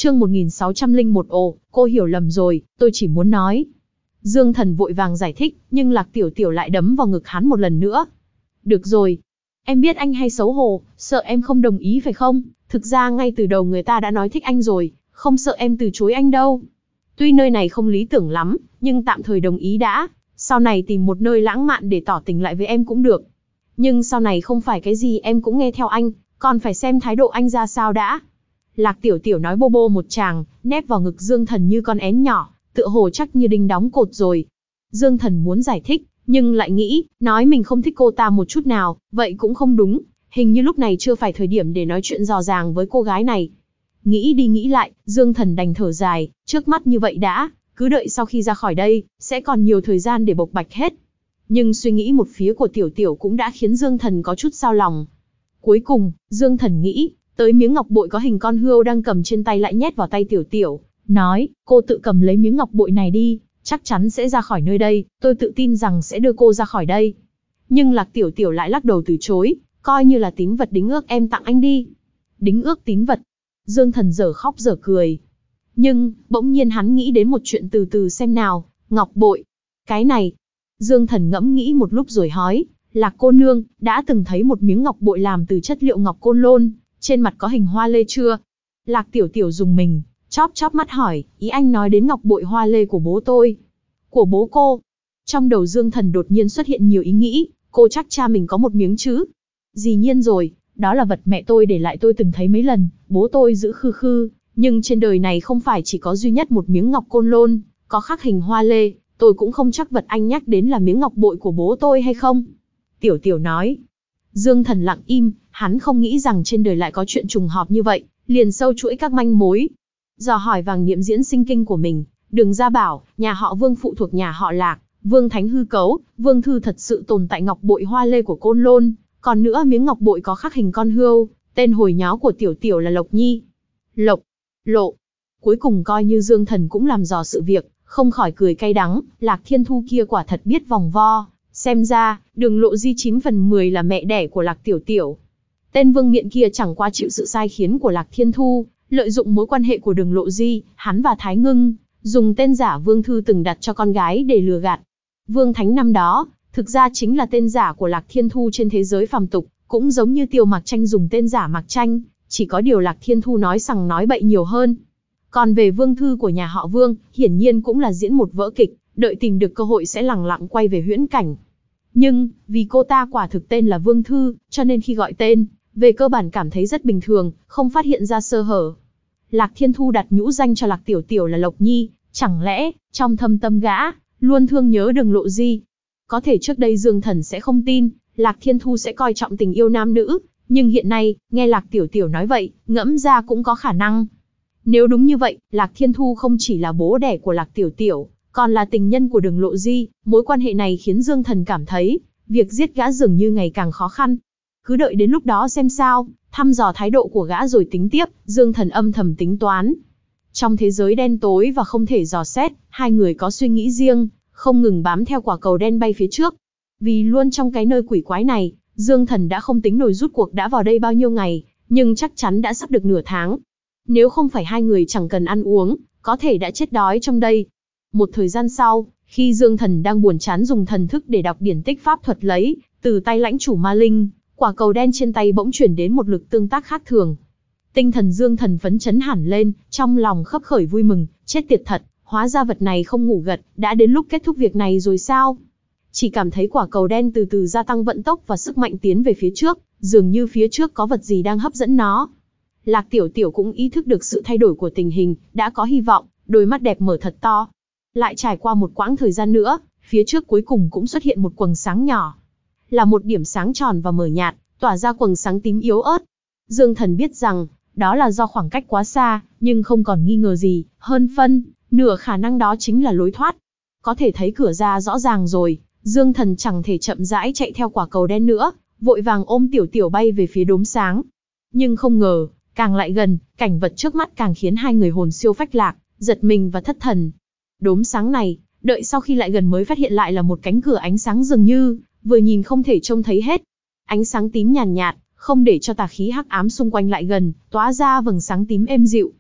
Chương 1601 Ồ, cô hiểu lầm rồi, tôi chỉ muốn nói. Dương Thần vội vàng giải thích, nhưng Lạc Tiểu Tiểu lại đấm vào ngực hắn một lần nữa. Được rồi. Em biết anh hay xấu hổ, sợ em không đồng ý phải không? Thực ra ngay từ đầu người ta đã nói thích anh rồi, không sợ em từ chối anh đâu. Tuy nơi này không lý tưởng lắm, nhưng tạm thời đồng ý đã. Sau này tìm một nơi lãng mạn để tỏ tình lại với em cũng được. Nhưng sau này không phải cái gì em cũng nghe theo anh, còn phải xem thái độ anh ra sao đã. Lạc Tiểu Tiểu nói bô bô một tràng, nép vào ngực Dương Thần như con én nhỏ, tựa hồ chắc như đinh đóng cột rồi. Dương Thần muốn giải thích, nhưng lại nghĩ, nói mình không thích cô ta một chút nào, vậy cũng không đúng. Hình như lúc này chưa phải thời điểm để nói chuyện dò dàng với cô gái này. Nghĩ đi nghĩ lại, Dương Thần đành thở dài, trước mắt như vậy đã, cứ đợi sau khi ra khỏi đây, sẽ còn nhiều thời gian để bộc bạch hết. Nhưng suy nghĩ một phía của Tiểu Tiểu cũng đã khiến Dương Thần có chút xao lòng. Cuối cùng, Dương Thần nghĩ, tới miếng ngọc bội có hình con hươu đang cầm trên tay lại nhét vào tay Tiểu Tiểu, nói, cô tự cầm lấy miếng ngọc bội này đi, chắc chắn sẽ ra khỏi nơi đây, tôi tự tin rằng sẽ đưa cô ra khỏi đây. Nhưng Lạc Tiểu Tiểu lại lắc đầu từ chối, coi như là tín vật đính ước em tặng anh đi. Đính ước tín vật. Dương Thần dở khóc dở cười. Nhưng, bỗng nhiên hắn nghĩ đến một chuyện từ từ xem nào, ngọc bội. Cái này. Dương Thần ngẫm nghĩ một lúc rồi hỏi, Lạc cô nương, đã từng thấy một miếng ngọc bội làm từ chất liệu ngọc côn lôn, trên mặt có hình hoa lê chưa? Lạc Tiểu Tiểu dùng mình, chóp chóp mắt hỏi, ý anh nói đến ngọc bội hoa lê của bố tôi. Của bố cô. Trong đầu Dương Thần đột nhiên xuất hiện nhiều ý nghĩ, cô chắc cha mình có một miếng chứ. Dĩ nhiên rồi, đó là vật mẹ tôi để lại tôi từng thấy mấy lần, bố tôi giữ khư khư, nhưng trên đời này không phải chỉ có duy nhất một miếng ngọc côn lôn, có khắc hình hoa lê, tôi cũng không chắc vật anh nhắc đến là miếng ngọc bội của bố tôi hay không. Tiểu Tiểu nói. Dương Thần lặng im, hắn không nghĩ rằng trên đời lại có chuyện trùng hợp như vậy, liền sâu chuỗi các manh mối. Dò hỏi vàng niệm diễn sinh kinh của mình, đừng ra bảo, nhà họ Vương phụ thuộc nhà họ Lạc, Vương Thánh hư cấu, Vương Thư thật sự tồn tại ngọc bội hoa lê của Côn Lôn, còn nữa miếng ngọc bội có khắc hình con hươu, tên hồi nháo của Tiểu Tiểu là Lộc Nhi. Lộc, Lộ. Cuối cùng coi như Dương Thần cũng làm dò sự việc, không khỏi cười cay đắng, Lạc Thiên Thu kia quả thật biết vòng vo, xem ra, Đường Lộ Di 9/10 là mẹ đẻ của Lạc Tiểu Tiểu. Tên Vương Miện kia chẳng qua chịu sự sai khiến của Lạc Thiên Thu, lợi dụng mối quan hệ của Đường Lộ Di, hắn và Thái Ngưng, dùng tên giả Vương Thư từng đặt cho con gái để lừa gạt. Vương Thánh năm đó, thực ra chính là tên giả của Lạc Thiên Thu trên thế giới phàm tục, cũng giống như Tiêu Mạc Tranh dùng tên giả Mạc Tranh, chỉ có điều Lạc Thiên Thu nói sằng nói bậy nhiều hơn. Còn về Vương Thư của nhà họ Vương, hiển nhiên cũng là diễn một vở kịch, đợi tìm được cơ hội sẽ lẳng lặng quay về huyễn cảnh. Nhưng, vì cô ta quả thực tên là Vương Thư, cho nên khi gọi tên, về cơ bản cảm thấy rất bình thường, không phát hiện ra sơ hở. Lạc Thiên Thu đặt nhũ danh cho Lạc Tiểu Tiểu là Lộc Nhi, chẳng lẽ, trong thâm tâm gã, luôn thương nhớ Đường Lộ Di. Có thể trước đây Dương Thần sẽ không tin, Lạc Thiên Thu sẽ coi trọng tình yêu nam nữ, nhưng hiện nay, nghe Lạc Tiểu Tiểu nói vậy, ngẫm ra cũng có khả năng. Nếu đúng như vậy, Lạc Thiên Thu không chỉ là bố đẻ của Lạc Tiểu Tiểu, còn là tình nhân của Đường Lộ Di, mối quan hệ này khiến Dương Thần cảm thấy, việc giết gã dường như ngày càng khó khăn. Cứ đợi đến lúc đó xem sao, thăm dò thái độ của gã rồi tính tiếp, Dương Thần âm thầm tính toán. Trong thế giới đen tối và không thể dò xét, hai người có suy nghĩ riêng, không ngừng bám theo quả cầu đen bay phía trước. Vì luôn trong cái nơi quỷ quái này, Dương Thần đã không tính nổi rút cuộc đã vào đây bao nhiêu ngày, nhưng chắc chắn đã sắp được nửa tháng. Nếu không phải hai người chẳng cần ăn uống, có thể đã chết đói trong đây. Một thời gian sau, khi Dương Thần đang buồn chán dùng thần thức để đọc điển tích pháp thuật lấy từ tay lãnh chủ ma linh, quả cầu đen trên tay bỗng chuyển đến một lực tương tác khác thường. Tinh thần Dương Thần phấn chấn hẳn lên, trong lòng khấp khởi vui mừng, chết tiệt thật, hóa ra vật này không ngủ gật, đã đến lúc kết thúc việc này rồi sao? Chỉ cảm thấy quả cầu đen từ từ gia tăng vận tốc và sức mạnh tiến về phía trước, dường như phía trước có vật gì đang hấp dẫn nó. Lạc Tiểu Tiểu cũng ý thức được sự thay đổi của tình hình, đã có hy vọng, đôi mắt đẹp mở thật to. Lại trải qua một quãng thời gian nữa, phía trước cuối cùng cũng xuất hiện một quầng sáng nhỏ. Là một điểm sáng tròn và mờ nhạt, tỏa ra quầng sáng tím yếu ớt. Dương Thần biết rằng, đó là do khoảng cách quá xa, nhưng không còn nghi ngờ gì, hơn phân nửa khả năng đó chính là lối thoát. Có thể thấy cửa ra rõ ràng rồi, Dương Thần chẳng thể chậm rãi chạy theo quả cầu đen nữa, vội vàng ôm Tiểu Tiểu bay về phía đốm sáng. Nhưng không ngờ, càng lại gần, cảnh vật trước mắt càng khiến hai người hồn siêu phách lạc, giật mình và thất thần. Đốm sáng này, đợi sau khi lại gần mới phát hiện lại là một cánh cửa ánh sáng dường như, vừa nhìn không thể trông thấy hết. Ánh sáng tím nhàn nhạt, không để cho tà khí hắc ám xung quanh lại gần, tóa ra vầng sáng tím êm dịu.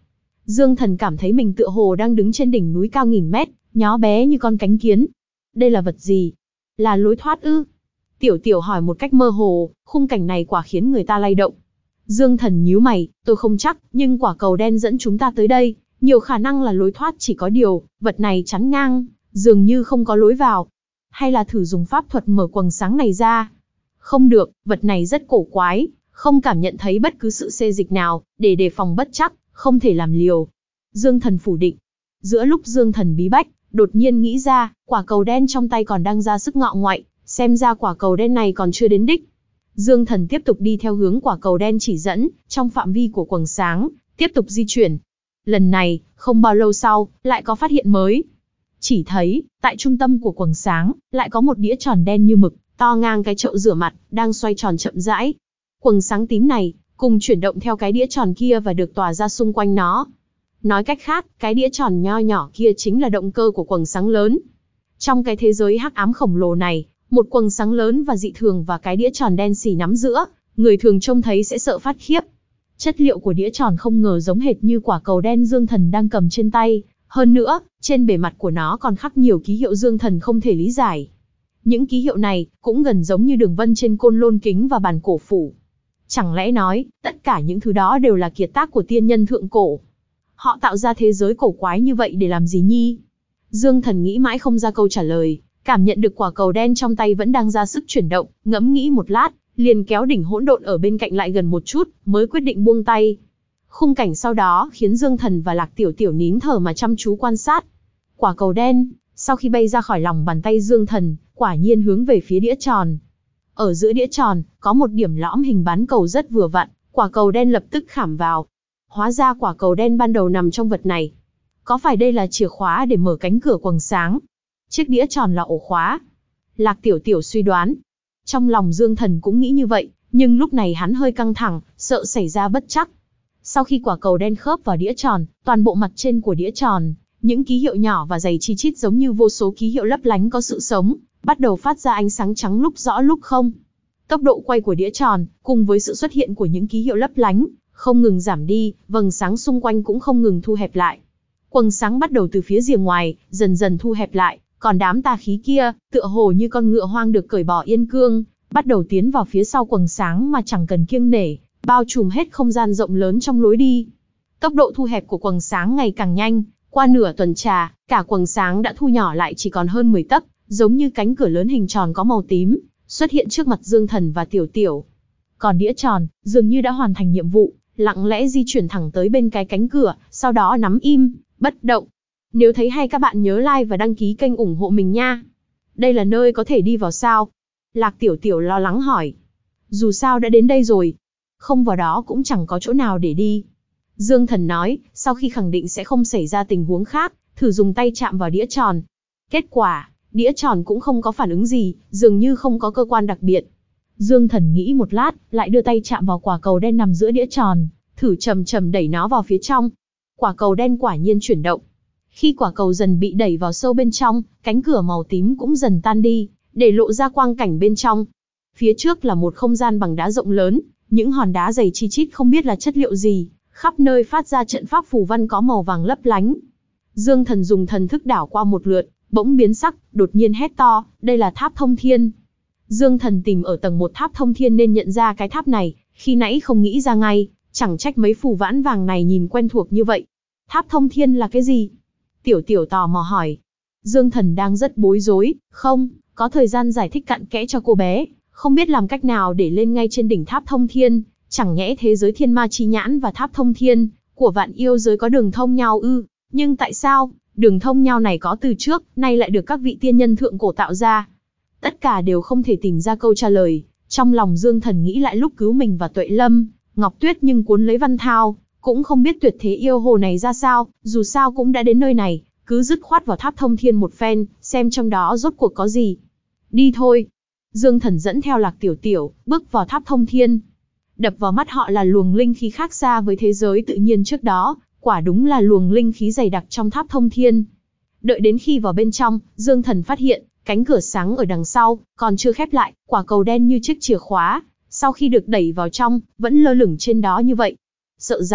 Dương Thần cảm thấy mình tựa hồ đang đứng trên đỉnh núi cao nghìn mét, nhỏ bé như con cánh kiến. Đây là vật gì? Là lối thoát ư? Tiểu Tiểu hỏi một cách mơ hồ, khung cảnh này quả khiến người ta lay động. Dương Thần nhíu mày, tôi không chắc, nhưng quả cầu đen dẫn chúng ta tới đây, nhiều khả năng là lối thoát, chỉ có điều, vật này chắn ngang, dường như không có lối vào. Hay là thử dùng pháp thuật mở quầng sáng này ra? Không được, vật này rất cổ quái, không cảm nhận thấy bất cứ sự xê dịch nào, để đề phòng bất trắc, không thể làm liều. Dương Thần phủ định. Giữa lúc Dương Thần bí bách, đột nhiên nghĩ ra, quả cầu đen trong tay còn đang ra sức ngọ ngoại, xem ra quả cầu đen này còn chưa đến đích. Dương Thần tiếp tục đi theo hướng quả cầu đen chỉ dẫn, trong phạm vi của quầng sáng, tiếp tục di chuyển. Lần này, không bao lâu sau, lại có phát hiện mới. Chỉ thấy, tại trung tâm của quầng sáng, lại có một đĩa tròn đen như mực, to ngang cái chậu rửa mặt, đang xoay tròn chậm rãi. Quầng sáng tím này, cùng chuyển động theo cái đĩa tròn kia và được tỏa ra xung quanh nó. Nói cách khác, cái đĩa tròn nho nhỏ kia chính là động cơ của quầng sáng lớn. Trong cái thế giới hắc ám khổng lồ này, một quầng sáng lớn và dị thường và cái đĩa tròn đen xì nắm giữa, người thường trông thấy sẽ sợ phát khiếp. Chất liệu của đĩa tròn không ngờ giống hệt như quả cầu đen Dương Thần đang cầm trên tay. Hơn nữa, trên bề mặt của nó còn khắc nhiều ký hiệu Dương Thần không thể lý giải. Những ký hiệu này cũng gần giống như đường vân trên côn lôn kính và bàn cổ phủ. Chẳng lẽ nói, tất cả những thứ đó đều là kiệt tác của tiên nhân thượng cổ? Họ tạo ra thế giới cổ quái như vậy để làm gì nhi? Dương Thần nghĩ mãi không ra câu trả lời, cảm nhận được quả cầu đen trong tay vẫn đang ra sức chuyển động, ngẫm nghĩ một lát, liền kéo đỉnh hỗn độn ở bên cạnh lại gần một chút, mới quyết định buông tay. Khung cảnh sau đó khiến Dương Thần và Lạc Tiểu Tiểu nín thở mà chăm chú quan sát. Quả cầu đen, sau khi bay ra khỏi lòng bàn tay Dương Thần, quả nhiên hướng về phía đĩa tròn. Ở giữa đĩa tròn, có một điểm lõm hình bán cầu rất vừa vặn, quả cầu đen lập tức khảm vào. Hóa ra quả cầu đen ban đầu nằm trong vật này. Có phải đây là chìa khóa để mở cánh cửa quầng sáng? Chiếc đĩa tròn là ổ khóa. Lạc Tiểu Tiểu suy đoán. Trong lòng Dương Thần cũng nghĩ như vậy, nhưng lúc này hắn hơi căng thẳng, sợ xảy ra bất trắc. Sau khi quả cầu đen khớp vào đĩa tròn, toàn bộ mặt trên của đĩa tròn, những ký hiệu nhỏ và dày chi chít giống như vô số ký hiệu lấp lánh có sự sống, bắt đầu phát ra ánh sáng trắng lúc rõ lúc không. Tốc độ quay của đĩa tròn, cùng với sự xuất hiện của những ký hiệu lấp lánh, không ngừng giảm đi, vầng sáng xung quanh cũng không ngừng thu hẹp lại. Quầng sáng bắt đầu từ phía rìa ngoài, dần dần thu hẹp lại, còn đám tà khí kia, tựa hồ như con ngựa hoang được cởi bỏ yên cương, bắt đầu tiến vào phía sau quầng sáng mà chẳng cần kiêng nể, bao trùm hết không gian rộng lớn trong lối đi. Tốc độ thu hẹp của quầng sáng ngày càng nhanh, qua nửa tuần trà, cả quầng sáng đã thu nhỏ lại chỉ còn hơn 10 tấc, giống như cánh cửa lớn hình tròn có màu tím, xuất hiện trước mặt Dương Thần và Tiểu Tiểu. Còn đĩa tròn, dường như đã hoàn thành nhiệm vụ, lặng lẽ di chuyển thẳng tới bên cái cánh cửa, sau đó nắm im, bất động. Nếu thấy hay các bạn nhớ like và đăng ký kênh ủng hộ mình nha. Đây là nơi có thể đi vào sao? Lạc Tiểu Tiểu lo lắng hỏi. Dù sao đã đến đây rồi, không vào đó cũng chẳng có chỗ nào để đi. Dương Thần nói, sau khi khẳng định sẽ không xảy ra tình huống khác, thử dùng tay chạm vào đĩa tròn. Kết quả, đĩa tròn cũng không có phản ứng gì, dường như không có cơ quan đặc biệt. Dương Thần nghĩ một lát, lại đưa tay chạm vào quả cầu đen nằm giữa đĩa tròn, thử chậm chậm đẩy nó vào phía trong. Quả cầu đen quả nhiên chuyển động. Khi quả cầu dần bị đẩy vào sâu bên trong, cánh cửa màu tím cũng dần tan đi, để lộ ra quang cảnh bên trong. Phía trước là một không gian bằng đá rộng lớn, những hòn đá dày chi chít không biết là chất liệu gì, khắp nơi phát ra trận pháp phù văn có màu vàng lấp lánh. Dương Thần dùng thần thức đảo qua một lượt, bỗng biến sắc, đột nhiên hét to, đây là tháp thông thiên. Dương Thần tìm ở tầng 1 tháp thông thiên nên nhận ra cái tháp này, khi nãy không nghĩ ra ngay, chẳng trách mấy phù vãn vàng này nhìn quen thuộc như vậy. Tháp thông thiên là cái gì? Tiểu Tiểu tò mò hỏi. Dương Thần đang rất bối rối, không có thời gian giải thích cặn kẽ cho cô bé, không biết làm cách nào để lên ngay trên đỉnh tháp thông thiên, chẳng nhẽ thế giới thiên ma chi nhãn và tháp thông thiên của vạn yêu giới có đường thông nhau ư? Nhưng tại sao, đường thông nhau này có từ trước, nay lại được các vị tiên nhân thượng cổ tạo ra? Tất cả đều không thể tìm ra câu trả lời. Trong lòng Dương Thần nghĩ lại lúc cứu mình và Tuệ Lâm, Ngọc Tuyết nhưng cuốn lấy Văn Thao, cũng không biết tuyệt thế yêu hồ này ra sao, dù sao cũng đã đến nơi này, cứ dứt khoát vào tháp thông thiên một phen, xem trong đó rốt cuộc có gì. Đi thôi. Dương Thần dẫn theo Lạc Tiểu Tiểu, bước vào tháp thông thiên. Đập vào mắt họ là luồng linh khí khác xa với thế giới tự nhiên trước đó, quả đúng là luồng linh khí dày đặc trong tháp thông thiên. Đợi đến khi vào bên trong, Dương Thần phát hiện, cánh cửa sáng ở đằng sau, còn chưa khép lại, quả cầu đen như chiếc chìa khóa, sau khi được đẩy vào trong, vẫn lơ lửng trên đó như vậy. Sợ rằng,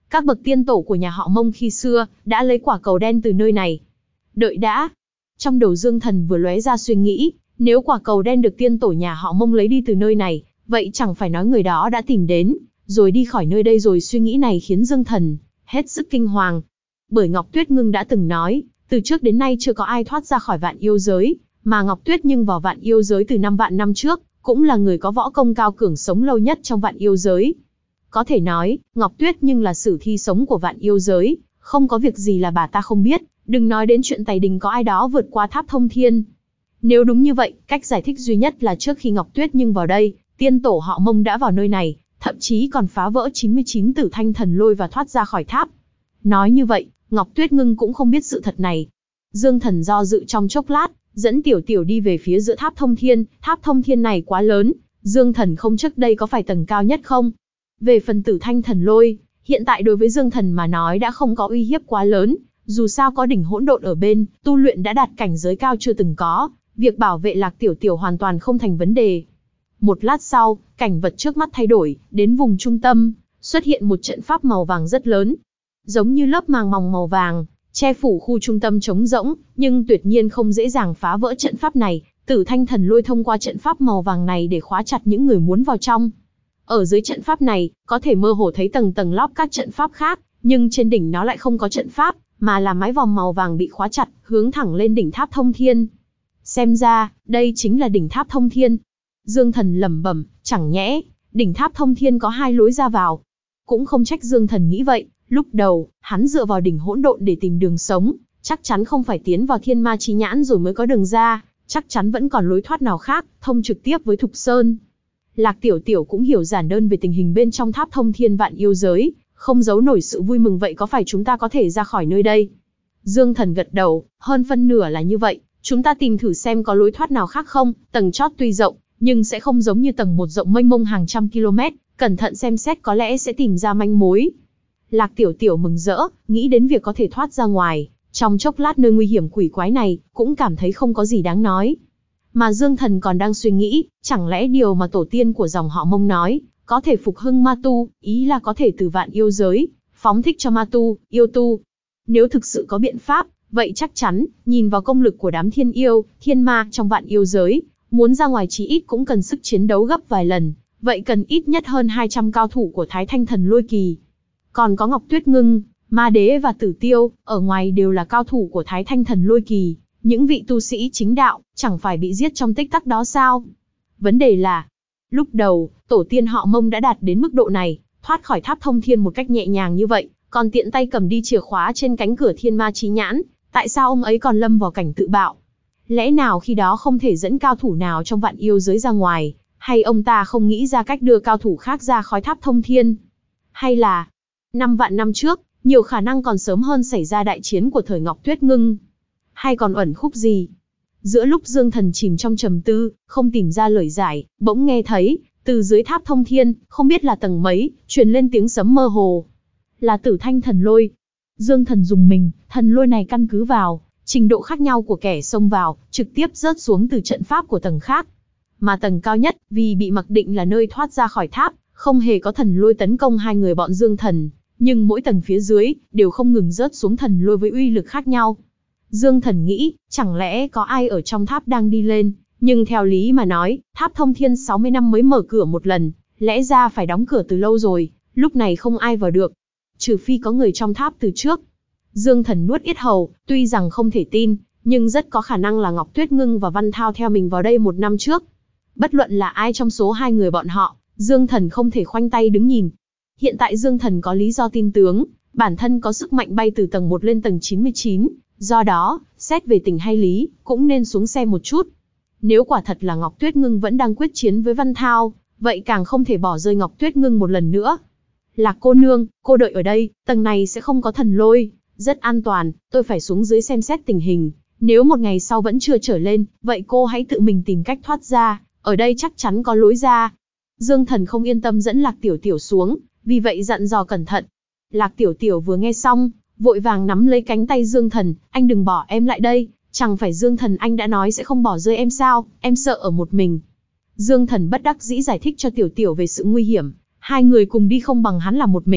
Các bậc tiên tổ của nhà họ Mông khi xưa đã lấy quả cầu đen từ nơi này. Đợi đã. Trong đầu Dương Thần vừa lóe ra suy nghĩ, nếu quả cầu đen được tiên tổ nhà họ Mông lấy đi từ nơi này, vậy chẳng phải nói người đó đã tìm đến, rồi đi khỏi nơi đây rồi. Suy nghĩ này khiến Dương Thần hết sức kinh hoàng. Bởi Ngọc Tuyết Ngưng đã từng nói, từ trước đến nay chưa có ai thoát ra khỏi vạn yêu giới, mà Ngọc Tuyết Nhưng vào vạn yêu giới từ 5 vạn năm trước, cũng là người có võ công cao cường sống lâu nhất trong vạn yêu giới. Có thể nói, Ngọc Tuyết Nhưng là sử thi sống của vạn yêu giới, không có việc gì là bà ta không biết, đừng nói đến chuyện Tày Đình có ai đó vượt qua tháp thông thiên. Nếu đúng như vậy, cách giải thích duy nhất là trước khi Ngọc Tuyết Nhưng vào đây, tiên tổ họ Mông đã vào nơi này, thậm chí còn phá vỡ 99 tử thanh thần lôi và thoát ra khỏi tháp. Nói như vậy, Ngọc Tuyết Ngưng cũng không biết sự thật này. Dương Thần do dự trong chốc lát, dẫn Tiểu Tiểu đi về phía giữa tháp thông thiên. Tháp thông thiên này quá lớn, Dương Thần không chắc đây có phải tầng cao nhất không. Về phần tử thanh thần lôi, hiện tại đối với Dương Thần mà nói đã không có uy hiếp quá lớn, dù sao có đỉnh hỗn độn ở bên, tu luyện đã đạt cảnh giới cao chưa từng có, việc bảo vệ Lạc Tiểu Tiểu hoàn toàn không thành vấn đề. Một lát sau, cảnh vật trước mắt thay đổi, đến vùng trung tâm, xuất hiện một trận pháp màu vàng rất lớn. Giống như lớp màng mỏng màu vàng, che phủ khu trung tâm trống rỗng, nhưng tuyệt nhiên không dễ dàng phá vỡ trận pháp này. Tử thanh thần lôi thông qua trận pháp màu vàng này để khóa chặt những người muốn vào trong. Ở dưới trận pháp này, có thể mơ hồ thấy tầng tầng lóp các trận pháp khác, nhưng trên đỉnh nó lại không có trận pháp, mà là mái vòm màu vàng bị khóa chặt, hướng thẳng lên đỉnh tháp thông thiên. Xem ra, đây chính là đỉnh tháp thông thiên. Dương Thần lẩm bẩm, chẳng nhẽ, đỉnh tháp thông thiên có 2 lối ra vào. Cũng không trách Dương Thần nghĩ vậy, lúc đầu, hắn dựa vào đỉnh hỗn độn để tìm đường sống, chắc chắn không phải tiến vào thiên ma chi nhãn rồi mới có đường ra, chắc chắn vẫn còn lối thoát nào khác, thông trực tiếp với Thục Sơn. Lạc Tiểu Tiểu cũng hiểu giản đơn về tình hình bên trong tháp thông thiên vạn yêu giới, không giấu nổi sự vui mừng. Vậy có phải chúng ta có thể ra khỏi nơi đây? Dương Thần gật đầu, hơn phân nửa là như vậy, chúng ta tìm thử xem có lối thoát nào khác không. Tầng chót tuy rộng, nhưng sẽ không giống như tầng 1 rộng mênh mông hàng trăm km, cẩn thận xem xét có lẽ sẽ tìm ra manh mối. Lạc Tiểu Tiểu mừng rỡ, nghĩ đến việc có thể thoát ra ngoài, trong chốc lát nơi nguy hiểm quỷ quái này, cũng cảm thấy không có gì đáng nói. Mà Dương Thần còn đang suy nghĩ, chẳng lẽ điều mà tổ tiên của dòng họ Mông nói, có thể phục hưng ma tu, ý là có thể từ vạn yêu giới, phóng thích cho ma tu, yêu tu. Nếu thực sự có biện pháp, vậy chắc chắn, nhìn vào công lực của đám thiên yêu, thiên ma trong vạn yêu giới, muốn ra ngoài chí ít cũng cần sức chiến đấu gấp vài lần, vậy cần ít nhất hơn 200 cao thủ của Thái Thanh Thần Lôi Kỳ. Còn có Ngọc Tuyết Ngưng, Ma Đế và Tử Tiêu, ở ngoài đều là cao thủ của Thái Thanh Thần Lôi Kỳ. Những vị tu sĩ chính đạo, chẳng phải bị giết trong tích tắc đó sao? Vấn đề là, lúc đầu, tổ tiên họ Mông đã đạt đến mức độ này, thoát khỏi tháp thông thiên một cách nhẹ nhàng như vậy, còn tiện tay cầm đi chìa khóa trên cánh cửa thiên ma chí nhãn, tại sao ông ấy còn lâm vào cảnh tự bạo? Lẽ nào khi đó không thể dẫn cao thủ nào trong vạn yêu giới ra ngoài, hay ông ta không nghĩ ra cách đưa cao thủ khác ra khỏi tháp thông thiên? Hay là, 5 vạn năm trước, nhiều khả năng còn sớm hơn xảy ra đại chiến của thời Ngọc Tuyết Ngưng? Hay còn ẩn khúc gì? Giữa lúc Dương Thần chìm trong trầm tư, không tìm ra lời giải, bỗng nghe thấy, từ dưới tháp thông thiên, không biết là tầng mấy, truyền lên tiếng sấm mơ hồ. Là tử thanh thần lôi. Dương Thần dùng mình, thần lôi này căn cứ vào trình độ khác nhau của kẻ xông vào, trực tiếp rớt xuống từ trận pháp của tầng khác. Mà tầng cao nhất, vì bị mặc định là nơi thoát ra khỏi tháp, không hề có thần lôi tấn công hai người bọn Dương Thần, nhưng mỗi tầng phía dưới, đều không ngừng rớt xuống thần lôi với uy lực khác nhau. Dương Thần nghĩ, chẳng lẽ có ai ở trong tháp đang đi lên, nhưng theo lý mà nói, tháp thông thiên 60 năm mới mở cửa một lần, lẽ ra phải đóng cửa từ lâu rồi, lúc này không ai vào được. Trừ phi có người trong tháp từ trước. Dương Thần nuốt yết hầu, tuy rằng không thể tin, nhưng rất có khả năng là Ngọc Tuyết Ngưng và Văn Thao theo mình vào đây 1 năm trước. Bất luận là ai trong số hai người bọn họ, Dương Thần không thể khoanh tay đứng nhìn. Hiện tại Dương Thần có lý do tin tưởng, bản thân có sức mạnh bay từ tầng 1 lên tầng 99, do đó, xét về tình hay lý, cũng nên xuống xe một chút. Nếu quả thật là Ngọc Tuyết Ngưng vẫn đang quyết chiến với Văn Thao, vậy càng không thể bỏ rơi Ngọc Tuyết Ngưng một lần nữa. Lạc cô nương, cô đợi ở đây, tầng này sẽ không có thần lôi, rất an toàn, tôi phải xuống dưới xem xét tình hình. Nếu một ngày sau vẫn chưa trở lên, vậy cô hãy tự mình tìm cách thoát ra, ở đây chắc chắn có lối ra. Dương Thần không yên tâm dẫn Lạc Tiểu Tiểu xuống, vì vậy dặn dò cẩn thận. Lạc Tiểu Tiểu vừa nghe xong, vội vàng nắm lấy cánh tay Dương Thần, anh đừng bỏ em lại đây, chẳng phải Dương Thần anh đã nói sẽ không bỏ rơi em sao, em sợ ở một mình. Dương Thần bất đắc dĩ giải thích cho Tiểu Tiểu về sự nguy hiểm, hai người cùng đi không bằng hắn là một mình,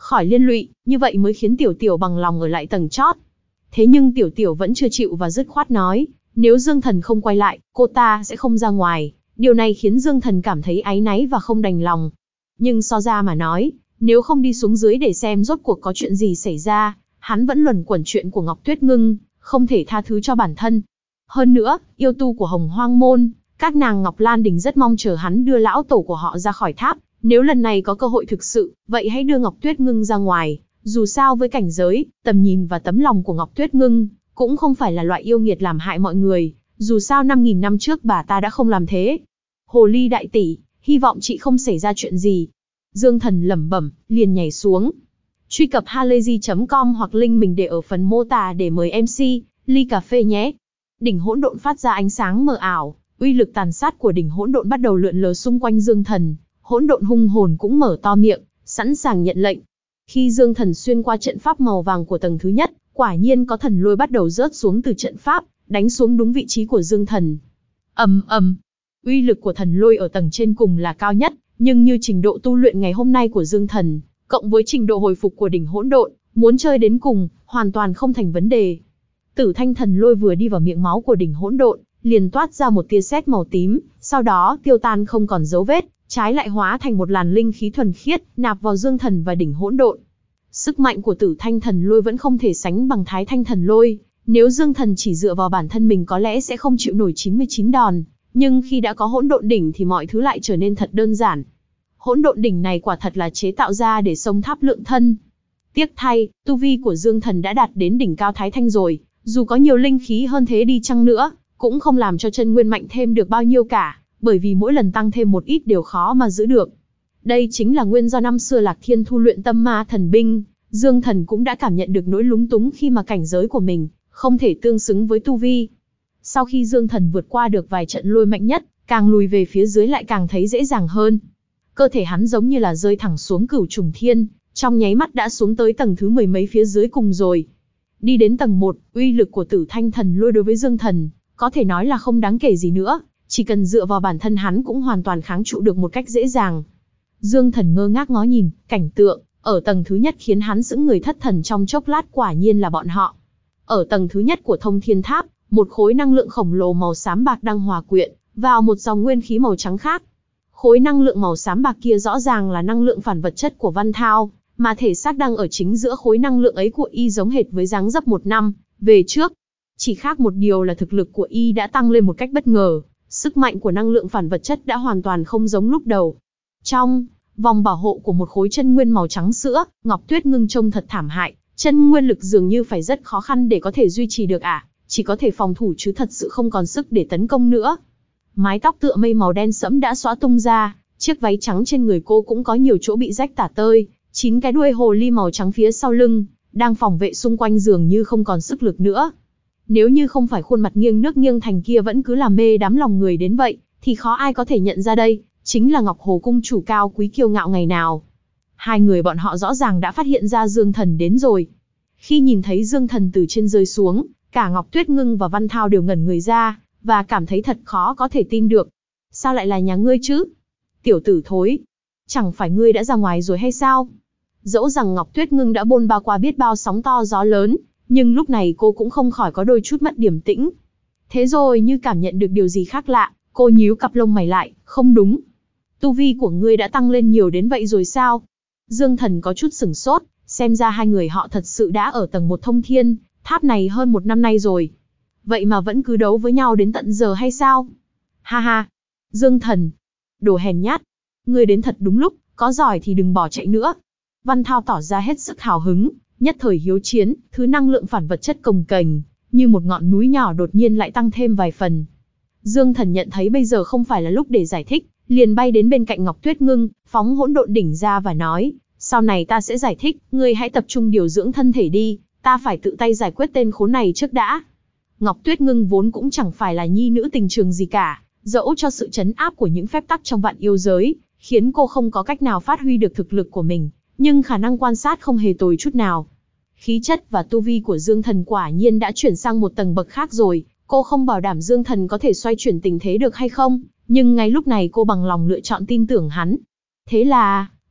khỏi liên lụy, như vậy mới khiến Tiểu Tiểu bằng lòng ở lại tầng chót. Thế nhưng Tiểu Tiểu vẫn chưa chịu và dứt khoát nói, nếu Dương Thần không quay lại, cô ta sẽ không ra ngoài. Điều này khiến Dương Thần cảm thấy áy náy và không đành lòng. Nhưng so ra mà nói, nếu không đi xuống dưới để xem rốt cuộc có chuyện gì xảy ra, hắn vẫn luẩn quẩn chuyện của Ngọc Tuyết Ngưng, không thể tha thứ cho bản thân. Hơn nữa, yêu tu của Hồng Hoang Môn, các nàng Ngọc Lan Đình rất mong chờ hắn đưa lão tổ của họ ra khỏi tháp. Nếu lần này có cơ hội thực sự, vậy hãy đưa Ngọc Tuyết Ngưng ra ngoài. Dù sao với cảnh giới, tầm nhìn và tấm lòng của Ngọc Tuyết Ngưng, cũng không phải là loại yêu nghiệt làm hại mọi người. Dù sao 5.000 năm trước bà ta đã không làm thế. Hồ ly đại tỷ, hy vọng chị không xảy ra chuyện gì. Dương Thần lẩm bẩm, liền nhảy xuống. Truy cập halayzi.com hoặc link mình để ở phần mô tả để mời MC, ly cà phê nhé. Đỉnh hỗn độn phát ra ánh sáng mờ ảo, uy lực tàn sát của đỉnh hỗn độn bắt đầu lượn lờ xung quanh Dương Thần. Hỗn độn hung hồn cũng mở to miệng, sẵn sàng nhận lệnh. Khi Dương Thần xuyên qua trận pháp màu vàng của tầng thứ nhất, quả nhiên có thần lôi bắt đầu rớt xuống từ trận pháp, đánh xuống đúng vị trí của Dương Thần. Ầm ầm, uy lực của thần lôi ở tầng trên cùng là cao nhất, nhưng như trình độ tu luyện ngày hôm nay của Dương Thần, cộng với trình độ hồi phục của đỉnh hỗn độn, muốn chơi đến cùng, hoàn toàn không thành vấn đề. Tử thanh thần lôi vừa đi vào miệng máu của đỉnh hỗn độn, liền toát ra một tia sét màu tím, sau đó tiêu tan không còn dấu vết, trái lại hóa thành một làn linh khí thuần khiết, nạp vào Dương Thần và đỉnh hỗn độn. Sức mạnh của Tử thanh thần lôi vẫn không thể sánh bằng Thái thanh thần lôi, nếu Dương Thần chỉ dựa vào bản thân mình có lẽ sẽ không chịu nổi 99 đòn, nhưng khi đã có hỗn độn đỉnh thì mọi thứ lại trở nên thật đơn giản. Hỗn độn đỉnh này quả thật là chế tạo ra để xông tháp lượng thân. Tiếc thay, tu vi của Dương Thần đã đạt đến đỉnh cao Thái thanh rồi, dù có nhiều linh khí hơn thế đi chăng nữa, cũng không làm cho chân nguyên mạnh thêm được bao nhiêu cả, bởi vì mỗi lần tăng thêm một ít đều khó mà giữ được. Đây chính là nguyên do năm xưa Lạc Thiên thu luyện tâm ma thần binh, Dương Thần cũng đã cảm nhận được nỗi lúng túng khi mà cảnh giới của mình không thể tương xứng với tu vi. Sau khi Dương Thần vượt qua được vài trận lôi mạnh nhất, càng lùi về phía dưới lại càng thấy dễ dàng hơn. Cơ thể hắn giống như là rơi thẳng xuống cửu trùng thiên, trong nháy mắt đã xuống tới tầng thứ mười mấy phía dưới cùng rồi. Đi đến tầng 1, uy lực của Tử thanh thần lôi đối với Dương Thần có thể nói là không đáng kể gì nữa, chỉ cần dựa vào bản thân hắn cũng hoàn toàn kháng trụ được một cách dễ dàng. Dương Thần ngơ ngác ngó nhìn, cảnh tượng ở tầng thứ nhất khiến hắn sững người thất thần trong chốc lát, quả nhiên là bọn họ. Ở tầng thứ nhất của Thông Thiên Tháp, một khối năng lượng khổng lồ màu xám bạc đang hòa quyện vào một dòng nguyên khí màu trắng khác. Khối năng lượng màu xám bạc kia rõ ràng là năng lượng phản vật chất của Văn Thao, mà thể xác đang ở chính giữa khối năng lượng ấy của y giống hệt với dáng dấp một năm về trước. Chỉ khác một điều là thực lực của y đã tăng lên một cách bất ngờ, sức mạnh của năng lượng phản vật chất đã hoàn toàn không giống lúc đầu. Trong vòng bảo hộ của một khối chân nguyên màu trắng sữa, Ngọc Tuyết Ngưng trông thật thảm hại, chân nguyên lực dường như phải rất khó khăn để có thể duy trì được chỉ có thể phòng thủ chứ thật sự không còn sức để tấn công nữa. Mái tóc tựa mây màu đen sẫm đã xõa tung ra, chiếc váy trắng trên người cô cũng có nhiều chỗ bị rách tả tơi, 9 cái đuôi hồ ly màu trắng phía sau lưng đang phòng vệ xung quanh dường như không còn sức lực nữa. Nếu như không phải khuôn mặt nghiêng nước nghiêng thành kia vẫn cứ làm mê đắm lòng người đến vậy, thì khó ai có thể nhận ra đây chính là Ngọc Hồ cung chủ cao quý kiêu ngạo ngày nào. Hai người bọn họ rõ ràng đã phát hiện ra Dương Thần đến rồi. Khi nhìn thấy Dương Thần từ trên rơi xuống, cả Ngọc Tuyết Ngưng và Văn Thao đều ngẩn người ra, và cảm thấy thật khó có thể tin được. Sao lại là nhà ngươi chứ? Tiểu tử thối, chẳng phải ngươi đã ra ngoài rồi hay sao? Dẫu rằng Ngọc Tuyết Ngưng đã bôn ba qua biết bao sóng to gió lớn, nhưng lúc này cô cũng không khỏi có đôi chút mất điềm tĩnh. Thế rồi như cảm nhận được điều gì khác lạ, cô nhíu cặp lông mày lại, không đúng. Tu vi của ngươi đã tăng lên nhiều đến vậy rồi sao? Dương Thần có chút sửng sốt, xem ra hai người họ thật sự đã ở tầng 1 Thông Thiên Tháp này hơn 1 năm nay rồi. Vậy mà vẫn cứ đấu với nhau đến tận giờ hay sao? Ha ha! Dương Thần! Đồ hèn nhát! Ngươi đến thật đúng lúc, có giỏi thì đừng bỏ chạy nữa. Văn Thao tỏ ra hết sức hào hứng, nhất thời hiếu chiến, thứ năng lượng phản vật chất cồng kềnh, như một ngọn núi nhỏ đột nhiên lại tăng thêm vài phần. Dương Thần nhận thấy bây giờ không phải là lúc để giải thích, liền bay đến bên cạnh Ngọc Tuyết Ngưng, phóng hỗn độn đỉnh ra và nói, sau này ta sẽ giải thích, ngươi hãy tập trung điều dưỡng thân thể đi, ta phải tự tay giải quyết tên khốn này trước đã. Ngọc Tuyết Ngưng vốn cũng chẳng phải là nhi nữ tình trường gì cả, dẫu cho sự trấn áp của những phép tắc trong vạn yêu giới, khiến cô không có cách nào phát huy được thực lực của mình, nhưng khả năng quan sát không hề tồi chút nào. Khí chất và tu vi của Dương Thần quả nhiên đã chuyển sang một tầng bậc khác rồi, cô không bảo đảm Dương Thần có thể xoay chuyển tình thế được hay không, nhưng ngay lúc này cô bằng lòng lựa chọn tin tưởng hắn. Thế là,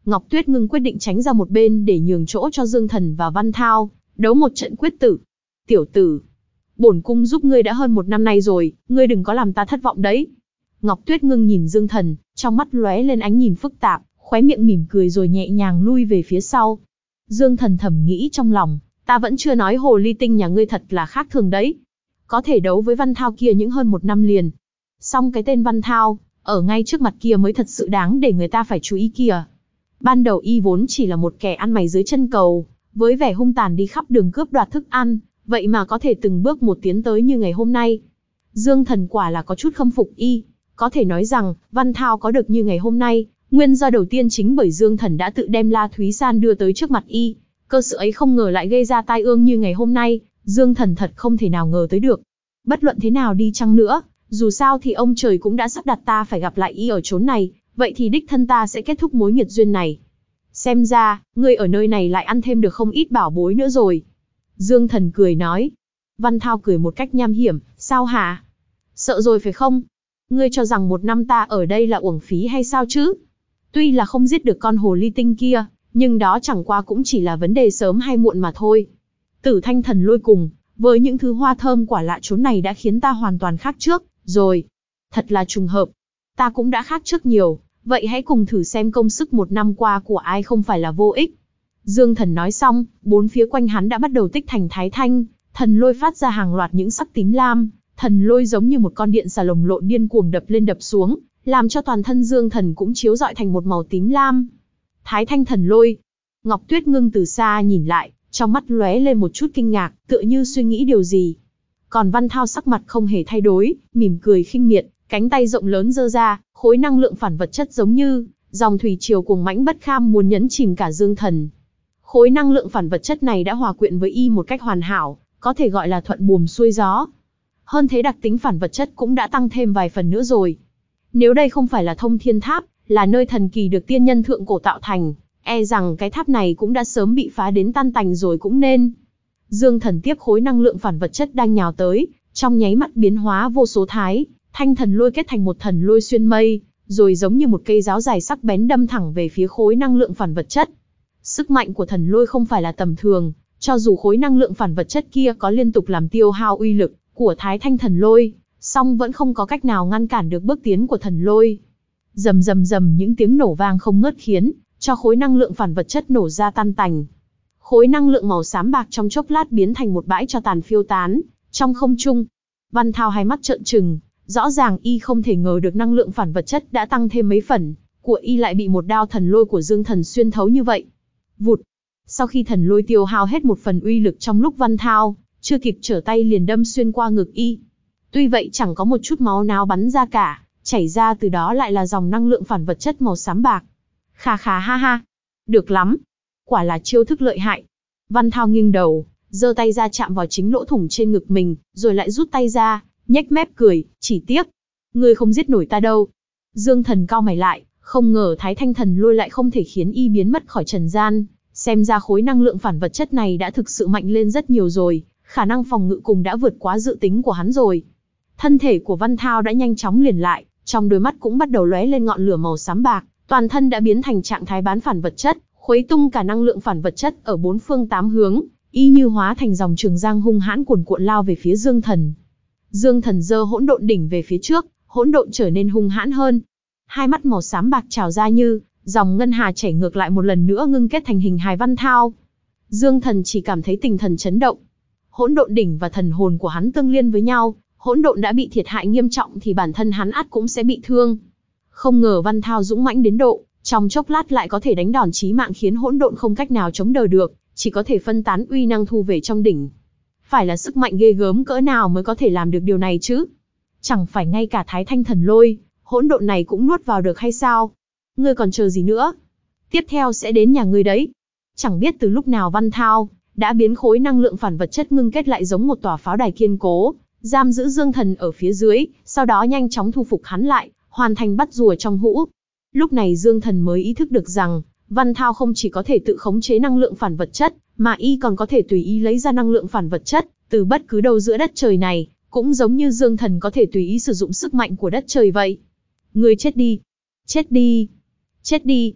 Ngọc Tuyết Ngưng quyết định tránh ra một bên để nhường chỗ cho Dương Thần và Văn Thao, đấu một trận quyết tử. Tiểu tử, bổn cung giúp ngươi đã hơn 1 năm nay rồi, ngươi đừng có làm ta thất vọng đấy. Ngọc Tuyết Ngưng nhìn Dương Thần, trong mắt lóe lên ánh nhìn phức tạp, khóe miệng mỉm cười rồi nhẹ nhàng lui về phía sau. Dương Thần thầm nghĩ trong lòng, ta vẫn chưa nói hồ ly tinh nhà ngươi thật là khác thường đấy. Có thể đấu với Văn Thao kia những hơn 1 năm liền. Song cái tên Văn Thao, ở ngay trước mặt kia mới thật sự đáng để người ta phải chú ý kìa. Ban đầu y vốn chỉ là một kẻ ăn mày dưới chân cầu, với vẻ hung tàn đi khắp đường cướp đoạt thức ăn, vậy mà có thể từng bước một tiến tới như ngày hôm nay. Dương Thần quả là có chút khâm phục y, có thể nói rằng, Văn Thao có được như ngày hôm nay, nguyên do đầu tiên chính bởi Dương Thần đã tự đem La Thúy San đưa tới trước mặt y, cơ sự ấy không ngờ lại gây ra tai ương như ngày hôm nay, Dương Thần thật không thể nào ngờ tới được. Bất luận thế nào đi chăng nữa, dù sao thì ông trời cũng đã sắp đặt ta phải gặp lại y ở chốn này, vậy thì đích thân ta sẽ kết thúc mối nghiệt duyên này. Xem ra, ngươi ở nơi này lại ăn thêm được không ít bảo bối nữa rồi. Dương Thần cười nói. Văn Thao cười một cách nham hiểm, sao hả? Sợ rồi phải không? Ngươi cho rằng 1 năm ta ở đây là uổng phí hay sao chứ? Tuy là không giết được con hồ ly tinh kia, nhưng đó chẳng qua cũng chỉ là vấn đề sớm hay muộn mà thôi. Tử Thanh Thần Lôi cùng, với những thứ hoa thơm quả lạ chốn này đã khiến ta hoàn toàn khác trước, rồi. Thật là trùng hợp. Ta cũng đã khác trước nhiều, vậy hãy cùng thử xem công sức 1 năm qua của ai không phải là vô ích. Dương Thần nói xong, 4 phía quanh hắn đã bắt đầu tích thành thái thanh, thần lôi phát ra hàng loạt những sắc tím lam, thần lôi giống như một con điện xà lồng lộn điên cuồng đập lên đập xuống, làm cho toàn thân Dương Thần cũng chiếu rọi thành một màu tím lam. Thái thanh thần lôi. Ngọc Tuyết Ngưng từ xa nhìn lại, trong mắt lóe lên một chút kinh ngạc, tựa như suy nghĩ điều gì. Còn Văn Thao sắc mặt không hề thay đổi, mỉm cười khinh miệt, cánh tay rộng lớn giơ ra, khối năng lượng phản vật chất giống như dòng thủy triều cuồng mãnh bất kham muốn nhấn chìm cả Dương Thần. Khối năng lượng phản vật chất này đã hòa quyện với y một cách hoàn hảo, có thể gọi là thuận buồm xuôi gió. Hơn thế đặc tính phản vật chất cũng đã tăng thêm vài phần nữa rồi. Nếu đây không phải là Thông Thiên Tháp, là nơi thần kỳ được tiên nhân thượng cổ tạo thành, e rằng cái tháp này cũng đã sớm bị phá đến tan tành rồi cũng nên. Dương Thần tiếp khối năng lượng phản vật chất đang nhào tới, trong nháy mắt biến hóa vô số thái, thanh thần lôi kết thành một thần lôi xuyên mây, rồi giống như một cây giáo dài sắc bén đâm thẳng về phía khối năng lượng phản vật chất. Sức mạnh của thần lôi không phải là tầm thường, cho dù khối năng lượng phản vật chất kia có liên tục làm tiêu hao uy lực của thái thanh thần lôi, song vẫn không có cách nào ngăn cản được bước tiến của thần lôi. Rầm rầm rầm những tiếng nổ vang không ngớt khiến cho khối năng lượng phản vật chất nổ ra tan tành. Khối năng lượng màu xám bạc trong chốc lát biến thành một bãi tro tàn phiêu tán trong không trung. Văn Thao hai mắt trợn trừng, rõ ràng y không thể ngờ được năng lượng phản vật chất đã tăng thêm mấy phần, của y lại bị một đao thần lôi của Dương Thần xuyên thấu như vậy. Vụt. Sau khi thần lôi tiêu hao hết một phần uy lực trong lúc Văn Thao chưa kịp trở tay liền đâm xuyên qua ngực y. Tuy vậy chẳng có một chút máu nào bắn ra cả, chảy ra từ đó lại là dòng năng lượng phản vật chất màu xám bạc. Khà khà ha ha. Được lắm. Quả là chiêu thức lợi hại. Văn Thao nghiêng đầu, giơ tay ra chạm vào chính lỗ thủng trên ngực mình, rồi lại rút tay ra, nhếch mép cười, chỉ tiếc. Ngươi không giết nổi ta đâu. Dương Thần cau mày lại, không ngờ thái thanh thần lôi lại không thể khiến y biến mất khỏi trần gian. Xem ra khối năng lượng phản vật chất này đã thực sự mạnh lên rất nhiều rồi, khả năng phòng ngự cùng đã vượt quá dự tính của hắn rồi. Thân thể của Văn Thao đã nhanh chóng liền lại, trong đôi mắt cũng bắt đầu lóe lên ngọn lửa màu xám bạc, toàn thân đã biến thành trạng thái bán phản vật chất, khuấy tung cả năng lượng phản vật chất ở 4 phương 8 hướng, y như hóa thành dòng trường giang hung hãn cuồn cuộn lao về phía Dương Thần. Dương Thần giơ hỗn độn đỉnh về phía trước, hỗn độn trở nên hung hãn hơn. Hai mắt màu xám bạc trào ra như dòng ngân hà chảy ngược lại một lần nữa ngưng kết thành hình hài Văn Thao. Dương Thần chỉ cảm thấy tinh thần chấn động. Hỗn độn đỉnh và thần hồn của hắn tương liên với nhau, hỗn độn đã bị thiệt hại nghiêm trọng thì bản thân hắn ắt cũng sẽ bị thương. Không ngờ Văn Thao dũng mãnh đến độ, trong chốc lát lại có thể đánh đòn chí mạng khiến hỗn độn không cách nào chống đỡ được, chỉ có thể phân tán uy năng thu về trong đỉnh. Phải là sức mạnh ghê gớm cỡ nào mới có thể làm được điều này chứ? Chẳng phải ngay cả thái thanh thần lôi, hỗn độn này cũng nuốt vào được hay sao? Ngươi còn chờ gì nữa? Tiếp theo sẽ đến nhà ngươi đấy. Chẳng biết từ lúc nào Văn Thao đã biến khối năng lượng phản vật chất ngưng kết lại giống một tòa pháo đài kiên cố, giam giữ Dương Thần ở phía dưới, sau đó nhanh chóng thu phục hắn lại, hoàn thành bắt rùa trong hũ. Lúc này Dương Thần mới ý thức được rằng, Văn Thao không chỉ có thể tự khống chế năng lượng phản vật chất, mà y còn có thể tùy ý lấy ra năng lượng phản vật chất từ bất cứ đâu giữa đất trời này, cũng giống như Dương Thần có thể tùy ý sử dụng sức mạnh của đất trời vậy. Ngươi chết đi! Chết đi! Chết đi!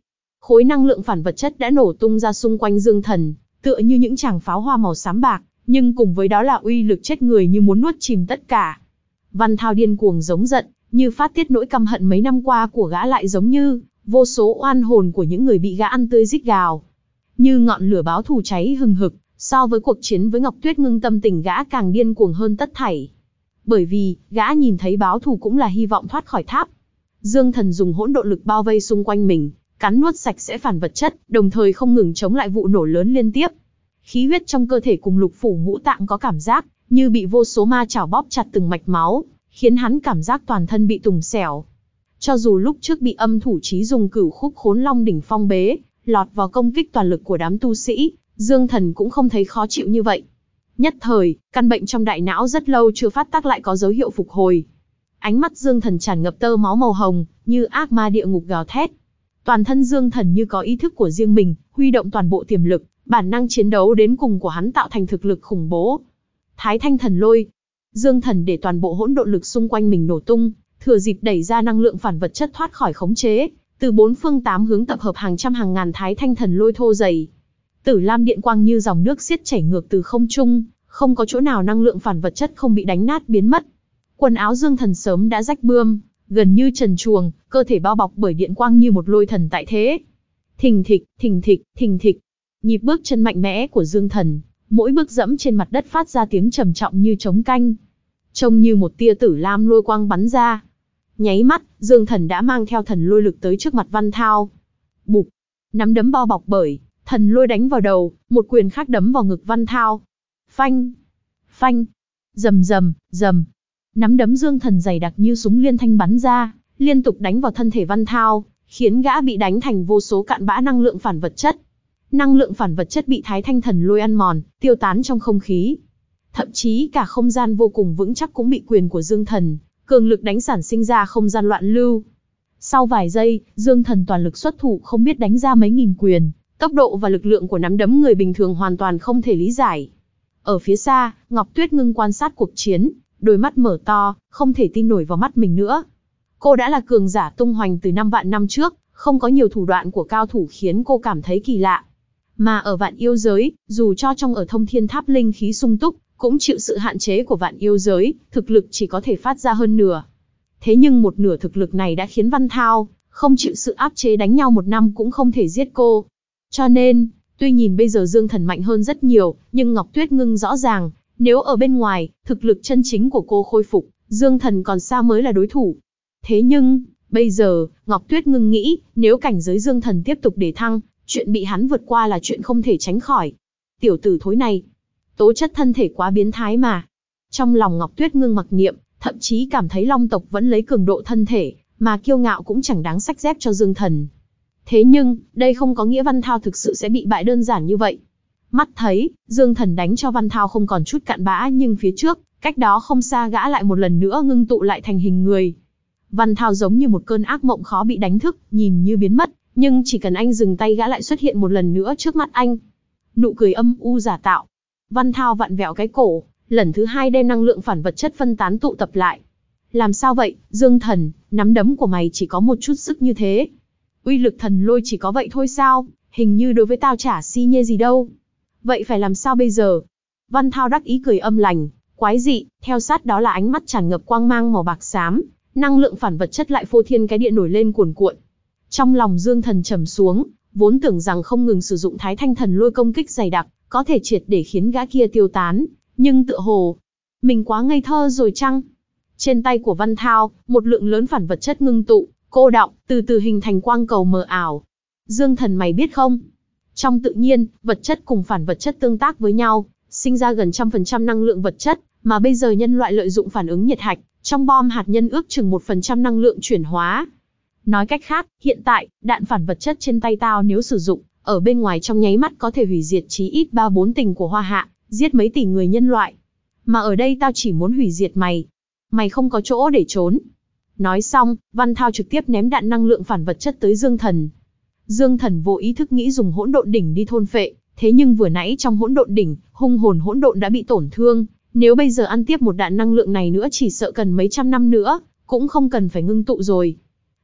khối năng lượng phản vật chất đã nổ tung ra xung quanh Dương Thần, tựa như những tràng pháo hoa màu xám bạc, nhưng cùng với đó là uy lực chết người như muốn nuốt chìm tất cả. Văn Thao điên cuồng giống giận, như phát tiết nỗi căm hận mấy năm qua của gã, lại giống như vô số oan hồn của những người bị gã ăn tươi rít gào. Như ngọn lửa báo thù cháy hừng hực, so với cuộc chiến với Ngọc Tuyết Ngưng tâm tình gã càng điên cuồng hơn tất thảy. Bởi vì, gã nhìn thấy báo thù cũng là hy vọng thoát khỏi tháp. Dương Thần dùng hỗn độn lực bao vây xung quanh mình, cắn nuốt sạch sẽ phản vật chất, đồng thời không ngừng chống lại vụ nổ lớn liên tiếp. Khí huyết trong cơ thể cùng lục phủ ngũ tạng có cảm giác như bị vô số ma chảo bóp chặt từng mạch máu, khiến hắn cảm giác toàn thân bị tùng xẻo. Cho dù lúc trước bị Âm Thủ Chí dùng Cửu Khúc Khốn Long đỉnh phong bế, lọt vào công kích toàn lực của đám tu sĩ, Dương Thần cũng không thấy khó chịu như vậy. Nhất thời, căn bệnh trong đại não rất lâu chưa phát tác lại có dấu hiệu phục hồi. Ánh mắt Dương Thần tràn ngập tơ máu màu hồng, như ác ma địa ngục gào thét. Toàn thân Dương Thần như có ý thức của riêng mình, huy động toàn bộ tiềm lực, bản năng chiến đấu đến cùng của hắn tạo thành thực lực khủng bố. Thái Thanh Thần Lôi. Dương Thần để toàn bộ hỗn độn lực xung quanh mình nổ tung, thừa dịp đẩy ra năng lượng phản vật chất thoát khỏi khống chế, từ bốn phương tám hướng tập hợp hàng trăm hàng ngàn Thái Thanh Thần Lôi thô dày. Tử lam điện quang như dòng nước xiết chảy ngược từ không trung, không có chỗ nào năng lượng phản vật chất không bị đánh nát biến mất. Quần áo Dương Thần sớm đã rách bươm, gần như trần truồng, cơ thể bao bọc bởi điện quang như một lôi thần tại thế. Thình thịch, thình thịch, thình thịch. Nhịp bước chân mạnh mẽ của Dương Thần, mỗi bước dẫm trên mặt đất phát ra tiếng trầm trọng như trống canh. Trông như một tia tử lam lôi quang bắn ra. Nháy mắt, Dương Thần đã mang theo thần lôi lực tới trước mặt Văn Thao. Bụp, nắm đấm bao bọc bởi thần lôi đánh vào đầu, một quyền khác đấm vào ngực Văn Thao. Phanh, phanh, rầm rầm, rầm. Nắm đấm Dương Thần dày đặc như súng liên thanh bắn ra, liên tục đánh vào thân thể Văn Thao, khiến gã bị đánh thành vô số cạn bã năng lượng phản vật chất. Năng lượng phản vật chất bị Thái Thanh Thần Lôi ăn mòn, tiêu tán trong không khí. Thậm chí cả không gian vô cùng vững chắc cũng bị quyền của Dương Thần cường lực đánh sản sinh ra không gian loạn lưu. Sau vài giây, Dương Thần toàn lực xuất thủ không biết đánh ra mấy nghìn quyền, tốc độ và lực lượng của nắm đấm người bình thường hoàn toàn không thể lý giải. Ở phía xa, Ngọc Tuyết Ngưng quan sát cuộc chiến, đôi mắt mở to, không thể tin nổi vào mắt mình nữa. Cô đã là cường giả tung hoành từ 5 vạn năm trước, không có nhiều thủ đoạn của cao thủ khiến cô cảm thấy kỳ lạ. Mà ở Vạn Yêu giới, dù cho trong ở Thông Thiên Tháp linh khí sung túc, cũng chịu sự hạn chế của Vạn Yêu giới, thực lực chỉ có thể phát ra hơn nửa. Thế nhưng một nửa thực lực này đã khiến Văn Thao không chịu sự áp chế, đánh nhau 1 năm cũng không thể giết cô. Cho nên, tuy nhìn bây giờ Dương Thần mạnh hơn rất nhiều, nhưng Ngọc Tuyết Ngưng rõ ràng, nếu ở bên ngoài, thực lực chân chính của cô khôi phục, Dương Thần còn xa mới là đối thủ. Thế nhưng, bây giờ, Ngọc Tuyết Ngưng nghĩ, nếu cảnh giới Dương Thần tiếp tục để thăng, chuyện bị hắn vượt qua là chuyện không thể tránh khỏi. Tiểu tử thối này, tố chất thân thể quá biến thái mà. Trong lòng Ngọc Tuyết Ngưng mặc niệm, thậm chí cảm thấy Long tộc vẫn lấy cường độ thân thể, mà kiêu ngạo cũng chẳng đáng xách dép cho Dương Thần. Thế nhưng, đây không có nghĩa Văn Thao thực sự sẽ bị bại đơn giản như vậy. Mắt thấy, Dương Thần đánh cho Văn Thao không còn chút cặn bã, nhưng phía trước, cách đó không xa gã lại một lần nữa ngưng tụ lại thành hình người. Văn Thao giống như một cơn ác mộng khó bị đánh thức, nhìn như biến mất, nhưng chỉ cần anh dừng tay gã lại xuất hiện một lần nữa trước mắt anh. Nụ cười âm u giả tạo. Văn Thao vặn vẹo cái cổ, lần thứ 2 đem năng lượng phản vật chất phân tán tụ tập lại. Làm sao vậy, Dương Thần, nắm đấm của mày chỉ có một chút sức như thế. Uy lực thần lôi chỉ có vậy thôi sao, hình như đối với tao chả si nhê gì đâu. Vậy phải làm sao bây giờ? Văn Thao đắc ý cười âm lành, quái dị, theo sát đó là ánh mắt tràn ngập quang mang màu bạc xám, năng lượng phản vật chất lại phô thiên cái địa nổi lên cuồn cuộn. Trong lòng Dương Thần trầm xuống, vốn tưởng rằng không ngừng sử dụng Thái Thanh Thần Lôi công kích dày đặc, có thể triệt để khiến gã kia tiêu tán, nhưng tựa hồ, mình quá ngây thơ rồi chăng? Trên tay của Văn Thao, một lượng lớn phản vật chất ngưng tụ, cô đọng, từ từ hình thành quang cầu mờ ảo. Dương Thần mày biết không? Trong tự nhiên, vật chất cùng phản vật chất tương tác với nhau, sinh ra gần 100% năng lượng vật chất, mà bây giờ nhân loại lợi dụng phản ứng nhiệt hạch, trong bom hạt nhân ước chừng 1% năng lượng chuyển hóa. Nói cách khác, hiện tại, đạn phản vật chất trên tay tao nếu sử dụng, ở bên ngoài trong nháy mắt có thể hủy diệt chí ít 3-4 tỉnh của Hoa Hạ, giết mấy tỷ người nhân loại. Mà ở đây tao chỉ muốn hủy diệt mày. Mày không có chỗ để trốn. Nói xong, Văn Thao trực tiếp ném đạn năng lượng phản vật chất tới Dương Thần. Dương Thần vô ý thức nghĩ dùng hỗn độn đỉnh đi thôn phệ, thế nhưng vừa nãy trong hỗn độn đỉnh, hung hồn hỗn độn đã bị tổn thương, nếu bây giờ ăn tiếp một đạn năng lượng này nữa chỉ sợ cần mấy trăm năm nữa, cũng không cần phải ngưng tụ rồi.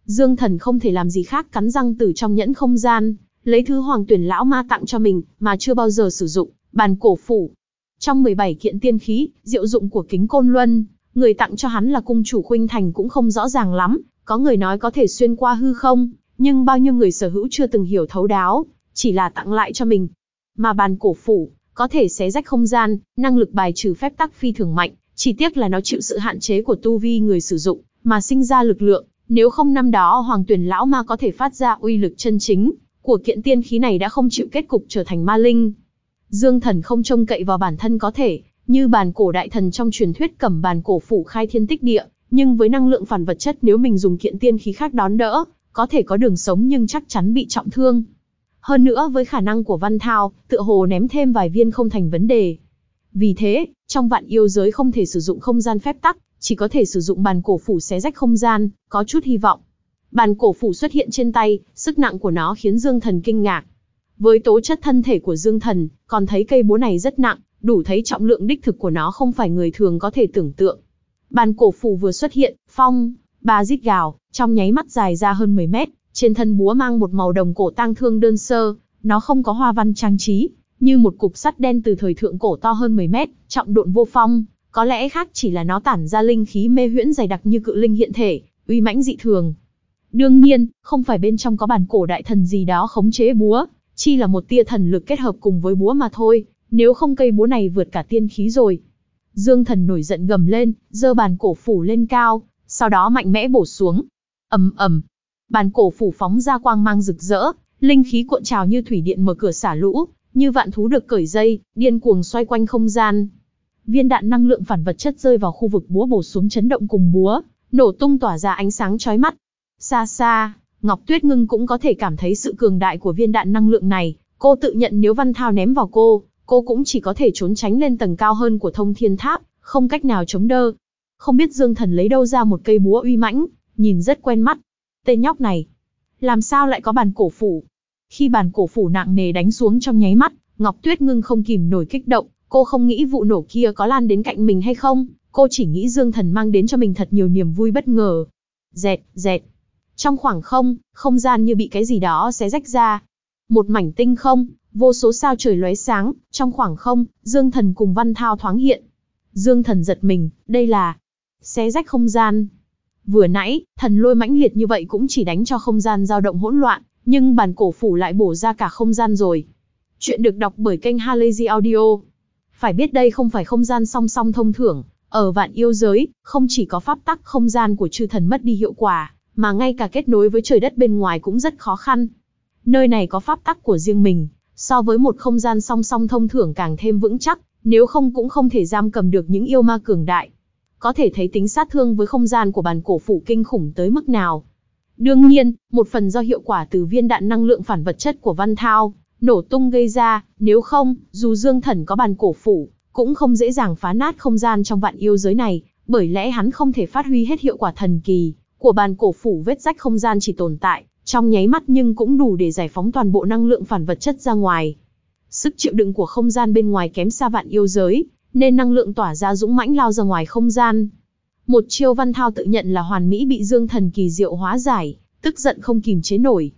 Dương Thần không thể làm gì khác cắn răng từ trong nhẫn không gian, lấy thứ Hoàng Tuyển lão ma tặng cho mình, mà chưa bao giờ sử dụng, bàn cổ phủ. Trong 17 kiện tiên khí, diệu dụng của Kính Côn Luân, người tặng cho hắn là cung chủ Khuynh Thành cũng không rõ ràng lắm, có người nói có thể xuyên qua hư không, nhưng bao nhiêu người sở hữu chưa từng hiểu thấu đáo, chỉ là tặng lại cho mình. Mà bàn cổ phủ, có thể xé rách không gian, năng lực bài trừ phép tắc phi thường mạnh, chỉ tiếc là nó chịu sự hạn chế của tu vi người sử dụng, mà sinh ra lực lượng, nếu không năm đó Hoàng Tuyển lão ma có thể phát ra uy lực chân chính của kiện tiên khí này đã không chịu kết cục trở thành ma linh. Dương Thần không trông cậy vào bản thân có thể, như bàn cổ đại thần trong truyền thuyết cầm bàn cổ phủ khai thiên tích địa, nhưng với năng lượng phản vật chất nếu mình dùng kiện tiên khí khác đón đỡ, có thể có đường sống nhưng chắc chắn bị trọng thương. Hơn nữa với khả năng của Văn Thao, tựa hồ ném thêm vài viên không thành vấn đề. Vì thế, trong vạn yêu giới không thể sử dụng không gian phép tắc, chỉ có thể sử dụng bàn cổ phủ xé rách không gian, có chút hy vọng. Bàn cổ phủ xuất hiện trên tay, sức nặng của nó khiến Dương Thần kinh ngạc. Với tố chất thân thể của Dương Thần, còn thấy cây búa này rất nặng, đủ thấy trọng lượng đích thực của nó không phải người thường có thể tưởng tượng. Bàn cổ phủ vừa xuất hiện, phong, ba rít gào, trong nháy mắt dài ra hơn 10 mét, trên thân búa mang một màu đồng cổ tang thương đơn sơ, nó không có hoa văn trang trí, như một cục sắt đen từ thời thượng cổ to hơn 10 mét, trọng độn vô phong, có lẽ khác chỉ là nó tản ra linh khí mê huyễn dày đặc như cự linh hiện thể, uy mãnh dị thường. Đương nhiên, không phải bên trong có bàn cổ đại thần gì đó khống chế búa, chỉ là một tia thần lực kết hợp cùng với búa mà thôi, nếu không cây búa này vượt cả tiên khí rồi. Dương Thần nổi giận gầm lên, giơ bàn cổ phủ lên cao, sau đó mạnh mẽ bổ xuống. Ầm ầm, bàn cổ phủ phóng ra quang mang rực rỡ, linh khí cuộn trào như thủy điện mở cửa xả lũ, như vạn thú được cởi dây, điên cuồng xoay quanh không gian. Viên đạn năng lượng phản vật chất rơi vào khu vực búa bổ xuống chấn động cùng búa, nổ tung tỏa ra ánh sáng chói mắt. Xa xa, Ngọc Tuyết Ngưng cũng có thể cảm thấy sự cường đại của viên đạn năng lượng này, cô tự nhận nếu Văn Thao ném vào cô cũng chỉ có thể trốn tránh lên tầng cao hơn của Thông Thiên Tháp, không cách nào chống đỡ. Không biết Dương Thần lấy đâu ra một cây búa uy mãnh, nhìn rất quen mắt. Tên nhóc này, làm sao lại có bàn cổ phủ? Khi bàn cổ phủ nặng nề đánh xuống trong nháy mắt, Ngọc Tuyết Ngưng không kìm nổi kích động, cô không nghĩ vụ nổ kia có lan đến cạnh mình hay không, cô chỉ nghĩ Dương Thần mang đến cho mình thật nhiều niềm vui bất ngờ. Dẹt, dẹt. Trong khoảng không gian như bị cái gì đó xé rách ra. Một mảnh tinh không, vô số sao trời lóe sáng, trong khoảng không, Dương Thần cùng Văn Thao thoáng hiện. Dương Thần giật mình, đây là xé rách không gian. Vừa nãy, thần lôi mãnh liệt như vậy cũng chỉ đánh cho không gian dao động hỗn loạn, nhưng bàn cổ phủ lại bổ ra cả không gian rồi. Chuyện được đọc bởi kênh Halazy Audio. Phải biết đây không phải không gian song song thông thường, ở vạn yêu giới, không chỉ có pháp tắc không gian của chư thần mất đi hiệu quả, mà ngay cả kết nối với trời đất bên ngoài cũng rất khó khăn. Nơi này có pháp tắc của riêng mình, so với một không gian song song thông thường càng thêm vững chắc, nếu không cũng không thể giam cầm được những yêu ma cường đại. Có thể thấy tính sát thương với không gian của bàn cổ phủ kinh khủng tới mức nào. Đương nhiên, một phần do hiệu quả từ viên đạn năng lượng phản vật chất của Văn Thao nổ tung gây ra, nếu không, dù Dương Thần có bàn cổ phủ, cũng không dễ dàng phá nát không gian trong vạn yêu giới này, bởi lẽ hắn không thể phát huy hết hiệu quả thần kỳ của bàn cổ phủ. Vết rách không gian chỉ tồn tại trong nháy mắt nhưng cũng đủ để giải phóng toàn bộ năng lượng phản vật chất ra ngoài. Sức chịu đựng của không gian bên ngoài kém xa vạn yêu giới, nên năng lượng tỏa ra dũng mãnh lao ra ngoài không gian. Một chiêu Văn Thao tự nhận là hoàn mỹ bị Dương Thần kỳ diệu hóa giải, tức giận không kìm chế nổi.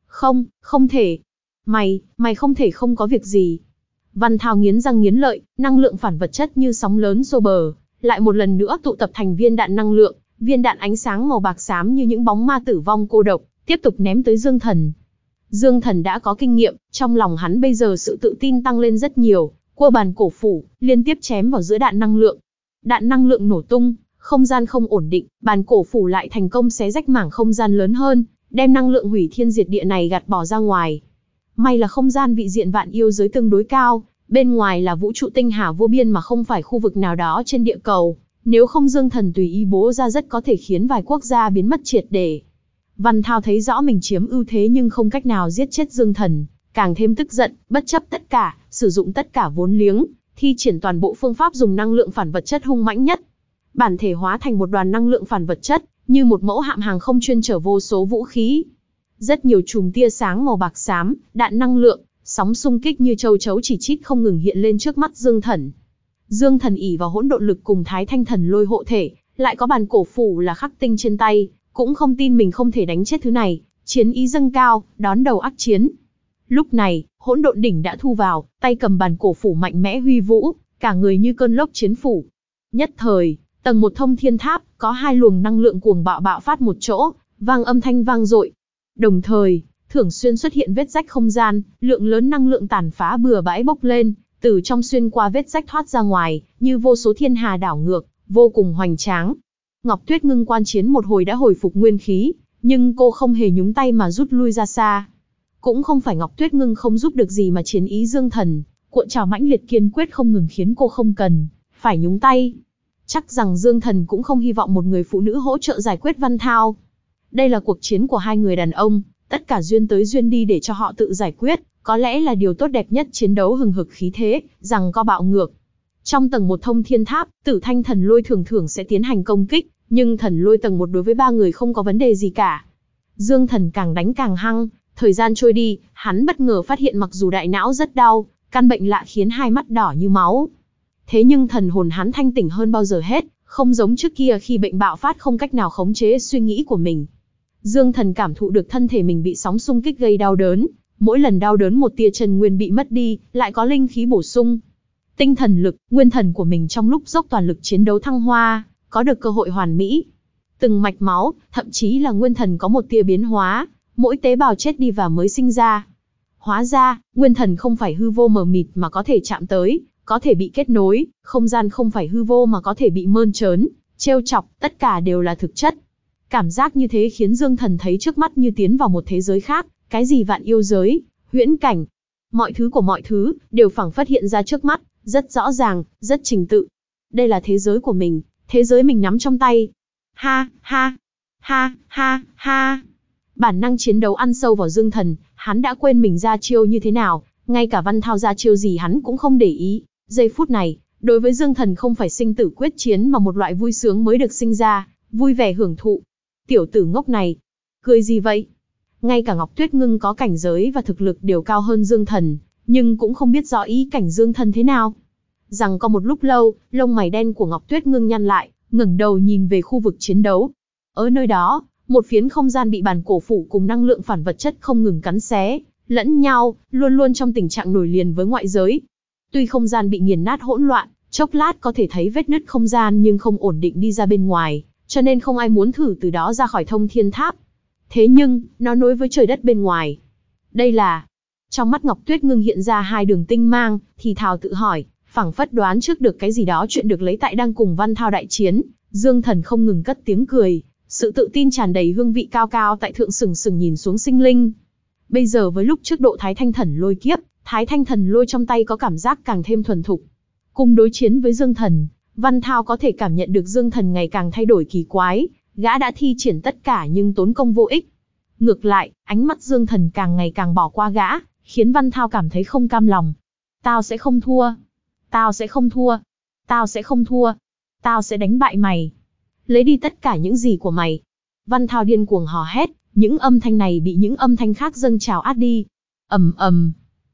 Không thể. Mày không thể không có việc gì. Văn Thao nghiến răng nghiến lợi, năng lượng phản vật chất như sóng lớn xô bờ, lại một lần nữa tụ tập thành viên đạn năng lượng, viên đạn ánh sáng màu bạc xám như những bóng ma tử vong cô độc, tiếp tục ném tới Dương Thần. Dương Thần đã có kinh nghiệm, trong lòng hắn bây giờ sự tự tin tăng lên rất nhiều, cua bàn cổ phủ, liên tiếp chém vào giữa đạn năng lượng. Đạn năng lượng nổ tung, không gian không ổn định, bàn cổ phủ lại thành công xé rách mảng không gian lớn hơn, đem năng lượng hủy thiên diệt địa này gạt bỏ ra ngoài. May là không gian vị diện vạn yêu giới tương đối cao, bên ngoài là vũ trụ tinh hà vô biên mà không phải khu vực nào đó trên địa cầu, nếu không Dương Thần tùy ý bố ra rất có thể khiến vài quốc gia biến mất triệt để. Văn Thao thấy rõ mình chiếm ưu thế nhưng không cách nào giết chết Dương Thần, càng thêm tức giận, bất chấp tất cả, sử dụng tất cả vốn liếng, thi triển toàn bộ phương pháp dùng năng lượng phản vật chất hung mãnh nhất. Bản thể hóa thành một đoàn năng lượng phản vật chất, như một mẫu hạm hàng không chuyên chở vô số vũ khí. Rất nhiều chùm tia sáng màu bạc xám, đạn năng lượng, sóng xung kích như châu chấu chỉ chít không ngừng hiện lên trước mắt Dương Thần. Dương Thần ỷ vào hỗn độn lực cùng Thái Thanh Thần Lôi hộ thể, lại có bàn cổ phủ là khắc tinh trên tay, cũng không tin mình không thể đánh chết thứ này, chiến ý dâng cao, đón đầu ác chiến. Lúc này, Hỗn Độn Đỉnh đã thu vào, tay cầm bàn cổ phủ mạnh mẽ huy vũ, cả người như cơn lốc chiến phủ. Nhất thời, tầng 1 Thông Thiên Tháp, có hai luồng năng lượng cuồng bạo bạo phát một chỗ, vang âm thanh vang dội. Đồng thời, thường xuyên xuất hiện vết rách không gian, lượng lớn năng lượng tàn phá bừa bãi bốc lên, từ trong xuyên qua vết rách thoát ra ngoài, như vô số thiên hà đảo ngược, vô cùng hoành tráng. Ngọc Tuyết Ngưng quan chiến một hồi đã hồi phục nguyên khí, nhưng cô không hề nhúng tay mà rút lui ra xa. Cũng không phải Ngọc Tuyết Ngưng không giúp được gì mà chiến ý dương thần, cuộn trào mãnh liệt kiên quyết không ngừng khiến cô không cần phải nhúng tay. Chắc rằng Dương Thần cũng không hy vọng một người phụ nữ hỗ trợ giải quyết Văn Thao. Đây là cuộc chiến của hai người đàn ông, tất cả duyên tới duyên đi để cho họ tự giải quyết, có lẽ là điều tốt đẹp nhất. Chiến đấu hừng hực khí thế, giằng co bạo ngược. Trong tầng 1 Thông Thiên Tháp, Tử Thanh Thần Lôi thường sẽ tiến hành công kích, nhưng Thần Lôi tầng 1 đối với ba người không có vấn đề gì cả. Dương Thần càng đánh càng hăng, thời gian trôi đi, hắn bất ngờ phát hiện mặc dù đại não rất đau, căn bệnh lạ khiến hai mắt đỏ như máu. Thế nhưng thần hồn hắn thanh tỉnh hơn bao giờ hết, không giống trước kia khi bệnh bạo phát không cách nào khống chế suy nghĩ của mình. Dương Thần cảm thụ được thân thể mình bị sóng xung kích gây đau đớn, mỗi lần đau đớn một tia chân nguyên bị mất đi, lại có linh khí bổ sung. Tinh thần lực, nguyên thần của mình trong lúc dốc toàn lực chiến đấu thăng hoa, có được cơ hội hoàn mỹ. Từng mạch máu, thậm chí là nguyên thần có một tia biến hóa, mỗi tế bào chết đi và mới sinh ra. Hóa ra, nguyên thần không phải hư vô mờ mịt mà có thể chạm tới, có thể bị kết nối, không gian không phải hư vô mà có thể bị mơn trớn, trêu chọc, tất cả đều là thực chất. Cảm giác như thế khiến Dương Thần thấy trước mắt như tiến vào một thế giới khác, cái gì vạn yêu giới, huyễn cảnh. Mọi thứ của mọi thứ, đều phảng phất hiện ra trước mắt, rất rõ ràng, rất trình tự. Đây là thế giới của mình, thế giới mình nắm trong tay. Ha, ha, ha, ha, ha. Bản năng chiến đấu ăn sâu vào Dương Thần, hắn đã quên mình ra chiêu như thế nào, ngay cả Văn Thao ra chiêu gì hắn cũng không để ý. Giây phút này, đối với Dương Thần không phải sinh tử quyết chiến mà một loại vui sướng mới được sinh ra, vui vẻ hưởng thụ. Tiểu tử ngốc này, cười gì vậy? Ngay cả Ngọc Tuyết Ngưng có cảnh giới và thực lực đều cao hơn Dương Thần, nhưng cũng không biết rõ ý cảnh Dương Thần thế nào. Rằng có một lúc lâu, lông mày đen của Ngọc Tuyết Ngưng nhăn lại, ngẩng đầu nhìn về khu vực chiến đấu. Ở nơi đó, một phiến không gian bị bản cổ phủ cùng năng lượng phản vật chất không ngừng cắn xé lẫn nhau, luôn luôn trong tình trạng nổi liền với ngoại giới. Tuy không gian bị nghiền nát hỗn loạn, chốc lát có thể thấy vết nứt không gian nhưng không ổn định đi ra bên ngoài, cho nên không ai muốn thử từ đó ra khỏi Thông Thiên Tháp. Thế nhưng, nó nối với trời đất bên ngoài. Đây là... Trong mắt Ngọc Tuyết Ngưng hiện ra hai đường tinh mang, thì thào tự hỏi, phảng phất đoán trước được cái gì đó chuyện được lấy tại đang cùng Văn Thao đại chiến. Dương Thần không ngừng cất tiếng cười, sự tự tin tràn đầy hương vị cao cao tại thượng sừng sừng nhìn xuống sinh linh. Bây giờ với lúc trước độ Thái Thanh Thần Lôi kiếp, Thái Thanh Thần Lôi trong tay có cảm giác càng thêm thuần thục. Cùng đối chiến với Dương Thần, Văn Thao có thể cảm nhận được Dương Thần ngày càng thay đổi kỳ quái, gã đã thi triển tất cả nhưng tốn công vô ích. Ngược lại, ánh mắt Dương Thần càng ngày càng bỏ qua gã, khiến Văn Thao cảm thấy không cam lòng. Tao sẽ không thua. Tao sẽ không thua. Tao sẽ không thua. Tao sẽ đánh bại mày. Lấy đi tất cả những gì của mày. Văn Thao điên cuồng hò hét, những âm thanh này bị những âm thanh khác dâng trào át đi. Ầm ầm.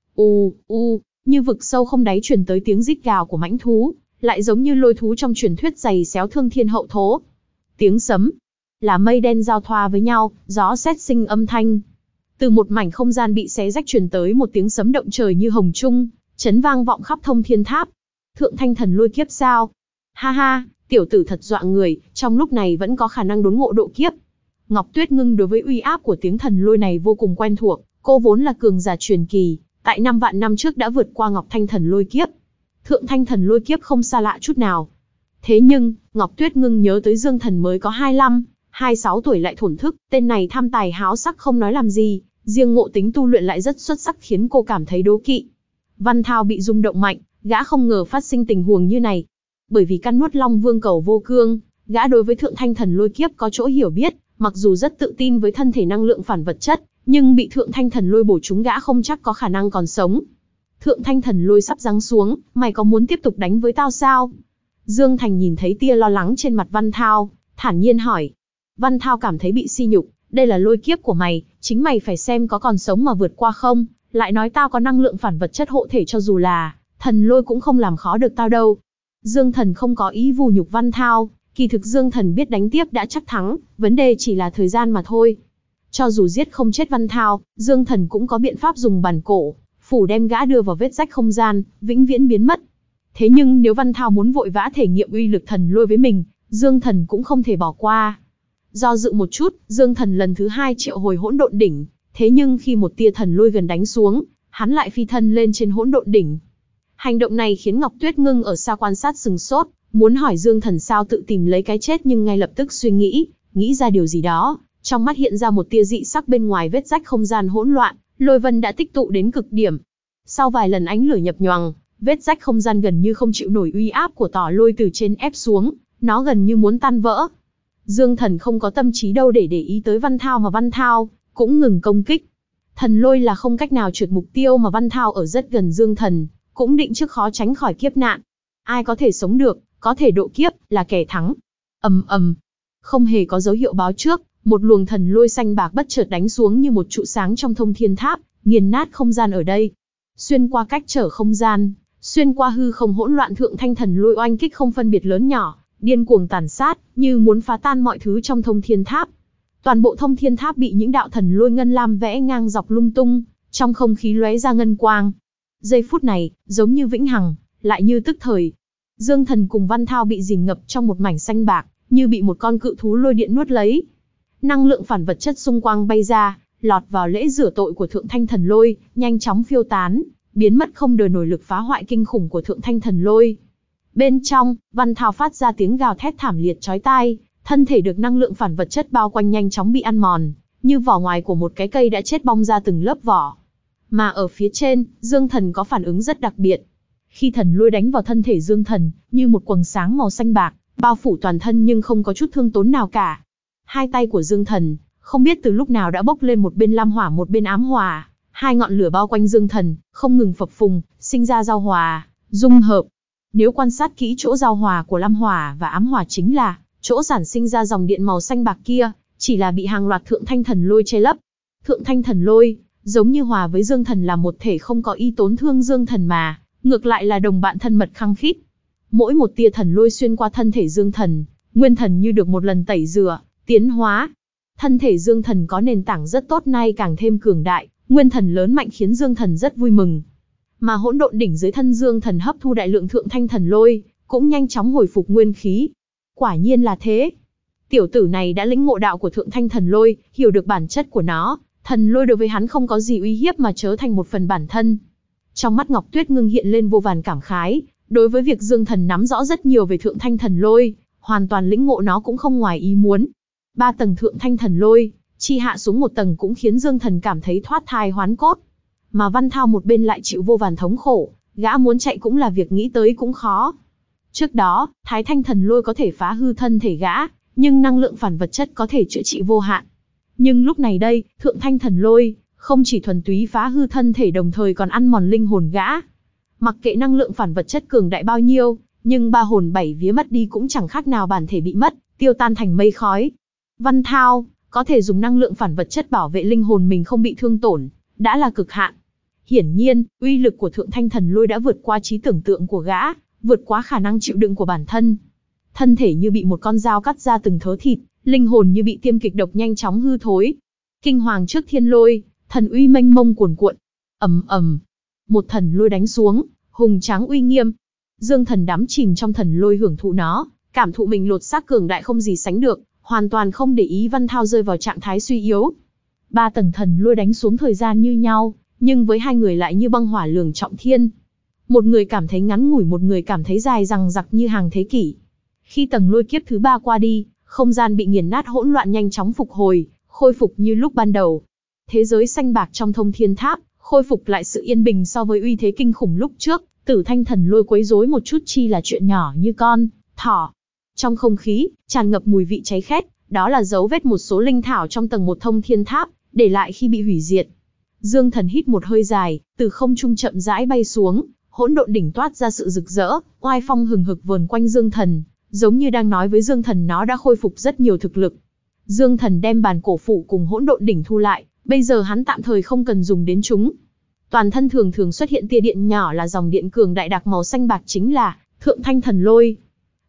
Như vực sâu không đáy truyền tới tiếng rít gào của mãnh thú, lại giống như lôi thú trong truyền thuyết giày xéo thương thiên hậu thố. Tiếng sấm, là mây đen giao thoa với nhau, gió sét sinh âm thanh. Từ một mảnh không gian bị xé rách truyền tới một tiếng sấm động trời như hồng trung, chấn vang vọng khắp Thông Thiên Tháp. Thượng Thanh Thần Lôi kiếp sao? Ha ha, tiểu tử thật dọa người, trong lúc này vẫn có khả năng đốn ngộ độ kiếp. Ngọc Tuyết Ngưng đối với uy áp của tiếng thần lôi này vô cùng quen thuộc, cô vốn là cường giả truyền kỳ, tại 5 vạn năm trước đã vượt qua Ngọc Thanh Thần Lôi kiếp. Thượng Thanh Thần Lôi kiếp không xa lạ chút nào. Thế nhưng, Ngọc Tuyết Ngưng nhớ tới Dương Thần mới có 25, 26 tuổi lại thổn thức, tên này tham tài háo sắc không nói làm gì, riêng ngộ tính tu luyện lại rất xuất sắc khiến cô cảm thấy đố kỵ. Văn Thao bị rung động mạnh, gã không ngờ phát sinh tình huống như này. Bởi vì căn nuốt Long Vương Cầu Vô Cương, gã đối với Thượng Thanh Thần Lôi kiếp có chỗ hiểu biết, mặc dù rất tự tin với thân thể năng lượng phản vật chất, nhưng bị Thượng Thanh Thần Lôi bổ trúng gã không chắc có khả năng còn sống. Thượng Thanh Thần Lôi sắp giáng xuống, mày có muốn tiếp tục đánh với tao sao? Dương Thành nhìn thấy tia lo lắng trên mặt Văn Thao, thản nhiên hỏi. Văn Thao cảm thấy bị sỉ nhục, đây là lôi kiếp của mày, chính mày phải xem có còn sống mà vượt qua không, lại nói tao có năng lượng phản vật chất hộ thể cho dù là thần lôi cũng không làm khó được tao đâu. Dương Thần không có ý vù nhục Văn Thao, Kỳ thực Dương Thần biết đánh tiếp đã chắc thắng, vấn đề chỉ là thời gian mà thôi. Cho dù giết không chết Văn Thao, Dương Thần cũng có biện pháp dùng bản cổ phủ đem gã đưa vào vết rách không gian, vĩnh viễn biến mất. Thế nhưng nếu Văn Thao muốn vội vã thể nghiệm uy lực thần lôi với mình, Dương Thần cũng không thể bỏ qua. Do dự một chút, Dương Thần lần thứ 2 triệu hồi hỗn độn đỉnh, thế nhưng khi một tia thần lôi gần đánh xuống, hắn lại phi thân lên trên hỗn độn đỉnh. Hành động này khiến Ngọc Tuyết Ngưng ở xa quan sát sừng sốt, muốn hỏi Dương Thần sao tự tìm lấy cái chết nhưng ngay lập tức suy nghĩ ra điều gì đó, trong mắt hiện ra một tia dị sắc bên ngoài vết rách không gian hỗn loạn, lôi vân đã tích tụ đến cực điểm. Sau vài lần ánh lửa nhập nhoằng, vết rách không gian gần như không chịu nổi uy áp của tỏ lôi từ trên ép xuống, nó gần như muốn tan vỡ. Dương Thần không có tâm trí đâu để ý tới Văn Thao mà Văn Thao cũng ngừng công kích. Thần lôi là không cách nào trượt mục tiêu mà Văn Thao ở rất gần Dương Thần, cũng định trước khó tránh khỏi kiếp nạn. Ai có thể sống được, có thể độ kiếp, là kẻ thắng. Ầm ầm, không hề có dấu hiệu báo trước, một luồng thần lôi xanh bạc bất chợt đánh xuống như một trụ sáng trong thông thiên tháp, nghiền nát không gian ở đây. Xuyên qua cách trở không gian, xuyên qua hư không hỗn loạn, thượng thanh thần lôi oanh kích không phân biệt lớn nhỏ, điên cuồng tàn sát, như muốn phá tan mọi thứ trong thông thiên tháp. Toàn bộ thông thiên tháp bị những đạo thần lôi ngân lam vẽ ngang dọc lung tung, trong không khí lóe ra ngân quang. Giây phút này, giống như vĩnh hằng, lại như tức thời. Dương Thần cùng Văn Thao bị rìm ngập trong một mảnh xanh bạc, như bị một con cự thú lôi điện nuốt lấy. Năng lượng phản vật chất xung quanh bay ra, lọt vào lễ rửa tội của thượng thanh thần lôi, nhanh chóng phiêu tán, biến mất không đỡ nổi lực phá hoại kinh khủng của thượng thanh thần lôi. Bên trong, Văn Thao phát ra tiếng gào thét thảm liệt chói tai, thân thể được năng lượng phản vật chất bao quanh nhanh chóng bị ăn mòn, như vỏ ngoài của một cái cây đã chết bong ra từng lớp vỏ. Mà ở phía trên, Dương Thần có phản ứng rất đặc biệt. Khi thần lôi đánh vào thân thể Dương Thần, như một quầng sáng màu xanh bạc, bao phủ toàn thân nhưng không có chút thương tổn nào cả. Hai tay của Dương Thần, không biết từ lúc nào đã bốc lên một bên lam hỏa một bên ám hỏa, hai ngọn lửa bao quanh Dương Thần, không ngừng phập phùng, sinh ra giao hòa, dung hợp. Nếu quan sát kỹ, chỗ giao hòa của lam hỏa và ám hỏa chính là chỗ sản sinh ra dòng điện màu xanh bạc kia, chỉ là bị hàng loạt thượng thanh thần lôi che lấp. Thượng thanh thần lôi, giống như hòa với Dương Thần là một thể, không có ý tổn thương Dương Thần mà, ngược lại là đồng bạn thân mật khăng khít. Mỗi một tia thần lôi xuyên qua thân thể Dương Thần, nguyên thần như được một lần tẩy rửa, tiến hóa. Thân thể Dương Thần có nền tảng rất tốt, nay càng thêm cường đại, nguyên thần lớn mạnh khiến Dương Thần rất vui mừng. Mà hỗn độn đỉnh dưới thân Dương Thần hấp thu đại lượng thượng thanh thần lôi, cũng nhanh chóng hồi phục nguyên khí. Quả nhiên là thế. Tiểu tử này đã lĩnh ngộ đạo của thượng thanh thần lôi, hiểu được bản chất của nó, thần lôi đối với hắn không có gì uy hiếp mà trở thành một phần bản thân. Trong mắt Ngọc Tuyết Ngưng hiện lên vô vàn cảm khái, đối với việc Dương Thần nắm rõ rất nhiều về thượng thanh thần lôi, hoàn toàn lĩnh ngộ nó cũng không ngoài ý muốn. 3 tầng thượng thanh thần lôi, chi hạ xuống một tầng cũng khiến Dương Thần cảm thấy thoát thai hoán cốt. Mà Văn Thao một bên lại chịu vô vàn thống khổ, gã muốn chạy cũng là việc nghĩ tới cũng khó. Trước đó, Thái Thanh thần lôi có thể phá hư thân thể gã, nhưng năng lượng phản vật chất có thể chữa trị vô hạn. Nhưng lúc này đây, thượng thanh thần lôi, không chỉ thuần túy phá hư thân thể đồng thời còn ăn mòn linh hồn gã. Mặc kệ năng lượng phản vật chất cường đại bao nhiêu, nhưng 3 hồn 7 vía mất đi cũng chẳng khác nào bản thể bị mất, tiêu tan thành mây khói. Văn Thao, có thể dùng năng lượng phản vật chất bảo vệ linh hồn mình không bị thương tổn, đã là cực hạn. Hiển nhiên, uy lực của thượng thanh thần lôi đã vượt qua trí tưởng tượng của gã, vượt quá khả năng chịu đựng của bản thân. Thân thể như bị một con dao cắt ra từng thớ thịt, linh hồn như bị tiêm kịch độc nhanh chóng hư thối. Kinh hoàng trước thiên lôi, thần uy mênh mông cuồn cuộn. Ầm ầm, một thần lôi đánh xuống, hùng tráng uy nghiêm. Dương Thần đắm chìm trong thần lôi hưởng thụ nó, cảm thụ mình lột xác cường đại không gì sánh được, hoàn toàn không để ý Văn Thao rơi vào trạng thái suy yếu. 3 tầng thần lôi đánh xuống thời gian như nhau, nhưng với hai người lại như băng hỏa lường trọng thiên. Một người cảm thấy ngắn ngủi, một người cảm thấy dài dằng dặc như hàng thế kỷ. Khi tầng lôi kiếp thứ 3 qua đi, không gian bị nghiền nát hỗn loạn nhanh chóng phục hồi, khôi phục như lúc ban đầu. Thế giới xanh bạc trong thông thiên tháp, khôi phục lại sự yên bình so với uy thế kinh khủng lúc trước. Tử thanh thần lôi quấy rối một chút chi là chuyện nhỏ như con thỏ. Trong không khí, tràn ngập mùi vị cháy khét, đó là dấu vết một số linh thảo trong tầng 1 thông thiên tháp, để lại khi bị hủy diệt. Dương Thần hít một hơi dài, từ không trung chậm rãi bay xuống, hỗn độn đỉnh toát ra sự rực rỡ, oai phong hừng hực vờn quanh Dương Thần, giống như đang nói với Dương Thần nó đã khôi phục rất nhiều thực lực. Dương Thần đem bàn cổ phủ cùng hỗn độn đỉnh thu lại, bây giờ hắn tạm thời không cần dùng đến chúng. Toàn thân thường thường xuất hiện tia điện nhỏ là dòng điện cường đại đặc màu xanh bạc, chính là thượng thanh thần lôi.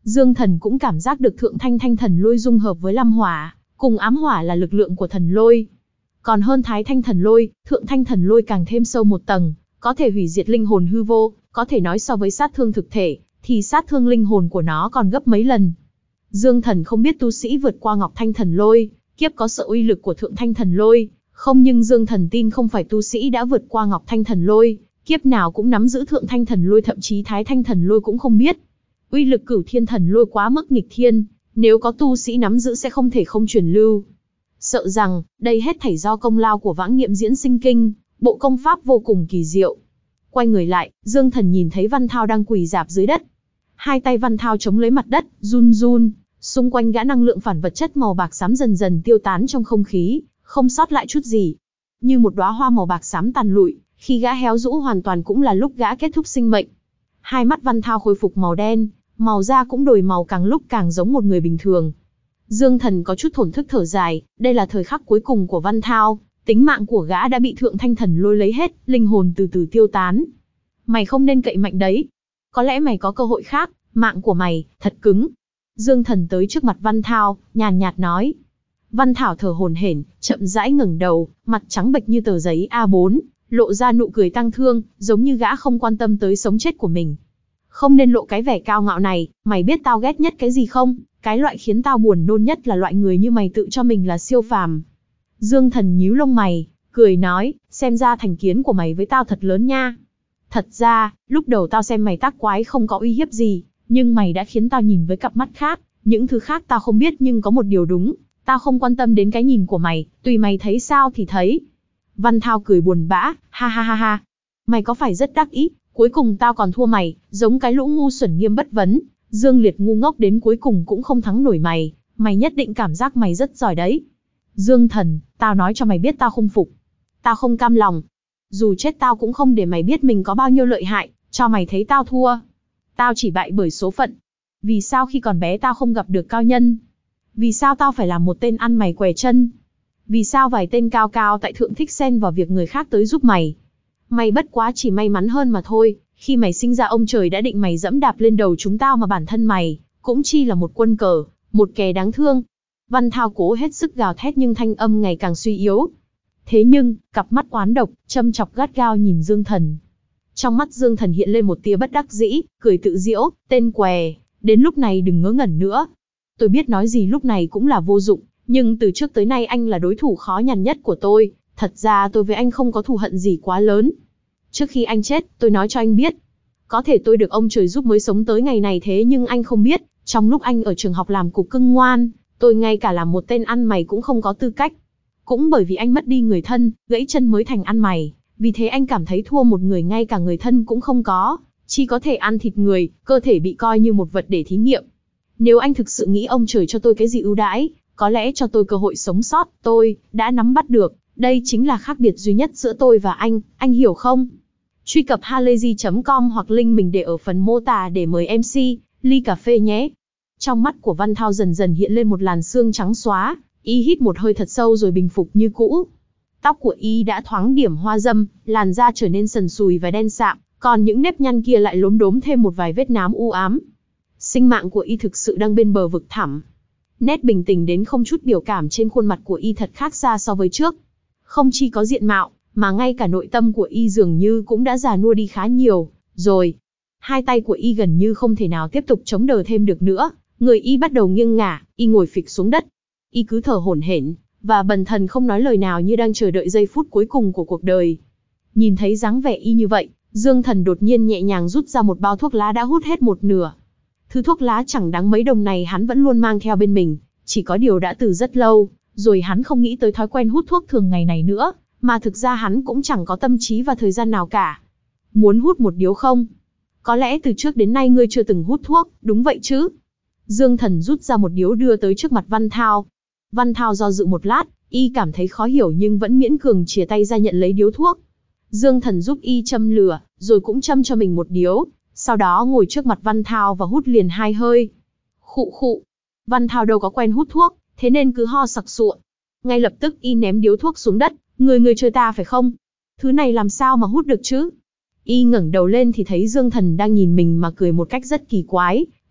Dương Thần cũng cảm giác được thượng thanh thanh thần lôi dung hợp với lam hỏa, cùng ám hỏa là lực lượng của thần lôi. Còn hơn thái thanh thần lôi, thượng thanh thần lôi càng thêm sâu một tầng, có thể hủy diệt linh hồn hư vô, có thể nói so với sát thương thực thể, thì sát thương linh hồn của nó còn gấp mấy lần. Dương Thần không biết tu sĩ vượt qua Ngọc Thanh thần lôi, kiếp có sợ uy lực của thượng thanh thần lôi, không, nhưng Dương Thần tin không phải tu sĩ đã vượt qua Ngọc Thanh thần lôi, kiếp nào cũng nắm giữ thượng thanh thần lôi, thậm chí thái thanh thần lôi cũng không biết. Uy lực Cửu Thiên thần lôi quá mức nghịch thiên, nếu có tu sĩ nắm giữ sẽ không thể không truyền lưu. Sợ rằng, đây hết thảy do công lao của Vãng Nghiệm Diễn Sinh Kinh, bộ công pháp vô cùng kỳ diệu. Quay người lại, Dương Thần nhìn thấy Văn Thao đang quỳ rạp dưới đất. Hai tay Văn Thao chống lấy mặt đất, run run, xung quanh gã năng lượng phản vật chất màu bạc xám dần dần tiêu tán trong không khí, không sót lại chút gì. Như một đóa hoa màu bạc xám tàn lụi, khi gã héo rũ hoàn toàn cũng là lúc gã kết thúc sinh mệnh. Hai mắt Văn Thao khôi phục màu đen, màu da cũng đổi màu, càng lúc càng giống một người bình thường. Dương Thần có chút thổn thức thở dài, đây là thời khắc cuối cùng của Văn Thao, tính mạng của gã đã bị thượng thanh thần lôi lấy hết, linh hồn từ từ tiêu tán. Mày không nên cậy mạnh đấy. Có lẽ mày có cơ hội khác, mạng của mày, thật cứng. Dương Thần tới trước mặt Văn Thao, nhàn nhạt nói. Văn Thảo thở hổn hển, chậm rãi ngẩng đầu, mặt trắng bệch như tờ giấy A4, lộ ra nụ cười tang thương, giống như gã không quan tâm tới sống chết của mình. Không nên lộ cái vẻ cao ngạo này, mày biết tao ghét nhất cái gì không? Cái loại khiến tao buồn nôn nhất là loại người như mày tự cho mình là siêu phàm. Dương Thần nhíu lông mày, cười nói, xem ra thành kiến của mày với tao thật lớn nha. Thật ra, lúc đầu tao xem mày tác quái không có uy hiếp gì, nhưng mày đã khiến tao nhìn với cặp mắt khác, những thứ khác tao không biết, nhưng có một điều đúng, tao không quan tâm đến cái nhìn của mày, tùy mày thấy sao thì thấy. Văn Thao cười buồn bã, ha ha ha ha. Mày có phải rất đắc ý, cuối cùng tao còn thua mày, giống cái lũ ngu xuẩn Nghiêm Bất Vấn, Dương Liệt ngu ngốc đến cuối cùng cũng không thắng nổi mày, mày nhất định cảm giác mày rất giỏi đấy. Dương Thần, tao nói cho mày biết tao không phục. Tao không cam lòng. Dù chết tao cũng không để mày biết mình có bao nhiêu lợi hại, cho mày thấy tao thua. Tao chỉ bại bởi số phận. Vì sao khi còn bé tao không gặp được cao nhân? Vì sao tao phải làm một tên ăn mày què chân? Vì sao vài tên cao cao tại thượng thích xen vào việc người khác tới giúp mày? Mày bất quá chỉ may mắn hơn mà thôi, khi mày sinh ra ông trời đã định mày dẫm đạp lên đầu chúng tao, mà bản thân mày cũng chỉ là một quân cờ, một kẻ đáng thương. Văn Thao cố hết sức gào thét nhưng thanh âm ngày càng suy yếu. Thế nhưng, cặp mắt oán độc, châm chọc gắt gao nhìn Dương Thần. Trong mắt Dương Thần hiện lên một tia bất đắc dĩ, cười tự giễu, tên què, đến lúc này đừng ngớ ngẩn nữa. Tôi biết nói gì lúc này cũng là vô dụng, nhưng từ trước tới nay anh là đối thủ khó nhằn nhất của tôi, thật ra tôi với anh không có thù hận gì quá lớn. Trước khi anh chết, tôi nói cho anh biết, có thể tôi được ông trời giúp mới sống tới ngày này, thế nhưng anh không biết, trong lúc anh ở trường học làm cục cưng ngoan, tôi ngay cả làm một tên ăn mày cũng không có tư cách. Cũng bởi vì anh mất đi người thân, gãy chân mới thành ăn mày, vì thế anh cảm thấy thua một người ngay cả người thân cũng không có, chỉ có thể ăn thịt người, cơ thể bị coi như một vật để thí nghiệm. Nếu anh thực sự nghĩ ông trời cho tôi cái gì ưu đãi, có lẽ cho tôi cơ hội sống sót, tôi đã nắm bắt được, đây chính là khác biệt duy nhất giữa tôi và anh hiểu không? Truy cập halayzi.com hoặc link mình để ở phần mô tả để mời MC ly cà phê nhé. Trong mắt của Văn Thao dần dần hiện lên một làn sương trắng xóa, y hít một hơi thật sâu rồi bình phục như cũ. Tóc của y đã thoáng điểm hoa dâm, làn da trở nên sần sùi và đen sạm, còn những nếp nhăn kia lại lốm đốm thêm một vài vết nám u ám. Sinh mạng của y thực sự đang bên bờ vực thẳm. Nét bình tĩnh đến không chút biểu cảm trên khuôn mặt của y thật khác xa so với trước. Không chỉ có diện mạo, mà ngay cả nội tâm của y dường như cũng đã già nua đi khá nhiều, rồi. Hai tay của y gần như không thể nào tiếp tục chống đỡ thêm được nữa, người y bắt đầu nghiêng ngả, y ngồi phịch xuống đất. Y cứ thở hổn hển và bần thần không nói lời nào, như đang chờ đợi giây phút cuối cùng của cuộc đời. Nhìn thấy dáng vẻ y như vậy, Dương Thần đột nhiên nhẹ nhàng rút ra một bao thuốc lá đã hút hết một nửa. Thứ thuốc lá chẳng đáng mấy đồng này hắn vẫn luôn mang theo bên mình, chỉ có điều đã từ rất lâu rồi hắn không nghĩ tới thói quen hút thuốc thường ngày này nữa, mà thực ra hắn cũng chẳng có tâm trí và thời gian nào cả. Muốn hút một điếu không? Có lẽ từ trước đến nay ngươi chưa từng hút thuốc, đúng vậy chứ? Dương Thần rút ra một điếu đưa tới trước mặt Văn Thao. Văn Thao do dự một lát, y cảm thấy khó hiểu nhưng vẫn miễn cường chìa tay ra nhận lấy điếu thuốc. Dương Thần giúp y châm lửa, rồi cũng châm cho mình một điếu, sau đó ngồi trước mặt Văn Thao và hút liền 2 hơi. Khụ khụ. Văn Thao đâu có quen hút thuốc, thế nên cứ ho sặc sụa. Ngay lập tức y ném điếu thuốc xuống đất, người chơi ta phải không? Thứ này làm sao mà hút được chứ? Y ngẩng đầu lên thì thấy Dương Thần đang nhìn mình mà cười một cách rất kỳ quái,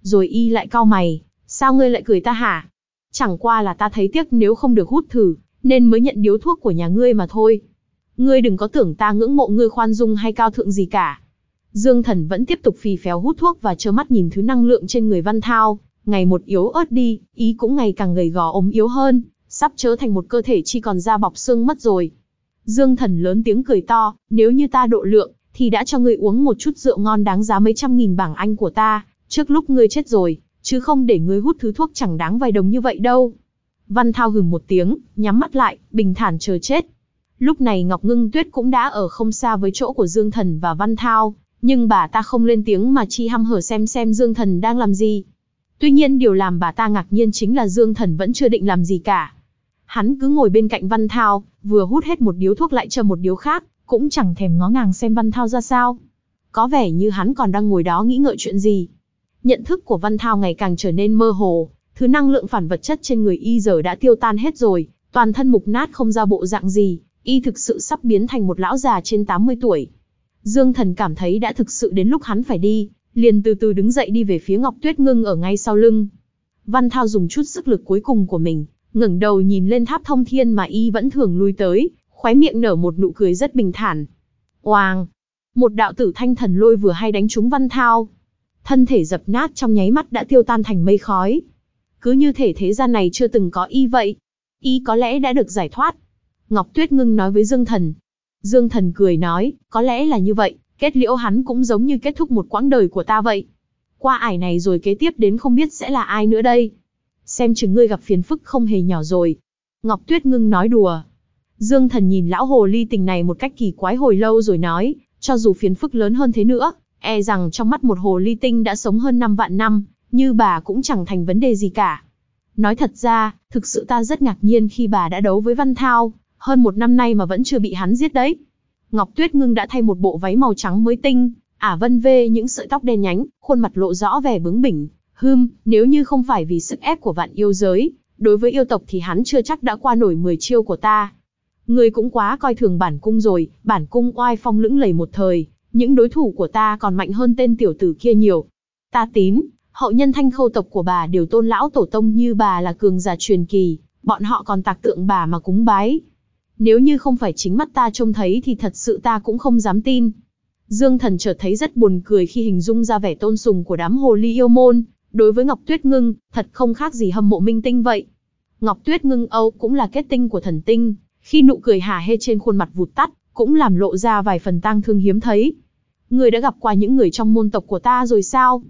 Rồi y lại cau mày, sao ngươi lại cười ta hả? Chẳng qua là ta thấy tiếc nếu không được hút thử, nên mới nhận điếu thuốc của nhà ngươi mà thôi. Ngươi đừng có tưởng ta ngưỡng mộ ngươi khoan dung hay cao thượng gì cả. Dương Thần vẫn tiếp tục phì phèo hút thuốc và trơ mắt nhìn thứ năng lượng trên người Văn Thao, ngày một yếu ớt đi, ý cũng ngày càng gầy gò ốm yếu hơn, sắp trở thành một cơ thể chỉ còn da bọc xương mất rồi. Dương Thần lớn tiếng cười to, nếu như ta độ lượng, thì đã cho ngươi uống một chút rượu ngon đáng giá mấy trăm nghìn bảng Anh của ta, trước lúc ngươi chết rồi, chứ không để ngươi hút thứ thuốc chẳng đáng vài đồng như vậy đâu. Văn Thao hừ một tiếng, nhắm mắt lại, bình thản chờ chết. Lúc này Ngọc Ngưng Tuyết cũng đã ở không xa với chỗ của Dương Thần và Văn Thao, nhưng bà ta không lên tiếng mà chỉ hăm hở xem Dương Thần đang làm gì. Tuy nhiên điều làm bà ta ngạc nhiên chính là Dương Thần vẫn chưa định làm gì cả. Hắn cứ ngồi bên cạnh Văn Thao, vừa hút hết một điếu thuốc lại châm một điếu khác, cũng chẳng thèm ngó ngàng xem Văn Thao ra sao. Có vẻ như hắn còn đang ngồi đó nghĩ ngợi chuyện gì. Nhận thức của Văn Thao ngày càng trở nên mơ hồ, thứ năng lượng phản vật chất trên người y giờ đã tiêu tan hết rồi, toàn thân mục nát không ra bộ dạng gì, y thực sự sắp biến thành một lão già trên 80 tuổi. Dương Thần cảm thấy đã thực sự đến lúc hắn phải đi, liền từ từ đứng dậy đi về phía Ngọc Tuyết Ngưng ở ngay sau lưng. Văn Thao dùng chút sức lực cuối cùng của mình, ngẩng đầu nhìn lên tháp thông thiên mà y vẫn thường lui tới, khóe miệng nở một nụ cười rất bình thản. Oàng! Một đạo tử thanh thần lôi vừa hay đánh trúng Văn Thao. Thân thể dập nát trong nháy mắt đã tiêu tan thành mây khói. Cứ như thể thế gian này chưa từng có y vậy. Y có lẽ đã được giải thoát. Ngọc Tuyết Ngưng nói với Dương Thần. Dương Thần cười nói, có lẽ là như vậy, kết liễu hắn cũng giống như kết thúc một quãng đời của ta vậy. Qua ải này rồi kế tiếp đến không biết sẽ là ai nữa đây. Xem chừng ngươi gặp phiền phức không hề nhỏ rồi. Ngọc Tuyết Ngưng nói đùa. Dương Thần nhìn lão hồ ly tình này một cách kỳ quái hồi lâu rồi nói, cho dù phiền phức lớn hơn thế nữa, e rằng trong mắt một hồ ly tinh đã sống hơn 5 vạn năm, như bà cũng chẳng thành vấn đề gì cả. Nói thật ra, thực sự ta rất ngạc nhiên khi bà đã đấu với Văn Thao, hơn 1 năm nay mà vẫn chưa bị hắn giết đấy. Ngọc Tuyết Ngưng đã thay một bộ váy màu trắng mới tinh, ả vân vê những sợi tóc đen nhánh, khuôn mặt lộ rõ vẻ bướng bỉnh. Nếu như không phải vì sức ép của vạn yêu giới, đối với yêu tộc thì hắn chưa chắc đã qua nổi 10 chiêu của ta. Ngươi cũng quá coi thường bản cung rồi, bản cung oai phong lững lẫy một thời, những đối thủ của ta còn mạnh hơn tên tiểu tử kia nhiều. Ta tín, hậu nhân Thanh Khâu tộc của bà đều tôn lão tổ tông như bà là cường giả truyền kỳ, bọn họ còn tạc tượng bà mà cúng bái. Nếu như không phải chính mắt ta trông thấy thì thật sự ta cũng không dám tin. Dương Thần chợt thấy rất buồn cười khi hình dung ra vẻ tôn sùng của đám hồ ly yêu môn, đối với Ngọc Tuyết Ngưng, thật không khác gì hâm mộ minh tinh vậy. Ngọc Tuyết Ngưng Âu cũng là kết tinh của thần tinh, khi nụ cười hả hê trên khuôn mặt vụt tắt, cũng làm lộ ra vài phần tang thương hiếm thấy. Ngươi đã gặp qua những người trong môn tộc của ta rồi sao?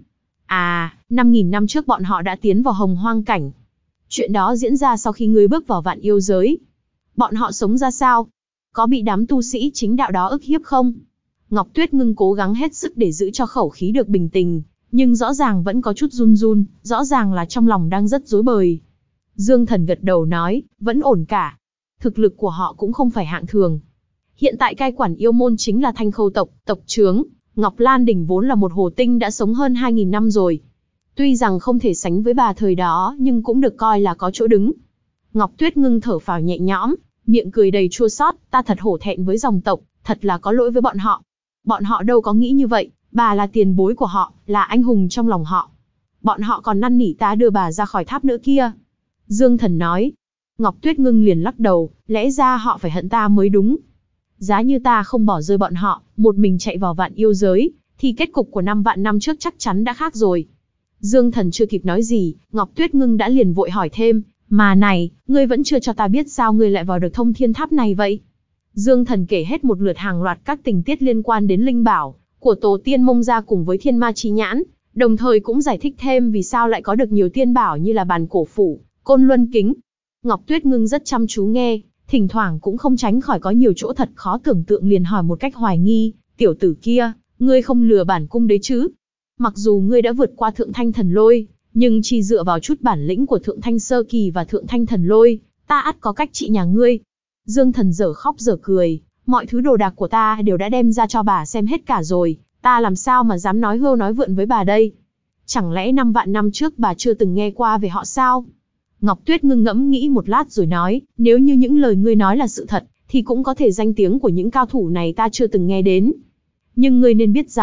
À, 5.000 năm trước bọn họ đã tiến vào Hồng Hoang cảnh. Chuyện đó diễn ra sau khi ngươi bước vào vạn yêu giới. Bọn họ sống ra sao? Có bị đám tu sĩ chính đạo đó ức hiếp không? Ngọc Tuyết Ngưng cố gắng hết sức để giữ cho khẩu khí được bình tĩnh, nhưng rõ ràng vẫn có chút run run, rõ ràng là trong lòng đang rất rối bời. Dương Thần gật đầu nói, vẫn ổn cả. Thực lực của họ cũng không phải hạng thường. Hiện tại cai quản yêu môn chính là Thanh Khâu tộc, tộc trưởng Ngọc Lan Đình vốn là một hồ tinh đã sống hơn 2.000 năm rồi. Tuy rằng không thể sánh với bà thời đó nhưng cũng được coi là có chỗ đứng. Ngọc Tuyết Ngưng thở phào nhẹ nhõm, miệng cười đầy chua xót, ta thật hổ thẹn với dòng tộc, thật là có lỗi với bọn họ. Bọn họ đâu có nghĩ như vậy, bà là tiền bối của họ, là anh hùng trong lòng họ. Bọn họ còn năn nỉ ta đưa bà ra khỏi tháp nữa kia. Dương Thần nói. Ngọc Tuyết Ngưng liền lắc đầu, lẽ ra họ phải hận ta mới đúng. Giá như ta không bỏ rơi bọn họ, một mình chạy vào vạn yêu giới, thì kết cục của 5 vạn năm trước chắc chắn đã khác rồi. Dương Thần chưa kịp nói gì, Ngọc Tuyết Ngưng đã liền vội hỏi thêm, mà này, ngươi vẫn chưa cho ta biết sao ngươi lại vào được thông thiên tháp này vậy? Dương Thần kể hết một lượt hàng loạt các tình tiết liên quan đến linh bảo của tổ tiên Mông gia cùng với Thiên Ma Chí Nhãn, đồng thời cũng giải thích thêm vì sao lại có được nhiều tiên bảo như là bàn cổ phủ, côn luân kính. Ngọc Tuyết Ngưng rất chăm chú nghe, thỉnh thoảng cũng không tránh khỏi có nhiều chỗ thật khó tưởng tượng, liền hỏi một cách hoài nghi, tiểu tử kia, ngươi không lừa bản cung đấy chứ? Mặc dù ngươi đã vượt qua Thượng Thanh Thần Lôi, nhưng chỉ dựa vào chút bản lĩnh của Thượng Thanh Sơ Kỳ và Thượng Thanh Thần Lôi, ta ắt có cách trị nhà ngươi. Dương Thần dở khóc dở cười, mọi thứ đồ đạc của ta đều đã đem ra cho bà xem hết cả rồi, ta làm sao mà dám nói hưu nói vượn với bà đây? Chẳng lẽ 5 vạn năm trước bà chưa từng nghe qua về họ sao? Ngọc Tuyết Ngưng ngẫm nghĩ một lát rồi nói, nếu như những lời ngươi nói là sự thật, thì cũng có thể danh tiếng của những cao thủ này ta chưa từng nghe đến. Nhưng ngươi nên biết rằng,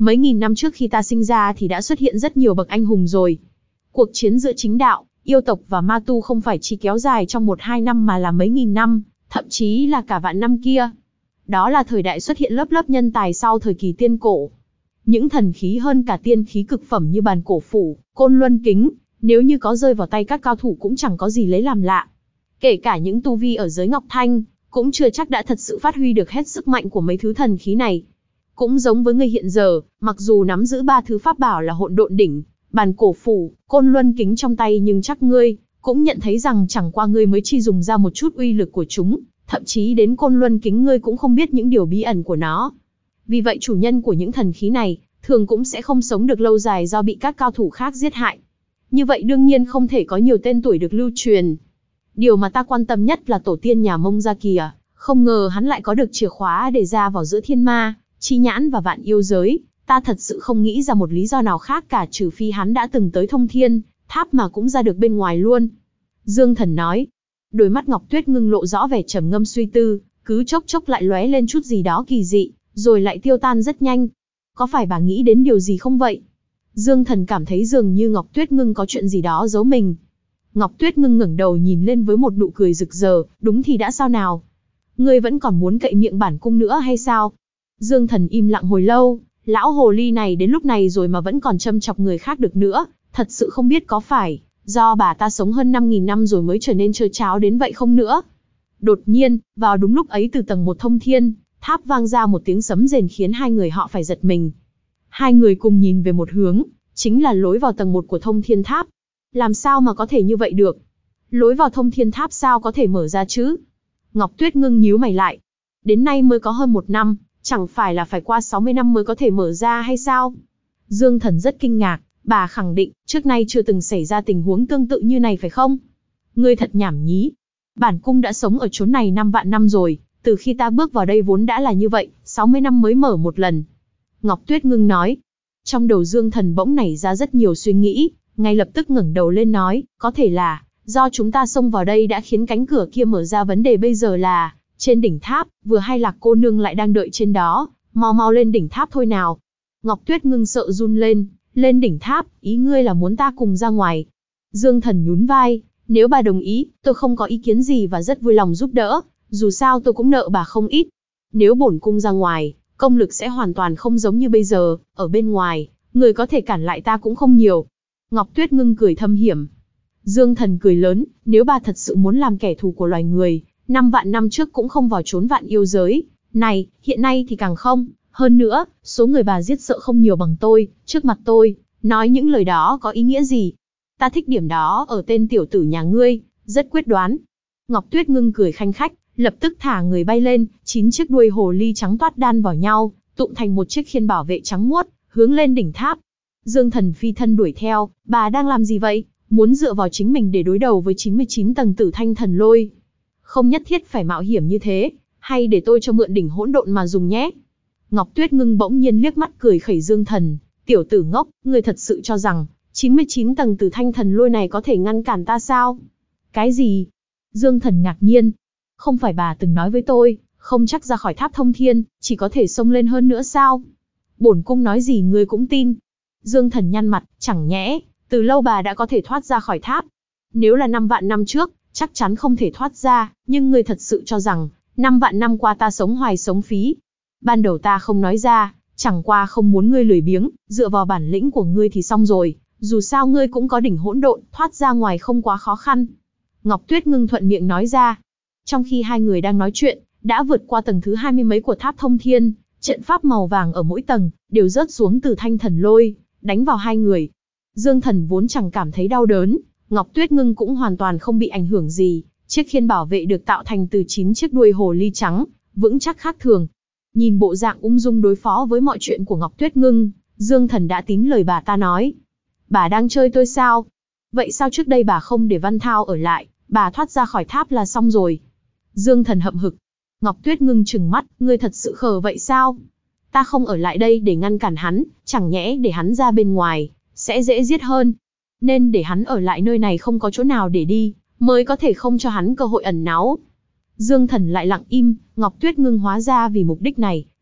Mấy nghìn năm trước khi ta sinh ra thì đã xuất hiện rất nhiều bậc anh hùng rồi. Cuộc chiến giữa chính đạo, yêu tộc và ma tu không phải chỉ kéo dài trong 1-2 năm mà là mấy nghìn năm, thậm chí là cả vạn năm kia. Đó là thời đại xuất hiện lớp lớp nhân tài sau thời kỳ tiên cổ. Những thần khí hơn cả tiên khí cực phẩm như bàn cổ phủ, côn luân kính, nếu như có rơi vào tay các cao thủ cũng chẳng có gì lấy làm lạ. Kể cả những tu vi ở giới Ngọc Thanh, cũng chưa chắc đã thật sự phát huy được hết sức mạnh của mấy thứ thần khí này. Cũng giống với ngươi hiện giờ, mặc dù nắm giữ 3 thứ pháp bảo là hỗn độn đỉnh, bàn cổ phủ, côn luân kính trong tay, nhưng chắc ngươi cũng nhận thấy rằng chẳng qua ngươi mới chỉ dùng ra một chút uy lực của chúng, thậm chí đến côn luân kính ngươi cũng không biết những điều bí ẩn của nó. Vì vậy chủ nhân của những thần khí này, thường cũng sẽ không sống được lâu dài do bị các cao thủ khác giết hại. Như vậy đương nhiên không thể có nhiều tên tuổi được lưu truyền. Điều mà ta quan tâm nhất là tổ tiên nhà Mông gia kìa, không ngờ hắn lại có được chìa khóa để ra vào giữa thiên ma, chi nhãn và vạn yêu giới. Ta thật sự không nghĩ ra một lý do nào khác cả, trừ phi hắn đã từng tới Thông Thiên Tháp mà cũng ra được bên ngoài luôn. Dương Thần nói. Đôi mắt Ngọc Tuyết ngưng lộ rõ vẻ trầm ngâm suy tư, cứ chốc chốc lại lóe lên chút gì đó kỳ dị, rồi lại tiêu tan rất nhanh. Có phải bà nghĩ đến điều gì không vậy? Dương Thần cảm thấy dường như Ngọc Tuyết ngưng có chuyện gì đó giấu mình. Ngọc Tuyết ngưng ngẩng đầu nhìn lên với một nụ cười rực rỡ, đúng thì đã sao nào? Ngươi vẫn còn muốn cậy miệng bản cung nữa hay sao? Dương Thần im lặng hồi lâu, lão hồ ly này đến lúc này rồi mà vẫn còn châm chọc người khác được nữa, thật sự không biết có phải do bà ta sống hơn 5.000 năm rồi mới trở nên trơ tráo đến vậy không nữa. Đột nhiên, vào đúng lúc ấy từ tầng 1 Thông Thiên Tháp vang ra một tiếng sấm rền khiến hai người họ phải giật mình. Hai người cùng nhìn về một hướng, chính là lối vào tầng 1 của Thông Thiên Tháp. Làm sao mà có thể như vậy được? Lối vào Thông Thiên Tháp sao có thể mở ra chứ? Ngọc Tuyết ngưng nhíu mày lại. Đến nay mới có hơn 1 năm, chẳng phải là phải qua 60 năm mới có thể mở ra hay sao? Dương Thần rất kinh ngạc, bà khẳng định, trước nay chưa từng xảy ra tình huống tương tự như này phải không? Ngươi thật nhảm nhí. Bản cung đã sống ở chốn này 5 vạn năm rồi, từ khi ta bước vào đây vốn đã là như vậy, 60 năm mới mở một lần. Ngọc Tuyết ngưng nói. Trong đầu Dương Thần bỗng nảy ra rất nhiều suy nghĩ, ngay lập tức ngẩng đầu lên nói, có thể là do chúng ta xông vào đây đã khiến cánh cửa kia mở ra, vấn đề bây giờ là trên đỉnh tháp, vừa hay Lạc cô nương lại đang đợi trên đó, mau mau lên đỉnh tháp thôi nào. Ngọc Tuyết ngưng sợ run lên đỉnh tháp, ý ngươi là muốn ta cùng ra ngoài? Dương Thần nhún vai, nếu bà đồng ý, tôi không có ý kiến gì và rất vui lòng giúp đỡ, dù sao tôi cũng nợ bà không ít. Nếu bổn cung ra ngoài, công lực sẽ hoàn toàn không giống như bây giờ, ở bên ngoài, người có thể cản lại ta cũng không nhiều. Ngọc Tuyết ngưng cười thâm hiểm. Dương Thần cười lớn, nếu bà thật sự muốn làm kẻ thù của loài người, 5 vạn năm trước cũng không vào chốn vạn yêu giới này, hiện nay thì càng không. Hơn nữa, số người bà giết sợ không nhiều bằng tôi, trước mặt tôi, nói những lời đó có ý nghĩa gì? Ta thích điểm đó ở tên tiểu tử nhà ngươi, rất quyết đoán. Ngọc Tuyết ngưng cười khanh khách, lập tức thả người bay lên, 9 chiếc đuôi hồ ly trắng toát đan vào nhau, tụm thành một chiếc khiên bảo vệ trắng muốt, hướng lên đỉnh tháp. Dương Thần phi thân đuổi theo, bà đang làm gì vậy? Muốn dựa vào chính mình để đối đầu với 99 tầng Tử Thanh Thần Lôi? Không nhất thiết phải mạo hiểm như thế, hay để tôi cho mượn đỉnh hỗn độn mà dùng nhé. Ngọc Tuyết ngưng bỗng nhiên liếc mắt cười khẩy Dương Thần, tiểu tử ngốc, ngươi thật sự cho rằng 99 tầng Tử Thanh Thần Lôi này có thể ngăn cản ta sao? Cái gì? Dương Thần ngạc nhiên. Không phải bà từng nói với tôi, không chắc ra khỏi tháp Thông Thiên, chỉ có thể xông lên hơn nữa sao? Bổn cung nói gì ngươi cũng tin. Dương Thần nhăn mặt, chẳng nhẽ, từ lâu bà đã có thể thoát ra khỏi tháp. Nếu là 5 vạn năm trước, chắc chắn không thể thoát ra, nhưng ngươi thật sự cho rằng, 5 vạn năm qua ta sống hoài sống phí. Ban đầu ta không nói ra, chẳng qua không muốn ngươi lười biếng, dựa vào bản lĩnh của ngươi thì xong rồi, dù sao ngươi cũng có đỉnh hỗn độn, thoát ra ngoài không quá khó khăn. Ngọc Tuyết ngưng thuận miệng nói ra. Trong khi hai người đang nói chuyện, đã vượt qua tầng thứ 20 mấy của tháp Thông Thiên, trận pháp màu vàng ở mỗi tầng, đều rớt xuống từ Thanh Thần Lôi, đánh vào hai người. Dương Thần vốn chẳng cảm thấy đau đớn, Ngọc Tuyết ngưng cũng hoàn toàn không bị ảnh hưởng gì, chiếc khiên bảo vệ được tạo thành từ 9 chiếc đuôi hồ ly trắng, vững chắc khác thường. Nhìn bộ dạng ung dung đối phó với mọi chuyện của Ngọc Tuyết ngưng, Dương Thần đã tín lời bà ta nói. Bà đang chơi tôi sao? Vậy sao trước đây bà không để Văn Thao ở lại, bà thoát ra khỏi tháp là xong rồi? Dương Thần hậm hực. Ngọc Tuyết ngưng trừng mắt, ngươi thật sự khờ vậy sao? Ta không ở lại đây để ngăn cản hắn, chẳng nhẽ để hắn ra bên ngoài, sẽ dễ giết hơn. Nên để hắn ở lại nơi này không có chỗ nào để đi, mới có thể không cho hắn cơ hội ẩn náu. Dương Thần lại lặng im, Ngọc Tuyết ngưng hóa ra vì mục đích này,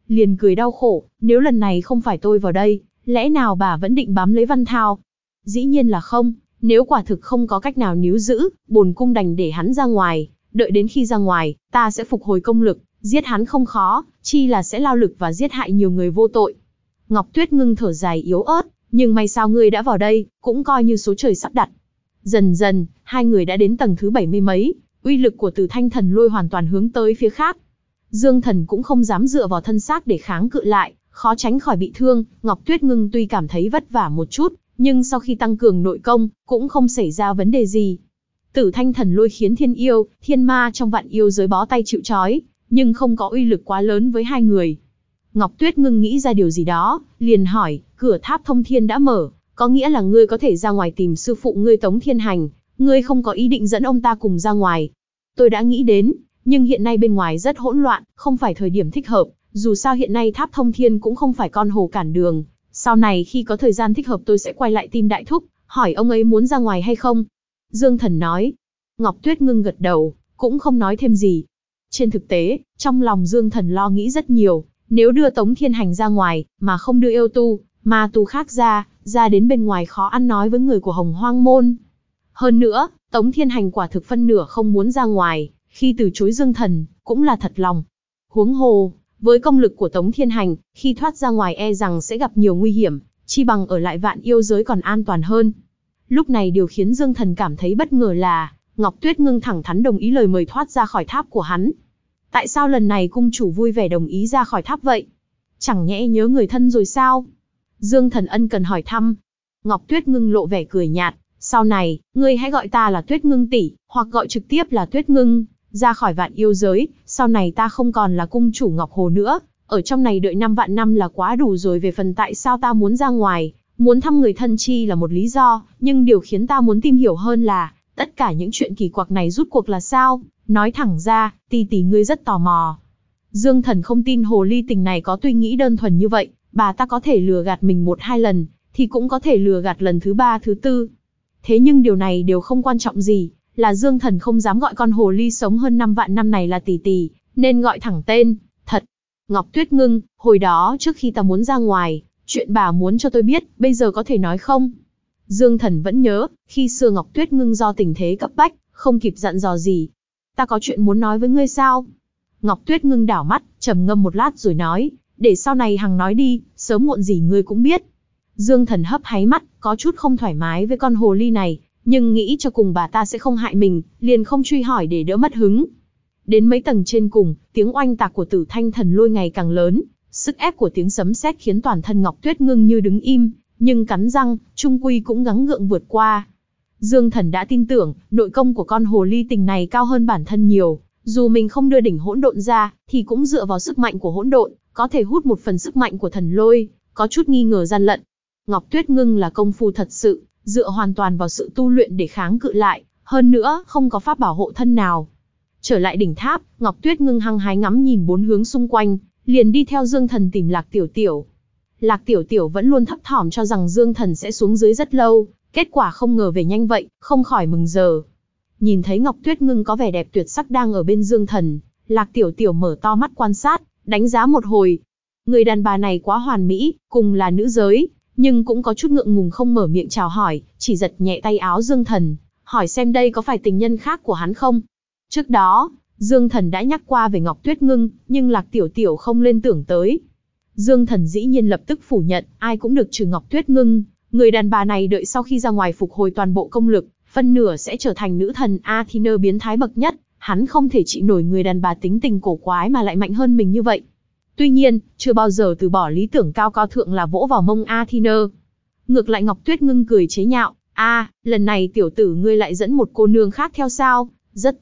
liền cười đau khổ, nếu lần này không phải tôi vào đây, lẽ nào bà vẫn định bám lấy Văn Thao? Dĩ nhiên là không, nếu quả thực không có cách nào níu giữ, bổn cung đành để hắn ra ngoài, đợi đến khi ra ngoài, ta sẽ phục hồi công lực, giết hắn không khó, chi là sẽ lao lực và giết hại nhiều người vô tội. Ngọc Tuyết Ngưng thở dài yếu ớt, nhưng may sao ngươi đã vào đây, cũng coi như số trời sắp đặt. Dần dần, hai người đã đến tầng thứ 70 mấy, uy lực của Tử Thanh Thần Lôi hoàn toàn hướng tới phía khác. Dương Thần cũng không dám dựa vào thân xác để kháng cự lại, khó tránh khỏi bị thương. Ngọc Tuyết Ngưng tuy cảm thấy vất vả một chút, nhưng sau khi tăng cường nội công, cũng không xảy ra vấn đề gì. Tử Thanh Thần Lôi khiến thiên yêu, thiên ma trong vạn yêu giới bó tay chịu trói, nhưng không có uy lực quá lớn với hai người. Ngọc Tuyết Ngưng nghĩ ra điều gì đó, liền hỏi, cửa tháp thông thiên đã mở, có nghĩa là ngươi có thể ra ngoài tìm sư phụ ngươi Tống Thiên Hành, ngươi không có ý định dẫn ông ta cùng ra ngoài. Tôi đã nghĩ đến, nhưng hiện nay bên ngoài rất hỗn loạn, không phải thời điểm thích hợp, dù sao hiện nay tháp thông thiên cũng không phải con hồ cản đường. Sau này khi có thời gian thích hợp tôi sẽ quay lại tìm Đại Thúc, hỏi ông ấy muốn ra ngoài hay không. Dương Thần nói. Ngọc Tuyết Ngưng gật đầu, cũng không nói thêm gì. Trên thực tế, trong lòng Dương Thần lo nghĩ rất nhiều, nếu đưa Tống Thiên Hành ra ngoài, mà không đưa yêu tu, ma tu khác ra đến bên ngoài khó ăn nói với người của Hồng Hoang Môn. Hơn nữa, Tống Thiên Hành quả thực phân nửa không muốn ra ngoài, khi từ chối Dương Thần, cũng là thật lòng. Huống hồ, với công lực của Tống Thiên Hành, khi thoát ra ngoài e rằng sẽ gặp nhiều nguy hiểm, chi bằng ở lại vạn yêu giới còn an toàn hơn. Lúc này điều khiến Dương Thần cảm thấy bất ngờ là, Ngọc Tuyết Ngưng thẳng thắn đồng ý lời mời thoát ra khỏi tháp của hắn. Tại sao lần này cung chủ vui vẻ đồng ý ra khỏi tháp vậy? Chẳng nhẽ nhớ người thân rồi sao? Dương Thần ân cần hỏi thăm. Ngọc Tuyết Ngưng lộ vẻ cười nhạt, sau này, ngươi hãy gọi ta là Tuyết Ngưng tỷ, hoặc gọi trực tiếp là Tuyết Ngưng, ra khỏi vạn yêu giới, sau này ta không còn là cung chủ Ngọc Hồ nữa, ở trong này đợi 5 vạn năm là quá đủ rồi. Về phần tại sao ta muốn ra ngoài, muốn thăm người thân chi là một lý do, nhưng điều khiến ta muốn tìm hiểu hơn là, tất cả những chuyện kỳ quặc này rút cuộc là sao? Nói thẳng ra, tỷ ngươi rất tò mò. Dương Thần không tin hồ ly tình này có suy nghĩ đơn thuần như vậy, bà ta có thể lừa gạt mình 1-2 lần, thì cũng có thể lừa gạt lần thứ 3, thứ 4. Thế nhưng điều này đều không quan trọng gì, là Dương Thần không dám gọi con hồ ly sống hơn 5 vạn năm này là tỷ, nên gọi thẳng tên, thật. Ngọc Tuyết Ngưng, hồi đó trước khi ta muốn ra ngoài, chuyện bà muốn cho tôi biết, bây giờ có thể nói không? Dương Thần vẫn nhớ, khi xưa Ngọc Tuyết Ngưng do tình thế cấp bách, không kịp dặn dò gì. Ta có chuyện muốn nói với ngươi sao? Ngọc Tuyết Ngưng đảo mắt, trầm ngâm một lát rồi nói, để sau này hằng nói đi, sớm muộn gì ngươi cũng biết. Dương Thần hấp háy mắt, có chút không thoải mái với con hồ ly này, nhưng nghĩ cho cùng bà ta sẽ không hại mình, liền không truy hỏi để đỡ mất hứng. Đến mấy tầng trên cùng, tiếng oanh tạc của Tử Thanh Thần Lôi ngày càng lớn, sức ép của tiếng sấm sét khiến toàn thân Ngọc Tuyết Ngưng như đứng im, nhưng cắn răng, chung quy cũng gắng gượng vượt qua. Dương Thần đã tin tưởng, nội công của con hồ ly tình này cao hơn bản thân nhiều, dù mình không đưa đỉnh hỗn độn ra, thì cũng dựa vào sức mạnh của hỗn độn, có thể hút một phần sức mạnh của thần lôi, có chút nghi ngờ gian lận. Ngọc Tuyết Ngưng là công phu thật sự, dựa hoàn toàn vào sự tu luyện để kháng cự lại, hơn nữa không có pháp bảo hộ thân nào. Trở lại đỉnh tháp, Ngọc Tuyết Ngưng hăng hái ngắm nhìn 4 hướng xung quanh, liền đi theo Dương Thần tìm Lạc Tiểu Tiểu. Lạc Tiểu Tiểu vẫn luôn thấp thỏm cho rằng Dương Thần sẽ xuống dưới rất lâu, kết quả không ngờ về nhanh vậy, không khỏi mừng giờ. Nhìn thấy Ngọc Tuyết Ngưng có vẻ đẹp tuyệt sắc đang ở bên Dương Thần, Lạc Tiểu Tiểu mở to mắt quan sát, đánh giá một hồi. Người đàn bà này quá hoàn mỹ, cùng là nữ giới, nhưng cũng có chút ngượng ngùng không mở miệng chào hỏi, chỉ giật nhẹ tay áo Dương Thần, hỏi xem đây có phải tình nhân khác của hắn không. Trước đó, Dương Thần đã nhắc qua về Ngọc Tuyết Ngưng, nhưng Lạc Tiểu Tiểu không lên tưởng tới. Dương Thần dĩ nhiên lập tức phủ nhận, ai cũng được trừ Ngọc Tuyết Ngưng. Người đàn bà này đợi sau khi ra ngoài phục hồi toàn bộ công lực, phân nửa sẽ trở thành nữ thần Athena biến thái bậc nhất, hắn không thể chịu nổi người đàn bà tính tình cổ quái mà lại mạnh hơn mình như vậy. Tuy nhiên, chưa bao giờ từ bỏ lý tưởng cao cao thượng là vỗ vào mông Athena. Ngược lại Ngọc Tuyết Ngưng cười chế nhạo, lần này tiểu tử ngươi lại dẫn một cô nương khác theo sao?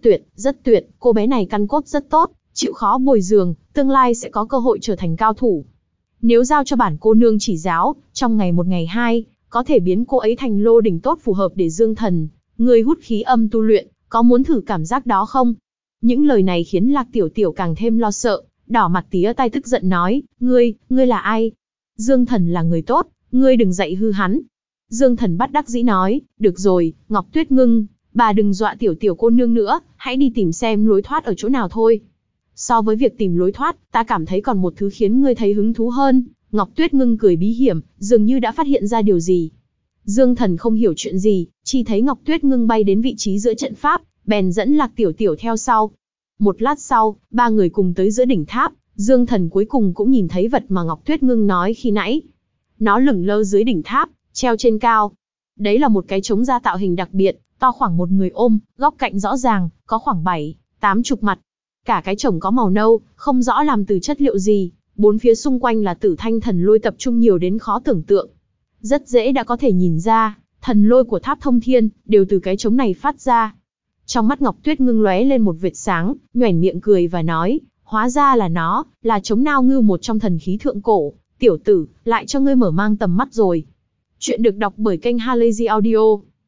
Rất tuyệt, cô bé này căn cốt rất tốt, chịu khó bồi dưỡng, tương lai sẽ có cơ hội trở thành cao thủ. Nếu giao cho bản cô nương chỉ giáo, trong ngày 1 ngày 2, có thể biến cô ấy thành lô đỉnh tốt phù hợp để Dương Thần, ngươi hút khí âm tu luyện, có muốn thử cảm giác đó không? Những lời này khiến Lạc Tiểu Tiểu càng thêm lo sợ, đỏ mặt tía tai tức giận nói, ngươi là ai? Dương Thần là người tốt, ngươi đừng dạy hư hắn. Dương Thần bất đắc dĩ nói, được rồi, Ngọc Tuyết Ngưng, bà đừng dọa Tiểu Tiểu cô nương nữa, hãy đi tìm xem lối thoát ở chỗ nào thôi. So với việc tìm lối thoát, ta cảm thấy còn một thứ khiến ngươi thấy hứng thú hơn. Ngọc Tuyết Ngưng cười bí hiểm, dường như đã phát hiện ra điều gì. Dương Thần không hiểu chuyện gì, chỉ thấy Ngọc Tuyết Ngưng bay đến vị trí giữa trận pháp, bèn dẫn Lạc Tiểu Tiểu theo sau. Một lát sau, ba người cùng tới giữa đỉnh tháp, Dương Thần cuối cùng cũng nhìn thấy vật mà Ngọc Tuyết Ngưng nói khi nãy. Nó lửng lơ dưới đỉnh tháp, treo trên cao. Đấy là một cái trống da tạo hình đặc biệt, to khoảng một người ôm, góc cạnh rõ ràng, có khoảng 7-80 mặt. Cả cái trống có màu nâu, không rõ làm từ chất liệu gì, bốn phía xung quanh là Tử Thanh thần lôi tập trung nhiều đến khó tưởng tượng. Rất dễ đã có thể nhìn ra, thần lôi của Tháp Thông Thiên đều từ cái trống này phát ra. Trong mắt Ngọc Tuyết Ngưng lóe lên một vệt sáng, nhoẻn miệng cười và nói, hóa ra là nó, là trống Nao Ngưu, một trong thần khí thượng cổ. Tiểu tử, lại cho ngươi mở mang tầm mắt rồi. Chuyện được đọc bởi kênh Halazy Audio.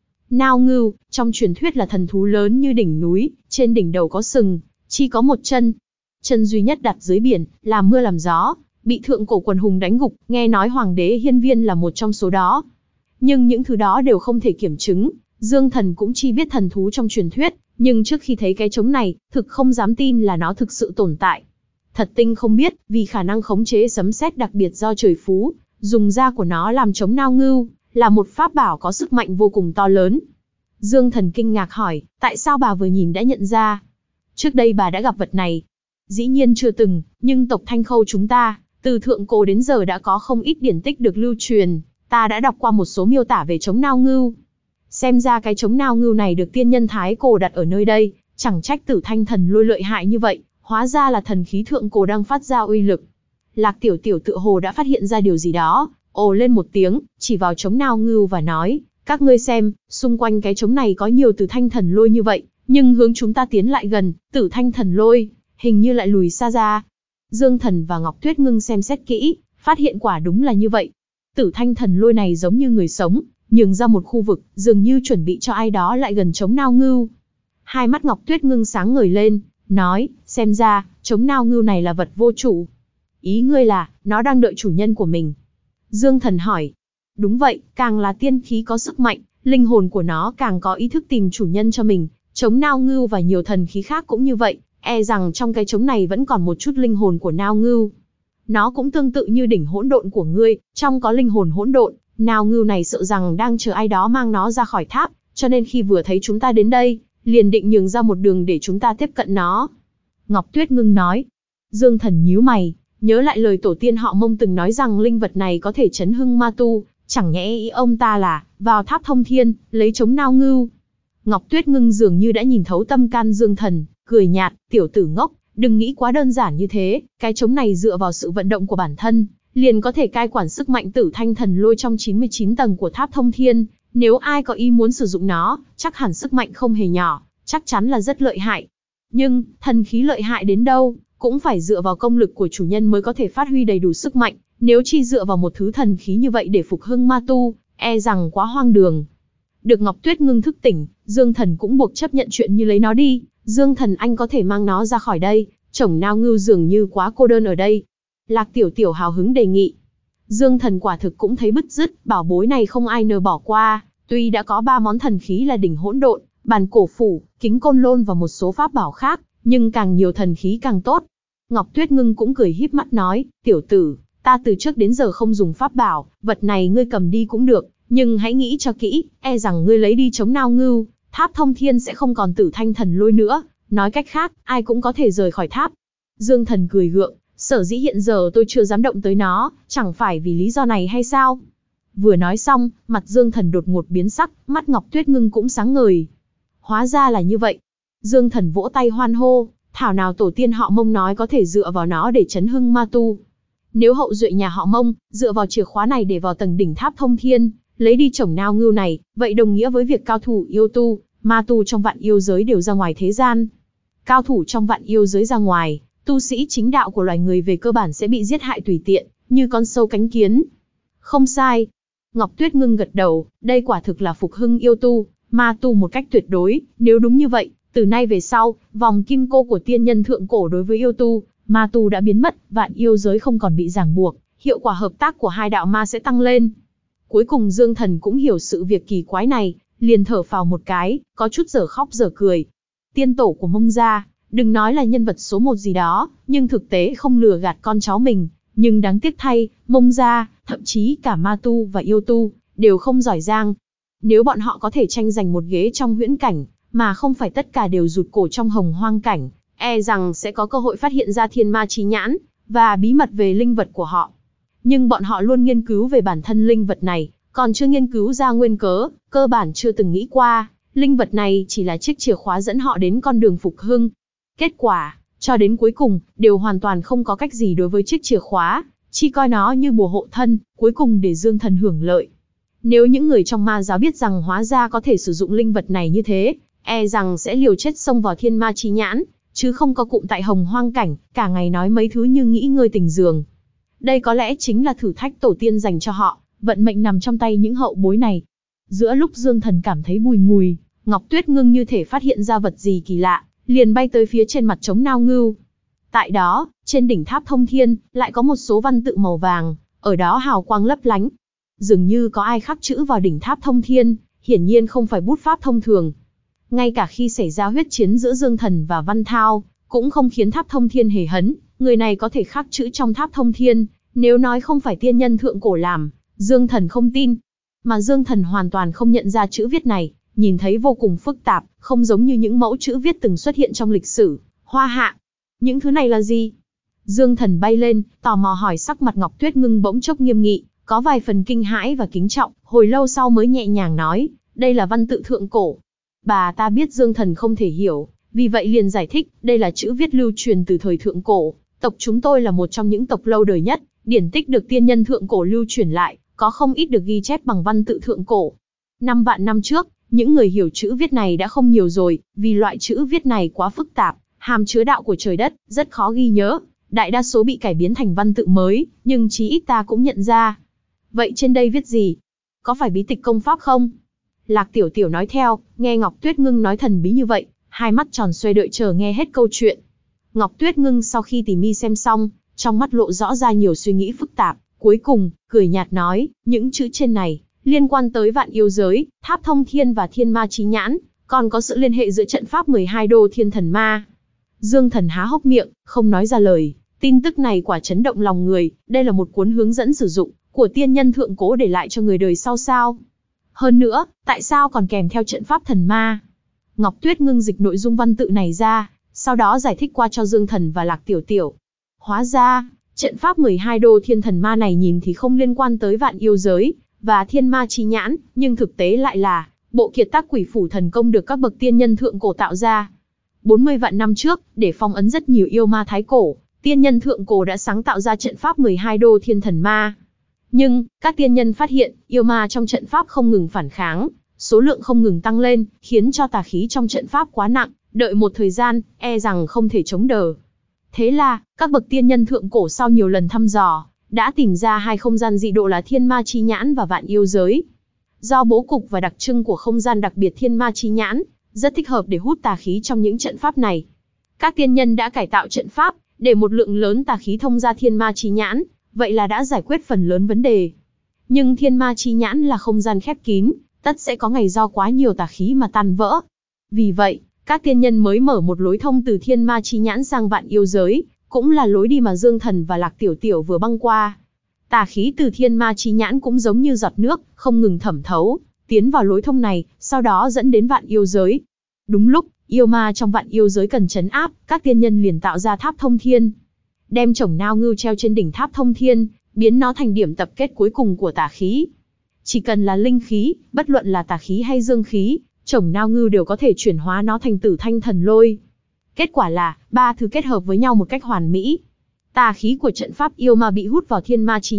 Nao Ngưu, trong truyền thuyết là thần thú lớn như đỉnh núi, trên đỉnh đầu có sừng, chỉ có một chân. Chân duy nhất đặt dưới biển, làm mưa làm gió, bị thượng cổ quần hùng đánh gục, nghe nói Hoàng đế Hiên Viên là một trong số đó. Nhưng những thứ đó đều không thể kiểm chứng, Dương Thần cũng chỉ biết thần thú trong truyền thuyết, nhưng trước khi thấy cái trống này, thực không dám tin là nó thực sự tồn tại. Thật tinh không biết, vì khả năng khống chế sấm sét đặc biệt do trời phú, dùng da của nó làm trống Nao Ngưu, là một pháp bảo có sức mạnh vô cùng to lớn. Dương Thần kinh ngạc hỏi, tại sao bà vừa nhìn đã nhận ra? Trước đây bà đã gặp vật này. Dĩ nhiên chưa từng, nhưng tộc Thanh Khâu chúng ta, từ thượng cổ đến giờ đã có không ít điển tích được lưu truyền, ta đã đọc qua một số miêu tả về trống Nao Ngưu. Xem ra cái trống Nao Ngưu này được tiên nhân Thái Cổ đặt ở nơi đây, chẳng trách Tử Thanh thần lôi lợi hại như vậy, hóa ra là thần khí thượng cổ đang phát ra uy lực. Lạc Tiểu Tiểu tựa hồ đã phát hiện ra điều gì đó, ồ lên một tiếng, chỉ vào trống Nao Ngưu và nói, các ngươi xem, xung quanh cái trống này có nhiều Tử Thanh thần lôi như vậy, nhưng hướng chúng ta tiến lại gần, Tử Thanh thần lôi hình như lại lùi xa ra. Dương Thần và Ngọc Tuyết Ngưng xem xét kỹ, phát hiện quả đúng là như vậy. Tử Thanh thần lôi này giống như người sống, nhường ra một khu vực, dường như chuẩn bị cho ai đó lại gần trống Nao Ngưu. Hai mắt Ngọc Tuyết Ngưng sáng ngời lên, nói, xem ra, trống Nao Ngưu này là vật vô chủ. Ý ngươi là, nó đang đợi chủ nhân của mình. Dương Thần hỏi. Đúng vậy, càng là tiên khí có sức mạnh, linh hồn của nó càng có ý thức tìm chủ nhân cho mình. Trống Nao Ngưu và nhiều thần khí khác cũng như vậy, e rằng trong cái trống này vẫn còn một chút linh hồn của Nao Ngưu. Nó cũng tương tự như đỉnh hỗn độn của ngươi, trong có linh hồn hỗn độn. Nao Ngưu này sợ rằng đang chờ ai đó mang nó ra khỏi tháp, cho nên khi vừa thấy chúng ta đến đây, liền định nhường ra một đường để chúng ta tiếp cận nó. Ngọc Tuyết Ngưng nói. Dương Thần nhíu mày, nhớ lại lời tổ tiên họ Mông từng nói rằng linh vật này có thể chấn hưng ma tu, chẳng nhẽ ý ông ta là, vào tháp Thông Thiên, lấy trống Nao Ngưu. Ngọc Tuyết Ngưng dường như đã nhìn thấu tâm can Dương Thần, cười nhạt, tiểu tử ngốc, đừng nghĩ quá đơn giản như thế, cái trống này dựa vào sự vận động của bản thân, liền có thể cai quản sức mạnh Tử Thanh thần lôi trong 99 tầng của tháp Thông Thiên, nếu ai có ý muốn sử dụng nó, chắc hẳn sức mạnh không hề nhỏ, chắc chắn là rất lợi hại. Nhưng, thần khí lợi hại đến đâu, cũng phải dựa vào công lực của chủ nhân mới có thể phát huy đầy đủ sức mạnh, nếu chỉ dựa vào một thứ thần khí như vậy để phục hưng ma tu, e rằng quá hoang đường. Được Ngọc Tuyết Ngưng thức tỉnh, Dương Thần cũng buộc chấp nhận chuyện như lấy nó đi. Dương Thần anh có thể mang nó ra khỏi đây, chồng Nao Ngưu dường như quá cô đơn ở đây. Lạc Tiểu Tiểu hào hứng đề nghị. Dương Thần quả thực cũng thấy bứt rứt, bảo bối này không ai nỡ bỏ qua, tuy đã có 3 món thần khí là đỉnh hỗn độn, bàn cổ phủ, kính côn lôn và một số pháp bảo khác, nhưng càng nhiều thần khí càng tốt. Ngọc Tuyết Ngưng cũng cười híp mắt nói, tiểu tử, ta từ trước đến giờ không dùng pháp bảo, vật này ngươi cầm đi cũng được, nhưng hãy nghĩ cho kỹ, e rằng ngươi lấy đi trống Nao Ngưu, tháp Thông Thiên sẽ không còn Tử Thanh thần lôi nữa, nói cách khác, ai cũng có thể rời khỏi tháp. Dương Thần cười gượng, sở dĩ hiện giờ tôi chưa dám động tới nó, chẳng phải vì lý do này hay sao? Vừa nói xong, mặt Dương Thần đột ngột biến sắc, mắt Ngọc Tuyết Ngưng cũng sáng ngời. Hóa ra là như vậy. Dương Thần vỗ tay hoan hô, thảo nào tổ tiên họ Mông nói có thể dựa vào nó để chấn hưng ma tu. Nếu hậu duệ nhà họ Mông, dựa vào chìa khóa này để vào tầng đỉnh tháp Thông Thiên, lấy đi chồng Nao Ngưu này, vậy đồng nghĩa với việc cao thủ yêu tu, ma tu trong vạn yêu giới đều ra ngoài thế gian. Cao thủ trong vạn yêu giới ra ngoài, tu sĩ chính đạo của loài người về cơ bản sẽ bị giết hại tùy tiện, như con sâu cánh kiến. Không sai. Ngọc Tuyết Ngưng gật đầu, đây quả thực là phục hưng yêu tu, ma tu một cách tuyệt đối, nếu đúng như vậy, từ nay về sau, vòng kim cô của tiên nhân thượng cổ đối với yêu tu, ma tu đã biến mất, vạn yêu giới không còn bị ràng buộc, hiệu quả hợp tác của hai đạo ma sẽ tăng lên. Cuối cùng Dương Thần cũng hiểu sự việc kỳ quái này, liền thở phào một cái, có chút dở khóc dở cười. Tiên tổ của Mông gia, Đừng nói là nhân vật số một gì đó, nhưng thực tế không lừa gạt con cháu mình. Nhưng đáng tiếc thay, Mông gia, thậm chí cả ma tu và yêu tu, đều không giỏi giang. Nếu bọn họ có thể tranh giành một ghế trong huyễn cảnh, mà không phải tất cả đều rụt cổ trong hồng hoang cảnh, e rằng sẽ có cơ hội phát hiện ra thiên ma chí nhãn, và bí mật về linh vật của họ. Nhưng bọn họ luôn nghiên cứu về bản thân linh vật này, còn chưa nghiên cứu ra nguyên cớ, cơ bản chưa từng nghĩ qua, linh vật này chỉ là chiếc chìa khóa dẫn họ đến con đường phục hưng. Kết quả, cho đến cuối cùng, đều hoàn toàn không có cách gì đối với chiếc chìa khóa, chỉ coi nó như bùa hộ thân, cuối cùng để Dương Thần hưởng lợi. Nếu những người trong ma giáo biết rằng hóa ra có thể sử dụng linh vật này như thế, e rằng sẽ liều chết xông vào thiên ma chí nhãn, chứ không có cụm tại hồng hoang cảnh, cả ngày nói mấy thứ như nghỉ ngơi tình giường. Đây có lẽ chính là thử thách tổ tiên dành cho họ, vận mệnh nằm trong tay những hậu bối này. Giữa lúc Dương Thần cảm thấy bùi ngùi, Ngọc Tuyết Ngưng như thể phát hiện ra vật gì kỳ lạ, liền bay tới phía trên mặt trống Nao Ngưu. Tại đó, trên đỉnh tháp thông thiên, lại có một số văn tự màu vàng, ở đó hào quang lấp lánh. Dường như có ai khắc chữ vào đỉnh tháp thông thiên, hiển nhiên không phải bút pháp thông thường. Ngay cả khi xảy ra huyết chiến giữa Dương Thần và Văn Thao, cũng không khiến tháp thông thiên hề hấn, người này có thể khắc chữ trong tháp thông thiên, nếu nói không phải tiên nhân thượng cổ làm, Dương Thần không tin. Mà Dương Thần hoàn toàn không nhận ra chữ viết này, nhìn thấy vô cùng phức tạp, không giống như những mẫu chữ viết từng xuất hiện trong lịch sử, Hoa Hạ. Những thứ này là gì? Dương Thần bay lên, tò mò hỏi. Sắc mặt Ngọc Tuyết Ngưng bỗng chốc nghiêm nghị, có vài phần kinh hãi và kính trọng, hồi lâu sau mới nhẹ nhàng nói, đây là văn tự thượng cổ. Bà ta biết Dương Thần không thể hiểu, vì vậy liền giải thích, đây là chữ viết lưu truyền từ thời thượng cổ, tộc chúng tôi là một trong những tộc lâu đời nhất, điển tích được tiên nhân thượng cổ lưu truyền lại, có không ít được ghi chép bằng văn tự thượng cổ. 5 vạn năm trước, những người hiểu chữ viết này đã không nhiều rồi, vì loại chữ viết này quá phức tạp, hàm chứa đạo của trời đất, rất khó ghi nhớ, đại đa số bị cải biến thành văn tự mới, nhưng chí ít ta cũng nhận ra. Vậy trên đây viết gì? Có phải bí tịch công pháp không? Lạc Tiểu Tiểu nói theo, nghe Ngọc Tuyết Ngưng nói thần bí như vậy, hai mắt tròn xoe đợi chờ nghe hết câu chuyện. Ngọc Tuyết Ngưng sau khi tỉ mi xem xong, trong mắt lộ rõ ra nhiều suy nghĩ phức tạp, cuối cùng, cười nhạt nói, những chữ trên này, liên quan tới vạn yêu giới, tháp thông thiên và thiên ma chí nhãn, còn có sự liên hệ giữa trận pháp 12 đô thiên thần ma. Dương Thần há hốc miệng, không nói ra lời, tin tức này quả chấn động lòng người, đây là một cuốn hướng dẫn sử dụng, của tiên nhân thượng cổ để lại cho người đời sau sao. Hơn nữa, tại sao còn kèm theo trận pháp thần ma? Ngọc Tuyết Ngưng dịch nội dung văn tự này ra, sau đó giải thích qua cho Dương Thần và Lạc Tiểu Tiểu. Hóa ra, trận pháp 12 đô thiên thần ma này nhìn thì không liên quan tới vạn yêu giới và thiên ma chí nhãn, nhưng thực tế lại là bộ kiệt tác quỷ phủ thần công được các bậc tiên nhân thượng cổ tạo ra. 40 vạn năm trước, để phong ấn rất nhiều yêu ma thái cổ, tiên nhân thượng cổ đã sáng tạo ra trận pháp 12 đô thiên thần ma. Nhưng, các tiên nhân phát hiện, yêu ma trong trận pháp không ngừng phản kháng, số lượng không ngừng tăng lên, khiến cho tà khí trong trận pháp quá nặng, đợi một thời gian, e rằng không thể chống đỡ. Thế là, các bậc tiên nhân thượng cổ sau nhiều lần thăm dò, đã tìm ra hai không gian dị độ là thiên ma chí nhãn và vạn yêu giới. Do bố cục và đặc trưng của không gian đặc biệt thiên ma chí nhãn, rất thích hợp để hút tà khí trong những trận pháp này. Các tiên nhân đã cải tạo trận pháp, để một lượng lớn tà khí thông ra thiên ma chí nhãn, vậy là đã giải quyết phần lớn vấn đề. Nhưng thiên ma chí nhãn là không gian khép kín, tất sẽ có ngày do quá nhiều tà khí mà tan vỡ. Vì vậy, các tiên nhân mới mở một lối thông từ thiên ma chí nhãn sang vạn yêu giới, cũng là lối đi mà Dương Thần và Lạc Tiểu Tiểu vừa băng qua. Tà khí từ thiên ma chí nhãn cũng giống như giọt nước, không ngừng thẩm thấu, tiến vào lối thông này, sau đó dẫn đến vạn yêu giới. Đúng lúc, yêu ma trong vạn yêu giới cần trấn áp, các tiên nhân liền tạo ra tháp thông thiên. Đem chồng Nao Ngưu treo trên đỉnh tháp thông thiên, biến nó thành điểm tập kết cuối cùng của tà khí. Chỉ cần là linh khí, bất luận là tà khí hay dương khí, chồng Nao Ngưu đều có thể chuyển hóa nó thành Tử Thanh Thần Lôi. Kết quả là, ba thứ kết hợp với nhau một cách hoàn mỹ. Tà khí của trận pháp yêu ma bị hút vào thiên ma chí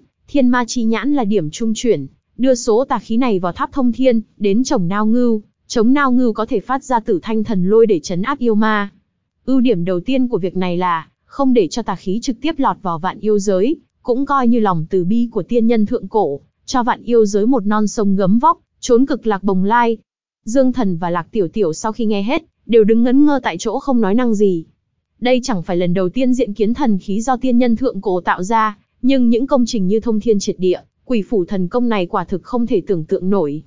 nhãn là điểm trung chuyển, đưa số tà khí này vào tháp thông thiên, đến chồng Nao Ngưu có thể phát ra Tử Thanh Thần Lôi để trấn áp yêu ma. Ưu điểm đầu tiên của việc này là, không để cho tà khí trực tiếp lọt vào vạn yêu giới, cũng coi như lòng từ bi của tiên nhân thượng cổ, cho vạn yêu giới một non sông gấm vóc, trốn cực lạc bồng lai. Dương Thần và Lạc Tiểu Tiểu sau khi nghe hết, đều đứng ngẩn ngơ tại chỗ không nói năng gì. Đây chẳng phải lần đầu tiên diện kiến thần khí do tiên nhân thượng cổ tạo ra, nhưng những công trình như thông thiên triệt địa, quỷ phủ thần công này quả thực không thể tưởng tượng nổi.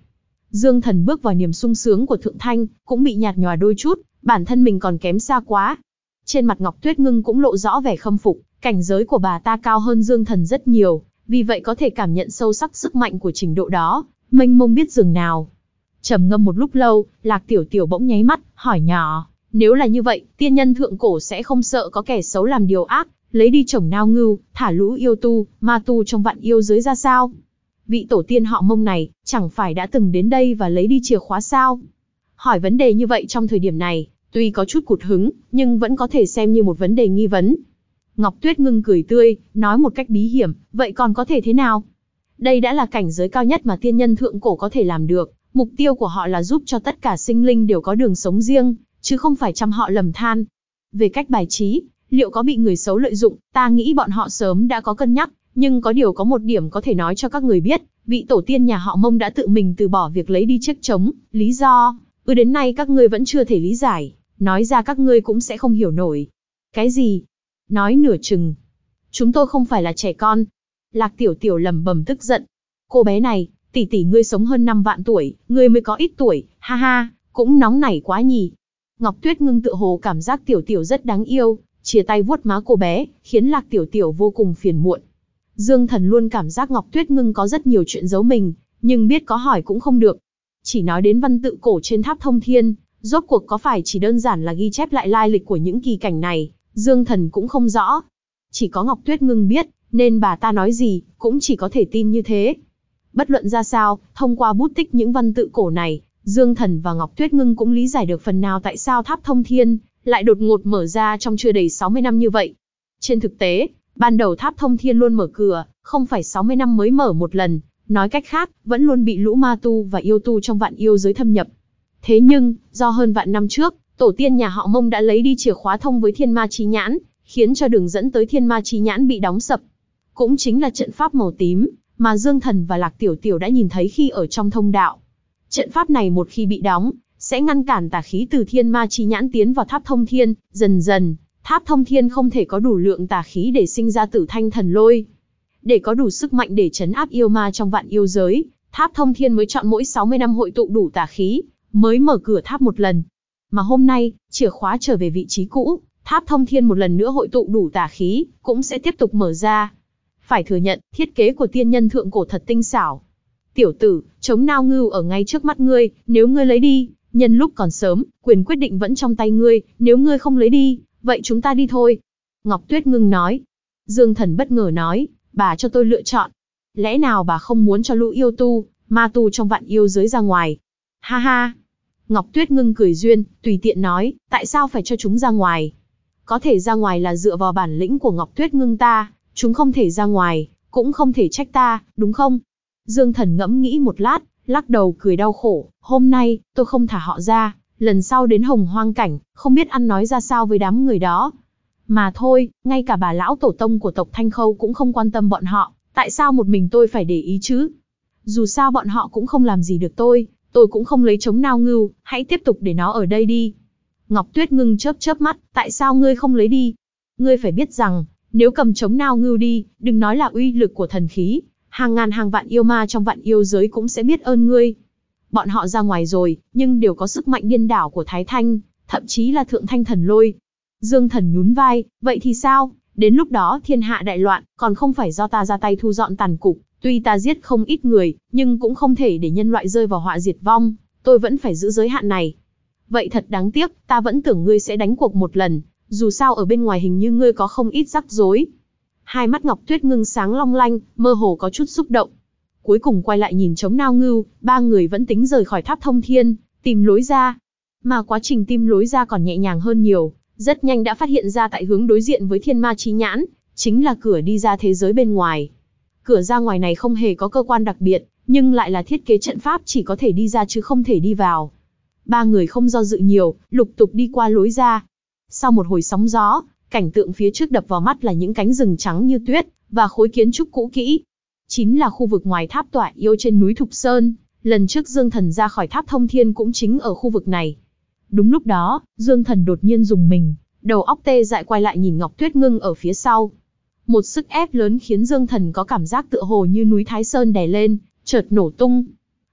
Dương Thần bước vào niềm sung sướng của thượng thanh, cũng bị nhạt nhòa đôi chút, bản thân mình còn kém xa quá. Trên mặt Ngọc Tuyết Ngưng cũng lộ rõ vẻ khâm phục, cảnh giới của bà ta cao hơn Dương Thần rất nhiều, vì vậy có thể cảm nhận sâu sắc sức mạnh của trình độ đó, mênh mông biết dường nào. Trầm ngâm một lúc lâu, Lạc Tiểu Tiểu bỗng nháy mắt, hỏi nhỏ, nếu là như vậy, tiên nhân thượng cổ sẽ không sợ có kẻ xấu làm điều ác, lấy đi chồng Ngao Ngưu, thả lũ yêu tu, ma tu trong vạn yêu giới ra sao? Vị tổ tiên họ Mông này, chẳng phải đã từng đến đây và lấy đi chìa khóa sao? Hỏi vấn đề như vậy trong thời điểm này, tuy có chút cụt hứng, nhưng vẫn có thể xem như một vấn đề nghi vấn. Ngọc Tuyết Ngưng cười tươi, nói một cách bí hiểm, vậy còn có thể thế nào? Đây đã là cảnh giới cao nhất mà tiên nhân thượng cổ có thể làm được, mục tiêu của họ là giúp cho tất cả sinh linh đều có đường sống riêng, chứ không phải trăm họ lầm than. Về cách bài trí, liệu có bị người xấu lợi dụng, ta nghĩ bọn họ sớm đã có cân nhắc, nhưng có một điểm có thể nói cho các người biết, vị tổ tiên nhà họ Mông đã tự mình từ bỏ việc lấy đi chiếc trống, lý do, đến nay các ngươi vẫn chưa thể lý giải, nói ra các ngươi cũng sẽ không hiểu nổi. Cái gì? Nói nửa chừng. Chúng tôi không phải là trẻ con. Lạc Tiểu Tiểu lẩm bẩm tức giận. Cô bé này, tỷ tỷ ngươi sống hơn 5 vạn tuổi, ngươi mới có ít tuổi, ha ha, cũng nóng nảy quá nhỉ. Ngọc Tuyết Ngưng tựa hồ cảm giác Tiểu Tiểu rất đáng yêu, chia tay vuốt má cô bé, khiến Lạc Tiểu Tiểu vô cùng phiền muộn. Dương Thần luôn cảm giác Ngọc Tuyết Ngưng có rất nhiều chuyện giấu mình, nhưng biết có hỏi cũng không được. Chỉ nói đến văn tự cổ trên tháp thông thiên, rốt cuộc có phải chỉ đơn giản là ghi chép lại lai lịch của những kỳ cảnh này, Dương Thần cũng không rõ. Chỉ có Ngọc Tuyết Ngưng biết, nên bà ta nói gì, cũng chỉ có thể tin như thế. Bất luận ra sao, thông qua bút tích những văn tự cổ này, Dương Thần và Ngọc Tuyết Ngưng cũng lý giải được phần nào tại sao tháp thông thiên lại đột ngột mở ra trong chưa đầy 60 năm như vậy. Trên thực tế, ban đầu tháp thông thiên luôn mở cửa, không phải 60 năm mới mở một lần, nói cách khác, vẫn luôn bị lũ ma tu và yêu tu trong vạn yêu giới thâm nhập. Thế nhưng, do hơn vạn năm trước, tổ tiên nhà họ Mông đã lấy đi chìa khóa thông với thiên ma chi nhãn, khiến cho đường dẫn tới thiên ma chi nhãn bị đóng sập. Cũng chính là trận pháp màu tím, mà Dương Thần và Lạc Tiểu Tiểu đã nhìn thấy khi ở trong thông đạo. Trận pháp này một khi bị đóng, sẽ ngăn cản tà khí từ thiên ma chi nhãn tiến vào tháp thông thiên, dần dần, tháp thông thiên không thể có đủ lượng tà khí để sinh ra Tử Thanh thần lôi. Để có đủ sức mạnh để trấn áp yêu ma trong vạn yêu giới, tháp thông thiên mới chọn mỗi 60 năm hội tụ đủ tà khí, mới mở cửa tháp một lần. Mà hôm nay, chìa khóa trở về vị trí cũ, tháp thông thiên một lần nữa hội tụ đủ tà khí, cũng sẽ tiếp tục mở ra. Phải thừa nhận, thiết kế của tiên nhân thượng cổ thật tinh xảo. Tiểu tử, trống Ngao Ngưu ở ngay trước mắt ngươi, nếu ngươi lấy đi, nhân lúc còn sớm, quyền quyết định vẫn trong tay ngươi, nếu ngươi không lấy đi, vậy chúng ta đi thôi. Ngọc Tuyết Ngưng nói. Dương Thần bất ngờ nói, bà cho tôi lựa chọn. Lẽ nào bà không muốn cho lũ yêu tu, ma tu trong vạn yêu giới ra ngoài? Ha ha. Ngọc Tuyết Ngưng cười duyên, tùy tiện nói, tại sao phải cho chúng ra ngoài? Có thể ra ngoài là dựa vào bản lĩnh của Ngọc Tuyết Ngưng ta, chúng không thể ra ngoài, cũng không thể trách ta, đúng không? Dương Thần ngẫm nghĩ một lát, lắc đầu cười đau khổ, hôm nay, tôi không thả họ ra, lần sau đến Hồng Hoang cảnh, không biết ăn nói ra sao với đám người đó. Mà thôi, ngay cả bà lão tổ tông của tộc Thanh Khâu cũng không quan tâm bọn họ, tại sao một mình tôi phải để ý chứ? Dù sao bọn họ cũng không làm gì được tôi cũng không lấy trống Ngao Ngưu, hãy tiếp tục để nó ở đây đi. Ngọc Tuyết Ngưng chớp chớp mắt, tại sao ngươi không lấy đi? Ngươi phải biết rằng, nếu cầm trống Ngao Ngưu đi, đừng nói là uy lực của thần khí, hàng ngàn hàng vạn yêu ma trong vạn yêu giới cũng sẽ biết ơn ngươi. Bọn họ ra ngoài rồi, nhưng đều có sức mạnh điên đảo của Thái Thanh, thậm chí là Thượng Thanh thần lôi. Dương Thần nhún vai, vậy thì sao? Đến lúc đó thiên hạ đại loạn, còn không phải do ta ra tay thu dọn tàn cục. Tuy ta giết không ít người, nhưng cũng không thể để nhân loại rơi vào họa diệt vong, tôi vẫn phải giữ giới hạn này. Vậy thật đáng tiếc, ta vẫn tưởng ngươi sẽ đánh cuộc một lần, dù sao ở bên ngoài hình như ngươi có không ít rắc rối. Hai mắt Ngọc Tuyết Ngưng sáng long lanh, mơ hồ có chút xúc động. Cuối cùng quay lại nhìn trống Ngao Ngưu, ba người vẫn tính rời khỏi tháp thông thiên, tìm lối ra. Mà quá trình tìm lối ra còn nhẹ nhàng hơn nhiều, rất nhanh đã phát hiện ra tại hướng đối diện với thiên ma chí nhãn, chính là cửa đi ra thế giới bên ngoài. Cửa ra ngoài này không hề có cơ quan đặc biệt, nhưng lại là thiết kế trận pháp chỉ có thể đi ra chứ không thể đi vào. Ba người không do dự nhiều, lục tục đi qua lối ra. Sau một hồi sóng gió, cảnh tượng phía trước đập vào mắt là những cánh rừng trắng như tuyết, và khối kiến trúc cũ kỹ. Chính là khu vực ngoài tháp tỏa yêu trên núi Thục Sơn, lần trước Dương Thần ra khỏi tháp thông thiên cũng chính ở khu vực này. Đúng lúc đó, Dương Thần đột nhiên rùng mình, đầu óc tê dại quay lại nhìn Ngọc Tuyết Ngưng ở phía sau. Một sức ép lớn khiến Dương Thần có cảm giác tựa hồ như núi Thái Sơn đè lên, chợt nổ tung.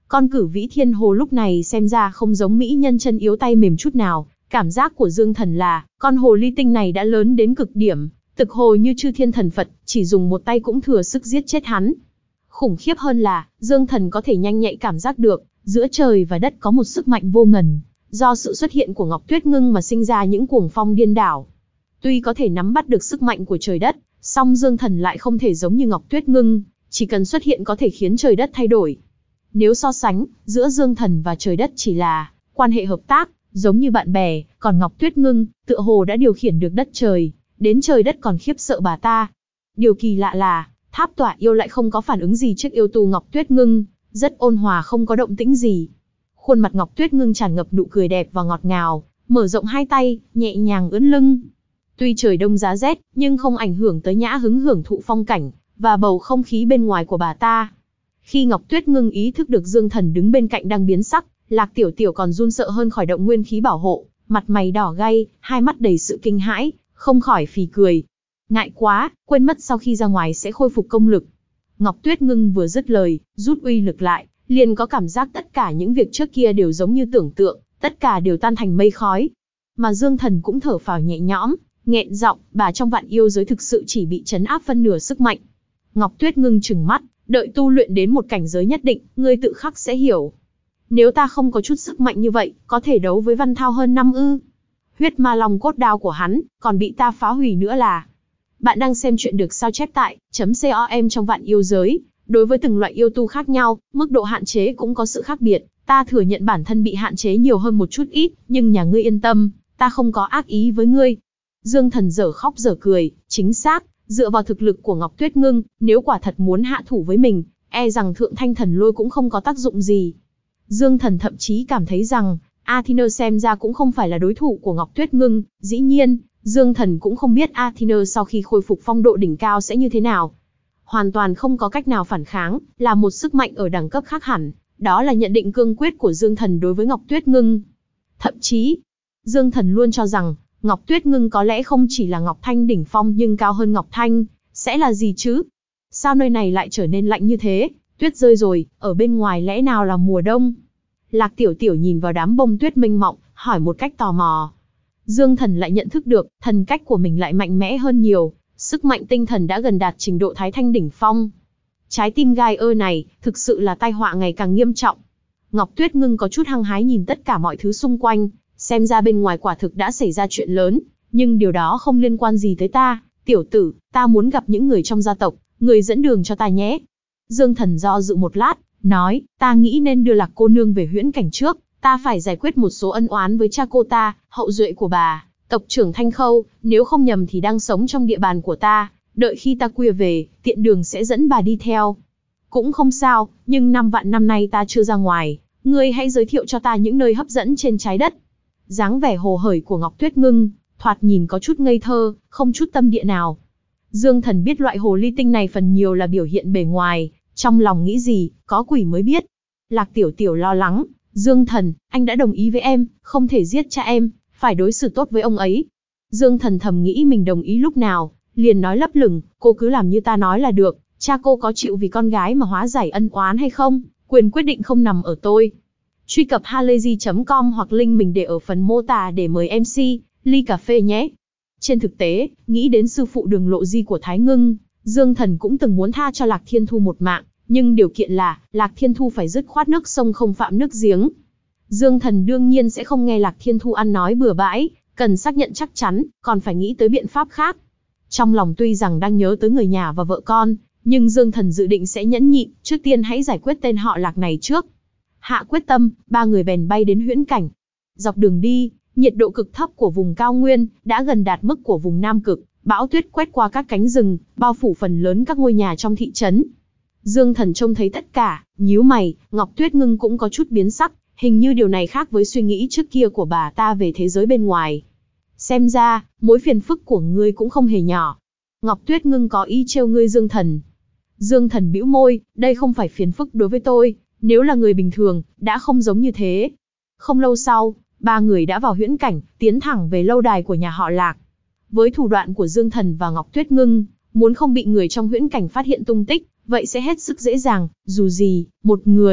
Con cử vĩ thiên hồ lúc này xem ra không giống mỹ nhân chân yếu tay mềm chút nào, cảm giác của Dương Thần là, con hồ ly tinh này đã lớn đến cực điểm, thực hồ như chư thiên thần Phật, chỉ dùng một tay cũng thừa sức giết chết hắn. Khủng khiếp hơn là, Dương Thần có thể nhanh nhạy cảm giác được, giữa trời và đất có một sức mạnh vô ngần, do sự xuất hiện của Ngọc Tuyết Ngưng mà sinh ra những cuồng phong điên đảo. Tuy có thể nắm bắt được sức mạnh của trời đất, song Dương Thần lại không thể giống như Ngọc Tuyết Ngưng, chỉ cần xuất hiện có thể khiến trời đất thay đổi. Nếu so sánh, giữa Dương Thần và trời đất chỉ là quan hệ hợp tác, giống như bạn bè, còn Ngọc Tuyết Ngưng, tựa hồ đã điều khiển được đất trời, đến trời đất còn khiếp sợ bà ta. Điều kỳ lạ là, Tháp Tỏa Yêu lại không có phản ứng gì trước yêu tu Ngọc Tuyết Ngưng, rất ôn hòa không có động tĩnh gì. Khuôn mặt Ngọc Tuyết Ngưng tràn ngập nụ cười đẹp và ngọt ngào, mở rộng hai tay, nhẹ nhàng ưỡn lưng. Tuy trời đông giá rét, nhưng không ảnh hưởng tới nhã hứng hưởng thụ phong cảnh và bầu không khí bên ngoài của bà ta. Khi Ngọc Tuyết Ngưng ý thức được Dương Thần đứng bên cạnh đang biến sắc, Lạc Tiểu Tiểu còn run sợ hơn khỏi động nguyên khí bảo hộ, mặt mày đỏ gay, hai mắt đầy sự kinh hãi, không khỏi phì cười. Ngại quá, quên mất sau khi ra ngoài sẽ khôi phục công lực. Ngọc Tuyết Ngưng vừa dứt lời, rút uy lực lại, liền có cảm giác tất cả những việc trước kia đều giống như tưởng tượng, tất cả đều tan thành mây khói. Mà Dương Thần cũng thở phào nhẹ nhõm, nghẹn giọng, bà trong vạn yêu giới thực sự chỉ bị trấn áp phân nửa sức mạnh. Ngọc Tuyết Ngưng trừng mắt, đợi tu luyện đến một cảnh giới nhất định, ngươi tự khắc sẽ hiểu. Nếu ta không có chút sức mạnh như vậy, có thể đấu với Văn Thao hơn năm ư? Huyết Ma Long cốt đao của hắn, còn bị ta phá hủy nữa là. Bạn đang xem chuyện được sao chép tại .com trong vạn yêu giới. Đối với từng loại yêu tu khác nhau, mức độ hạn chế cũng có sự khác biệt. Ta thừa nhận bản thân bị hạn chế nhiều hơn một chút ít, nhưng nhà ngươi yên tâm, ta không có ác ý với ngươi. Dương Thần dở khóc dở cười, chính xác, dựa vào thực lực của Ngọc Tuyết Ngưng, nếu quả thật muốn hạ thủ với mình, e rằng Thượng Thanh Thần Lôi cũng không có tác dụng gì. Dương Thần thậm chí cảm thấy rằng, Athena xem ra cũng không phải là đối thủ của Ngọc Tuyết Ngưng, dĩ nhiên, Dương Thần cũng không biết Athena sau khi khôi phục phong độ đỉnh cao sẽ như thế nào. Hoàn toàn không có cách nào phản kháng, là một sức mạnh ở đẳng cấp khác hẳn, đó là nhận định cương quyết của Dương Thần đối với Ngọc Tuyết Ngưng. Thậm chí, Dương Thần luôn cho rằng, Ngọc Tuyết Ngưng có lẽ không chỉ là Ngọc Thanh đỉnh phong nhưng cao hơn Ngọc Thanh, sẽ là gì chứ? Sao nơi này lại trở nên lạnh như thế? Tuyết rơi rồi, ở bên ngoài lẽ nào là mùa đông? Lạc Tiểu Tiểu nhìn vào đám bông tuyết mênh mọng, hỏi một cách tò mò. Dương Thần lại nhận thức được, thần cách của mình lại mạnh mẽ hơn nhiều, sức mạnh tinh thần đã gần đạt trình độ Thái Thanh đỉnh phong. Trái tim gai ơ này, thực sự là tai họa ngày càng nghiêm trọng. Ngọc Tuyết Ngưng có chút hăng hái nhìn tất cả mọi thứ xung quanh, xem ra bên ngoài quả thực đã xảy ra chuyện lớn, nhưng điều đó không liên quan gì tới ta. Tiểu tử, ta muốn gặp những người trong gia tộc, người dẫn đường cho ta nhé. Dương Thần do dự một lát, nói, ta nghĩ nên đưa Lạc cô nương về huyễn cảnh trước, ta phải giải quyết một số ân oán với cha cô ta, hậu duệ của bà, tộc trưởng Thanh Khâu, nếu không nhầm thì đang sống trong địa bàn của ta, đợi khi ta quay về, tiện đường sẽ dẫn bà đi theo. Cũng không sao, nhưng 5 vạn năm nay ta chưa ra ngoài, ngươi hãy giới thiệu cho ta những nơi hấp dẫn trên trái đất. Dáng vẻ hồ hởi của Ngọc Tuyết Ngưng, thoạt nhìn có chút ngây thơ, không chút tâm địa nào. Dương Thần biết loại hồ ly tinh này phần nhiều là biểu hiện bề ngoài, trong lòng nghĩ gì, có quỷ mới biết. Lạc Tiểu Tiểu lo lắng, Dương Thần, anh đã đồng ý với em, không thể giết cha em, phải đối xử tốt với ông ấy. Dương Thần thầm nghĩ mình đồng ý lúc nào, liền nói lấp lửng, cô cứ làm như ta nói là được, cha cô có chịu vì con gái mà hóa giải ân oán hay không, quyền quyết định không nằm ở tôi. Truy cập halayzi.com hoặc link mình để ở phần mô tả để mời MC, ly cà phê nhé. Trên thực tế, nghĩ đến sư phụ Đường Lộ Di của Thái Ngưng, Dương Thần cũng từng muốn tha cho Lạc Thiên Thu một mạng, nhưng điều kiện là, Lạc Thiên Thu phải dứt khoát nước sông không phạm nước giếng. Dương Thần đương nhiên sẽ không nghe Lạc Thiên Thu ăn nói bừa bãi, cần xác nhận chắc chắn, còn phải nghĩ tới biện pháp khác. Trong lòng tuy rằng đang nhớ tới người nhà và vợ con, nhưng Dương Thần dự định sẽ nhẫn nhịn, trước tiên hãy giải quyết tên họ Lạc này trước. Hạ quyết tâm, ba người bèn bay đến huyễn cảnh. Dọc đường đi, nhiệt độ cực thấp của vùng cao nguyên đã gần đạt mức của vùng Nam Cực, bão tuyết quét qua các cánh rừng, bao phủ phần lớn các ngôi nhà trong thị trấn. Dương Thần trông thấy tất cả, nhíu mày, Ngọc Tuyết Ngưng cũng có chút biến sắc, hình như điều này khác với suy nghĩ trước kia của bà ta về thế giới bên ngoài. Xem ra, mối phiền phức của ngươi cũng không hề nhỏ. Ngọc Tuyết Ngưng có ý trêu ngươi Dương Thần. Dương Thần bĩu môi, đây không phải phiền phức đối với tôi, nếu là người bình thường, đã không giống như thế. Không lâu sau, ba người đã vào huyễn cảnh, tiến thẳng về lâu đài của nhà họ Lạc. Với thủ đoạn của Dương Thần và Ngọc Tuyết Ngưng, muốn không bị người trong huyễn cảnh phát hiện tung tích, vậy sẽ hết sức dễ dàng, dù gì, một người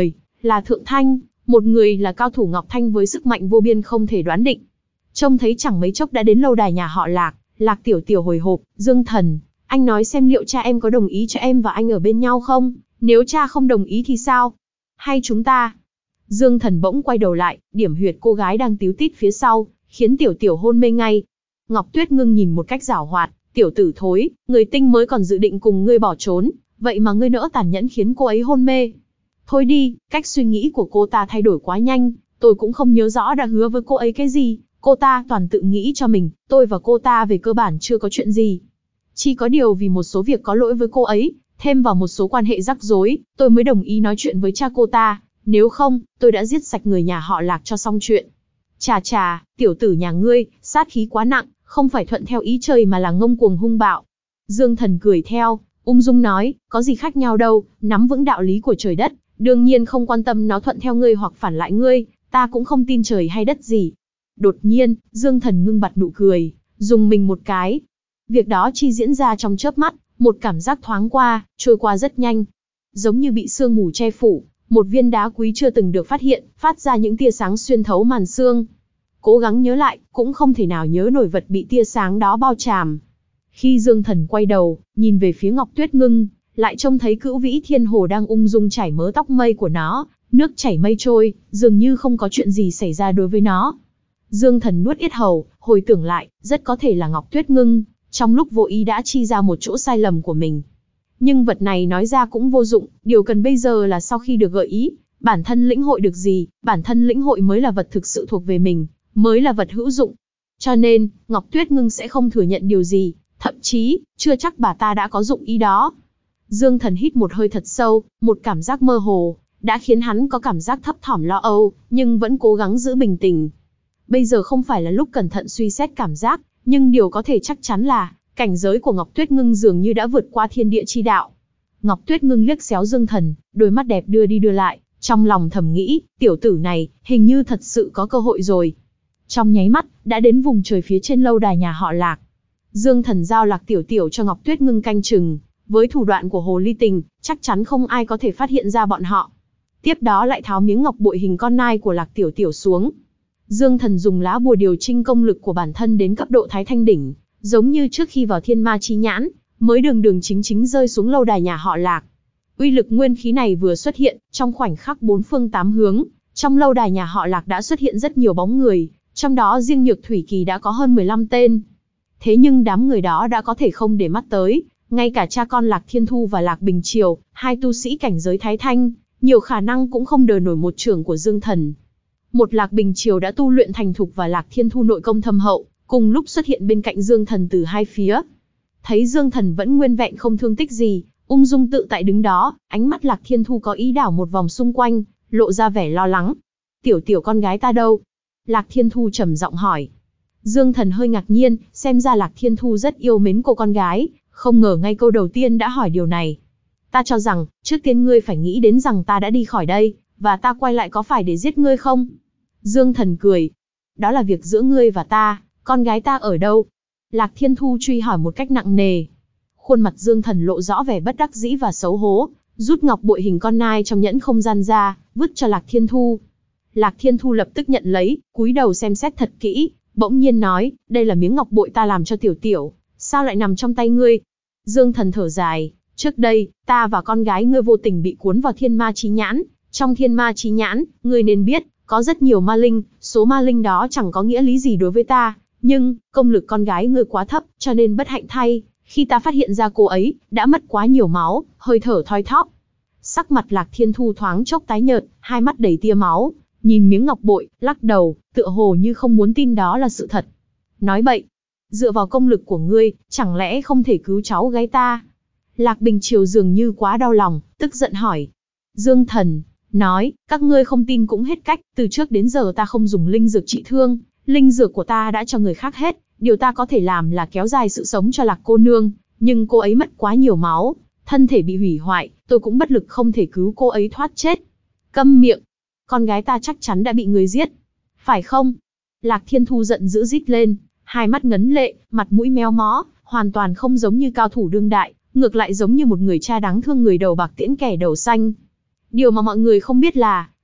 là Thượng Thanh, một người là cao thủ Ngọc Thanh với sức mạnh vô biên không thể đoán định. Trông thấy chẳng mấy chốc đã đến lâu đài nhà họ Lạc, Lạc Tiểu Tiểu hồi hộp, Dương Thần, anh nói xem liệu cha em có đồng ý cho em và anh ở bên nhau không? Nếu cha không đồng ý thì sao? Hay chúng ta? Dương Thần bỗng quay đầu lại, điểm huyệt cô gái đang tíu tít phía sau, khiến Tiểu Tiểu hôn mê ngay. Ngọc Tuyết Ngưng nhìn một cách giảo hoạt, tiểu tử thối, người tinh mới còn dự định cùng ngươi bỏ trốn, vậy mà ngươi nỡ tàn nhẫn khiến cô ấy hôn mê. Thôi đi, cách suy nghĩ của cô ta thay đổi quá nhanh, tôi cũng không nhớ rõ đã hứa với cô ấy cái gì, cô ta toàn tự nghĩ cho mình, tôi và cô ta về cơ bản chưa có chuyện gì. Chỉ có điều vì một số việc có lỗi với cô ấy, thêm vào một số quan hệ rắc rối, tôi mới đồng ý nói chuyện với cha cô ta, nếu không, tôi đã giết sạch người nhà họ Lạc cho xong chuyện. Chà chà, tiểu tử nhà ngươi, sát khí quá nặng, không phải thuận theo ý trời mà là ngông cuồng hung bạo. Dương Thần cười theo, ung dung nói, có gì khác nhau đâu, nắm vững đạo lý của trời đất, đương nhiên không quan tâm nó thuận theo ngươi hoặc phản lại ngươi, ta cũng không tin trời hay đất gì. Đột nhiên, Dương Thần ngưng bặt nụ cười, dùng mình một cái. Việc đó chỉ diễn ra trong chớp mắt, một cảm giác thoáng qua, trôi qua rất nhanh. Giống như bị sương mù che phủ, một viên đá quý chưa từng được phát hiện, phát ra những tia sáng xuyên thấu màn sương. Cố gắng nhớ lại, cũng không thể nào nhớ nổi vật bị tia sáng đó bao tràm. Khi Dương Thần quay đầu, nhìn về phía Ngọc Tuyết Ngưng, lại trông thấy Cửu Vĩ Thiên Hồ đang ung dung chảy mớ tóc mây của nó, nước chảy mây trôi, dường như không có chuyện gì xảy ra đối với nó. Dương Thần nuốt yết hầu, hồi tưởng lại, rất có thể là Ngọc Tuyết Ngưng, trong lúc vô ý đã chi ra một chỗ sai lầm của mình. Nhưng vật này nói ra cũng vô dụng, điều cần bây giờ là sau khi được gợi ý, bản thân lĩnh hội được gì, bản thân lĩnh hội mới là vật thực sự thuộc về mình, mới là vật hữu dụng. Cho nên, Ngọc Tuyết Ngưng sẽ không thừa nhận điều gì, thậm chí, chưa chắc bà ta đã có dụng ý đó. Dương Thần hít một hơi thật sâu, một cảm giác mơ hồ, đã khiến hắn có cảm giác thấp thỏm lo âu, nhưng vẫn cố gắng giữ bình tĩnh. Bây giờ không phải là lúc cẩn thận suy xét cảm giác, nhưng điều có thể chắc chắn là, cảnh giới của Ngọc Tuyết Ngưng dường như đã vượt qua thiên địa chi đạo. Ngọc Tuyết Ngưng liếc xéo Dương Thần, đôi mắt đẹp đưa đi đưa lại, trong lòng thầm nghĩ, tiểu tử này, hình như thật sự có cơ hội rồi. Trong nháy mắt, đã đến vùng trời phía trên lâu đài nhà họ Lạc. Dương Thần giao Lạc Tiểu Tiểu cho Ngọc Tuyết Ngưng canh chừng, với thủ đoạn của Hồ Ly Tình, chắc chắn không ai có thể phát hiện ra bọn họ. Tiếp đó lại tháo miếng ngọc bội hình con nai của Lạc Tiểu Tiểu xuống. Dương Thần dùng lá bùa điều chỉnh công lực của bản thân đến cấp độ Thái Thanh đỉnh, giống như trước khi vào Thiên Ma Chi Nhãn, mới đường chính rơi xuống lâu đài nhà họ Lạc. Uy lực nguyên khí này vừa xuất hiện, trong khoảnh khắc bốn phương tám hướng, trong lâu đài nhà họ Lạc đã xuất hiện rất nhiều bóng người, trong đó riêng Nhược Thủy Kỳ đã có hơn 15 tên. Thế nhưng đám người đó đã có thể không để mắt tới, ngay cả cha con Lạc Thiên Thu và Lạc Bình Triều, hai tu sĩ cảnh giới Thái Thanh, nhiều khả năng cũng không đỡ nổi một chưởng của Dương Thần. Một Lạc Bình Triều đã tu luyện thành thục và Lạc Thiên Thu nội công thâm hậu, cùng lúc xuất hiện bên cạnh Dương Thần từ hai phía. Thấy Dương Thần vẫn nguyên vẹn không thương tích gì, ung dung tự tại đứng đó, ánh mắt Lạc Thiên Thu có ý đảo một vòng xung quanh, lộ ra vẻ lo lắng. Tiểu Tiểu con gái ta đâu? Lạc Thiên Thu trầm giọng hỏi. Dương Thần hơi ngạc nhiên, xem ra Lạc Thiên Thu rất yêu mến cô con gái, không ngờ ngay câu đầu tiên đã hỏi điều này. Ta cho rằng, trước tiên ngươi phải nghĩ đến rằng ta đã đi khỏi đây, và ta quay lại có phải để giết ngươi không? Dương Thần cười. Đó là việc giữa ngươi và ta, con gái ta ở đâu? Lạc Thiên Thu truy hỏi một cách nặng nề. Khuôn mặt Dương Thần lộ rõ vẻ bất đắc dĩ và xấu hổ, rút ngọc bội hình con nai trong nhẫn không gian ra, vứt cho Lạc Thiên Thu. Lạc Thiên Thu lập tức nhận lấy, cúi đầu xem xét thật kỹ, bỗng nhiên nói, đây là miếng ngọc bội ta làm cho Tiểu Tiểu, sao lại nằm trong tay ngươi? Dương Thần thở dài, trước đây, ta và con gái ngươi vô tình bị cuốn vào Thiên Ma Chí Nhãn, trong Thiên Ma Chí Nhãn, ngươi nên biết, có rất nhiều ma linh, số ma linh đó chẳng có nghĩa lý gì đối với ta, nhưng, công lực con gái ngươi quá thấp, cho nên bất hạnh thay, khi ta phát hiện ra cô ấy, đã mất quá nhiều máu, hơi thở thoi thóp. Sắc mặt Lạc Thiên Thu thoáng chốc tái nhợt, hai mắt đầy tia máu, nhìn miếng ngọc bội, lắc đầu, tựa hồ như không muốn tin đó là sự thật. Nói bậy, dựa vào công lực của ngươi, chẳng lẽ không thể cứu cháu gái ta? Lạc Bình Triều dường như quá đau lòng, tức giận hỏi. Dương Thần nói, các ngươi không tin cũng hết cách, từ trước đến giờ ta không dùng linh dược trị thương, linh dược của ta đã cho người khác hết, điều ta có thể làm là kéo dài sự sống cho Lạc cô nương, nhưng cô ấy mất quá nhiều máu, thân thể bị hủy hoại, tôi cũng bất lực không thể cứu cô ấy thoát chết. Câm miệng, con gái ta chắc chắn đã bị người giết, phải không? Lạc Thiên Thu giận dữ rít lên, hai mắt ngấn lệ, mặt mũi méo mó, hoàn toàn không giống như cao thủ đương đại, ngược lại giống như một người cha đáng thương người đầu bạc tiễn kẻ đầu xanh. Điều mà mọi người không biết là,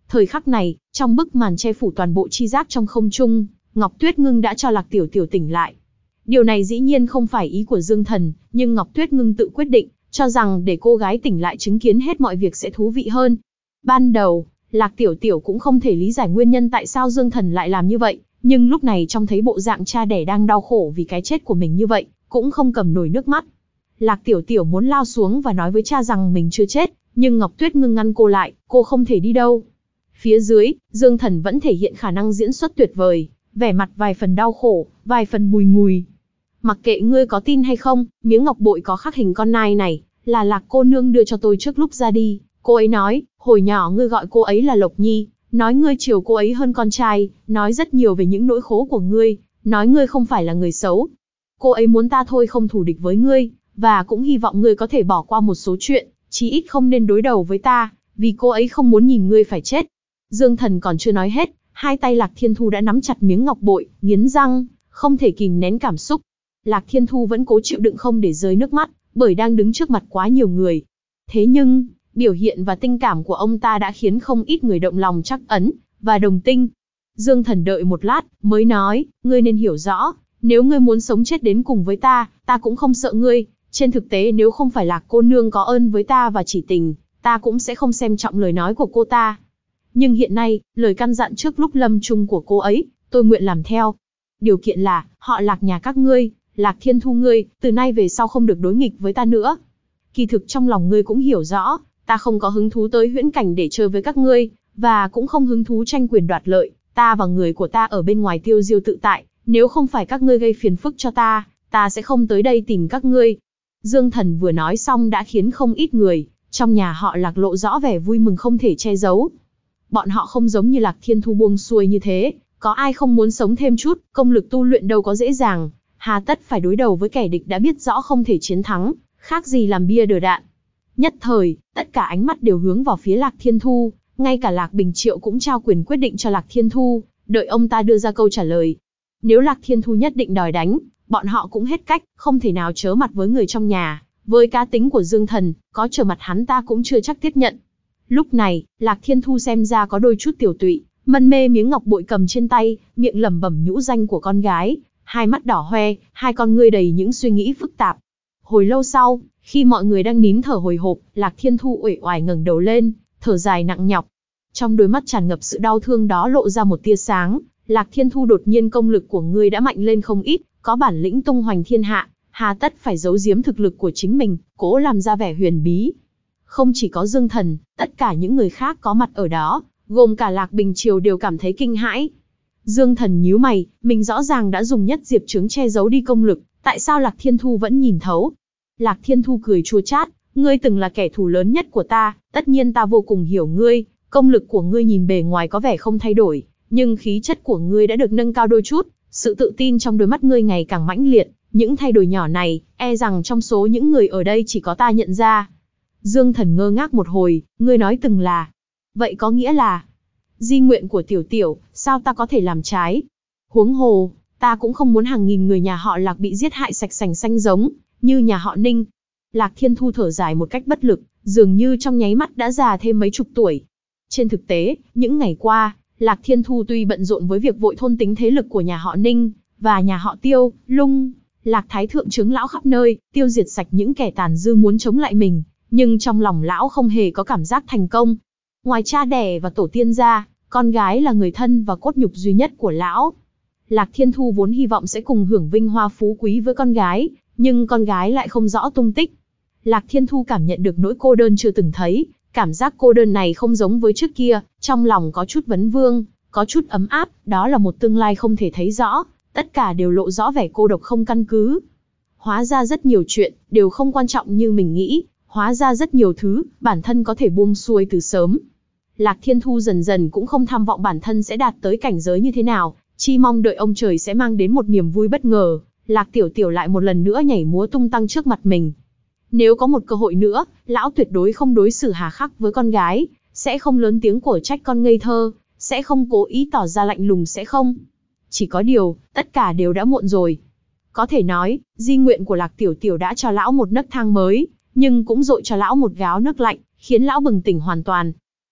Thời khắc này, trong bức màn che phủ toàn bộ chi giác trong không trung, Ngọc Tuyết Ngưng đã cho Lạc Tiểu Tiểu tỉnh lại. Điều này dĩ nhiên không phải ý của Dương Thần, nhưng Ngọc Tuyết Ngưng tự quyết định, cho rằng để cô gái tỉnh lại chứng kiến hết mọi việc sẽ thú vị hơn. Ban đầu, Lạc Tiểu Tiểu cũng không thể lý giải nguyên nhân tại sao Dương Thần lại làm như vậy, nhưng lúc này trông thấy bộ dạng cha đẻ đang đau khổ vì cái chết của mình như vậy, cũng không cầm nổi nước mắt. Lạc Tiểu Tiểu muốn lao xuống và nói với cha rằng mình chưa chết, nhưng Ngọc Tuyết Ngưng ngăn cô lại, cô không thể đi đâu. Phía dưới, Dương Thần vẫn thể hiện khả năng diễn xuất tuyệt vời, vẻ mặt vài phần đau khổ, vài phần bùi ngùi. Mặc kệ ngươi có tin hay không, miếng ngọc bội có khắc hình con nai này, là Lạc cô nương đưa cho tôi trước lúc ra đi. Cô ấy nói, hồi nhỏ ngươi gọi cô ấy là Lộc Nhi, nói ngươi chiều cô ấy hơn con trai, nói rất nhiều về những nỗi khổ của ngươi, nói ngươi không phải là người xấu. Cô ấy muốn ta thôi không thù địch với ngươi, và cũng hy vọng ngươi có thể bỏ qua một số chuyện, chí ít không nên đối đầu với ta, vì cô ấy không muốn nhìn ngươi phải chết. Dương Thần còn chưa nói hết, hai tay Lạc Thiên Thu đã nắm chặt miếng ngọc bội, nghiến răng, không thể kìm nén cảm xúc. Lạc Thiên Thu vẫn cố chịu đựng không để rơi nước mắt, bởi đang đứng trước mặt quá nhiều người. Thế nhưng, biểu hiện và tình cảm của ông ta đã khiến không ít người động lòng trắc ấn, và đồng tình. Dương Thần đợi một lát, mới nói, ngươi nên hiểu rõ, nếu ngươi muốn sống chết đến cùng với ta, ta cũng không sợ ngươi. Trên thực tế nếu không phải Lạc cô nương có ơn với ta và chỉ tình, ta cũng sẽ không xem trọng lời nói của cô ta. Nhưng hiện nay, lời căn dặn trước lúc lâm chung của cô ấy, tôi nguyện làm theo. Điều kiện là, họ Lạc nhà các ngươi, Lạc Thiên Thu ngươi, từ nay về sau không được đối nghịch với ta nữa. Kỳ thực trong lòng ngươi cũng hiểu rõ, ta không có hứng thú tới huyễn cảnh để chơi với các ngươi, và cũng không hứng thú tranh quyền đoạt lợi, ta và người của ta ở bên ngoài tiêu diêu tự tại, nếu không phải các ngươi gây phiền phức cho ta, ta sẽ không tới đây tìm các ngươi. Dương Thần vừa nói xong đã khiến không ít người trong nhà họ Lạc lộ rõ vẻ vui mừng không thể che giấu. Bọn họ không giống như Lạc Thiên Thu buông xuôi như thế, có ai không muốn sống thêm chút, công lực tu luyện đâu có dễ dàng, hà tất phải đối đầu với kẻ địch đã biết rõ không thể chiến thắng, khác gì làm bia đỡ đạn. Nhất thời, tất cả ánh mắt đều hướng vào phía Lạc Thiên Thu, ngay cả Lạc Bình Triệu cũng trao quyền quyết định cho Lạc Thiên Thu, đợi ông ta đưa ra câu trả lời. Nếu Lạc Thiên Thu nhất định đòi đánh, bọn họ cũng hết cách, không thể nào chớ mặt với người trong nhà. Với cá tính của Dương Thần, có trở mặt hắn ta cũng chưa chắc tiếp nhận. Lúc này, Lạc Thiên Thu xem ra có đôi chút tiểu tụy, mân mê miếng ngọc bội cầm trên tay, miệng lẩm bẩm nhũ danh của con gái, hai mắt đỏ hoe, hai con ngươi đầy những suy nghĩ phức tạp. Hồi lâu sau, khi mọi người đang nín thở hồi hộp, Lạc Thiên Thu uể oải ngẩng đầu lên, thở dài nặng nhọc. Trong đôi mắt tràn ngập sự đau thương đó lộ ra một tia sáng. Lạc Thiên Thu, đột nhiên công lực của ngươi đã mạnh lên không ít, có bản lĩnh tung hoành thiên hạ, hà tất phải giấu giếm thực lực của chính mình, cố làm ra vẻ huyền bí. Không chỉ có Dương Thần, tất cả những người khác có mặt ở đó, gồm cả Lạc Bình Triều đều cảm thấy kinh hãi. Dương Thần nhíu mày, mình rõ ràng đã dùng nhất diệp trướng che giấu đi công lực, tại sao Lạc Thiên Thu vẫn nhìn thấu? Lạc Thiên Thu cười chua chát, ngươi từng là kẻ thù lớn nhất của ta, tất nhiên ta vô cùng hiểu ngươi, công lực của ngươi nhìn bề ngoài có vẻ không thay đổi, nhưng khí chất của ngươi đã được nâng cao đôi chút, sự tự tin trong đôi mắt ngươi ngày càng mãnh liệt, những thay đổi nhỏ này, e rằng trong số những người ở đây chỉ có ta nhận ra. Dương Thần ngơ ngác một hồi, ngươi nói từng là, vậy có nghĩa là, di nguyện của Tiểu Tiểu, sao ta có thể làm trái? Huống hồ, ta cũng không muốn hàng nghìn người nhà họ Lạc bị giết hại sạch sành xanh giống như nhà họ Ninh. Lạc Thiên Thu thở dài một cách bất lực, dường như trong nháy mắt đã già thêm mấy chục tuổi. Trên thực tế, những ngày qua, Lạc Thiên Thu tuy bận rộn với việc vội thôn tính thế lực của nhà họ Ninh và nhà họ Tiêu, Lung, Lạc Thái Thượng trưởng lão khắp nơi, tiêu diệt sạch những kẻ tàn dư muốn chống lại mình, nhưng trong lòng lão không hề có cảm giác thành công. Ngoài cha đẻ và tổ tiên ra, con gái là người thân và cốt nhục duy nhất của lão. Lạc Thiên Thu vốn hy vọng sẽ cùng hưởng vinh hoa phú quý với con gái, nhưng con gái lại không rõ tung tích. Lạc Thiên Thu cảm nhận được nỗi cô đơn chưa từng thấy, cảm giác cô đơn này không giống với trước kia, trong lòng có chút vấn vương, có chút ấm áp, đó là một tương lai không thể thấy rõ, tất cả đều lộ rõ vẻ cô độc không căn cứ. Hóa ra rất nhiều chuyện, đều không quan trọng như mình nghĩ, hóa ra rất nhiều thứ, bản thân có thể buông xuôi từ sớm. Lạc Thiên Thu dần dần cũng không tham vọng bản thân sẽ đạt tới cảnh giới như thế nào, chỉ mong đợi ông trời sẽ mang đến một niềm vui bất ngờ, Lạc Tiểu Tiểu lại một lần nữa nhảy múa tung tăng trước mặt mình. Nếu có một cơ hội nữa, lão tuyệt đối không đối xử hà khắc với con gái, sẽ không lớn tiếng cổ trách con ngây thơ, sẽ không cố ý tỏ ra lạnh lùng, sẽ không. Chỉ có điều, tất cả đều đã muộn rồi. Có thể nói, di nguyện của Lạc Tiểu Tiểu đã cho lão một nấc thang mới, nhưng cũng dội cho lão một gáo nước lạnh, khiến lão bừng tỉnh hoàn toàn.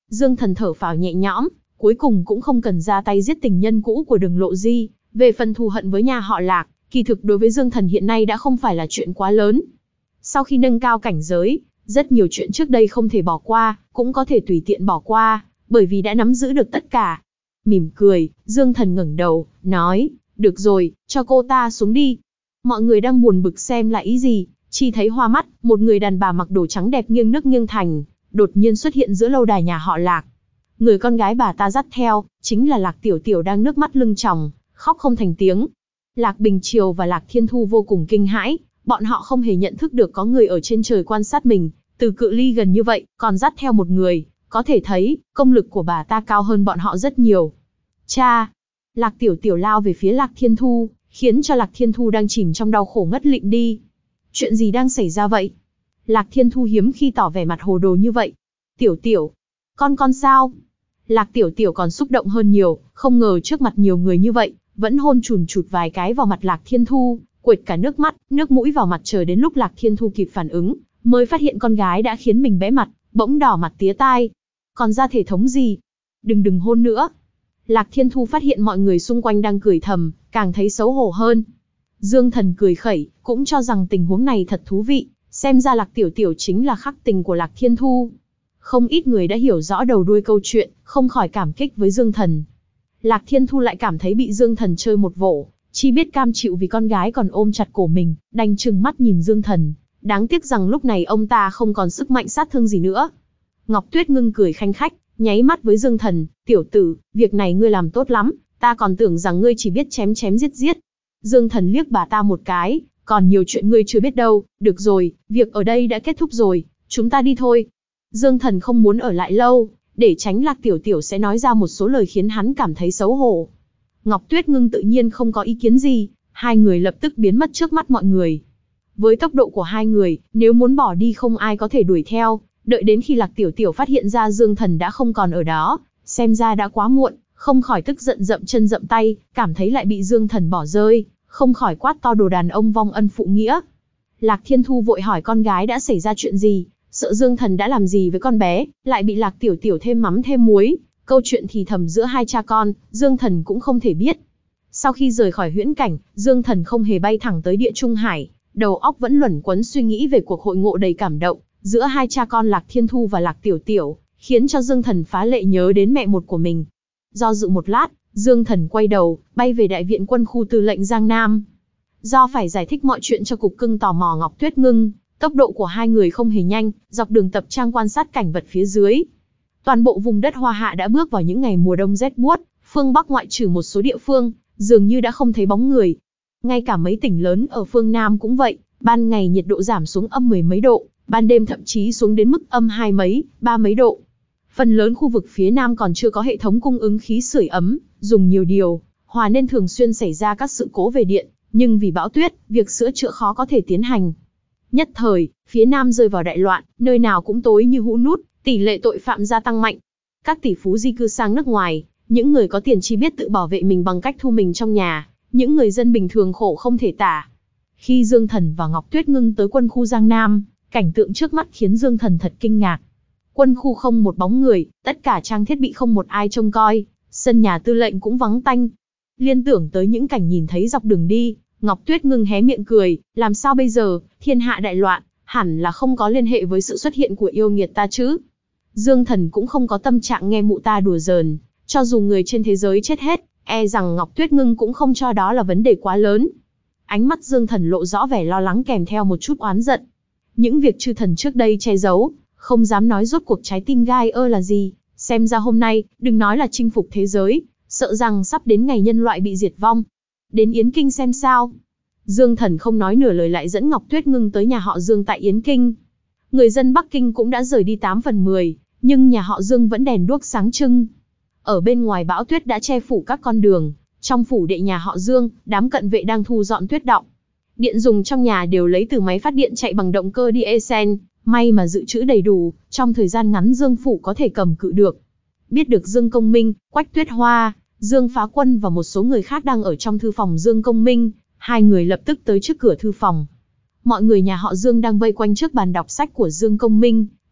Dương Thần thở phào nhẹ nhõm, cuối cùng cũng không cần ra tay giết tình nhân cũ của Đường Lộ Di. Về phần thù hận với nhà họ Lạc, kỳ thực đối với Dương Thần hiện nay đã không phải là chuyện quá lớn. Sau khi nâng cao cảnh giới, rất nhiều chuyện trước đây không thể bỏ qua, cũng có thể tùy tiện bỏ qua, bởi vì đã nắm giữ được tất cả. Mỉm cười, Dương Thần ngẩng đầu, nói, được rồi, cho cô ta xuống đi. Mọi người đang buồn bực xem là ý gì, chỉ thấy hoa mắt, một người đàn bà mặc đồ trắng đẹp nghiêng nước nghiêng thành, đột nhiên xuất hiện giữa lâu đài nhà họ Lạc. Người con gái bà ta dắt theo, chính là Lạc Tiểu Tiểu đang nước mắt lưng tròng, khóc không thành tiếng. Lạc Bình Triều và Lạc Thiên Thu vô cùng kinh hãi, bọn họ không hề nhận thức được có người ở trên trời quan sát mình, từ cự ly gần như vậy, còn dắt theo một người, có thể thấy, công lực của bà ta cao hơn bọn họ rất nhiều. Cha! Lạc Tiểu Tiểu lao về phía Lạc Thiên Thu, khiến cho Lạc Thiên Thu đang chìm trong đau khổ ngất lịm đi. Chuyện gì đang xảy ra vậy? Lạc Thiên Thu hiếm khi tỏ vẻ mặt hồ đồ như vậy. Tiểu Tiểu! Con sao? Lạc Tiểu Tiểu còn xúc động hơn nhiều, không ngờ trước mặt nhiều người như vậy, vẫn hôn chùn chụt vài cái vào mặt Lạc Thiên Thu, quệt cả nước mắt, nước mũi vào mặt, chờ đến lúc Lạc Thiên Thu kịp phản ứng, mới phát hiện con gái đã khiến mình bẽ mặt, bỗng đỏ mặt tía tai. Còn ra thể thống gì? Đừng hôn nữa. Lạc Thiên Thu phát hiện mọi người xung quanh đang cười thầm, càng thấy xấu hổ hơn. Dương Thần cười khẩy, cũng cho rằng tình huống này thật thú vị, xem ra Lạc Tiểu Tiểu chính là khắc tình của Lạc Thiên Thu. Không ít người đã hiểu rõ đầu đuôi câu chuyện, không khỏi cảm kích với Dương Thần. Lạc Thiên Thu lại cảm thấy bị Dương Thần chơi một vỗ, chỉ biết cam chịu vì con gái còn ôm chặt cổ mình, đành trừng mắt nhìn Dương Thần. Đáng tiếc rằng lúc này ông ta không còn sức mạnh sát thương gì nữa. Ngọc Tuyết Ngưng cười khanh khách, nháy mắt với Dương Thần, tiểu tử, việc này ngươi làm tốt lắm, ta còn tưởng rằng ngươi chỉ biết chém chém giết giết. Dương Thần liếc bà ta một cái, còn nhiều chuyện ngươi chưa biết đâu, được rồi, việc ở đây đã kết thúc rồi, chúng ta đi thôi. Dương Thần không muốn ở lại lâu, để tránh Lạc Tiểu Tiểu sẽ nói ra một số lời khiến hắn cảm thấy xấu hổ. Ngọc Tuyết Ngưng tự nhiên không có ý kiến gì, hai người lập tức biến mất trước mắt mọi người. Với tốc độ của hai người, nếu muốn bỏ đi không ai có thể đuổi theo, đợi đến khi Lạc Tiểu Tiểu phát hiện ra Dương Thần đã không còn ở đó, xem ra đã quá muộn, không khỏi tức giận dậm chân dậm tay, cảm thấy lại bị Dương Thần bỏ rơi, không khỏi quát to đồ đàn ông vong ân phụ nghĩa. Lạc Thiên Thu vội hỏi con gái đã xảy ra chuyện gì, sợ Dương Thần đã làm gì với con bé, lại bị Lạc Tiểu Tiểu thêm mắm thêm muối. Câu chuyện thì thầm giữa hai cha con, Dương Thần cũng không thể biết. Sau khi rời khỏi huyễn cảnh, Dương Thần không hề bay thẳng tới Địa Trung Hải, đầu óc vẫn luẩn quẩn suy nghĩ về cuộc hội ngộ đầy cảm động giữa hai cha con Lạc Thiên Thu và Lạc Tiểu Tiểu, khiến cho Dương Thần phá lệ nhớ đến mẹ một của mình. Do dự một lát, Dương Thần quay đầu, bay về Đại viện Quân khu Tư lệnh Giang Nam. Do phải giải thích mọi chuyện cho cục cưng tò mò Ngọc Tuyết Ngưng, tốc độ của hai người không hề nhanh, dọc đường tập trang quan sát cảnh vật phía dưới. Toàn bộ vùng đất Hoa Hạ đã bước vào những ngày mùa đông rét buốt, phương Bắc ngoại trừ một số địa phương, dường như đã không thấy bóng người. Ngay cả mấy tỉnh lớn ở phương Nam cũng vậy, ban ngày nhiệt độ giảm xuống âm 10 mấy độ, ban đêm thậm chí xuống đến mức âm 2 mấy, 3 mấy độ. Phần lớn khu vực phía Nam còn chưa có hệ thống cung ứng khí sưởi ấm, dùng nhiều điều hòa nên thường xuyên xảy ra các sự cố về điện, nhưng vì bão tuyết, việc sửa chữa khó có thể tiến hành. Nhất thời, phía Nam rơi vào đại loạn, nơi nào cũng tối như hũ nút, tỷ lệ tội phạm gia tăng mạnh. Các tỷ phú di cư sang nước ngoài, những người có tiền chỉ biết tự bảo vệ mình bằng cách thu mình trong nhà, những người dân bình thường khổ không thể tả. Khi Dương Thần và Ngọc Tuyết Ngưng tới quân khu Giang Nam, cảnh tượng trước mắt khiến Dương Thần thật kinh ngạc. Quân khu không một bóng người, tất cả trang thiết bị không một ai trông coi, sân nhà tư lệnh cũng vắng tanh. Liên tưởng tới những cảnh nhìn thấy dọc đường đi, Ngọc Tuyết Ngưng hé miệng cười, làm sao bây giờ, thiên hạ đại loạn, hẳn là không có liên hệ với sự xuất hiện của yêu nghiệt ta chứ. Dương Thần cũng không có tâm trạng nghe mụ ta đùa giỡn, cho dù người trên thế giới chết hết, e rằng Ngọc Tuyết Ngưng cũng không cho đó là vấn đề quá lớn. Ánh mắt Dương Thần lộ rõ vẻ lo lắng kèm theo một chút oán giận. Những việc chư thần trước đây che giấu, không dám nói rốt cuộc trái tim gai là gì, xem ra hôm nay, đừng nói là chinh phục thế giới, sợ rằng sắp đến ngày nhân loại bị diệt vong. Đến Yến Kinh xem sao. Dương Thần không nói nửa lời lại dẫn Ngọc Tuyết Ngưng tới nhà họ Dương tại Yến Kinh. Người dân Bắc Kinh cũng đã rời đi 8 phần 10, nhưng nhà họ Dương vẫn đèn đuốc sáng trưng. Ở bên ngoài bão tuyết đã che phủ các con đường, trong phủ đệ nhà họ Dương, đám cận vệ đang thu dọn tuyết đọng. Điện dùng trong nhà đều lấy từ máy phát điện chạy bằng động cơ diesel, may mà dự trữ đầy đủ, trong thời gian ngắn Dương phủ có thể cầm cự được. Biết được Dương Công Minh, Quách Tuyết Hoa, Dương Phá Quân và một số người khác đang ở trong thư phòng Dương Công Minh, hai người lập tức tới trước cửa thư phòng. Mọi người nhà họ Dương đang vây quanh trước bàn đọc sách của Dương Công Minh,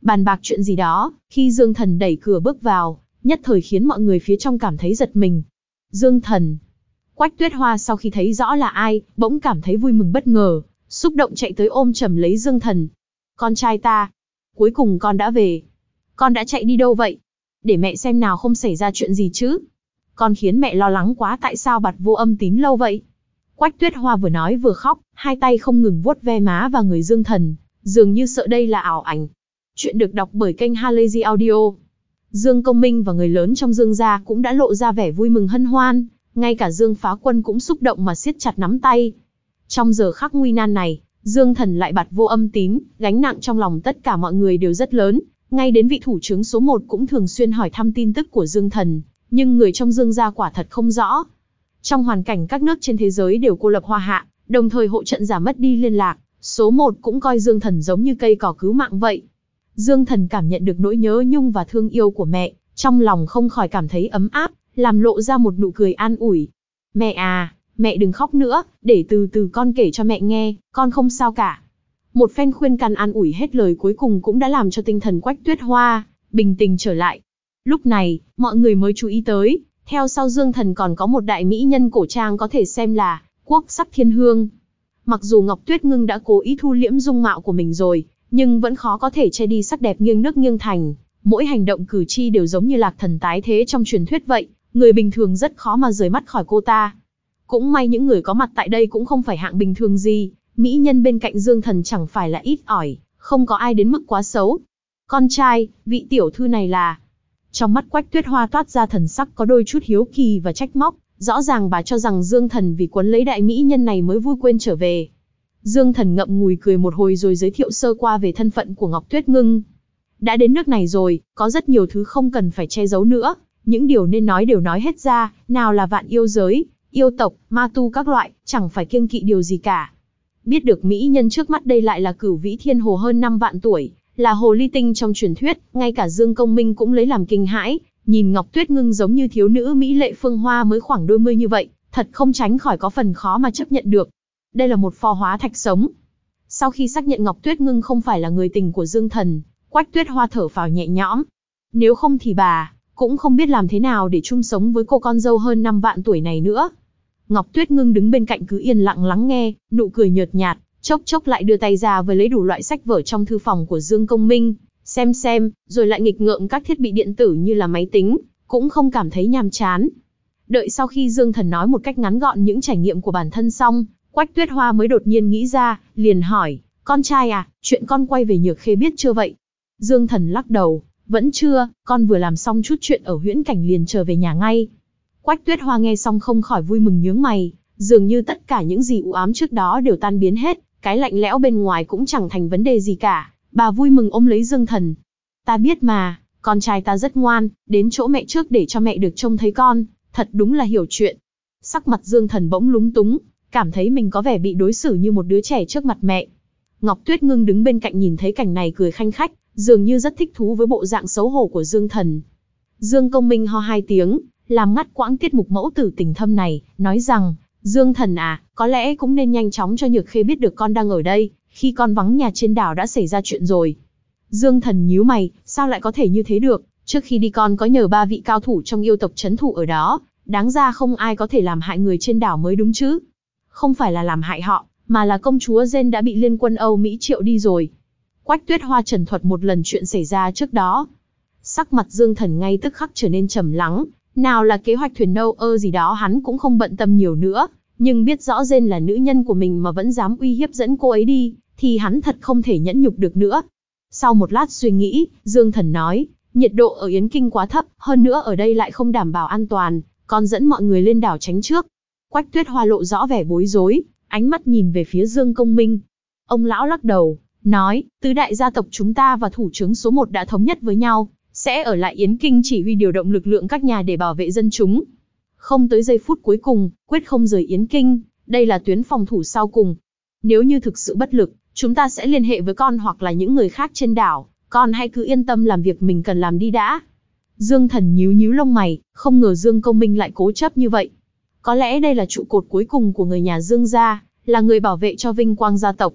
bàn bạc chuyện gì đó, khi Dương Thần đẩy cửa bước vào, nhất thời khiến mọi người phía trong cảm thấy giật mình. Dương Thần. Quách Tuyết Hoa sau khi thấy rõ là ai, bỗng cảm thấy vui mừng bất ngờ, xúc động chạy tới ôm chầm lấy Dương Thần. Con trai ta, cuối cùng con đã về. Con đã chạy đi đâu vậy? Để mẹ xem nào, không xảy ra chuyện gì chứ? Con khiến mẹ lo lắng quá, tại sao bặt vô âm tín lâu vậy? Quách Tuyết Hoa vừa nói vừa khóc, hai tay không ngừng vuốt ve má và người Dương Thần, dường như sợ đây là ảo ảnh. Chuyện được đọc bởi kênh Halazy Audio. Dương Công Minh và người lớn trong Dương gia cũng đã lộ ra vẻ vui mừng hân hoan, ngay cả Dương Phá Quân cũng xúc động mà siết chặt nắm tay. Trong giờ khắc nguy nan này, Dương Thần lại bặt vô âm tín, gánh nặng trong lòng tất cả mọi người đều rất lớn, ngay đến vị thủ trưởng số 1 cũng thường xuyên hỏi thăm tin tức của Dương Thần, nhưng người trong Dương gia quả thật không rõ. Trong hoàn cảnh các nước trên thế giới đều cô lập hoa hạ, đồng thời hộ trận giả mất đi liên lạc, số 1 cũng coi Dương Thần giống như cây cỏ cứu mạng vậy. Dương Thần cảm nhận được nỗi nhớ nhung và thương yêu của mẹ, trong lòng không khỏi cảm thấy ấm áp, làm lộ ra một nụ cười an ủi. Mẹ à, mẹ đừng khóc nữa, để từ từ con kể cho mẹ nghe, con không sao cả. Một phen khuyên can an ủi hết lời cuối cùng cũng đã làm cho tinh thần Quách Tuyết Hoa bình tĩnh trở lại. Lúc này, mọi người mới chú ý tới, theo sau Dương Thần còn có một đại mỹ nhân cổ trang có thể xem là quốc sắc thiên hương. Mặc dù Ngọc Tuyết Ngưng đã cố ý thu liễm dung mạo của mình rồi, nhưng vẫn khó có thể che đi sắc đẹp nghiêng nước nghiêng thành, mỗi hành động cử chỉ đều giống như lạc thần tái thế trong truyền thuyết vậy, người bình thường rất khó mà rời mắt khỏi cô ta. Cũng may những người có mặt tại đây cũng không phải hạng bình thường gì, mỹ nhân bên cạnh Dương Thần chẳng phải là ít ỏi, không có ai đến mức quá xấu. Con trai, vị tiểu thư này là... Trong mắt Quách Tuyết Hoa toát ra thần sắc có đôi chút hiếu kỳ và trách móc, rõ ràng bà cho rằng Dương Thần vì quấn lấy đại mỹ nhân này mới vui quên trở về. Dương Thần ngậm ngùi cười một hồi rồi giới thiệu sơ qua về thân phận của Ngọc Tuyết Ngưng. Đã đến nước này rồi, có rất nhiều thứ không cần phải che giấu nữa, những điều nên nói đều nói hết ra, nào là vạn yêu giới, yêu tộc, ma tu các loại, chẳng phải kiêng kỵ điều gì cả. Biết được mỹ nhân trước mắt đây lại là Cửu Vĩ Thiên Hồ hơn 5 vạn tuổi, là hồ ly tinh trong truyền thuyết, ngay cả Dương Công Minh cũng lấy làm kinh hãi, nhìn Ngọc Tuyết Ngưng giống như thiếu nữ mỹ lệ phương hoa mới khoảng đôi mươi như vậy, thật không tránh khỏi có phần khó mà chấp nhận được. Đây là một pho hóa thạch sống. Sau khi xác nhận Ngọc Tuyết Ngưng không phải là người tình của Dương Thần, Quách Tuyết Hoa thở phào nhẹ nhõm. Nếu không thì bà cũng không biết làm thế nào để chung sống với cô con dâu hơn 5 vạn tuổi này nữa. Ngọc Tuyết Ngưng đứng bên cạnh cứ yên lặng lắng nghe, nụ cười nhợt nhạt, chốc chốc lại đưa tay ra với lấy đủ loại sách vở trong thư phòng của Dương Công Minh, xem, rồi lại nghịch ngợm các thiết bị điện tử như là máy tính, cũng không cảm thấy nhàm chán. Đợi sau khi Dương Thần nói một cách ngắn gọn những trải nghiệm của bản thân xong, Quách Tuyết Hoa mới đột nhiên nghĩ ra, liền hỏi, con trai à, chuyện con quay về Nhược Khê biết chưa vậy? Dương Thần lắc đầu, vẫn chưa, con vừa làm xong chút chuyện ở Huyễn Cảnh liền trở về nhà ngay. Quách Tuyết Hoa nghe xong không khỏi vui mừng nhướng mày, dường như tất cả những gì u ám trước đó đều tan biến hết, cái lạnh lẽo bên ngoài cũng chẳng thành vấn đề gì cả, bà vui mừng ôm lấy Dương Thần. Ta biết mà, con trai ta rất ngoan, đến chỗ mẹ trước để cho mẹ được trông thấy con, thật đúng là hiểu chuyện. Sắc mặt Dương Thần bỗng lúng túng, cảm thấy mình có vẻ bị đối xử như một đứa trẻ trước mặt mẹ. Ngọc Tuyết Ngưng đứng bên cạnh nhìn thấy cảnh này cười khanh khách, dường như rất thích thú với bộ dạng xấu hổ của Dương Thần. Dương Công Minh ho hai tiếng, làm ngắt quãng tiết mục mẫu tử tình thâm này, nói rằng, Dương Thần à, có lẽ cũng nên nhanh chóng cho Nhược Khê biết được con đang ở đây, khi con vắng nhà trên đảo đã xảy ra chuyện rồi. Dương Thần nhíu mày, sao lại có thể như thế được, trước khi đi con có nhờ 3 vị cao thủ trong yêu tộc trấn thủ ở đó, đáng ra không ai có thể làm hại người trên đảo mới đúng chứ. Không phải là làm hại họ, mà là công chúa Jen đã bị liên quân Âu Mỹ triệu đi rồi. Quách Tuyết Hoa trần thuật một lần chuyện xảy ra trước đó. Sắc mặt Dương Thần ngay tức khắc trở nên trầm lắng, nào là kế hoạch thuyền nâu gì đó hắn cũng không bận tâm nhiều nữa, nhưng biết rõ Jen là nữ nhân của mình mà vẫn dám uy hiếp dẫn cô ấy đi, thì hắn thật không thể nhẫn nhục được nữa. Sau một lát suy nghĩ, Dương Thần nói, nhiệt độ ở Yến Kinh quá thấp, hơn nữa ở đây lại không đảm bảo an toàn, con dẫn mọi người lên đảo tránh trước. Quách Tuyết Hoa lộ rõ vẻ bối rối, ánh mắt nhìn về phía Dương Công Minh. Ông lão lắc đầu, nói, tứ đại gia tộc chúng ta và thủ trưởng số 1 đã thống nhất với nhau, sẽ ở lại Yến Kinh chỉ huy điều động lực lượng các nhà để bảo vệ dân chúng. Không tới giây phút cuối cùng, quyết không rời Yến Kinh, đây là tuyến phòng thủ sau cùng. Nếu như thực sự bất lực, chúng ta sẽ liên hệ với con hoặc là những người khác trên đảo, con hãy cứ yên tâm làm việc mình cần làm đi đã. Dương Thần nhíu lông mày, không ngờ Dương Công Minh lại cố chấp như vậy. Có lẽ đây là trụ cột cuối cùng của người nhà Dương gia, là người bảo vệ cho vinh quang gia tộc.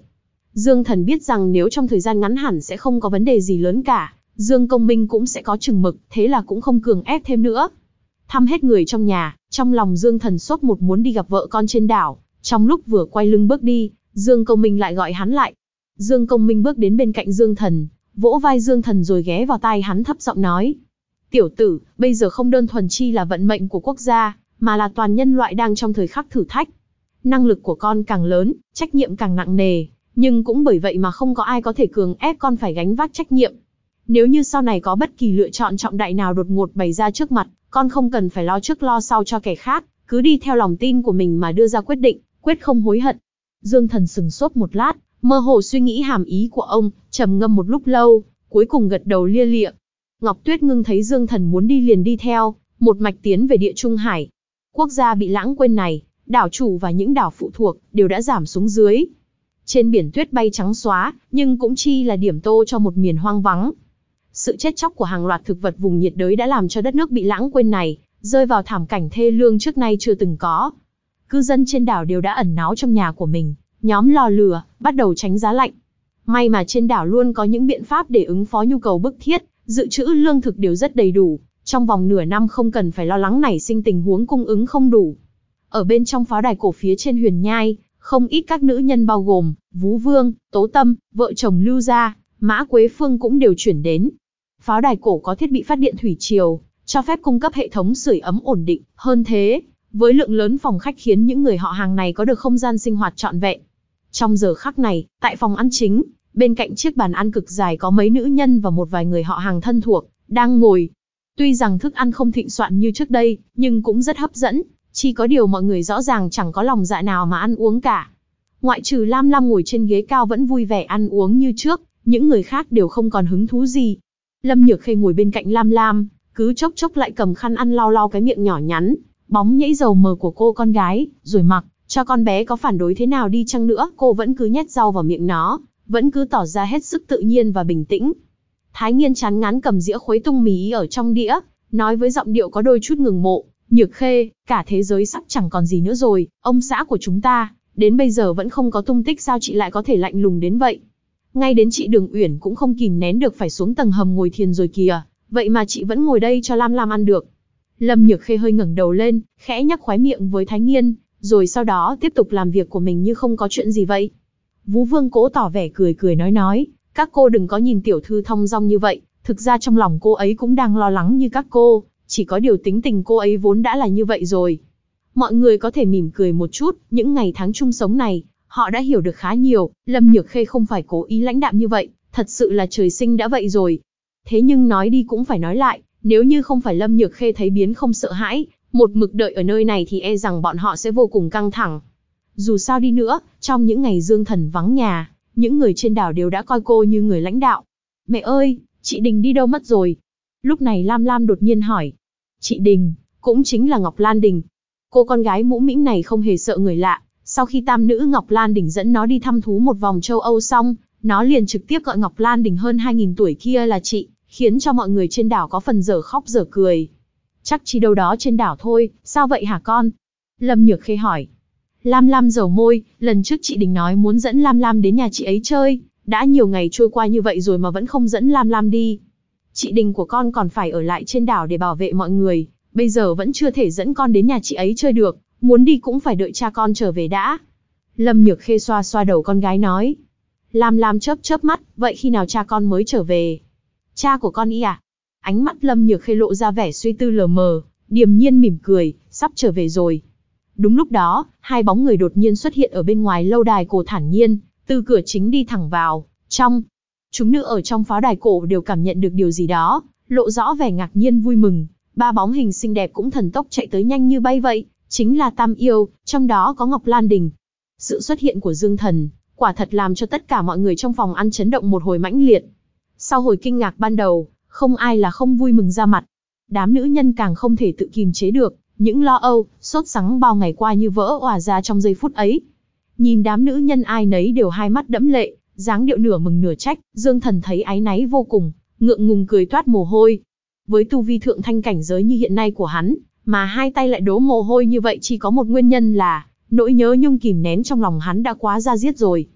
Dương Thần biết rằng nếu trong thời gian ngắn hẳn sẽ không có vấn đề gì lớn cả, Dương Công Minh cũng sẽ có chừng mực, thế là cũng không cường ép thêm nữa. Thăm hết người trong nhà, trong lòng Dương Thần sốt một muốn đi gặp vợ con trên đảo. Trong lúc vừa quay lưng bước đi, Dương Công Minh lại gọi hắn lại. Dương Công Minh bước đến bên cạnh Dương Thần, vỗ vai Dương Thần rồi ghé vào tai hắn thấp giọng nói. Tiểu tử, bây giờ không đơn thuần chi là vận mệnh của quốc gia, mà là toàn nhân loại đang trong thời khắc thử thách. Năng lực của con càng lớn, trách nhiệm càng nặng nề, nhưng cũng bởi vậy mà không có ai có thể cường ép con phải gánh vác trách nhiệm. Nếu như sau này có bất kỳ lựa chọn trọng đại nào đột ngột bày ra trước mặt, con không cần phải lo trước lo sau cho kẻ khác, cứ đi theo lòng tin của mình mà đưa ra quyết định, quyết không hối hận. Dương Thần sừng sốt một lát, mơ hồ suy nghĩ hàm ý của ông, trầm ngâm một lúc lâu, cuối cùng gật đầu lia lịa. Ngọc Tuyết Ngưng thấy Dương Thần muốn đi liền đi theo, một mạch tiến về Địa Trung Hải. Quốc gia bị lãng quên này, đảo chủ và những đảo phụ thuộc đều đã giảm xuống dưới. Trên biển tuyết bay trắng xóa, nhưng cũng chi là điểm tô cho một miền hoang vắng. Sự chết chóc của hàng loạt thực vật vùng nhiệt đới đã làm cho đất nước bị lãng quên này rơi vào thảm cảnh thê lương trước nay chưa từng có. Cư dân trên đảo đều đã ẩn náu trong nhà của mình, nhóm lò lửa, bắt đầu tránh giá lạnh. May mà trên đảo luôn có những biện pháp để ứng phó nhu cầu bức thiết, dự trữ lương thực đều rất đầy đủ, trong vòng nửa năm không cần phải lo lắng nảy sinh tình huống cung ứng không đủ. Ở bên trong pháo đài cổ phía trên Huyền Nhai, không ít các nữ nhân bao gồm Vú Vương, Tố Tâm, vợ chồng Lưu Gia, Mã Quế Phương cũng đều chuyển đến. Pháo đài cổ có thiết bị phát điện thủy triều, cho phép cung cấp hệ thống sưởi ấm ổn định. Hơn thế, với lượng lớn phòng khách khiến những người họ hàng này có được không gian sinh hoạt trọn vẹn. Trong giờ khắc này, tại phòng ăn chính, bên cạnh chiếc bàn ăn cực dài có mấy nữ nhân và một vài người họ hàng thân thuộc, đang ngồi. Tuy rằng thức ăn không thịnh soạn như trước đây, nhưng cũng rất hấp dẫn, chỉ có điều mọi người rõ ràng chẳng có lòng dạ nào mà ăn uống cả. Ngoại trừ Lam Lam ngồi trên ghế cao vẫn vui vẻ ăn uống như trước, những người khác đều không còn hứng thú gì. Lâm Nhược Khê ngồi bên cạnh Lam Lam, cứ chốc chốc lại cầm khăn ăn lau lau cái miệng nhỏ nhắn, bóng nhảy dầu mờ của cô con gái, rồi mặc, cho con bé có phản đối thế nào đi chăng nữa, cô vẫn cứ nhét rau vào miệng nó, vẫn cứ tỏ ra hết sức tự nhiên và bình tĩnh. Thái Nghiên chán ngán cầm dĩa khuấy tung mì ở trong đĩa, nói với giọng điệu có đôi chút ngừng mộ, Nhược Khê, cả thế giới sắp chẳng còn gì nữa rồi, ông xã của chúng ta, đến bây giờ vẫn không có tung tích, sao chị lại có thể lạnh lùng đến vậy? Ngay đến chị Đường Uyển cũng không kìm nén được phải xuống tầng hầm ngồi thiền rồi kìa, vậy mà chị vẫn ngồi đây cho Lam Lam ăn được. Lâm Nhược Khê hơi ngẩng đầu lên, khẽ nhắc khóe miệng với Thái Nghiên, rồi sau đó tiếp tục làm việc của mình như không có chuyện gì vậy. Vú Vương cố tỏ vẻ cười cười nói, các cô đừng có nhìn tiểu thư thong dong như vậy, thực ra trong lòng cô ấy cũng đang lo lắng như các cô, chỉ có điều tính tình cô ấy vốn đã là như vậy rồi. Mọi người có thể mỉm cười một chút, những ngày tháng chung sống này, họ đã hiểu được khá nhiều, Lâm Nhược Khê không phải cố ý lãnh đạm như vậy, thật sự là trời sinh đã vậy rồi. Thế nhưng nói đi cũng phải nói lại, nếu như không phải Lâm Nhược Khê thấy biến không sợ hãi, một mực đợi ở nơi này thì e rằng bọn họ sẽ vô cùng căng thẳng. Dù sao đi nữa, trong những ngày Dương Thần vắng nhà, những người trên đảo đều đã coi cô như người lãnh đạo. Mẹ ơi, chị Đình đi đâu mất rồi? Lúc này Lam Lam đột nhiên hỏi. Chị Đình, cũng chính là Ngọc Lan Đình. Cô con gái mũ mĩm này không hề sợ người lạ, sau khi tam nữ Ngọc Lan Đình dẫn nó đi thăm thú một vòng châu Âu xong, nó liền trực tiếp gọi Ngọc Lan Đình hơn 2000 tuổi kia là chị, khiến cho mọi người trên đảo có phần dở khóc dở cười. Chắc chỉ đâu đó trên đảo thôi, sao vậy hả con? Lâm Nhược Khê hỏi. Lam Lam dầu môi, lần trước chị Đình nói muốn dẫn Lam Lam đến nhà chị ấy chơi, đã nhiều ngày trôi qua như vậy rồi mà vẫn không dẫn Lam Lam đi. Chị Đình của con còn phải ở lại trên đảo để bảo vệ mọi người, bây giờ vẫn chưa thể dẫn con đến nhà chị ấy chơi được, muốn đi cũng phải đợi cha con trở về đã. Lâm Nhược Khê xoa xoa đầu con gái nói. Lam Lam chớp chớp mắt, vậy khi nào cha con mới trở về? Cha của con ý à? Ánh mắt Lâm Nhược Khê lộ ra vẻ suy tư lờ mờ, điềm nhiên mỉm cười, sắp trở về rồi. Đúng lúc đó, hai bóng người đột nhiên xuất hiện ở bên ngoài lâu đài cổ Thản Nhiên, từ cửa chính đi thẳng vào trong. Chúng nữ ở trong pháo đài cổ đều cảm nhận được điều gì đó, lộ rõ vẻ ngạc nhiên vui mừng. Ba bóng hình xinh đẹp cũng thần tốc chạy tới nhanh như bay vậy, chính là Tam Yêu, trong đó có Ngọc Lan Đình. Sự xuất hiện của Dương Thần, quả thật làm cho tất cả mọi người trong phòng ăn chấn động một hồi mãnh liệt. Sau hồi kinh ngạc ban đầu, không ai là không vui mừng ra mặt. Đám nữ nhân càng không thể tự kìm chế được, những lo âu, sốt sắng bao ngày qua như vỡ òa ra trong giây phút ấy. Nhìn đám nữ nhân ai nấy đều hai mắt đẫm lệ, dáng điệu nửa mừng nửa trách, Dương Thần thấy áy náy vô cùng, ngượng ngùng cười toát mồ hôi. Với tu vi thượng thanh cảnh giới như hiện nay của hắn, mà hai tay lại đố mồ hôi như vậy chỉ có một nguyên nhân là nỗi nhớ nhung kìm nén trong lòng hắn đã quá ra diết rồi.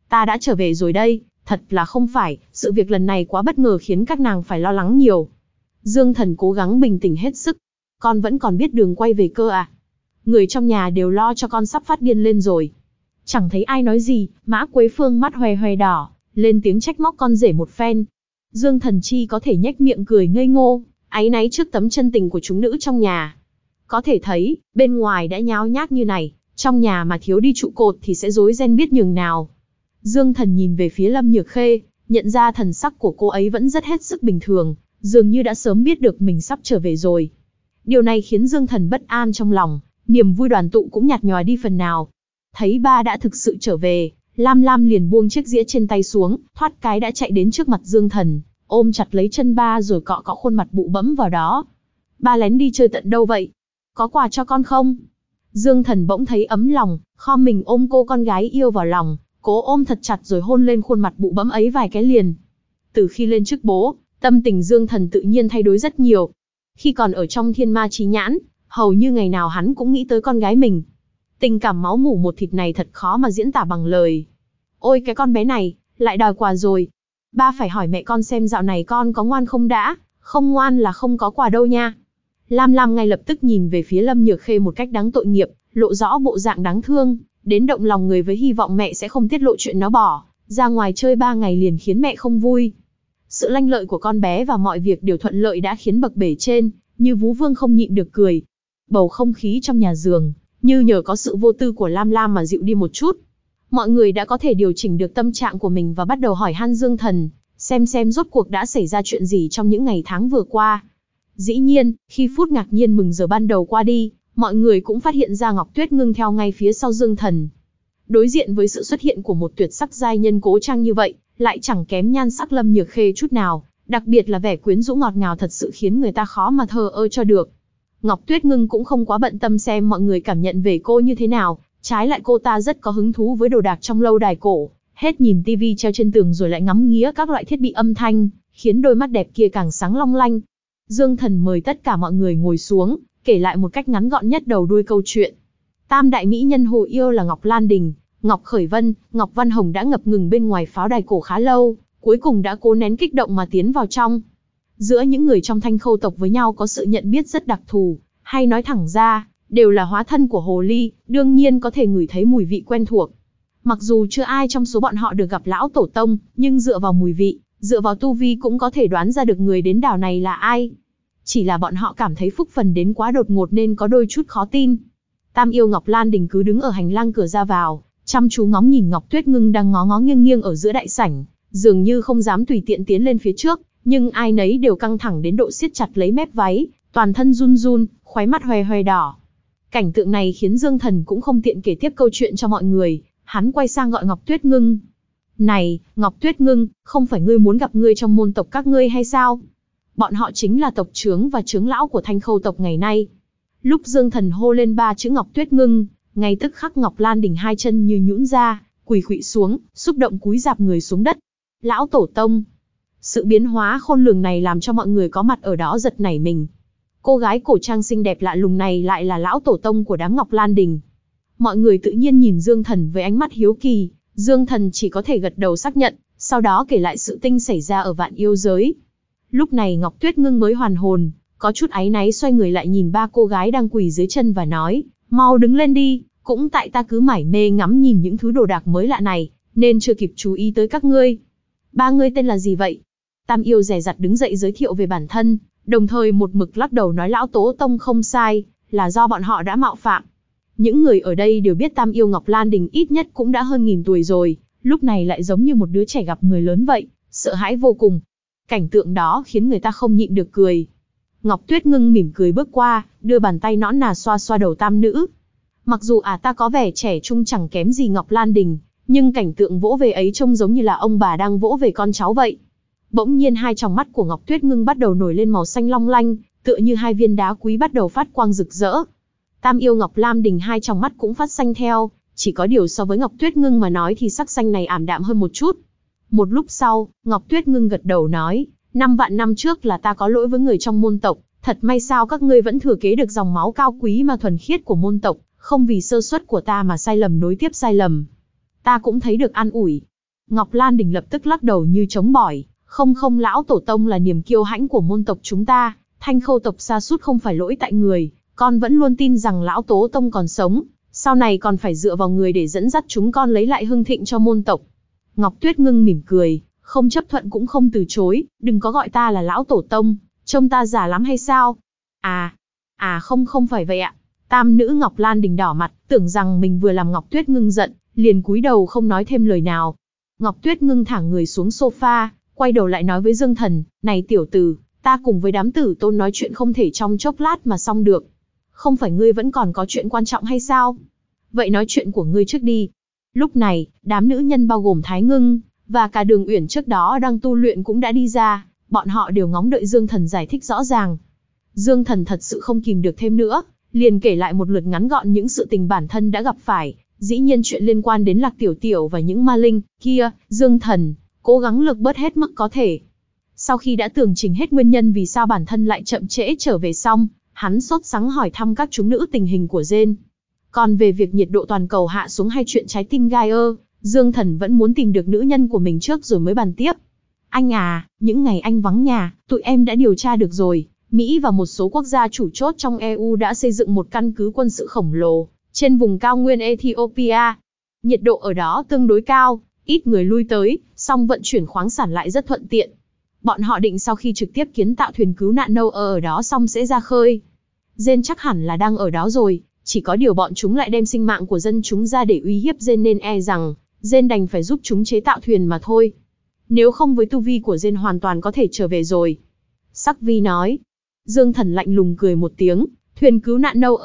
Ta đã trở về rồi đây, thật là không phải, sự việc lần này quá bất ngờ khiến các nàng phải lo lắng nhiều. Dương Thần cố gắng bình tĩnh hết sức. Con vẫn còn biết đường quay về cơ à? Người trong nhà đều lo cho con sắp phát điên lên rồi. Chẳng thấy ai nói gì, Mã Quế Phương mắt hoe hoe đỏ, lên tiếng trách móc con rể một phen. Dương Thần chi có thể nhếch miệng cười ngây ngô, áy náy trước tấm chân tình của chúng nữ trong nhà. Có thể thấy, bên ngoài đã nháo nhác như này, trong nhà mà thiếu đi trụ cột thì sẽ rối ren biết nhường nào. Dương Thần nhìn về phía Lâm Nhược Khê, nhận ra thần sắc của cô ấy vẫn rất hết sức bình thường, dường như đã sớm biết được mình sắp trở về rồi. Điều này khiến Dương Thần bất an trong lòng, niềm vui đoàn tụ cũng nhạt nhòa đi phần nào. Thấy ba đã thực sự trở về, Lam Lam liền buông chiếc dĩa trên tay xuống, thoát cái đã chạy đến trước mặt Dương Thần, ôm chặt lấy chân ba rồi cọ cọ khuôn mặt bụ bẫm vào đó. Ba lén đi chơi tận đâu vậy? Có quà cho con không? Dương Thần bỗng thấy ấm lòng, khom mình ôm cô con gái yêu vào lòng, cố ôm thật chặt rồi hôn lên khuôn mặt bụ bẫm ấy vài cái liền. Từ khi lên chức bố, tâm tình Dương Thần tự nhiên thay đổi rất nhiều. Khi còn ở trong thiên ma chí nhãn, hầu như ngày nào hắn cũng nghĩ tới con gái mình. Tình cảm máu mủ một thịt này thật khó mà diễn tả bằng lời. Ôi cái con bé này, lại đòi quà rồi. Ba phải hỏi mẹ con xem dạo này con có ngoan không đã, không ngoan là không có quà đâu nha. Lam Lam ngay lập tức nhìn về phía Lâm Nhược Khê một cách đáng tội nghiệp, lộ rõ bộ dạng đáng thương, đến động lòng người với hy vọng mẹ sẽ không tiết lộ chuyện nó bỏ ra ngoài chơi 3 ngày liền khiến mẹ không vui. Sự lanh lợi của con bé và mọi việc đều thuận lợi đã khiến bậc bể trên, như Vú Vương không nhịn được cười. Bầu không khí trong nhà giường, như nhờ có sự vô tư của Lam Lam mà dịu đi một chút. Mọi người đã có thể điều chỉnh được tâm trạng của mình và bắt đầu hỏi han Dương Thần, xem rốt cuộc đã xảy ra chuyện gì trong những ngày tháng vừa qua. Dĩ nhiên, khi phút ngạc nhiên mừng giờ ban đầu qua đi, mọi người cũng phát hiện ra Ngọc Tuyết Ngưng theo ngay phía sau Dương Thần. Đối diện với sự xuất hiện của một tuyệt sắc giai nhân cố trang như vậy, lại chẳng kém nhan sắc Lâm Nhược Khê chút nào, đặc biệt là vẻ quyến rũ ngọt ngào thật sự khiến người ta khó mà thờ ơ cho được. Ngọc Tuyết Ngưng cũng không quá bận tâm xem mọi người cảm nhận về cô như thế nào, trái lại cô ta rất có hứng thú với đồ đạc trong lâu đài cổ, hết nhìn tivi treo trên tường rồi lại ngắm nghía các loại thiết bị âm thanh, khiến đôi mắt đẹp kia càng sáng long lanh. Dương Thần mời tất cả mọi người ngồi xuống, kể lại một cách ngắn gọn nhất đầu đuôi câu chuyện. Tam đại mỹ nhân hồ yêu là Ngọc Lan Đình, Ngọc Khởi Vân, Ngọc Văn Hồng đã ngập ngừng bên ngoài pháo đài cổ khá lâu, cuối cùng đã cố nén kích động mà tiến vào trong. Giữa những người trong Thanh Khâu tộc với nhau có sự nhận biết rất đặc thù, hay nói thẳng ra, đều là hóa thân của hồ ly, đương nhiên có thể ngửi thấy mùi vị quen thuộc. Mặc dù chưa ai trong số bọn họ được gặp lão tổ tông, nhưng dựa vào mùi vị, dựa vào tu vi cũng có thể đoán ra được người đến đảo này là ai. Chỉ là bọn họ cảm thấy phúc phần đến quá đột ngột nên có đôi chút khó tin. Tam yêu Ngọc Lan Đình cứ đứng ở hành lang cửa ra vào, chăm chú ngóng nhìn Ngọc Tuyết Ngưng đang ngó ngó nghiêng nghiêng ở giữa đại sảnh, dường như không dám tùy tiện tiến lên phía trước, nhưng ai nấy đều căng thẳng đến độ siết chặt lấy mép váy, toàn thân run run, khóe mắt hoe hoe đỏ. Cảnh tượng này khiến Dương Thần cũng không tiện kể tiếp câu chuyện cho mọi người, hắn quay sang gọi Ngọc Tuyết Ngưng. Này, Ngọc Tuyết Ngưng, không phải ngươi muốn gặp ngươi trong môn tộc các ngươi hay sao? Bọn họ chính là tộc trưởng và trưởng lão của Thanh Khâu tộc ngày nay. Lúc Dương Thần hô lên 3 chữ Ngọc Tuyết Ngưng, ngay tức khắc Ngọc Lan Đình 2 chân như nhũn ra, quỳ khuỵu xuống, xúc động cúi rạp người xuống đất. Lão tổ tông. Sự biến hóa khôn lường này làm cho mọi người có mặt ở đó giật nảy mình. Cô gái cổ trang xinh đẹp lạ lùng này lại là lão tổ tông của đám Ngọc Lan Đình. Mọi người tự nhiên nhìn Dương Thần với ánh mắt hiếu kỳ, Dương Thần chỉ có thể gật đầu xác nhận, sau đó kể lại sự tình xảy ra ở Vạn Yêu giới. Lúc này Ngọc Tuyết Ngưng mới hoàn hồn, có chút áy náy xoay người lại nhìn 3 cô gái đang quỳ dưới chân và nói, mau đứng lên đi, cũng tại ta cứ mải mê ngắm nhìn những thứ đồ đạc mới lạ này, nên chưa kịp chú ý tới các ngươi. 3 ngươi tên là gì vậy? Tam yêu dè dặt đứng dậy giới thiệu về bản thân, đồng thời một mực lắc đầu nói lão tổ tông không sai, là do bọn họ đã mạo phạm. Những người ở đây đều biết Tam yêu Ngọc Lan Đình ít nhất cũng đã hơn 1000 tuổi rồi, lúc này lại giống như một đứa trẻ gặp người lớn vậy, sợ hãi vô cùng. Cảnh tượng đó khiến người ta không nhịn được cười. Ngọc Tuyết Ngưng mỉm cười bước qua, đưa bàn tay nõn nà xoa xoa đầu tam nữ. Mặc dù ta có vẻ trẻ trung chẳng kém gì Ngọc Lan Đình, nhưng cảnh tượng vỗ về ấy trông giống như là ông bà đang vỗ về con cháu vậy. Bỗng nhiên hai tròng mắt của Ngọc Tuyết Ngưng bắt đầu nổi lên màu xanh long lanh, tựa như 2 viên đá quý bắt đầu phát quang rực rỡ. Tam yêu Ngọc Lan Đình hai tròng mắt cũng phát xanh theo, chỉ có điều so với Ngọc Tuyết Ngưng mà nói thì sắc xanh này ảm đạm hơn một chút. Một lúc sau, Ngọc Tuyết Ngưng gật đầu nói, 5 vạn năm trước là ta có lỗi với người trong môn tộc, thật may sao các ngươi vẫn thừa kế được dòng máu cao quý mà thuần khiết của môn tộc, không vì sơ suất của ta mà sai lầm nối tiếp sai lầm. Ta cũng thấy được an ủi. Ngọc Lan Đình lập tức lắc đầu như chống bỏi. Không không, lão tổ tông là niềm kiêu hãnh của môn tộc chúng ta. Thanh Khâu tộc sa sút không phải lỗi tại người. Con vẫn luôn tin rằng lão tổ tông còn sống. Sau này còn phải dựa vào người để dẫn dắt chúng con lấy lại hưng thịnh cho môn tộc. Ngọc Tuyết Ngưng mỉm cười, không chấp thuận cũng không từ chối. Đừng có gọi ta là lão tổ tông. Trông ta già lắm hay sao? Không phải vậy ạ. Tam nữ Ngọc Lan Đình đỏ mặt, tưởng rằng mình vừa làm Ngọc Tuyết Ngưng giận, liền cúi đầu không nói thêm lời nào. Ngọc Tuyết Ngưng thả người xuống sofa, quay đầu lại nói với Dương Thần, này tiểu tử, ta cùng với đám tử tôn nói chuyện không thể trong chốc lát mà xong được. Không phải ngươi vẫn còn có chuyện quan trọng hay sao? Vậy nói chuyện của ngươi trước đi. Lúc này, đám nữ nhân bao gồm Thái Ngưng, và cả Đường Uyển trước đó đang tu luyện cũng đã đi ra, bọn họ đều ngóng đợi Dương Thần giải thích rõ ràng. Dương Thần thật sự không kìm được thêm nữa, liền kể lại một lượt ngắn gọn những sự tình bản thân đã gặp phải, dĩ nhiên chuyện liên quan đến Lạc Tiểu Tiểu và những ma linh kia, Dương Thần cố gắng lược bớt hết mức có thể. Sau khi đã tường trình hết nguyên nhân vì sao bản thân lại chậm trễ trở về xong, hắn sốt sắng hỏi thăm các chúng nữ tình hình của Gen. Còn về việc nhiệt độ toàn cầu hạ xuống hay chuyện trái tim gai Dương Thần vẫn muốn tìm được nữ nhân của mình trước rồi mới bàn tiếp. Anh à, những ngày anh vắng nhà, tụi em đã điều tra được rồi. Mỹ và một số quốc gia chủ chốt trong EU đã xây dựng một căn cứ quân sự khổng lồ trên vùng cao nguyên Ethiopia. Nhiệt độ ở đó tương đối cao, ít người lui tới, song vận chuyển khoáng sản lại rất thuận tiện. Bọn họ định sau khi trực tiếp kiến tạo thuyền cứu nạn Noah ở đó xong sẽ ra khơi. Gen chắc hẳn là đang ở đó rồi, chỉ có điều bọn chúng lại đem sinh mạng của dân chúng ra để uy hiếp Gen nên e rằng Gen đành phải giúp chúng chế tạo thuyền mà thôi. Nếu không với tu vi của Gen hoàn toàn có thể trở về rồi. Sắc Vi nói. Dương Thần lạnh lùng cười một tiếng, thuyền cứu nạn Noah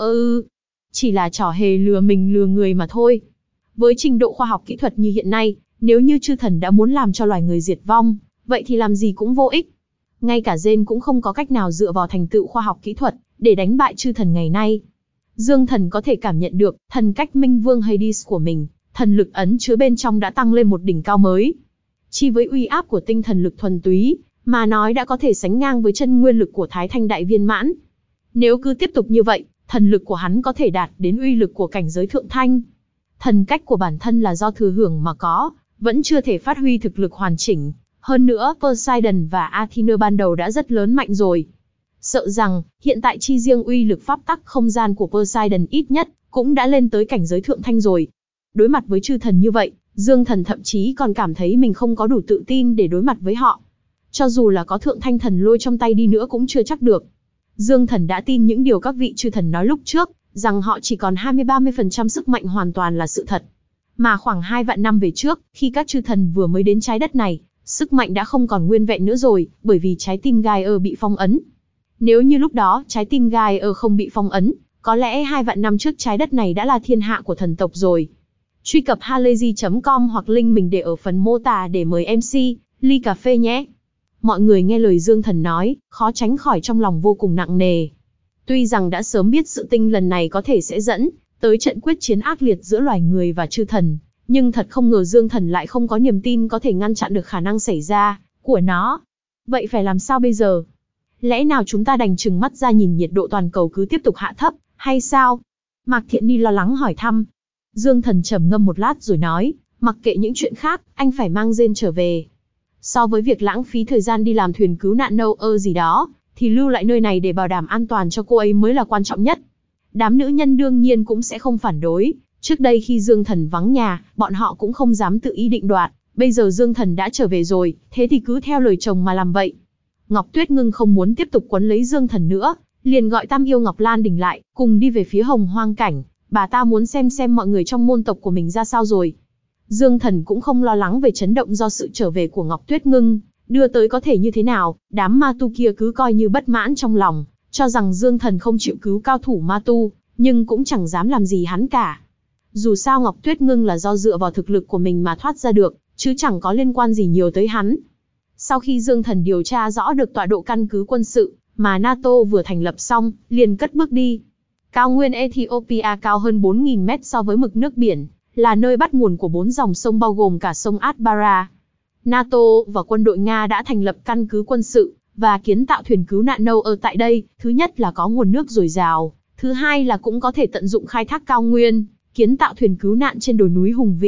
chỉ là trò hề lừa mình lừa người mà thôi. Với trình độ khoa học kỹ thuật như hiện nay, nếu như chư thần đã muốn làm cho loài người diệt vong, vậy thì làm gì cũng vô ích. Ngay cả Gen cũng không có cách nào dựa vào thành tựu khoa học kỹ thuật để đánh bại chư thần ngày nay. Dương Thần có thể cảm nhận được thần cách Minh Vương Hades của mình, thần lực ấn chứa bên trong đã tăng lên một đỉnh cao mới. Chỉ với uy áp của tinh thần lực thuần túy mà nói đã có thể sánh ngang với chân nguyên lực của Thái Thanh Đại Viên Mãn. Nếu cứ tiếp tục như vậy, thần lực của hắn có thể đạt đến uy lực của cảnh giới thượng thanh. Thần cách của bản thân là do thừa hưởng mà có, vẫn chưa thể phát huy thực lực hoàn chỉnh. Hơn nữa, Poseidon và Athena ban đầu đã rất lớn mạnh rồi. Sợ rằng, hiện tại chi riêng uy lực pháp tắc không gian của Poseidon ít nhất, cũng đã lên tới cảnh giới thượng thanh rồi. Đối mặt với chư thần như vậy, Dương Thần thậm chí còn cảm thấy mình không có đủ tự tin để đối mặt với họ. Cho dù là có thượng thanh thần lôi trong tay đi nữa cũng chưa chắc được. Dương Thần đã tin những điều các vị chư thần nói lúc trước, rằng họ chỉ còn 20-30% sức mạnh hoàn toàn là sự thật. Mà khoảng 2 vạn năm về trước, khi các chư thần vừa mới đến trái đất này, sức mạnh đã không còn nguyên vẹn nữa rồi, bởi vì trái tim Gaia bị phong ấn. Nếu như lúc đó trái tim Gaia không bị phong ấn, có lẽ 2 vạn năm trước trái đất này đã là thiên hạ của thần tộc rồi. Truy cập halayzi.com hoặc link mình để ở phần mô tả để mời MC ly cà phê nhé. Mọi người nghe lời Dương Thần nói, khó tránh khỏi trong lòng vô cùng nặng nề. Tuy rằng đã sớm biết sự tinh lần này có thể sẽ dẫn tới trận quyết chiến ác liệt giữa loài người và chư thần, nhưng thật không ngờ Dương Thần lại không có niềm tin có thể ngăn chặn được khả năng xảy ra của nó. Vậy phải làm sao bây giờ? Lẽ nào chúng ta đành trừng mắt ra nhìn nhiệt độ toàn cầu cứ tiếp tục hạ thấp, hay sao? Mạc Thiện Ni lo lắng hỏi thăm. Dương Thần trầm ngâm một lát rồi nói, mặc kệ những chuyện khác, anh phải mang Gen trở về. So với việc lãng phí thời gian đi làm thuyền cứu nạn Noah gì đó, thì lưu lại nơi này để bảo đảm an toàn cho cô ấy mới là quan trọng nhất. Đám nữ nhân đương nhiên cũng sẽ không phản đối. Trước đây khi Dương Thần vắng nhà, bọn họ cũng không dám tự ý định đoạt. Bây giờ Dương Thần đã trở về rồi, thế thì cứ theo lời chồng mà làm vậy. Ngọc Tuyết Ngưng không muốn tiếp tục quấn lấy Dương Thần nữa, liền gọi Tam Yêu Ngọc Lan Đình lại, cùng đi về phía Hồng Hoang Cảnh. Bà ta muốn xem mọi người trong môn tộc của mình ra sao rồi. Dương Thần cũng không lo lắng về chấn động do sự trở về của Ngọc Tuyết Ngưng đưa tới có thể như thế nào. Đám ma tu kia cứ coi như bất mãn trong lòng, cho rằng Dương Thần không chịu cứu cao thủ ma tu, nhưng cũng chẳng dám làm gì hắn cả. Dù sao Ngọc Tuyết Ngưng là do dựa vào thực lực của mình mà thoát ra được, chứ chẳng có liên quan gì nhiều tới hắn. Sau khi Dương Thần điều tra rõ được tọa độ căn cứ quân sự mà NATO vừa thành lập xong, liền cất bước đi. Cao nguyên Ethiopia cao hơn 4.000 mét so với mực nước biển, là nơi bắt nguồn của 4 dòng sông bao gồm cả sông Atbara. NATO và quân đội Nga đã thành lập căn cứ quân sự và kiến tạo thuyền cứu nạn Noah tại đây. Thứ nhất là có nguồn nước dồi dào, thứ hai là cũng có thể tận dụng khai thác cao nguyên, kiến tạo thuyền cứu nạn trên đồi núi hùng vĩ,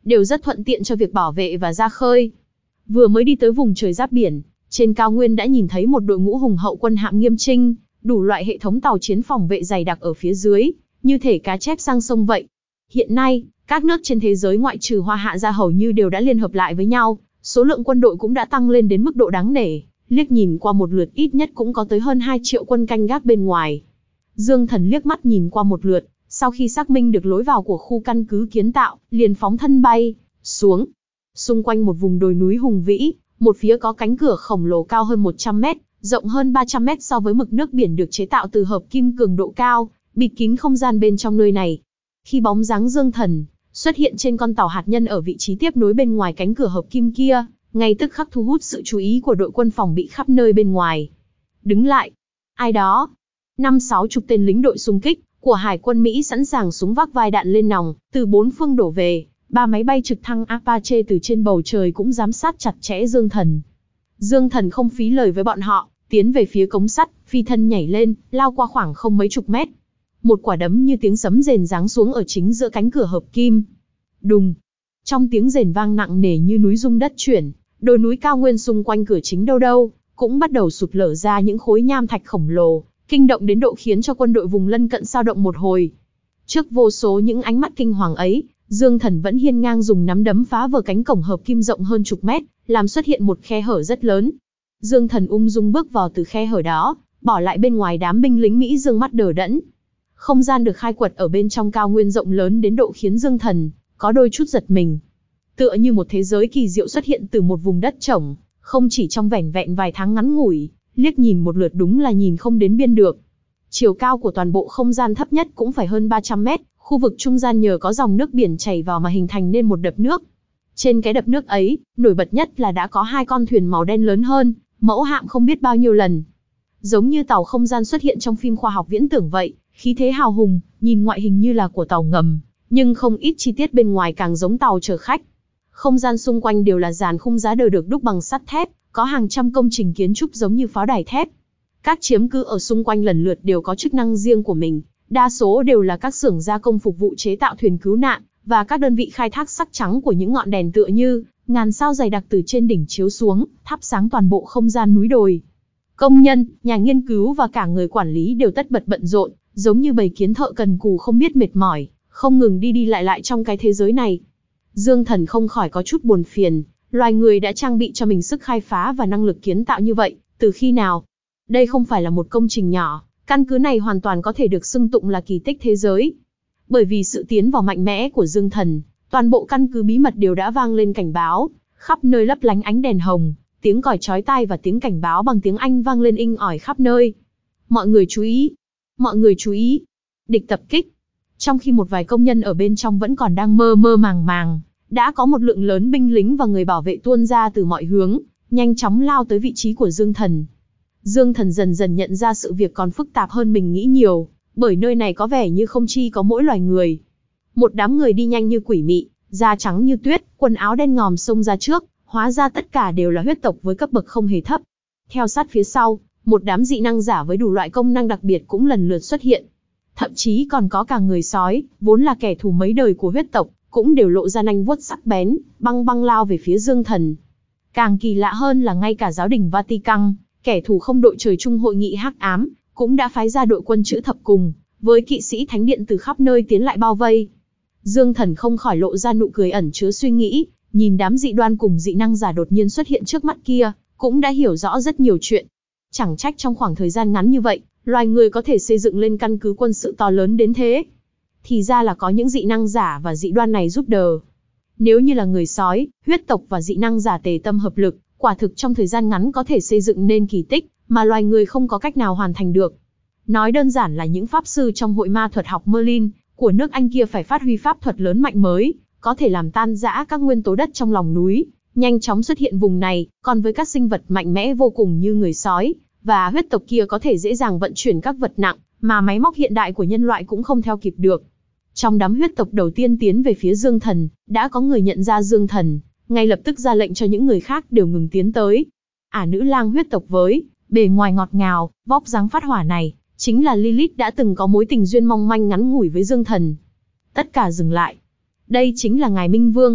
đều rất thuận tiện cho việc bảo vệ và ra khơi. Vừa mới đi tới vùng trời giáp biển, trên cao nguyên đã nhìn thấy một đội ngũ hùng hậu quân hạm nghiêm chinh, đủ loại hệ thống tàu chiến phòng vệ dày đặc ở phía dưới, như thể cá chép sang sông vậy. Hiện nay, các nước trên thế giới ngoại trừ Hoa Hạ ra hầu như đều đã liên hợp lại với nhau, số lượng quân đội cũng đã tăng lên đến mức độ đáng nể, liếc nhìn qua một lượt ít nhất cũng có tới hơn 2 triệu quân canh gác bên ngoài. Dương Thần liếc mắt nhìn qua một lượt, sau khi xác minh được lối vào của khu căn cứ kiến tạo, liền phóng thân bay xuống. Xung quanh một vùng đồi núi hùng vĩ, một phía có cánh cửa khổng lồ cao hơn 100 mét, rộng hơn 300 mét so với mực nước biển được chế tạo từ hợp kim cường độ cao, bịt kín không gian bên trong nơi này. Khi bóng dáng Dương Thần xuất hiện trên con tàu hạt nhân ở vị trí tiếp nối bên ngoài cánh cửa hợp kim kia, ngay tức khắc thu hút sự chú ý của đội quân phòng bị khắp nơi bên ngoài. Đứng lại! Ai đó? 50-60 tên lính đội xung kích của Hải quân Mỹ sẵn sàng súng vác vai đạn lên nòng, từ bốn phương đổ về. 3 máy bay trực thăng Apache từ trên bầu trời cũng giám sát chặt chẽ Dương Thần. Dương Thần không phí lời với bọn họ, tiến về phía cống sắt, phi thân nhảy lên, lao qua khoảng không mấy chục mét. Một quả đấm như tiếng sấm rền giáng xuống ở chính giữa cánh cửa hợp kim. Đùng! Trong tiếng rền vang nặng nề như núi rung đất chuyển, đồi núi cao nguyên xung quanh cửa chính đâu đâu cũng bắt đầu sụt lở ra những khối nham thạch khổng lồ, kinh động đến độ khiến cho quân đội vùng lân cận xao động một hồi. Trước vô số những ánh mắt kinh hoàng ấy, Dương Thần vẫn hiên ngang dùng nắm đấm phá vỡ cánh cổng hợp kim rộng hơn chục mét, làm xuất hiện một khe hở rất lớn. Dương Thần ung dung bước vào từ khe hở đó, bỏ lại bên ngoài đám binh lính Mỹ dương mắt đờ đẫn. Không gian được khai quật ở bên trong cao nguyên rộng lớn đến độ khiến Dương Thần có đôi chút giật mình. Tựa như một thế giới kỳ diệu xuất hiện từ một vùng đất trống, không chỉ trong vẻn vẹn vài tháng ngắn ngủi, liếc nhìn một lượt đúng là nhìn không đến biên được. Chiều cao của toàn bộ không gian thấp nhất cũng phải hơn 300 mét, khu vực trung gian nhờ có dòng nước biển chảy vào mà hình thành nên một đập nước. Trên cái đập nước ấy, nổi bật nhất là đã có 2 con thuyền màu đen lớn hơn, mẫu hạm không biết bao nhiêu lần. Giống như tàu không gian xuất hiện trong phim khoa học viễn tưởng vậy, khí thế hào hùng, nhìn ngoại hình như là của tàu ngầm, nhưng không ít chi tiết bên ngoài càng giống tàu chở khách. Không gian xung quanh đều là dàn khung giá đờ được đúc bằng sắt thép, có hàng trăm công trình kiến trúc giống như pháo đài thép. Các chiếm cứ ở xung quanh lần lượt đều có chức năng riêng của mình, đa số đều là các xưởng gia công phục vụ chế tạo thuyền cứu nạn, và các đơn vị khai thác sắc trắng của những ngọn đèn tựa như ngàn sao dày đặc từ trên đỉnh chiếu xuống, thắp sáng toàn bộ không gian núi đồi. Công nhân, nhà nghiên cứu và cả người quản lý đều tất bật bận rộn, giống như bầy kiến thợ cần cù không biết mệt mỏi, không ngừng đi đi lại lại trong cái thế giới này. Dương Thần không khỏi có chút buồn phiền, loài người đã trang bị cho mình sức khai phá và năng lực kiến tạo như vậy, từ khi nào? Đây không phải là một công trình nhỏ, căn cứ này hoàn toàn có thể được xưng tụng là kỳ tích thế giới. Bởi vì sự tiến vào mạnh mẽ của Dương Thần, toàn bộ căn cứ bí mật đều đã vang lên cảnh báo, khắp nơi lấp lánh ánh đèn hồng, tiếng còi chói tai và tiếng cảnh báo bằng tiếng Anh vang lên inh ỏi khắp nơi. Mọi người chú ý! Mọi người chú ý! Địch tập kích! Trong khi một vài công nhân ở bên trong vẫn còn đang mơ mơ màng màng, đã có một lượng lớn binh lính và người bảo vệ tuôn ra từ mọi hướng, nhanh chóng lao tới vị trí của Dương Thần. Dương Thần dần dần nhận ra sự việc còn phức tạp hơn mình nghĩ nhiều, bởi nơi này có vẻ như không chỉ có mỗi loài người. Một đám người đi nhanh như quỷ mị, da trắng như tuyết, quần áo đen ngòm xông ra trước, hóa ra tất cả đều là huyết tộc với cấp bậc không hề thấp. Theo sát phía sau, một đám dị năng giả với đủ loại công năng đặc biệt cũng lần lượt xuất hiện. Thậm chí còn có cả người sói, vốn là kẻ thù mấy đời của huyết tộc, cũng đều lộ ra nanh vuốt sắc bén, băng băng lao về phía Dương Thần. Càng kỳ lạ hơn là ngay cả giáo đình Vatican, kẻ thù không đội trời chung hội nghị hắc ám, cũng đã phái ra đội quân chữ thập cùng, với kỵ sĩ thánh điện từ khắp nơi tiến lại bao vây. Dương Thần không khỏi lộ ra nụ cười ẩn chứa suy nghĩ, nhìn đám dị đoan cùng dị năng giả đột nhiên xuất hiện trước mắt kia, cũng đã hiểu rõ rất nhiều chuyện. Chẳng trách trong khoảng thời gian ngắn như vậy, loài người có thể xây dựng lên căn cứ quân sự to lớn đến thế. Thì ra là có những dị năng giả và dị đoan này giúp đỡ. Nếu như là người sói, huyết tộc và dị năng giả tề tâm hợp lực, quả thực trong thời gian ngắn có thể xây dựng nên kỳ tích, mà loài người không có cách nào hoàn thành được. Nói đơn giản là những pháp sư trong hội ma thuật học Merlin của nước Anh kia phải phát huy pháp thuật lớn mạnh mới, có thể làm tan rã các nguyên tố đất trong lòng núi, nhanh chóng xuất hiện vùng này, còn với các sinh vật mạnh mẽ vô cùng như người sói và huyết tộc kia có thể dễ dàng vận chuyển các vật nặng mà máy móc hiện đại của nhân loại cũng không theo kịp được. Trong đám huyết tộc đầu tiên tiến về phía Dương Thần, đã có người nhận ra Dương Thần, ngay lập tức ra lệnh cho những người khác đều ngừng tiến tới. Nữ lang huyết tộc với bề ngoài ngọt ngào, vóc dáng phát hỏa này, chính là Lilith đã từng có mối tình duyên mong manh ngắn ngủi với Dương Thần. Tất cả dừng lại. Đây chính là ngài Minh Vương.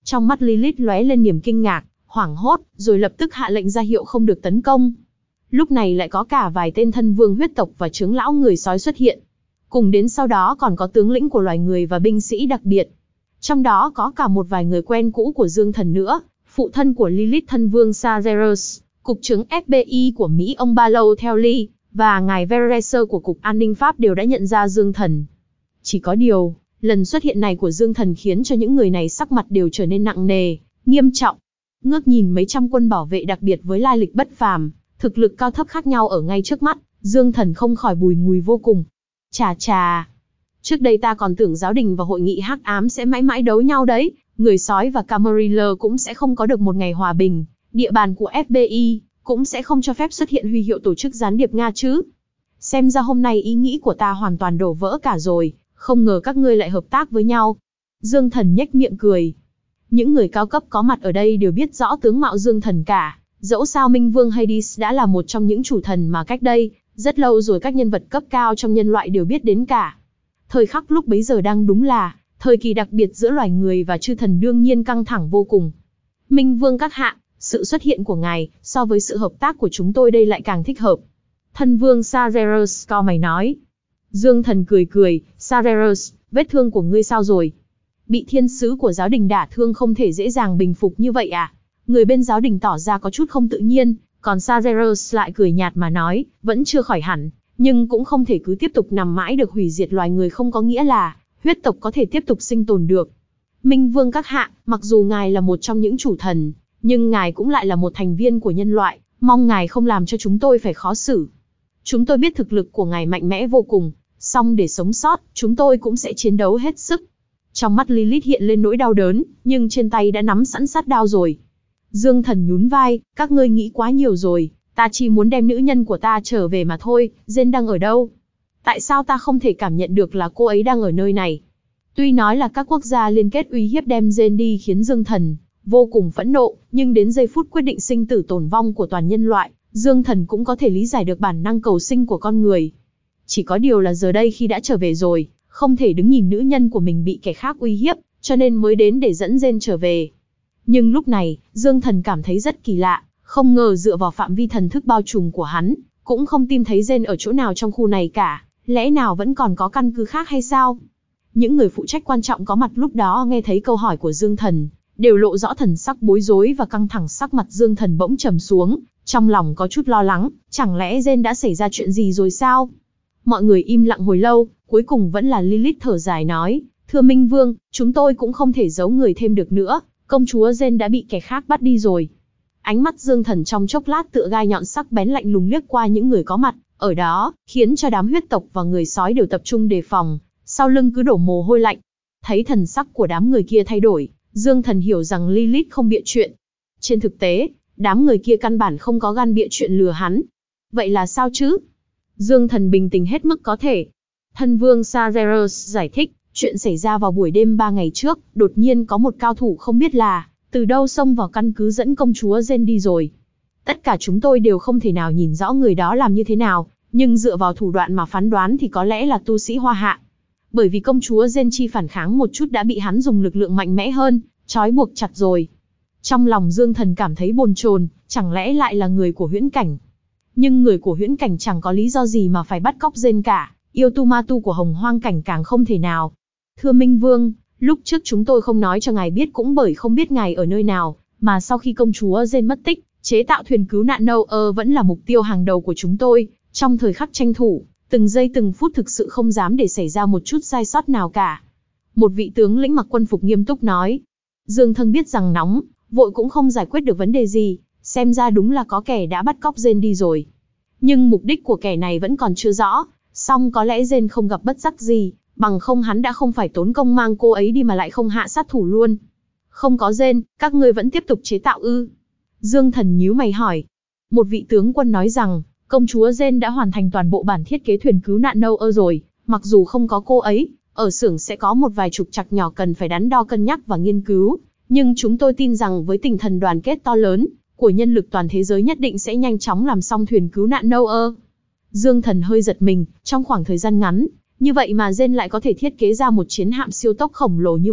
Trong mắt Lilith lóe lên niềm kinh ngạc, hoảng hốt, rồi lập tức hạ lệnh ra hiệu không được tấn công. Lúc này lại có cả vài tên thân vương huyết tộc và trưởng lão người sói xuất hiện. Cùng đến sau đó còn có tướng lĩnh của loài người và binh sĩ đặc biệt. Trong đó có cả một vài người quen cũ của Dương Thần nữa, phụ thân của Lilith thân vương Sazeros, cục trưởng FBI của Mỹ ông Balotelli, và ngài Vereser của Cục An ninh Pháp đều đã nhận ra Dương Thần. Chỉ có điều, lần xuất hiện này của Dương Thần khiến cho những người này sắc mặt đều trở nên nặng nề, nghiêm trọng. Ngước nhìn mấy trăm quân bảo vệ đặc biệt với lai lịch bất phàm, thực lực cao thấp khác nhau ở ngay trước mắt, Dương Thần không khỏi bùi ngùi vô cùng. Chà chà, trước đây ta còn tưởng giáo đình và hội nghị hắc ám sẽ mãi mãi đấu nhau đấy, người sói và Camarilla cũng sẽ không có được một ngày hòa bình, địa bàn của FBI cũng sẽ không cho phép xuất hiện huy hiệu tổ chức gián điệp Nga chứ. Xem ra hôm nay ý nghĩ của ta hoàn toàn đổ vỡ cả rồi, không ngờ các ngươi lại hợp tác với nhau. Dương Thần nhếch miệng cười. Những người cao cấp có mặt ở đây đều biết rõ tướng mạo Dương Thần cả, dẫu sao Minh Vương Hades đã là một trong những chủ thần mà cách đây rất lâu rồi các nhân vật cấp cao trong nhân loại đều biết đến cả. Thời khắc lúc bấy giờ đang đúng là thời kỳ đặc biệt giữa loài người và chư thần, đương nhiên căng thẳng vô cùng. Minh Vương các hạ, sự xuất hiện của ngài so với sự hợp tác của chúng tôi đây lại càng thích hợp. Thân vương Sazeros cao mày nói. Dương Thần cười cười, Sazeros, vết thương của ngươi sao rồi? Bị thiên sứ của giáo đình đả thương không thể dễ dàng bình phục như vậy à? Người bên giáo đình tỏ ra có chút không tự nhiên, còn Sazeros lại cười nhạt mà nói, vẫn chưa khỏi hẳn, nhưng cũng không thể cứ tiếp tục nằm mãi được. Hủy diệt loài người không có nghĩa là huyết tộc có thể tiếp tục sinh tồn được. Minh Vương các hạ, mặc dù ngài là một trong những chủ thần, nhưng ngài cũng lại là một thành viên của nhân loại, mong ngài không làm cho chúng tôi phải khó xử. Chúng tôi biết thực lực của ngài mạnh mẽ vô cùng, song để sống sót, chúng tôi cũng sẽ chiến đấu hết sức. Trong mắt Lilith hiện lên nỗi đau đớn, nhưng trên tay đã nắm sẵn sát đao rồi. Dương Thần nhún vai, các ngươi nghĩ quá nhiều rồi, ta chỉ muốn đem nữ nhân của ta trở về mà thôi. Jane đang ở đâu? Tại sao ta không thể cảm nhận được là cô ấy đang ở nơi này? Tuy nói là các quốc gia liên kết uy hiếp đem Jane đi khiến Dương Thần vô cùng phẫn nộ, nhưng đến giây phút quyết định sinh tử tồn vong của toàn nhân loại, Dương Thần cũng có thể lý giải được bản năng cầu sinh của con người. Chỉ có điều là giờ đây khi đã trở về rồi, không thể đứng nhìn nữ nhân của mình bị kẻ khác uy hiếp, cho nên mới đến để dẫn Jane trở về. Nhưng lúc này, Dương Thần cảm thấy rất kỳ lạ, không ngờ dựa vào phạm vi thần thức bao trùm của hắn, cũng không tìm thấy Jane ở chỗ nào trong khu này cả, lẽ nào vẫn còn có căn cứ khác hay sao? Những người phụ trách quan trọng có mặt lúc đó nghe thấy câu hỏi của Dương Thần, đều lộ rõ thần sắc bối rối và căng thẳng. Sắc mặt Dương Thần bỗng trầm xuống, trong lòng có chút lo lắng, chẳng lẽ Jane đã xảy ra chuyện gì rồi sao? Mọi người im lặng hồi lâu, cuối cùng vẫn là Lilith thở dài nói, thưa Minh Vương, chúng tôi cũng không thể giấu người thêm được nữa, công chúa Jane đã bị kẻ khác bắt đi rồi. Ánh mắt Dương Thần trong chốc lát tựa gai nhọn sắc bén lạnh lùng liếc qua những người có mặt ở đó, khiến cho đám huyết tộc và người sói đều tập trung đề phòng, sau lưng cứ đổ mồ hôi lạnh. Thấy thần sắc của đám người kia thay đổi, Dương Thần hiểu rằng Lilith không bịa chuyện. Trên thực tế, đám người kia căn bản không có gan bịa chuyện lừa hắn. Vậy là sao chứ? Dương Thần bình tĩnh hết mức có thể. Thân vương Sazeros giải thích, chuyện xảy ra vào buổi đêm 3 ngày trước, đột nhiên có một cao thủ không biết là từ đâu xông vào căn cứ dẫn công chúa Jane đi rồi. Tất cả chúng tôi đều không thể nào nhìn rõ người đó làm như thế nào, nhưng dựa vào thủ đoạn mà phán đoán thì có lẽ là tu sĩ Hoa Hạ. Bởi vì công chúa Jane chi phản kháng một chút đã bị hắn dùng lực lượng mạnh mẽ hơn, trói buộc chặt rồi. Trong lòng Dương Thần cảm thấy bồn chồn, chẳng lẽ lại là người của huyễn cảnh? Nhưng người của huyễn cảnh chẳng có lý do gì mà phải bắt cóc Jane cả, yêu tu ma tu của Hồng Hoang cảnh càng không thể nào. Thưa Minh Vương, lúc trước chúng tôi không nói cho ngài biết cũng bởi không biết ngài ở nơi nào, mà sau khi công chúa Jane mất tích, chế tạo thuyền cứu nạn Noah vẫn là mục tiêu hàng đầu của chúng tôi. Trong thời khắc tranh thủ, từng giây từng phút thực sự không dám để xảy ra một chút sai sót nào cả. Một vị tướng lĩnh mặc quân phục nghiêm túc nói. Dương Thần biết rằng nóng, vội cũng không giải quyết được vấn đề gì, xem ra đúng là có kẻ đã bắt cóc Jane đi rồi. Nhưng mục đích của kẻ này vẫn còn chưa rõ, song có lẽ Jane không gặp bất trắc gì, bằng không hắn đã không phải tốn công mang cô ấy đi mà lại không hạ sát thủ luôn. Không có Jane, các ngươi vẫn tiếp tục chế tạo ư? Dương Thần nhíu mày hỏi. Một vị tướng quân nói rằng, công chúa Jane đã hoàn thành toàn bộ bản thiết kế thuyền cứu nạn Noah rồi, mặc dù không có cô ấy, ở xưởng sẽ có một vài trục trặc nhỏ cần phải đắn đo cân nhắc và nghiên cứu, nhưng chúng tôi tin rằng với tinh thần đoàn kết to lớn của nhân lực toàn thế giới nhất định sẽ nhanh chóng làm xong thuyền cứu nạn Noah. Dương Thần hơi giật mình, trong khoảng thời gian ngắn, như vậy mà Jane lại có thể thiết kế ra một chiến hạm siêu tốc khổng lồ như vậy,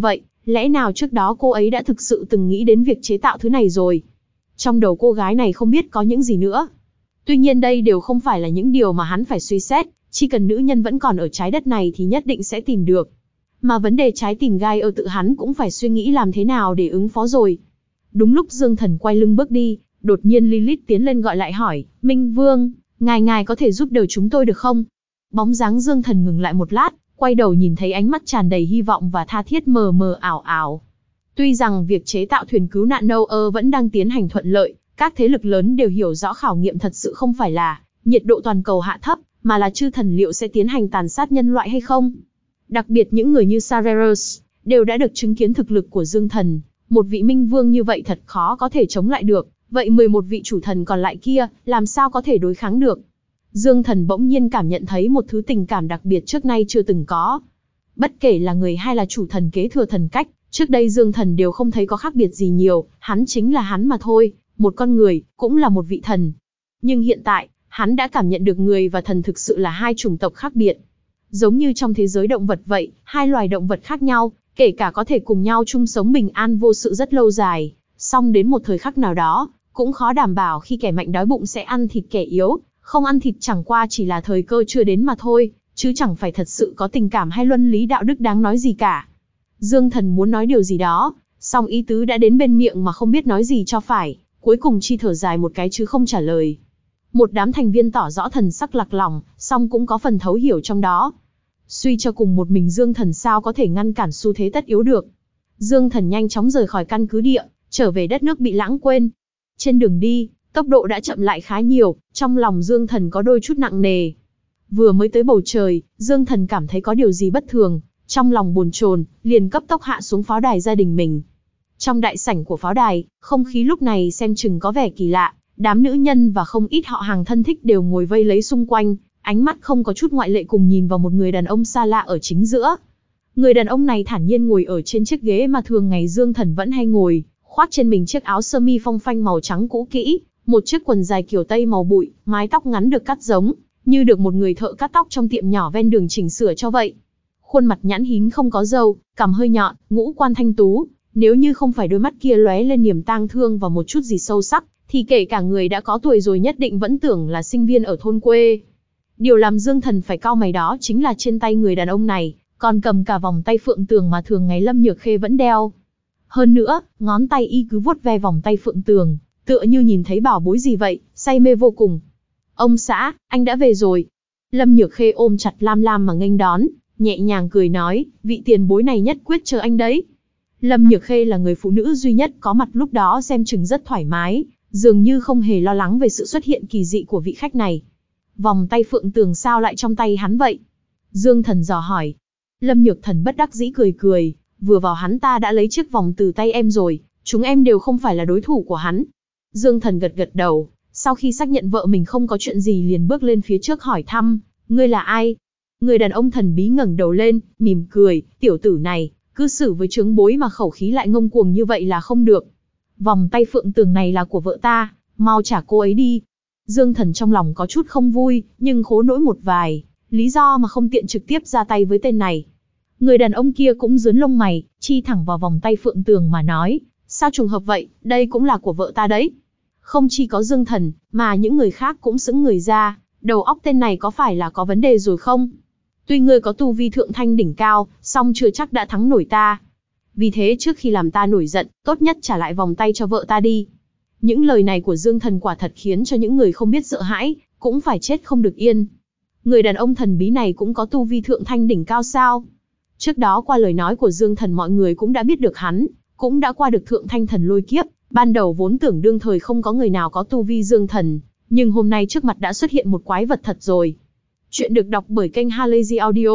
Lẽ nào trước đó cô ấy đã thực sự từng nghĩ đến việc chế tạo thứ này rồi? Trong đầu cô gái này không biết có những gì nữa. Tuy nhiên đây đều không phải là những điều mà hắn phải suy xét, chỉ cần nữ nhân vẫn còn ở trái đất này thì nhất định sẽ tìm được. Mà vấn đề trái tim gai ở tự hắn cũng phải suy nghĩ làm thế nào để ứng phó rồi. Đúng lúc Dương Thần quay lưng bước đi, đột nhiên Lilith tiến lên gọi lại hỏi, Minh Vương, ngài có thể giúp đỡ chúng tôi được không? Bóng dáng Dương Thần ngừng lại một lát, quay đầu nhìn thấy ánh mắt tràn đầy hy vọng và tha thiết mờ mờ ảo ảo. Tuy rằng việc chế tạo thuyền cứu nạn Noah vẫn đang tiến hành thuận lợi, các thế lực lớn đều hiểu rõ khảo nghiệm thật sự không phải là nhiệt độ toàn cầu hạ thấp, mà là chư thần liệu sẽ tiến hành tàn sát nhân loại hay không. Đặc biệt những người như Severus đều đã được chứng kiến thực lực của Dương Thần, một vị minh vương như vậy thật khó có thể chống lại được, vậy 11 vị chủ thần còn lại kia, làm sao có thể đối kháng được. Dương Thần bỗng nhiên cảm nhận thấy một thứ tình cảm đặc biệt trước nay chưa từng có. Bất kể là người hay là chủ thần kế thừa thần cách, trước đây Dương Thần đều không thấy có khác biệt gì nhiều, hắn chính là hắn mà thôi, một con người, cũng là một vị thần. Nhưng hiện tại, hắn đã cảm nhận được người và thần thực sự là hai chủng tộc khác biệt. Giống như trong thế giới động vật vậy, hai loài động vật khác nhau, kể cả có thể cùng nhau chung sống bình an vô sự rất lâu dài, song đến một thời khắc nào đó, cũng khó đảm bảo khi kẻ mạnh đói bụng sẽ ăn thịt kẻ yếu, không ăn thịt chẳng qua chỉ là thời cơ chưa đến mà thôi, chứ chẳng phải thật sự có tình cảm hay luân lý đạo đức đáng nói gì cả. Dương Thần muốn nói điều gì đó, song ý tứ đã đến bên miệng mà không biết nói gì cho phải, cuối cùng chi thở dài một cái chứ không trả lời. Một đám thành viên tỏ rõ thần sắc lạc lòng, song cũng có phần thấu hiểu trong đó. Suy cho cùng một mình Dương Thần sao có thể ngăn cản xu thế tất yếu được. Dương Thần nhanh chóng rời khỏi căn cứ địa, trở về đất nước bị lãng quên. Trên đường đi, tốc độ đã chậm lại khá nhiều, trong lòng Dương Thần có đôi chút nặng nề. Vừa mới tới bầu trời, Dương Thần cảm thấy có điều gì bất thường, trong lòng bồn chồn, liền cấp tốc hạ xuống pháo đài gia đình mình. Trong đại sảnh của pháo đài, không khí lúc này xem chừng có vẻ kỳ lạ, đám nữ nhân và không ít họ hàng thân thích đều ngồi vây lấy xung quanh, ánh mắt không có chút ngoại lệ cùng nhìn vào một người đàn ông xa lạ ở chính giữa. Người đàn ông này thản nhiên ngồi ở trên chiếc ghế mà thường ngày Dương Thần vẫn hay ngồi, khoác trên mình chiếc áo sơ mi phong phanh màu trắng cũ kỹ, một chiếc quần dài kiểu Tây màu bụi, mái tóc ngắn được cắt giống, như được một người thợ cắt tóc trong tiệm nhỏ ven đường chỉnh sửa cho vậy. Khuôn mặt nhẵn hín không có râu, cằm hơi nhọn, ngũ quan thanh tú, nếu như không phải đôi mắt kia lóe lên niềm tang thương và một chút gì sâu sắc, thì kể cả người đã có tuổi rồi nhất định vẫn tưởng là sinh viên ở thôn quê. Điều làm Dương Thần phải cau mày đó chính là trên tay người đàn ông này, còn cầm cả vòng tay phượng tường mà thường ngày Lâm Nhược Khê vẫn đeo. Hơn nữa, ngón tay y cứ vuốt ve vòng tay phượng tường, tựa như nhìn thấy bảo bối gì vậy, say mê vô cùng. Ông xã, anh đã về rồi. Lâm Nhược Khê ôm chặt Lam Lam mà nghênh đón, nhẹ nhàng cười nói, vị tiền bối này nhất quyết chờ anh đấy. Lâm Nhược Khê là người phụ nữ duy nhất có mặt lúc đó xem chừng rất thoải mái, dường như không hề lo lắng về sự xuất hiện kỳ dị của vị khách này. Vòng tay phượng tường sao lại trong tay hắn vậy? Dương Thần dò hỏi. Lâm Nhược Thần bất đắc dĩ cười cười, vừa vào hắn ta đã lấy chiếc vòng từ tay em rồi, chúng em đều không phải là đối thủ của hắn. Dương Thần gật gật đầu, sau khi xác nhận vợ mình không có chuyện gì liền bước lên phía trước hỏi thăm, ngươi là ai? Người đàn ông thần bí ngẩng đầu lên, mỉm cười, tiểu tử này, cư xử với chướng bối mà khẩu khí lại ngông cuồng như vậy là không được. Vòng tay phượng tường này là của vợ ta, mau trả cô ấy đi. Dương Thần trong lòng có chút không vui, nhưng khố nỗi một vài lý do mà không tiện trực tiếp ra tay với tên này. Người đàn ông kia cũng dướn lông mày, chi thẳng vào vòng tay phượng tường mà nói, sao trùng hợp vậy, đây cũng là của vợ ta đấy. Không chỉ có Dương Thần, mà những người khác cũng sững người ra, đầu óc tên này có phải là có vấn đề rồi không? Tuy ngươi có tu vi thượng thanh đỉnh cao, song chưa chắc đã thắng nổi ta. Vì thế trước khi làm ta nổi giận, tốt nhất trả lại vòng tay cho vợ ta đi. Những lời này của Dương Thần quả thật khiến cho những người không biết sợ hãi, cũng phải chết không được yên. Người đàn ông thần bí này cũng có tu vi thượng thanh đỉnh cao sao? Trước đó qua lời nói của Dương Thần mọi người cũng đã biết được hắn, cũng đã qua được thượng thanh thần lôi kiếp, ban đầu vốn tưởng đương thời không có người nào có tu vi Dương Thần, nhưng hôm nay trước mặt đã xuất hiện một quái vật thật rồi. Chuyện được đọc bởi kênh Halazy Audio.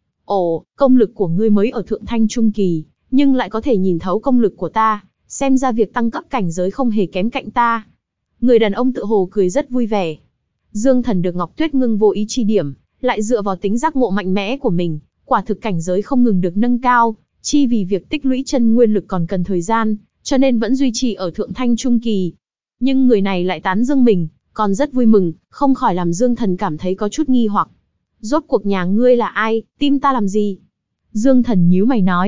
Ồ, công lực của ngươi mới ở thượng thanh trung kỳ, nhưng lại có thể nhìn thấu công lực của ta, xem ra việc tăng cấp cảnh giới không hề kém cạnh ta. Người đàn ông tự hồ cười rất vui vẻ. Dương Thần được Ngọc Tuyết ngưng vô ý chi điểm, lại dựa vào tính giác ngộ mạnh mẽ của mình, quả thực cảnh giới không ngừng được nâng cao, chi vì việc tích lũy chân nguyên lực còn cần thời gian, cho nên vẫn duy trì ở thượng thanh trung kỳ. Nhưng người này lại tán dương mình, còn rất vui mừng, không khỏi làm Dương Thần cảm thấy có chút nghi hoặc. Rốt cuộc nhà ngươi là ai, tim ta làm gì? Dương Thần nhíu mày nói.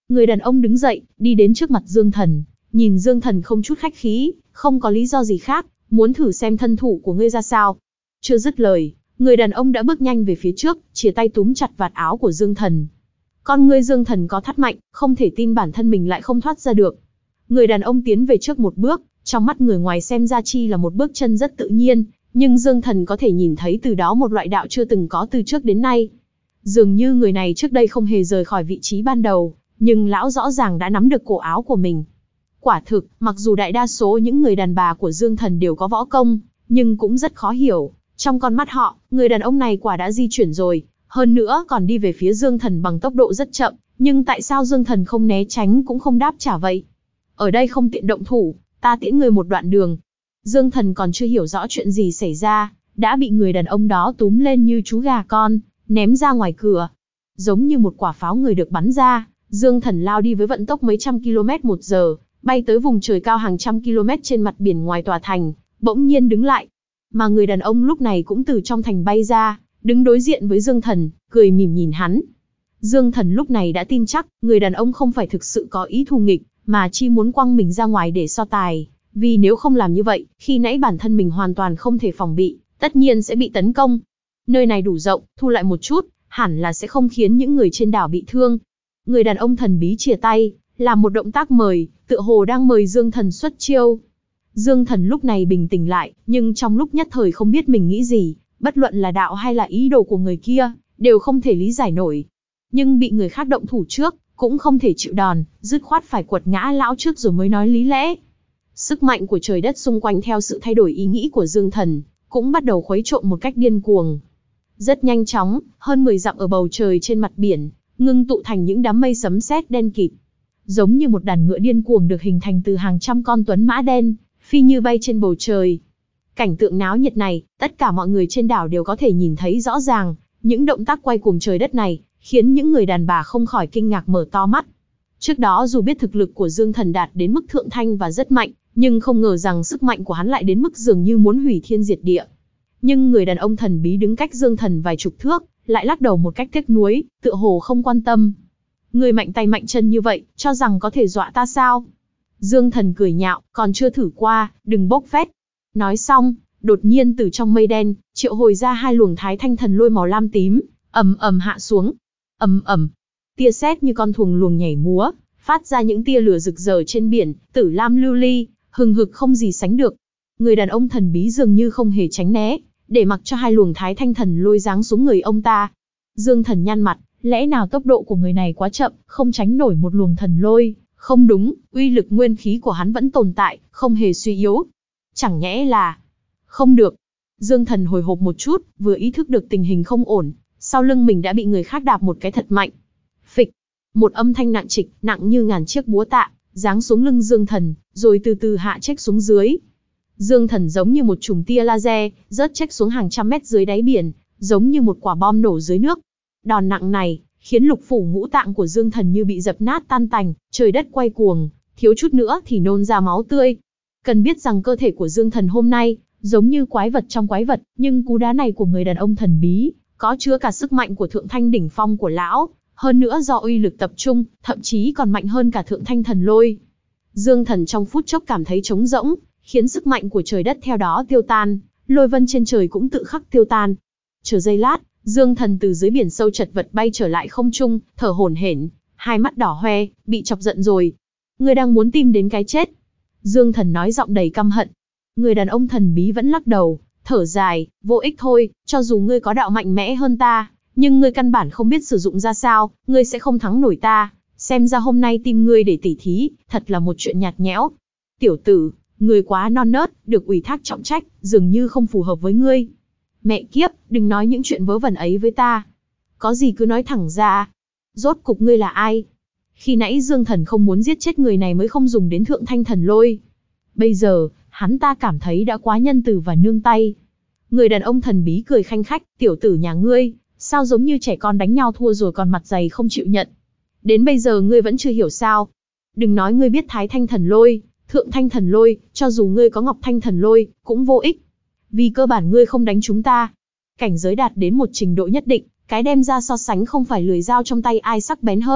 Người đàn ông đứng dậy, đi đến trước mặt Dương Thần, nhìn Dương Thần không chút khách khí, không có lý do gì khác, muốn thử xem thân thủ của ngươi ra sao. Chưa dứt lời, người đàn ông đã bước nhanh về phía trước, chìa tay túm chặt vạt áo của Dương Thần. Con ngươi Dương Thần có thắt mạnh, không thể tin bản thân mình lại không thoát ra được. Người đàn ông tiến về trước một bước, trong mắt người ngoài xem ra chi là một bước chân rất tự nhiên, nhưng Dương Thần có thể nhìn thấy từ đó một loại đạo chưa từng có từ trước đến nay. Dường như người này trước đây không hề rời khỏi vị trí ban đầu, nhưng lão rõ ràng đã nắm được cổ áo của mình. Quả thực, mặc dù đại đa số những người đàn bà của Dương Thần đều có võ công, nhưng cũng rất khó hiểu. Trong con mắt họ, người đàn ông này quả đã di chuyển rồi, hơn nữa còn đi về phía Dương Thần bằng tốc độ rất chậm, nhưng tại sao Dương Thần không né tránh cũng không đáp trả vậy? Ở đây không tiện động thủ, ta tiễn người một đoạn đường. Dương Thần còn chưa hiểu rõ chuyện gì xảy ra, đã bị người đàn ông đó túm lên như chú gà con, ném ra ngoài cửa. Giống như một quả pháo người được bắn ra, Dương Thần lao đi với vận tốc mấy trăm km/h, bay tới vùng trời cao hàng trăm km trên mặt biển ngoài tòa thành, bỗng nhiên đứng lại. Mà người đàn ông lúc này cũng từ trong thành bay ra, đứng đối diện với Dương Thần, cười mỉm nhìn hắn. Dương Thần lúc này đã tin chắc, người đàn ông không phải thực sự có ý thù nghịch, mà chỉ muốn quăng mình ra ngoài để so tài. Vì nếu không làm như vậy, khi nãy bản thân mình hoàn toàn không thể phòng bị, tất nhiên sẽ bị tấn công. Nơi này đủ rộng, thu lại một chút, hẳn là sẽ không khiến những người trên đảo bị thương. Người đàn ông thần bí chìa tay, làm một động tác mời, tựa hồ đang mời Dương Thần xuất chiêu. Dương Thần lúc này bình tĩnh lại, nhưng trong lúc nhất thời không biết mình nghĩ gì, bất luận là đạo hay là ý đồ của người kia, đều không thể lý giải nổi. Nhưng bị người khác động thủ trước, cũng không thể chịu đòn, dứt khoát phải quật ngã lão trước rồi mới nói lý lẽ. Sức mạnh của trời đất xung quanh theo sự thay đổi ý nghĩ của Dương Thần, cũng bắt đầu khuấy trộn một cách điên cuồng. Rất nhanh chóng, hơn 10 dặm ở bầu trời trên mặt biển, ngưng tụ thành những đám mây sấm sét đen kịt. Giống như một đàn ngựa điên cuồng được hình thành từ hàng trăm con tuấn mã đen, phi như bay trên bầu trời. Cảnh tượng náo nhiệt này, tất cả mọi người trên đảo đều có thể nhìn thấy rõ ràng, những động tác quay cuồng trời đất này, khiến những người đàn bà không khỏi kinh ngạc mở to mắt. Trước đó dù biết thực lực của Dương Thần đạt đến mức thượng thanh và rất mạnh, nhưng không ngờ rằng sức mạnh của hắn lại đến mức dường như muốn hủy thiên diệt địa. Nhưng người đàn ông thần bí đứng cách Dương Thần vài chục thước, lại lắc đầu một cách tiếc nuối, tựa hồ không quan tâm. Người mạnh tay mạnh chân như vậy, cho rằng có thể dọa ta sao? Dương Thần cười nhạo, còn chưa thử qua, đừng bốc phét. Nói xong, đột nhiên từ trong mây đen, triệu hồi ra hai luồng thái thanh thần lôi màu lam tím, ầm ầm hạ xuống. Ầm ầm, tia sét như con thuồng luồng nhảy múa, phát ra những tia lửa rực rỡ trên biển, tử lam lưu ly, hừng hực không gì sánh được. Người đàn ông thần bí dường như không hề tránh né, để mặc cho hai luồng thái thanh thần lôi giáng xuống người ông ta. Dương Thần nhăn mặt, lẽ nào tốc độ của người này quá chậm, không tránh nổi một luồng thần lôi? Không đúng, uy lực nguyên khí của hắn vẫn tồn tại, không hề suy yếu. Chẳng nhẽ là... Không được. Dương Thần hồi hộp một chút, vừa ý thức được tình hình không ổn, sau lưng mình đã bị người khác đạp một cái thật mạnh. Phịch. Một âm thanh nặng trịch, nặng như ngàn chiếc búa tạ, giáng xuống lưng Dương Thần, rồi từ từ hạ trách xuống dưới. Dương Thần giống như một chùm tia laser, rớt trách xuống hàng trăm mét dưới đáy biển, giống như một quả bom nổ dưới nước. Đòn nặng này, khiến lục phủ ngũ tạng của Dương Thần như bị dập nát tan tành, trời đất quay cuồng, thiếu chút nữa thì nôn ra máu tươi. Cần biết rằng cơ thể của Dương Thần hôm nay, giống như quái vật trong quái vật, nhưng cú đá này của người đàn ông thần bí, có chứa cả sức mạnh của thượng thanh đỉnh phong của lão, hơn nữa do uy lực tập trung, thậm chí còn mạnh hơn cả thượng thanh thần lôi. Dương Thần trong phút chốc cảm thấy trống rỗng, khiến sức mạnh của trời đất theo đó tiêu tan, lôi vân trên trời cũng tự khắc tiêu tan. Chờ giây lát, Dương Thần từ dưới biển sâu chật vật bay trở lại không trung, thở hổn hển, hai mắt đỏ hoe, bị chọc giận rồi. Ngươi đang muốn tìm đến cái chết. Dương Thần nói giọng đầy căm hận. Người đàn ông thần bí vẫn lắc đầu, thở dài, vô ích thôi, cho dù ngươi có đạo mạnh mẽ hơn ta, nhưng ngươi căn bản không biết sử dụng ra sao, ngươi sẽ không thắng nổi ta. Xem ra hôm nay tìm ngươi để tỉ thí, thật là một chuyện nhạt nhẽo. Tiểu tử, ngươi quá non nớt, được ủy thác trọng trách, dường như không phù hợp với ngươi. Mẹ kiếp, đừng nói những chuyện vớ vẩn ấy với ta. Có gì cứ nói thẳng ra. Rốt cục ngươi là ai? Khi nãy Dương Thần không muốn giết chết người này mới không dùng đến thượng thanh thần lôi. Bây giờ, hắn ta cảm thấy đã quá nhân từ và nương tay. Người đàn ông thần bí cười khanh khách, tiểu tử nhà ngươi, sao giống như trẻ con đánh nhau thua rồi còn mặt dày không chịu nhận. Đến bây giờ ngươi vẫn chưa hiểu sao. Đừng nói ngươi biết thái thanh thần lôi, thượng thanh thần lôi, cho dù ngươi có ngọc thanh thần lôi, cũng vô ích. Vì cơ bản ngươi không đánh chúng ta. Cảnh giới đạt đến một trình độ nhất định, cái đem ra so sánh không phải lưỡi dao trong tay ai sắc bén hơn,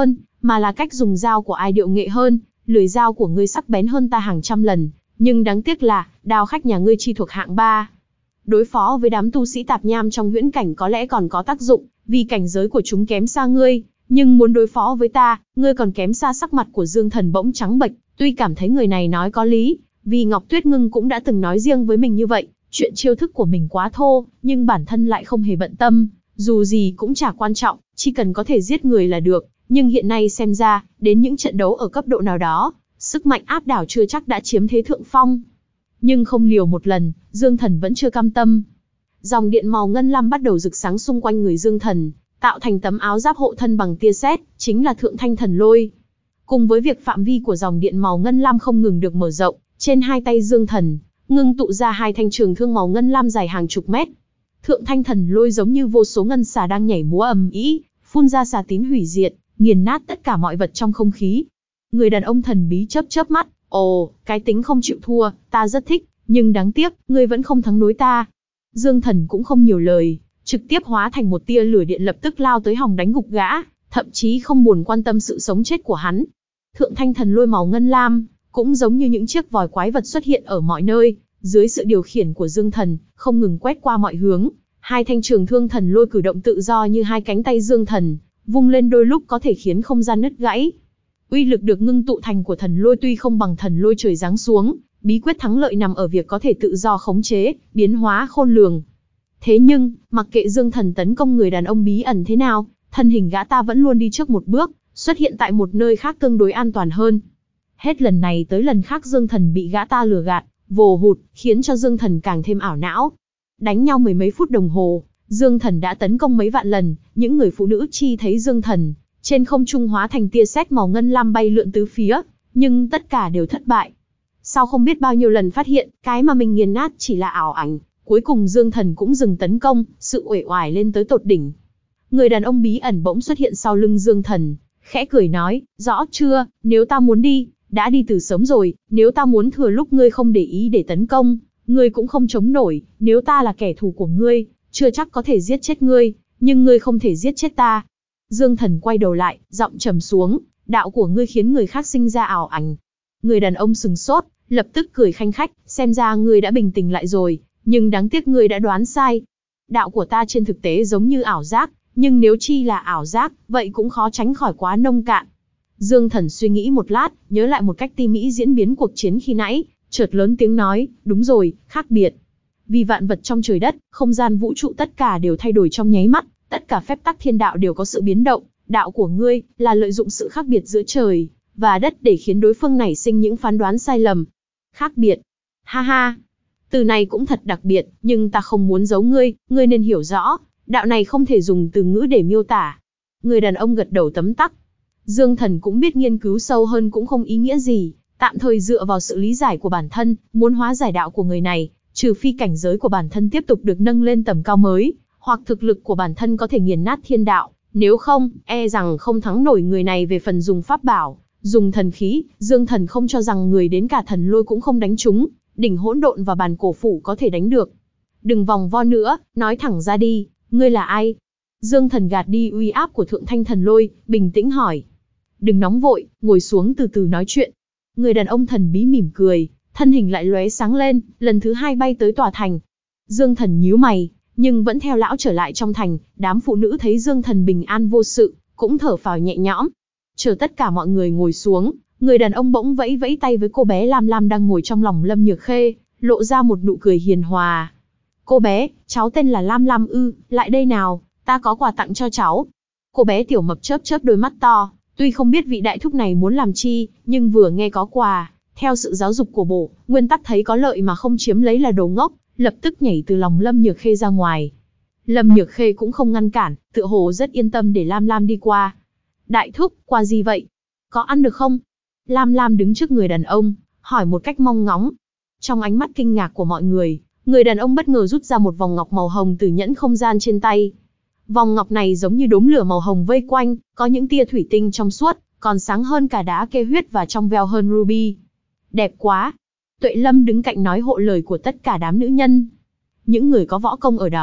mà là cách dùng dao của ai điệu nghệ hơn, lưỡi dao của ngươi sắc bén hơn ta hàng trăm lần, nhưng đáng tiếc là, đao khách nhà ngươi chi thuộc hạng 3. Đối phó với đám tu sĩ tạp nham trong huyễn cảnh có lẽ còn có tác dụng, vì cảnh giới của chúng kém xa ngươi, nhưng muốn đối phó với ta, ngươi còn kém xa. Sắc mặt của Dương Thần bỗng trắng bệch, tuy cảm thấy người này nói có lý, vì Ngọc Tuyết Ngưng cũng đã từng nói riêng với mình như vậy, chuyện chiêu thức của mình quá thô, nhưng bản thân lại không hề bận tâm, dù gì cũng chả quan trọng, chỉ cần có thể giết người là được, nhưng hiện nay xem ra, đến những trận đấu ở cấp độ nào đó, sức mạnh áp đảo chưa chắc đã chiếm thế thượng phong. Nhưng không liều một lần, Dương Thần vẫn chưa cam tâm. Dòng điện màu ngân lam bắt đầu rực sáng xung quanh người Dương Thần, tạo thành tấm áo giáp hộ thân bằng tia sét, chính là Thượng Thanh Thần Lôi. Cùng với việc phạm vi của dòng điện màu ngân lam không ngừng được mở rộng, trên hai tay Dương Thần ngưng tụ ra hai thanh trường thương màu ngân lam dài hàng chục mét. Thượng Thanh Thần Lôi giống như vô số ngân xà đang nhảy múa ầm ĩ, phun ra xà tín hủy diệt, nghiền nát tất cả mọi vật trong không khí. Người đàn ông thần bí chớp chớp mắt, ồ, cái tính không chịu thua, ta rất thích, nhưng đáng tiếc, ngươi vẫn không thắng nổi ta. Dương Thần cũng không nhiều lời, trực tiếp hóa thành một tia lửa điện lập tức lao tới hòng đánh gục gã, thậm chí không buồn quan tâm sự sống chết của hắn. Thượng Thanh Thần Lôi màu ngân lam, cũng giống như những chiếc vòi quái vật xuất hiện ở mọi nơi, dưới sự điều khiển của Dương Thần, không ngừng quét qua mọi hướng. Hai thanh trường thương thần lôi cử động tự do như hai cánh tay Dương Thần, vung lên đôi lúc có thể khiến không gian nứt gãy. Uy lực được ngưng tụ thành của thần lôi tuy không bằng thần lôi trời giáng xuống, bí quyết thắng lợi nằm ở việc có thể tự do khống chế, biến hóa khôn lường. Thế nhưng, mặc kệ Dương Thần tấn công người đàn ông bí ẩn thế nào, thân hình gã ta vẫn luôn đi trước một bước, xuất hiện tại một nơi khác tương đối an toàn hơn. Hết lần này tới lần khác Dương Thần bị gã ta lừa gạt, vồ hụt, khiến cho Dương Thần càng thêm ảo não. Đánh nhau mười mấy phút đồng hồ, Dương Thần đã tấn công mấy vạn lần, những người phụ nữ chi thấy Dương Thần trên không trung hóa thành tia sét màu ngân lam bay lượn tứ phía, nhưng tất cả đều thất bại. Sau không biết bao nhiêu lần phát hiện, cái mà mình nghiền nát chỉ là ảo ảnh, cuối cùng Dương Thần cũng dừng tấn công, sự uể oải lên tới tột đỉnh. Người đàn ông bí ẩn bỗng xuất hiện sau lưng Dương Thần, khẽ cười nói, rõ chưa, nếu ta muốn đi, đã đi từ sớm rồi, nếu ta muốn thừa lúc ngươi không để ý để tấn công, ngươi cũng không chống nổi, nếu ta là kẻ thù của ngươi, chưa chắc có thể giết chết ngươi, nhưng ngươi không thể giết chết ta. Dương Thần quay đầu lại, giọng trầm xuống, đạo của ngươi khiến người khác sinh ra ảo ảnh. Người đàn ông sừng sốt, lập tức cười khanh khách, xem ra ngươi đã bình tĩnh lại rồi, nhưng đáng tiếc ngươi đã đoán sai. Đạo của ta trên thực tế giống như ảo giác, nhưng nếu chi là ảo giác, vậy cũng khó tránh khỏi quá nông cạn. Dương Thần suy nghĩ một lát, nhớ lại một cách tỉ mỉ diễn biến cuộc chiến khi nãy, chợt lớn tiếng nói, đúng rồi, khác biệt. Vì vạn vật trong trời đất, không gian vũ trụ tất cả đều thay đổi trong nháy mắt, tất cả phép tắc thiên đạo đều có sự biến động, đạo của ngươi là lợi dụng sự khác biệt giữa trời và đất để khiến đối phương nảy sinh những phán đoán sai lầm. Khác biệt. Ha ha. Từ này cũng thật đặc biệt, nhưng ta không muốn giấu ngươi nên hiểu rõ, đạo này không thể dùng từ ngữ để miêu tả. Người đàn ông gật đầu tấm tắc. Dương Thần cũng biết nghiên cứu sâu hơn cũng không ý nghĩa gì, tạm thời dựa vào sự lý giải của bản thân, muốn hóa giải đạo của người này, trừ phi cảnh giới của bản thân tiếp tục được nâng lên tầm cao mới, hoặc thực lực của bản thân có thể nghiền nát thiên đạo, nếu không, e rằng không thắng nổi người này. Về phần dùng pháp bảo, dùng thần khí, Dương Thần không cho rằng người đến cả thần lôi cũng không đánh trúng, đỉnh hỗn độn và bàn cổ phủ có thể đánh được. Đừng vòng vo nữa, nói thẳng ra đi, ngươi là ai? Dương Thần gạt đi uy áp của Thượng Thanh Thần Lôi, bình tĩnh hỏi. Đừng nóng vội, ngồi xuống từ từ nói chuyện. Người đàn ông thần bí mỉm cười, thân hình lại lóe sáng lên, lần thứ hai bay tới tòa thành. Dương Thần nhíu mày, nhưng vẫn theo lão trở lại trong thành. Đám phụ nữ thấy Dương Thần bình an vô sự, cũng thở phào nhẹ nhõm. Chờ tất cả mọi người ngồi xuống, người đàn ông bỗng vẫy vẫy tay với cô bé Lam Lam đang ngồi trong lòng Lâm Nhược Khê, lộ ra một nụ cười hiền hòa. Cô bé, cháu tên là Lam Lam ư, lại đây nào, ta có quà tặng cho cháu. Cô bé tiểu mập chớp chớp đôi mắt to, tuy không biết vị đại thúc này muốn làm chi, nhưng vừa nghe có quà, theo sự giáo dục của bổ, nguyên tắc thấy có lợi mà không chiếm lấy là đồ ngốc, lập tức nhảy từ lòng Lâm Nhược Khê ra ngoài. Lâm Nhược Khê cũng không ngăn cản, tựa hồ rất yên tâm để Lam Lam đi qua. Đại thúc, quà gì vậy? Có ăn được không? Lam Lam đứng trước người đàn ông, hỏi một cách mong ngóng. Trong ánh mắt kinh ngạc của mọi người, người đàn ông bất ngờ rút ra một vòng ngọc màu hồng từ nhẫn không gian trên tay. Vòng ngọc này giống như đốm lửa màu hồng vây quanh, có những tia thủy tinh trong suốt, còn sáng hơn cả đá kê huyết và trong veo hơn ruby. Đẹp quá! Tuệ Lâm đứng cạnh nói hộ lời của tất cả đám nữ nhân. Những người có võ công ở đó,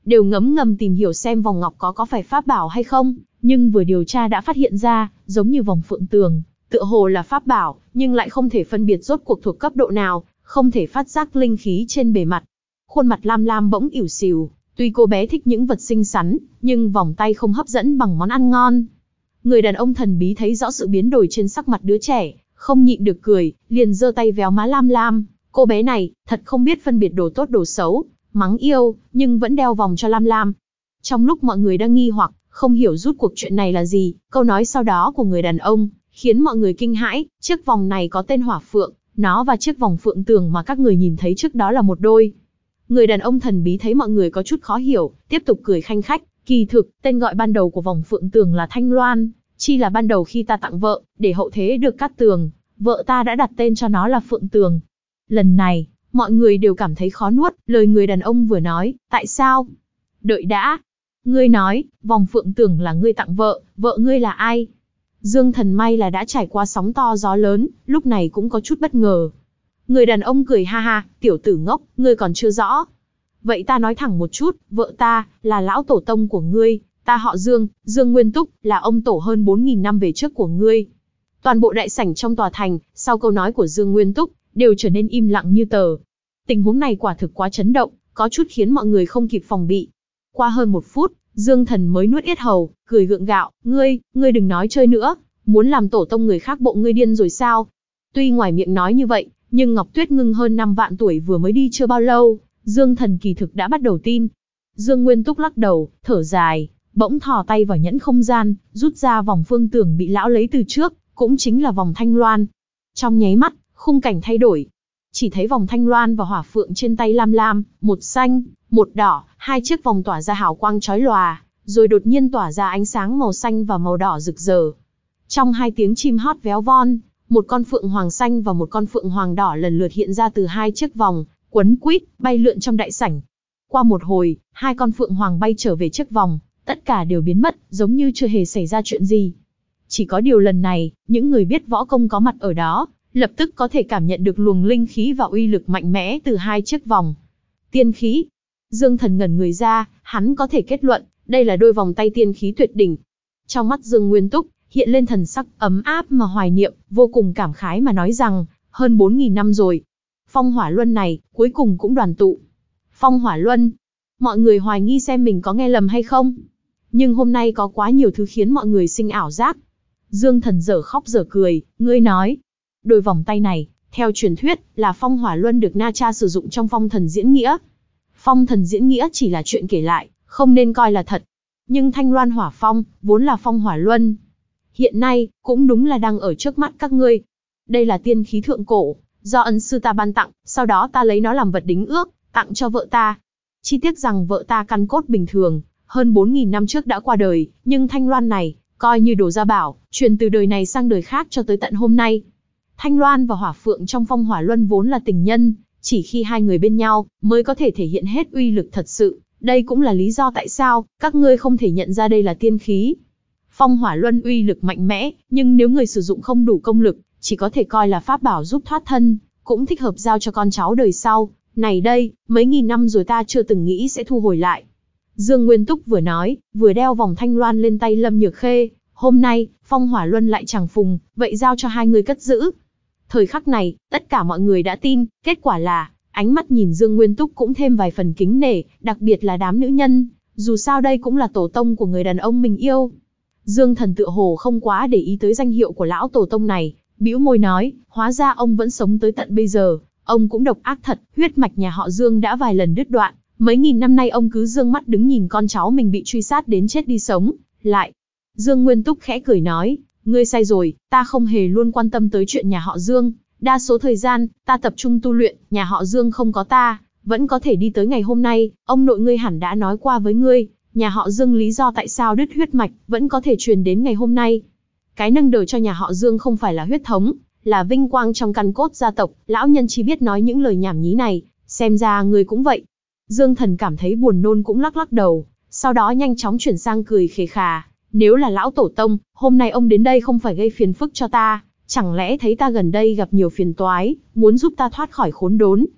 đều ngấm ngầm tìm hiểu xem vòng ngọc có phải pháp bảo hay không, nhưng vừa điều tra đã phát hiện ra, giống như vòng phượng tường, tựa hồ là pháp bảo, nhưng lại không thể phân biệt rốt cuộc thuộc cấp độ nào, không thể phát giác linh khí trên bề mặt. Khuôn mặt Lam Lam bỗng ỉu xìu, tuy cô bé thích những vật xinh xắn, nhưng vòng tay không hấp dẫn bằng món ăn ngon. Người đàn ông thần bí thấy rõ sự biến đổi trên sắc mặt đứa trẻ, không nhịn được cười, liền giơ tay véo má Lam Lam. Cô bé này, thật không biết phân biệt đồ tốt đồ xấu, mắng yêu, nhưng vẫn đeo vòng cho Lam Lam. Trong lúc mọi người đang nghi hoặc, không hiểu rút cuộc chuyện này là gì, câu nói sau đó của người đàn ông, khiến mọi người kinh hãi, chiếc vòng này có tên Hỏa Phượng, nó và chiếc vòng phượng tường mà các người nhìn thấy trước đó là một đôi. Người đàn ông thần bí thấy mọi người có chút khó hiểu, tiếp tục cười khanh khách, kỳ thực, tên gọi ban đầu của vòng phượng tường là Thanh Loan, chi là ban đầu khi ta tặng vợ, để hậu thế được cát tường, vợ ta đã đặt tên cho nó là Phượng Tường. Lần này, mọi người đều cảm thấy khó nuốt, lời người đàn ông vừa nói, tại sao? Đợi đã. Ngươi nói, vòng phượng tường là ngươi tặng vợ ngươi là ai? Dương Thần may là đã trải qua sóng to gió lớn, lúc này cũng có chút bất ngờ. Người đàn ông cười ha ha, tiểu tử ngốc, ngươi còn chưa rõ. Vậy ta nói thẳng một chút, vợ ta, là lão tổ tông của ngươi, ta họ Dương, Dương Nguyên Túc, là ông tổ hơn 4.000 năm về trước của ngươi. Toàn bộ đại sảnh trong tòa thành, sau câu nói của Dương Nguyên Túc, đều trở nên im lặng như tờ. Tình huống này quả thực quá chấn động, có chút khiến mọi người không kịp phòng bị. Qua hơn 1 phút, Dương Thần mới nuốt yết hầu, cười gượng gạo, ngươi đừng nói chơi nữa, muốn làm tổ tông người khác bộ ngươi điên rồi sao? Tuy ngoài miệng nói như vậy, nhưng Ngọc Tuyết Ngưng hơn 5 vạn tuổi vừa mới đi chưa bao lâu, Dương Thần kỳ thực đã bắt đầu tin. Dương Nguyên Túc lắc đầu, thở dài, bỗng thò tay vào nhẫn không gian, rút ra vòng phương tường bị lão lấy từ trước, cũng chính là vòng Thanh Loan. Trong nháy mắt, khung cảnh thay đổi. Chỉ thấy vòng Thanh Loan và Hỏa Phượng trên tay Lam Lam, một xanh, một đỏ, hai chiếc vòng tỏa ra hào quang chói lòa, rồi đột nhiên tỏa ra ánh sáng màu xanh và màu đỏ rực rỡ. Trong hai tiếng chim hót véo von, một con phượng hoàng xanh và một con phượng hoàng đỏ lần lượt hiện ra từ hai chiếc vòng, quấn quýt, bay lượn trong đại sảnh. Qua một hồi, hai con phượng hoàng bay trở về chiếc vòng, tất cả đều biến mất, giống như chưa hề xảy ra chuyện gì. Chỉ có điều lần này, những người biết võ công có mặt ở đó, lập tức có thể cảm nhận được luồng linh khí và uy lực mạnh mẽ từ hai chiếc vòng. Tiên khí. Dương Thần ngẩn người ra, hắn có thể kết luận, đây là đôi vòng tay tiên khí tuyệt đỉnh. Trong mắt Dương Nguyên Túc, hiện lên thần sắc ấm áp mà hoài niệm, vô cùng cảm khái mà nói rằng, hơn 4.000 năm rồi. Phong hỏa luân này, cuối cùng cũng đoàn tụ. Phong hỏa luân. Mọi người hoài nghi xem mình có nghe lầm hay không. Nhưng hôm nay có quá nhiều thứ khiến mọi người sinh ảo giác. Dương Thần dở khóc dở cười, ngươi nói. Đôi vòng tay này, theo truyền thuyết, là phong hỏa luân được Na Cha sử dụng trong phong thần diễn nghĩa. Phong thần diễn nghĩa chỉ là chuyện kể lại, không nên coi là thật. Nhưng Thanh Loan hỏa phong, vốn là phong hỏa luân. Hiện nay, cũng đúng là đang ở trước mắt các ngươi. Đây là tiên khí thượng cổ, do ân sư ta ban tặng, sau đó ta lấy nó làm vật đính ước, tặng cho vợ ta. Chi tiết rằng vợ ta căn cốt bình thường, hơn 4.000 năm trước đã qua đời, nhưng Thanh Loan này, coi như đồ gia bảo, truyền từ đời này sang đời khác cho tới tận hôm nay. Thanh Loan và Hỏa Phượng trong phong hỏa luân vốn là tình nhân, chỉ khi hai người bên nhau, mới có thể thể hiện hết uy lực thật sự. Đây cũng là lý do tại sao, các ngươi không thể nhận ra đây là tiên khí. Phong hỏa luân uy lực mạnh mẽ, nhưng nếu người sử dụng không đủ công lực, chỉ có thể coi là pháp bảo giúp thoát thân, cũng thích hợp giao cho con cháu đời sau. Này đây, mấy nghìn năm rồi ta chưa từng nghĩ sẽ thu hồi lại. Dương Nguyên Túc vừa nói, vừa đeo vòng Thanh Loan lên tay Lâm Nhược Khê. Hôm nay, phong hỏa luân lại chẳng phùng, vậy giao cho hai người cất giữ. Thời khắc này, tất cả mọi người đã tin, kết quả là, ánh mắt nhìn Dương Nguyên Túc cũng thêm vài phần kính nể, đặc biệt là đám nữ nhân, dù sao đây cũng là tổ tông của người đàn ông mình yêu. Dương Thần tựa hồ không quá để ý tới danh hiệu của lão tổ tông này, bĩu môi nói, hóa ra ông vẫn sống tới tận bây giờ, ông cũng độc ác thật, huyết mạch nhà họ Dương đã vài lần đứt đoạn, mấy nghìn năm nay ông cứ dương mắt đứng nhìn con cháu mình bị truy sát đến chết đi sống, lại. Dương Nguyên Túc khẽ cười nói, ngươi sai rồi, ta không hề luôn quan tâm tới chuyện nhà họ Dương, đa số thời gian, ta tập trung tu luyện, nhà họ Dương không có ta, vẫn có thể đi tới ngày hôm nay, ông nội ngươi hẳn đã nói qua với ngươi, nhà họ Dương lý do tại sao đứt huyết mạch, vẫn có thể truyền đến ngày hôm nay. Cái nâng đỡ cho nhà họ Dương không phải là huyết thống, là vinh quang trong căn cốt gia tộc, lão nhân chỉ biết nói những lời nhảm nhí này, xem ra ngươi cũng vậy. Dương Thần cảm thấy buồn nôn cũng lắc lắc đầu, sau đó nhanh chóng chuyển sang cười khề khà, nếu là lão tổ tông, hôm nay ông đến đây không phải gây phiền phức cho ta, chẳng lẽ thấy ta gần đây gặp nhiều phiền toái, muốn giúp ta thoát khỏi khốn đốn.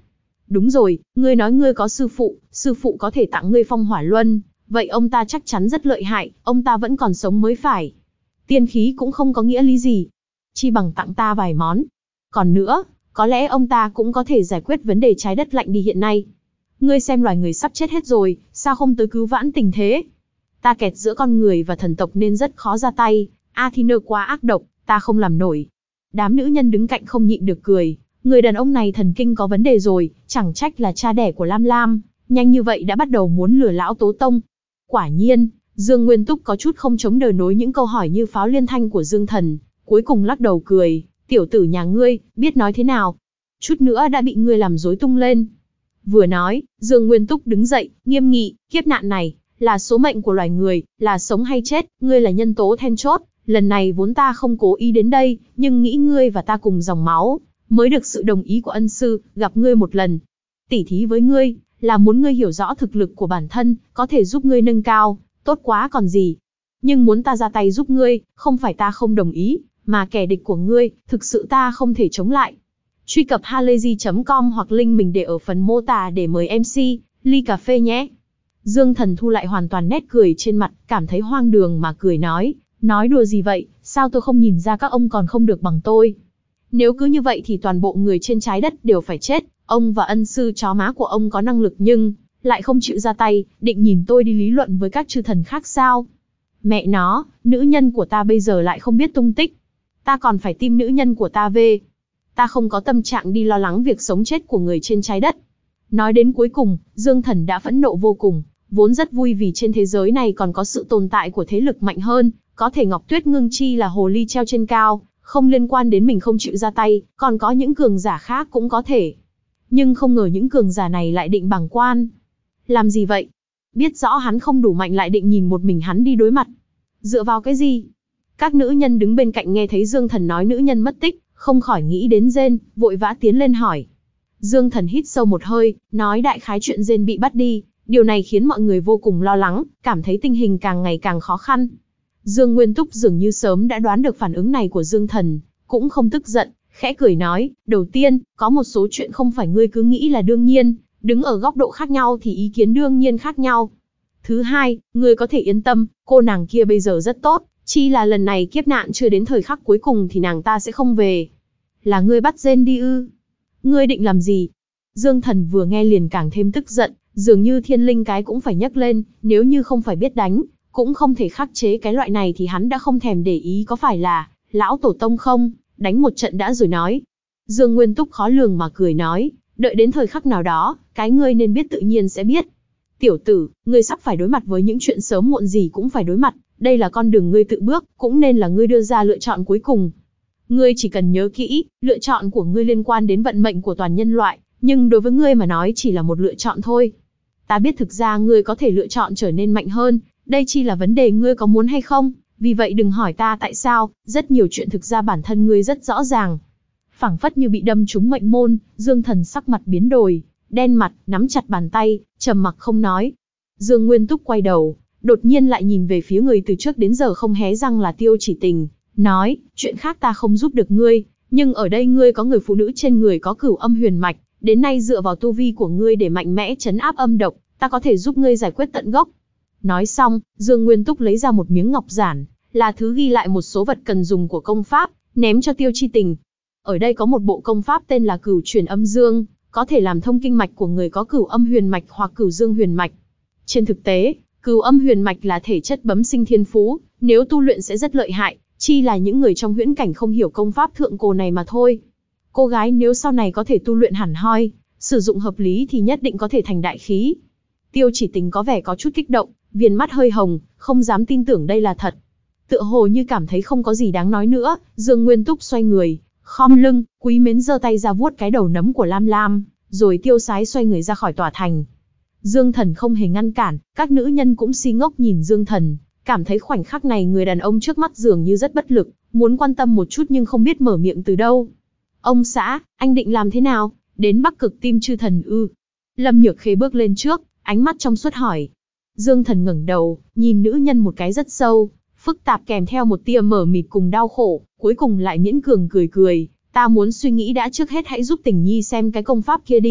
Đúng rồi, ngươi nói ngươi có sư phụ có thể tặng ngươi phong hỏa luân, vậy ông ta chắc chắn rất lợi hại, ông ta vẫn còn sống mới phải. Tiên khí cũng không có nghĩa lý gì. Chi bằng tặng ta vài món. Còn nữa, có lẽ ông ta cũng có thể giải quyết vấn đề trái đất lạnh đi hiện nay. Ngươi xem loài người sắp chết hết rồi, sao không tới cứu vãn tình thế? Ta kẹt giữa con người và thần tộc nên rất khó ra tay, Athena quá ác độc, ta không làm nổi. Đám nữ nhân đứng cạnh không nhịn được cười, người đàn ông này thần kinh có vấn đề rồi, chẳng trách là cha đẻ của Lam Lam, nhanh như vậy đã bắt đầu muốn lừa lão Tố Tông. Quả nhiên, Dương Nguyên Túc có chút không chống đỡ nổi những câu hỏi như pháo liên thanh của Dương Thần, cuối cùng lắc đầu cười, tiểu tử nhà ngươi, biết nói thế nào? Chút nữa đã bị ngươi làm rối tung lên. Vừa nói, Dương Nguyên Túc đứng dậy, nghiêm nghị, kiếp nạn này, là số mệnh của loài người, là sống hay chết, ngươi là nhân tố then chốt, lần này vốn ta không cố ý đến đây, nhưng nghĩ ngươi và ta cùng dòng máu, mới được sự đồng ý của ân sư, gặp ngươi một lần. Tỉ thí với ngươi, là muốn ngươi hiểu rõ thực lực của bản thân, có thể giúp ngươi nâng cao, tốt quá còn gì. Nhưng muốn ta ra tay giúp ngươi, không phải ta không đồng ý, mà kẻ địch của ngươi, thực sự ta không thể chống lại. Truy cập halayzi.com hoặc link mình để ở phần mô tả để mời MC, ly cà phê nhé. Dương Thần thu lại hoàn toàn nét cười trên mặt, cảm thấy hoang đường mà cười nói đùa gì vậy, sao tôi không nhìn ra các ông còn không được bằng tôi. Nếu cứ như vậy thì toàn bộ người trên trái đất đều phải chết, ông và ân sư chó má của ông có năng lực nhưng lại không chịu ra tay, định nhìn tôi đi lý luận với các chư thần khác sao? Mẹ nó, nữ nhân của ta bây giờ lại không biết tung tích. Ta còn phải tìm nữ nhân của ta về. Ta không có tâm trạng đi lo lắng việc sống chết của người trên trái đất. Nói đến cuối cùng, Dương Thần đã phẫn nộ vô cùng, vốn rất vui vì trên thế giới này còn có sự tồn tại của thế lực mạnh hơn, có thể Ngọc Tuyết Ngưng Chi là hồ ly treo trên cao, không liên quan đến mình không chịu ra tay, còn có những cường giả khác cũng có thể. Nhưng không ngờ những cường giả này lại định bàng quan. Làm gì vậy? Biết rõ hắn không đủ mạnh lại định nhìn một mình hắn đi đối mặt. Dựa vào cái gì? Các nữ nhân đứng bên cạnh nghe thấy Dương Thần nói nữ nhân mất tích, không khỏi nghĩ đến Jane, vội vã tiến lên hỏi. Dương Thần hít sâu một hơi, nói đại khái chuyện Jane bị bắt đi, điều này khiến mọi người vô cùng lo lắng, cảm thấy tình hình càng ngày càng khó khăn. Dương Nguyên Túc dường như sớm đã đoán được phản ứng này của Dương Thần, cũng không tức giận, khẽ cười nói, đầu tiên, có một số chuyện không phải ngươi cứ nghĩ là đương nhiên, đứng ở góc độ khác nhau thì ý kiến đương nhiên khác nhau. Thứ hai, ngươi có thể yên tâm, cô nàng kia bây giờ rất tốt, chỉ là lần này kiếp nạn chưa đến thời khắc cuối cùng thì nàng ta sẽ không về. Là ngươi bắt Jane đi ư? Ngươi định làm gì? Dương Thần vừa nghe liền càng thêm tức giận, dường như thiên linh cái cũng phải nhấc lên, nếu như không phải biết đánh, cũng không thể khắc chế cái loại này thì hắn đã không thèm để ý có phải là lão tổ tông không, đánh một trận đã rồi nói. Dương Nguyên Túc khó lường mà cười nói, đợi đến thời khắc nào đó, cái ngươi nên biết tự nhiên sẽ biết. Tiểu tử, ngươi sắp phải đối mặt với những chuyện sớm muộn gì cũng phải đối mặt, đây là con đường ngươi tự bước, cũng nên là ngươi đưa ra lựa chọn cuối cùng. Ngươi chỉ cần nhớ kỹ, lựa chọn của ngươi liên quan đến vận mệnh của toàn nhân loại, nhưng đối với ngươi mà nói chỉ là một lựa chọn thôi. Ta biết thực ra ngươi có thể lựa chọn trở nên mạnh hơn, đây chỉ là vấn đề ngươi có muốn hay không, vì vậy đừng hỏi ta tại sao, rất nhiều chuyện thực ra bản thân ngươi rất rõ ràng. Phảng phất như bị đâm trúng mệnh môn, Dương Thần sắc mặt biến đổi, đen mặt, nắm chặt bàn tay, trầm mặc không nói. Dương Nguyên Túc quay đầu, đột nhiên lại nhìn về phía người từ trước đến giờ không hé răng là Tiêu Chỉ Tình, nói, chuyện khác ta không giúp được ngươi, nhưng ở đây ngươi có người phụ nữ trên người có cửu âm huyền mạch, đến nay dựa vào tu vi của ngươi để mạnh mẽ trấn áp âm độc, ta có thể giúp ngươi giải quyết tận gốc. Nói xong, Dương Nguyên Túc lấy ra một miếng ngọc giản, là thứ ghi lại một số vật cần dùng của công pháp, ném cho Tiêu Chi Tình. Ở đây có một bộ công pháp tên là Cửu Truyền Âm Dương, có thể làm thông kinh mạch của người có cửu âm huyền mạch hoặc cửu dương huyền mạch. Trên thực tế, cửu âm huyền mạch là thể chất bẩm sinh thiên phú, nếu tu luyện sẽ rất lợi hại, chi là những người trong huyễn cảnh không hiểu công pháp thượng cổ này mà thôi. Cô gái nếu sau này có thể tu luyện hẳn hoi, sử dụng hợp lý thì nhất định có thể thành đại khí. Tiêu Chỉ Tình có vẻ có chút kích động, viền mắt hơi hồng, không dám tin tưởng đây là thật. Tựa hồ như cảm thấy không có gì đáng nói nữa, Dương Nguyên Túc xoay người, khom lưng, quý mến giơ tay ra vuốt cái đầu nấm của Lam Lam, rồi tiêu sái xoay người ra khỏi tòa thành. Dương Thần không hề ngăn cản, các nữ nhân cũng si ngốc nhìn Dương Thần, cảm thấy khoảnh khắc này người đàn ông trước mắt dường như rất bất lực, muốn quan tâm một chút nhưng không biết mở miệng từ đâu. Ông xã, anh định làm thế nào? Đến Bắc Cực Tim Chư Thần ư? Lâm Nhược Khê bước lên trước, ánh mắt trong suốt hỏi. Dương Thần ngẩng đầu, nhìn nữ nhân một cái rất sâu, phức tạp kèm theo một tia mờ mịt cùng đau khổ, cuối cùng lại miễn cường cười cười. Ta muốn suy nghĩ đã, trước hết hãy giúp Tình Nhi xem cái công pháp kia đi,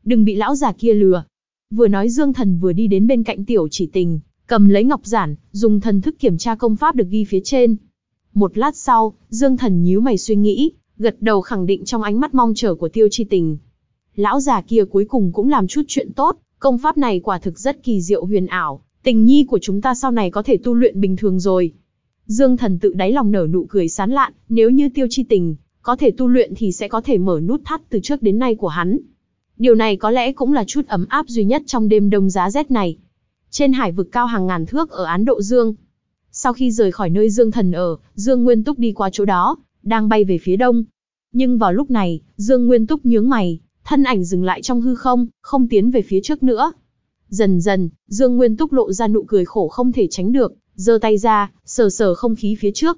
đừng bị lão già kia lừa. Vừa nói Dương Thần vừa đi đến bên cạnh Tiểu Chỉ Tình, cầm lấy ngọc giản, dùng thần thức kiểm tra công pháp được ghi phía trên. Một lát sau, Dương Thần nhíu mày suy nghĩ, gật đầu khẳng định trong ánh mắt mong chờ của Tiêu Chi Tình. Lão già kia cuối cùng cũng làm chút chuyện tốt, công pháp này quả thực rất kỳ diệu huyền ảo, tình nhi của chúng ta sau này có thể tu luyện bình thường rồi. Dương Thần tự đáy lòng nở nụ cười sán lạn, nếu như Tiêu Chi Tình có thể tu luyện thì sẽ có thể mở nút thắt từ trước đến nay của hắn. Điều này có lẽ cũng là chút ấm áp duy nhất trong đêm đông giá rét này. Trên hải vực cao hàng ngàn thước ở Án Độ Dương. Sau khi rời khỏi nơi Dương Thần ở, Dương Nguyên Túc đi qua chỗ đó, đang bay về phía đông. Nhưng vào lúc này, Dương Nguyên Túc nhướng mày, thân ảnh dừng lại trong hư không, không tiến về phía trước nữa. Dần dần, Dương Nguyên Túc lộ ra nụ cười khổ không thể tránh được, giơ tay ra, sờ sờ không khí phía trước.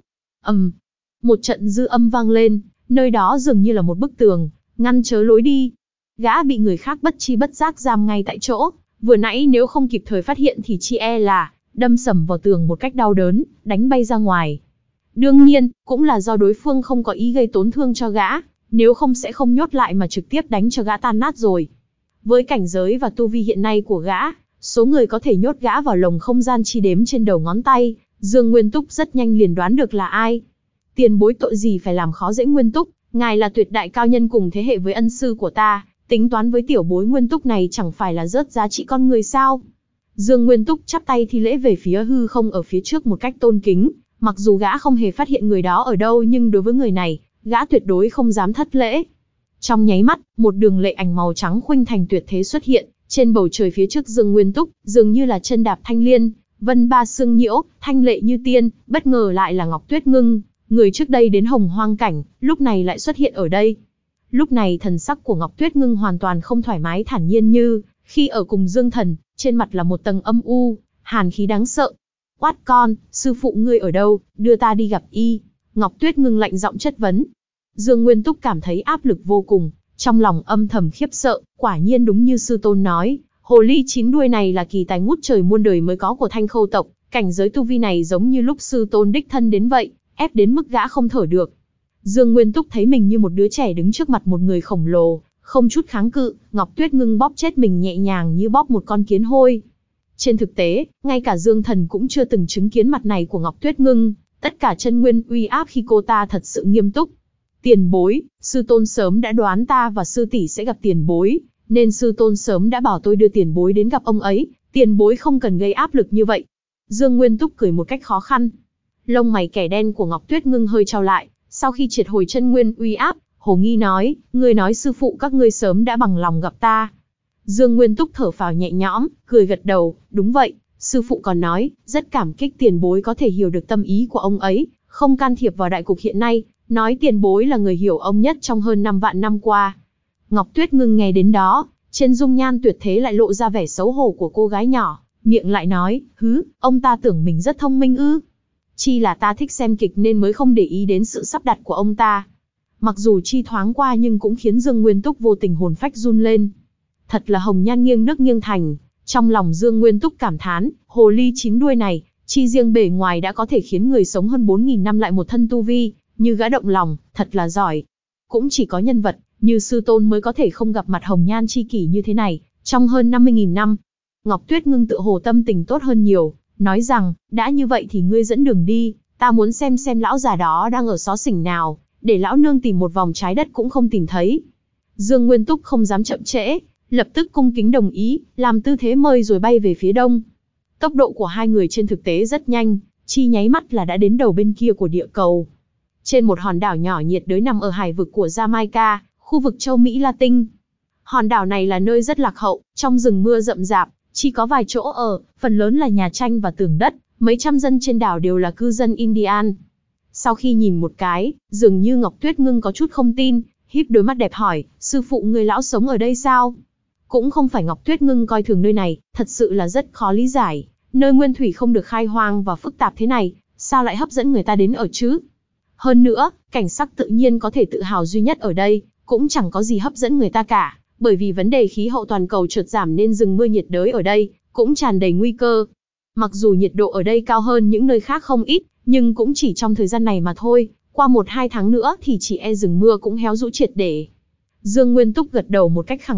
Một trận dư âm vang lên, nơi đó dường như là một bức tường, ngăn chớ lối đi. Gã bị người khác bất chi bất giác giam ngay tại chỗ, vừa nãy nếu không kịp thời phát hiện thì chi e là đâm sầm vào tường một cách đau đớn, đánh bay ra ngoài. Đương nhiên, cũng là do đối phương không có ý gây tổn thương cho gã, nếu không sẽ không nhốt lại mà trực tiếp đánh cho gã tan nát rồi. Với cảnh giới và tu vi hiện nay của gã, số người có thể nhốt gã vào lồng không gian chi đếm trên đầu ngón tay, Dương Nguyên Túc rất nhanh liền đoán được là ai. Tiền bối tội gì phải làm khó dễ Nguyên Túc, ngài là tuyệt đại cao nhân cùng thế hệ với ân sư của ta, tính toán với tiểu bối Nguyên Túc này chẳng phải là rớt giá trị con người sao? Dương Nguyên Túc chắp tay thi lễ về phía hư không ở phía trước một cách tôn kính, mặc dù gã không hề phát hiện người đó ở đâu nhưng đối với người này, gã tuyệt đối không dám thất lễ. Trong nháy mắt, một đường lệ ảnh màu trắng khuynh thành tuyệt thế xuất hiện, trên bầu trời phía trước Dương Nguyên Túc, dường như là chân đạp thanh liên, vân ba sương nhiễu, thanh lệ như tiên, bất ngờ lại là Ngọc Tuyết Ngưng, người trước đây đến Hồng Hoang cảnh, lúc này lại xuất hiện ở đây. Lúc này thần sắc của Ngọc Tuyết Ngưng hoàn toàn không thoải mái thản nhiên như khi ở cùng Dương Thần, trên mặt là một tầng âm u, hàn khí đáng sợ. Quát con, sư phụ ngươi ở đâu, đưa ta đi gặp y. Ngọc Tuyết Ngưng lạnh giọng chất vấn. Dương Nguyên Túc cảm thấy áp lực vô cùng, trong lòng âm thầm khiếp sợ, quả nhiên đúng như sư tôn nói, hồ ly chín đuôi này là kỳ tài ngút trời muôn đời mới có của Thanh Khâu tộc, cảnh giới tu vi này giống như lúc sư tôn đích thân đến vậy, ép đến mức gã không thở được. Dương Nguyên Túc thấy mình như một đứa trẻ đứng trước mặt một người khổng lồ, không chút kháng cự, Ngọc Tuyết Ngưng bóp chết mình nhẹ nhàng như bóp một con kiến hôi. Trên thực tế, ngay cả Dương Thần cũng chưa từng chứng kiến mặt này của Ngọc Tuyết Ngưng, tất cả chân nguyên uy áp khi cô ta thật sự nghiêm túc. Tiền bối, sư tôn sớm đã đoán ta và sư tỷ sẽ gặp tiền bối, nên sư tôn sớm đã bảo tôi đưa tiền bối đến gặp ông ấy, tiền bối không cần gây áp lực như vậy. Dương Nguyên Túc cười một cách khó khăn. Lông mày kẻ đen của Ngọc Tuyết Ngưng hơi trao lại, sau khi triệt hồi chân nguyên uy áp, hồ nghi nói, ngươi nói sư phụ các ngươi sớm đã bằng lòng gặp ta. Dương Nguyên Túc thở phào nhẹ nhõm, cười gật đầu, đúng vậy, sư phụ còn nói, rất cảm kích tiền bối có thể hiểu được tâm ý của ông ấy, không can thiệp vào đại cục hiện nay, nói tiền bối là người hiểu ông nhất trong hơn 5 vạn năm qua. Ngọc Tuyết Ngưng nghe đến đó, trên dung nhan tuyệt thế lại lộ ra vẻ xấu hổ của cô gái nhỏ, miệng lại nói, ông ta tưởng mình rất thông minh ư. Chi là ta thích xem kịch nên mới không để ý đến sự sắp đặt của ông ta. Mặc dù chi thoáng qua nhưng cũng khiến Dương Nguyên Túc vô tình hồn phách run lên. Thật là hồng nhan nghiêng nước nghiêng thành. Trong lòng Dương Nguyên Túc cảm thán, hồ ly chín đuôi này, chi riêng bề ngoài đã có thể khiến người sống hơn 4.000 năm lại một thân tu vi, như gã động lòng, thật là giỏi. Cũng chỉ có nhân vật như sư tôn mới có thể không gặp mặt hồng nhan chi kỷ như thế này, trong hơn 50.000 năm. Ngọc Tuyết Ngưng tự hồ tâm tình tốt hơn nhiều, nói rằng, đã như vậy thì ngươi dẫn đường đi, ta muốn xem lão già đó đang ở xó xỉnh nào, để lão nương tìm một vòng trái đất cũng không tìm thấy. Dương Nguyên Túc không dám chậm trễ, lập tức cung kính đồng ý, làm tư thế mời rồi bay về phía đông. Tốc độ của hai người trên thực tế rất nhanh, chi nháy mắt là đã đến đầu bên kia của địa cầu. Trên một hòn đảo nhỏ nhiệt đới nằm ở hải vực của Jamaica, khu vực châu Mỹ Latin. Hòn đảo này là nơi rất lạc hậu, trong rừng mưa rậm rạp, chỉ có vài chỗ ở, phần lớn là nhà tranh và tường đất, mấy trăm dân trên đảo đều là cư dân Indian. Sau khi nhìn một cái, dường như Ngọc Tuyết Ngưng có chút không tin, híp đôi mắt đẹp hỏi, sư phụ người lão sống ở đây sao? Cũng không phải Ngọc Tuyết Ngưng coi thường nơi này, thật sự là rất khó lý giải, nơi nguyên thủy không được khai hoang và phức tạp thế này, sao lại hấp dẫn người ta đến ở chứ? Hơn nữa, cảnh sắc tự nhiên có thể tự hào duy nhất ở đây, cũng chẳng có gì hấp dẫn người ta cả, bởi vì vấn đề khí hậu toàn cầu chợt giảm nên rừng mưa nhiệt đới ở đây cũng tràn đầy nguy cơ. Mặc dù nhiệt độ ở đây cao hơn những nơi khác không ít, nhưng cũng chỉ trong thời gian này mà thôi, qua 1-2 tháng nữa thì chỉ e rừng mưa cũng héo rũ triệt để. Dương Nguyên Túc gật đầu một cách khẳng định,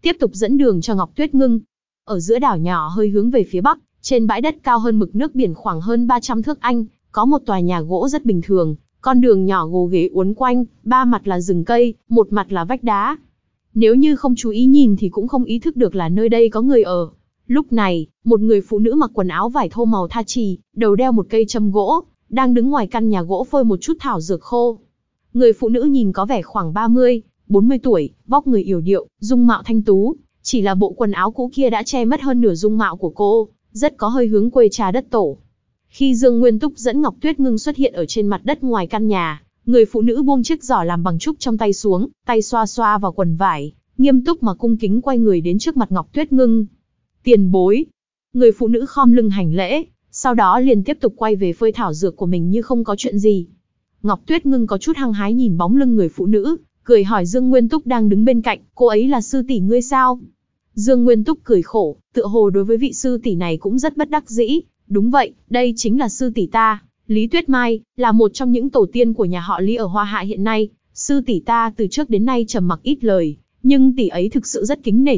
tiếp tục dẫn đường cho Ngọc Tuyết Ngưng. Ở giữa đảo nhỏ hơi hướng về phía bắc, trên bãi đất cao hơn mực nước biển khoảng hơn 300 thước Anh, có một tòa nhà gỗ rất bình thường, con đường nhỏ gồ ghề uốn quanh, ba mặt là rừng cây, một mặt là vách đá. Nếu như không chú ý nhìn thì cũng không ý thức được là nơi đây có người ở. Lúc này, một người phụ nữ mặc quần áo vải thô màu tha trì, đầu đeo một cây châm gỗ, đang đứng ngoài căn nhà gỗ phơi một chút thảo dược khô. Người phụ nữ nhìn có vẻ khoảng 30, 40 tuổi, vóc người yểu điệu, dung mạo thanh tú, chỉ là bộ quần áo cũ kia đã che mất hơn nửa dung mạo của cô, rất có hơi hướng quê cha đất tổ. Khi Dương Nguyên Túc dẫn Ngọc Tuyết Ngưng xuất hiện ở trên mặt đất ngoài căn nhà, người phụ nữ buông chiếc giỏ làm bằng trúc trong tay xuống, tay xoa xoa vào quần vải, nghiêm túc mà cung kính quay người đến trước mặt Ngọc Tuyết Ngưng. Tiền bối. Người phụ nữ khom lưng hành lễ, sau đó liền tiếp tục quay về phơi thảo dược của mình như không có chuyện gì. Ngọc Tuyết Ngưng có chút hăng hái nhìn bóng lưng người phụ nữ, cười hỏi Dương Nguyên Túc đang đứng bên cạnh, cô ấy là sư tỷ ngươi sao? Dương Nguyên Túc cười khổ, tựa hồ đối với vị sư tỷ này cũng rất bất đắc dĩ. Đúng vậy, đây chính là sư tỷ ta, Lý Tuyết Mai, là một trong những tổ tiên của nhà họ Lý ở Hoa Hạ hiện nay. Sư tỷ ta từ trước đến nay trầm mặc ít lời, nhưng tỷ ấy thực sự rất kính nể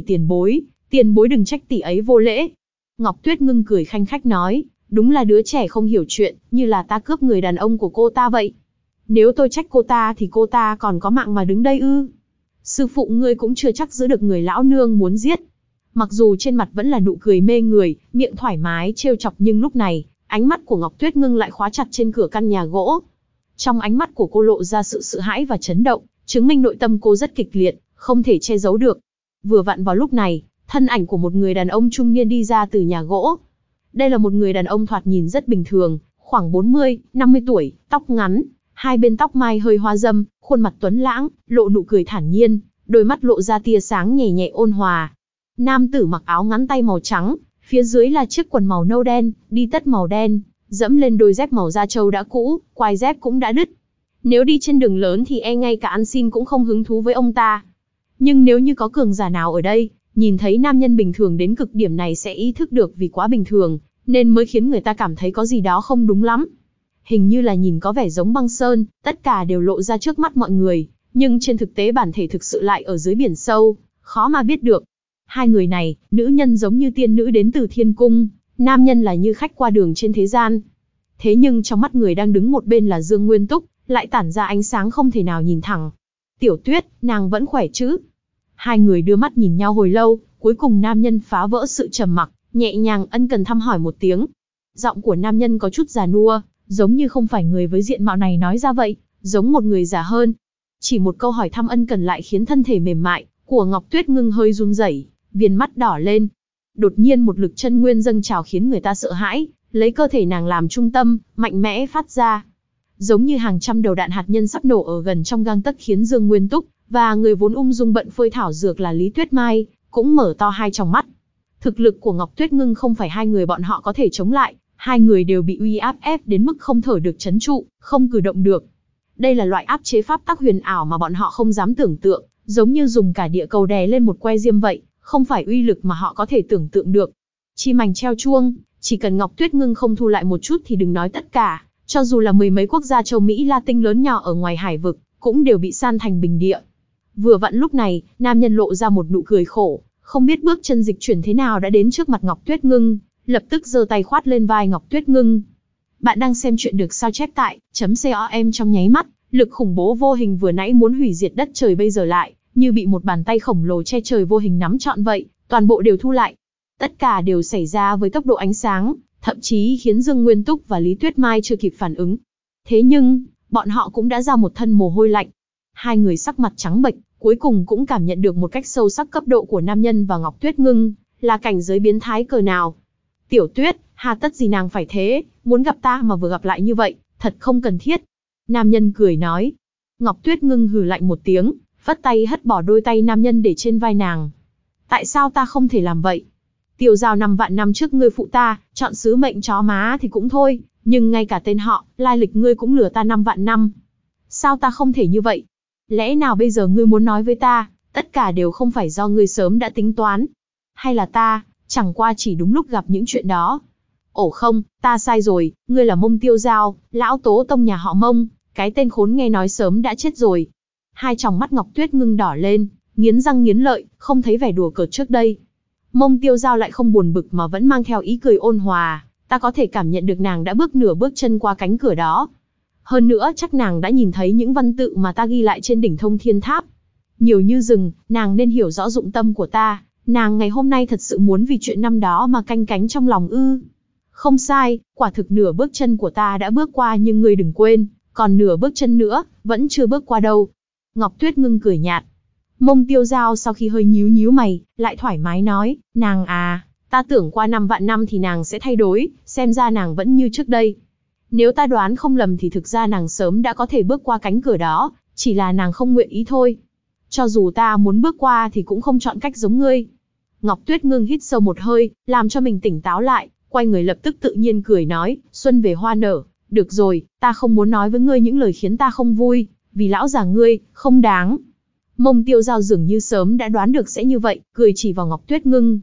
tiền bối đừng trách tỷ ấy vô lễ. Ngọc Tuyết Ngưng cười khanh khách nói, đúng là đứa trẻ không hiểu chuyện, như là ta cướp người đàn ông của cô ta vậy. Nếu tôi trách cô ta thì cô ta còn có mạng mà đứng đây ư? Sư phụ ngươi cũng chưa chắc giữ được người lão nương muốn giết. Mặc dù trên mặt vẫn là nụ cười mê người, miệng thoải mái trêu chọc, nhưng lúc này, ánh mắt của Ngọc Tuyết Ngưng lại khóa chặt trên cửa căn nhà gỗ. Trong ánh mắt của cô lộ ra sự sợ hãi và chấn động, chứng minh nội tâm cô rất kịch liệt, không thể che giấu được. Vừa vặn vào lúc này, thân ảnh của một người đàn ông trung niên đi ra từ nhà gỗ. Đây là một người đàn ông thoạt nhìn rất bình thường, khoảng 40, 50 tuổi, tóc ngắn, hai bên tóc mai hơi hoa râm, khuôn mặt tuấn lãng, lộ nụ cười thản nhiên, đôi mắt lộ ra tia sáng nhẹ nhẹ ôn hòa. Nam tử mặc áo ngắn tay màu trắng, phía dưới là chiếc quần màu nâu đen, đi tất màu đen, dẫm lên đôi dép màu da trâu đã cũ, quai dép cũng đã đứt. Nếu đi trên đường lớn thì ngay cả ăn xin cũng không hứng thú với ông ta. Nhưng nếu như có cường giả nào ở đây, nhìn thấy nam nhân bình thường đến cực điểm này sẽ ý thức được vì quá bình thường, nên mới khiến người ta cảm thấy có gì đó không đúng lắm. Hình như là nhìn có vẻ giống băng sơn, tất cả đều lộ ra trước mắt mọi người, nhưng trên thực tế bản thể thực sự lại ở dưới biển sâu, khó mà biết được. Hai người này, nữ nhân giống như tiên nữ đến từ thiên cung, nam nhân là như khách qua đường trên thế gian. Thế nhưng trong mắt người đang đứng một bên là Dương Nguyên Túc, lại tản ra ánh sáng không thể nào nhìn thẳng. Tiểu Tuyết, nàng vẫn khỏe chứ? Hai người đưa mắt nhìn nhau hồi lâu, cuối cùng nam nhân phá vỡ sự trầm mặc, nhẹ nhàng ân cần thăm hỏi một tiếng. Giọng của nam nhân có chút già nua, giống như không phải người với diện mạo này nói ra vậy, giống một người già hơn. Chỉ một câu hỏi thăm ân cần lại khiến thân thể mềm mại của Ngọc Tuyết Ngưng hơi run rẩy, viền mắt đỏ lên. Đột nhiên một lực chân nguyên dâng trào khiến người ta sợ hãi, lấy cơ thể nàng làm trung tâm, mạnh mẽ phát ra. Giống như hàng trăm đầu đạn hạt nhân sắp nổ ở gần trong gang tấc, khiến Dương Nguyên Túc và người vốn ung dung bận phơi thảo dược là Lý Tuyết Mai cũng mở to hai tròng mắt. Thực lực của Ngọc Tuyết Ngưng không phải hai người bọn họ có thể chống lại, hai người đều bị uy áp ép đến mức không thở được trấn trụ, không cử động được. Đây là loại áp chế pháp tắc huyền ảo mà bọn họ không dám tưởng tượng, giống như dùng cả địa cầu đè lên một que diêm vậy, không phải uy lực mà họ có thể tưởng tượng được. Chim mành treo chuông, chỉ cần Ngọc Tuyết Ngưng không thu lại một chút thì đừng nói tất cả, cho dù là mười mấy quốc gia châu Mỹ Latin lớn nhỏ ở ngoài hải vực, cũng đều bị san thành bình địa. Vừa vặn lúc này, nam nhân lộ ra một nụ cười khổ, không biết bước chân dịch chuyển thế nào đã đến trước mặt Ngọc Tuyết Ngưng, lập tức giơ tay khoát lên vai Ngọc Tuyết Ngưng. Bạn đang xem chuyện được sao chép tại .com. Trong nháy mắt, lực khủng bố vô hình vừa nãy muốn hủy diệt đất trời bây giờ lại như bị một bàn tay khổng lồ che trời vô hình nắm trọn vậy, toàn bộ đều thu lại. Tất cả đều xảy ra với tốc độ ánh sáng, thậm chí khiến Dương Nguyên Túc và Lý Tuyết Mai chưa kịp phản ứng. Thế nhưng, bọn họ cũng đã ra một thân mồ hôi lạnh. Hai người sắc mặt trắng bệch, cuối cùng cũng cảm nhận được một cách sâu sắc cấp độ của nam nhân và Ngọc Tuyết Ngưng, là cảnh giới biến thái cỡ nào. Tiểu Tuyết, hà tất gì nàng phải thế, muốn gặp ta mà vừa gặp lại như vậy, thật không cần thiết. Nam nhân cười nói. Ngọc Tuyết Ngưng hừ lạnh một tiếng, phất tay hất bỏ đôi tay nam nhân để trên vai nàng. Tại sao ta không thể làm vậy? Tiêu Giao 5 vạn năm trước ngươi phụ ta, chọn sứ mệnh chó má thì cũng thôi, nhưng ngay cả tên họ, lai lịch ngươi cũng lừa ta 5 vạn năm. Sao ta không thể như vậy? Lẽ nào bây giờ ngươi muốn nói với ta, tất cả đều không phải do ngươi sớm đã tính toán? Hay là ta, chẳng qua chỉ đúng lúc gặp những chuyện đó? Ồ không, ta sai rồi, ngươi là Mông Tiêu Giao, lão tố tông nhà họ Mông, cái tên khốn nghe nói sớm đã chết rồi. Hai tròng mắt Ngọc Tuyết Ngưng đỏ lên, nghiến răng nghiến lợi, không thấy vẻ đùa cợt trước đây. Mông Tiêu Dao lại không buồn bực mà vẫn mang theo ý cười ôn hòa, ta có thể cảm nhận được nàng đã bước nửa bước chân qua cánh cửa đó. Hơn nữa chắc nàng đã nhìn thấy những văn tự mà ta ghi lại trên đỉnh Thông Thiên Tháp. Nhiều như rừng, nàng nên hiểu rõ dụng tâm của ta, nàng ngày hôm nay thật sự muốn vì chuyện năm đó mà canh cánh trong lòng ư? Không sai, quả thực nửa bước chân của ta đã bước qua nhưng ngươi đừng quên, còn nửa bước chân nữa, vẫn chưa bước qua đâu. Ngọc Tuyết Ngưng cười nhạt. Mông Tiêu Dao sau khi hơi nhíu nhíu mày, lại thoải mái nói, nàng à, ta tưởng qua 5 vạn năm thì nàng sẽ thay đổi, xem ra nàng vẫn như trước đây. Nếu ta đoán không lầm thì thực ra nàng sớm đã có thể bước qua cánh cửa đó, chỉ là nàng không nguyện ý thôi. Cho dù ta muốn bước qua thì cũng không chọn cách giống ngươi. Ngọc Tuyết Ngưng hít sâu một hơi, làm cho mình tỉnh táo lại, quay người lập tức tự nhiên cười nói, xuân về hoa nở, được rồi, ta không muốn nói với ngươi những lời khiến ta không vui, vì lão già ngươi, không đáng. Mông Tiêu Dao dường như sớm đã đoán được sẽ như vậy, cười chỉ vào Ngọc Tuyết Ngưng,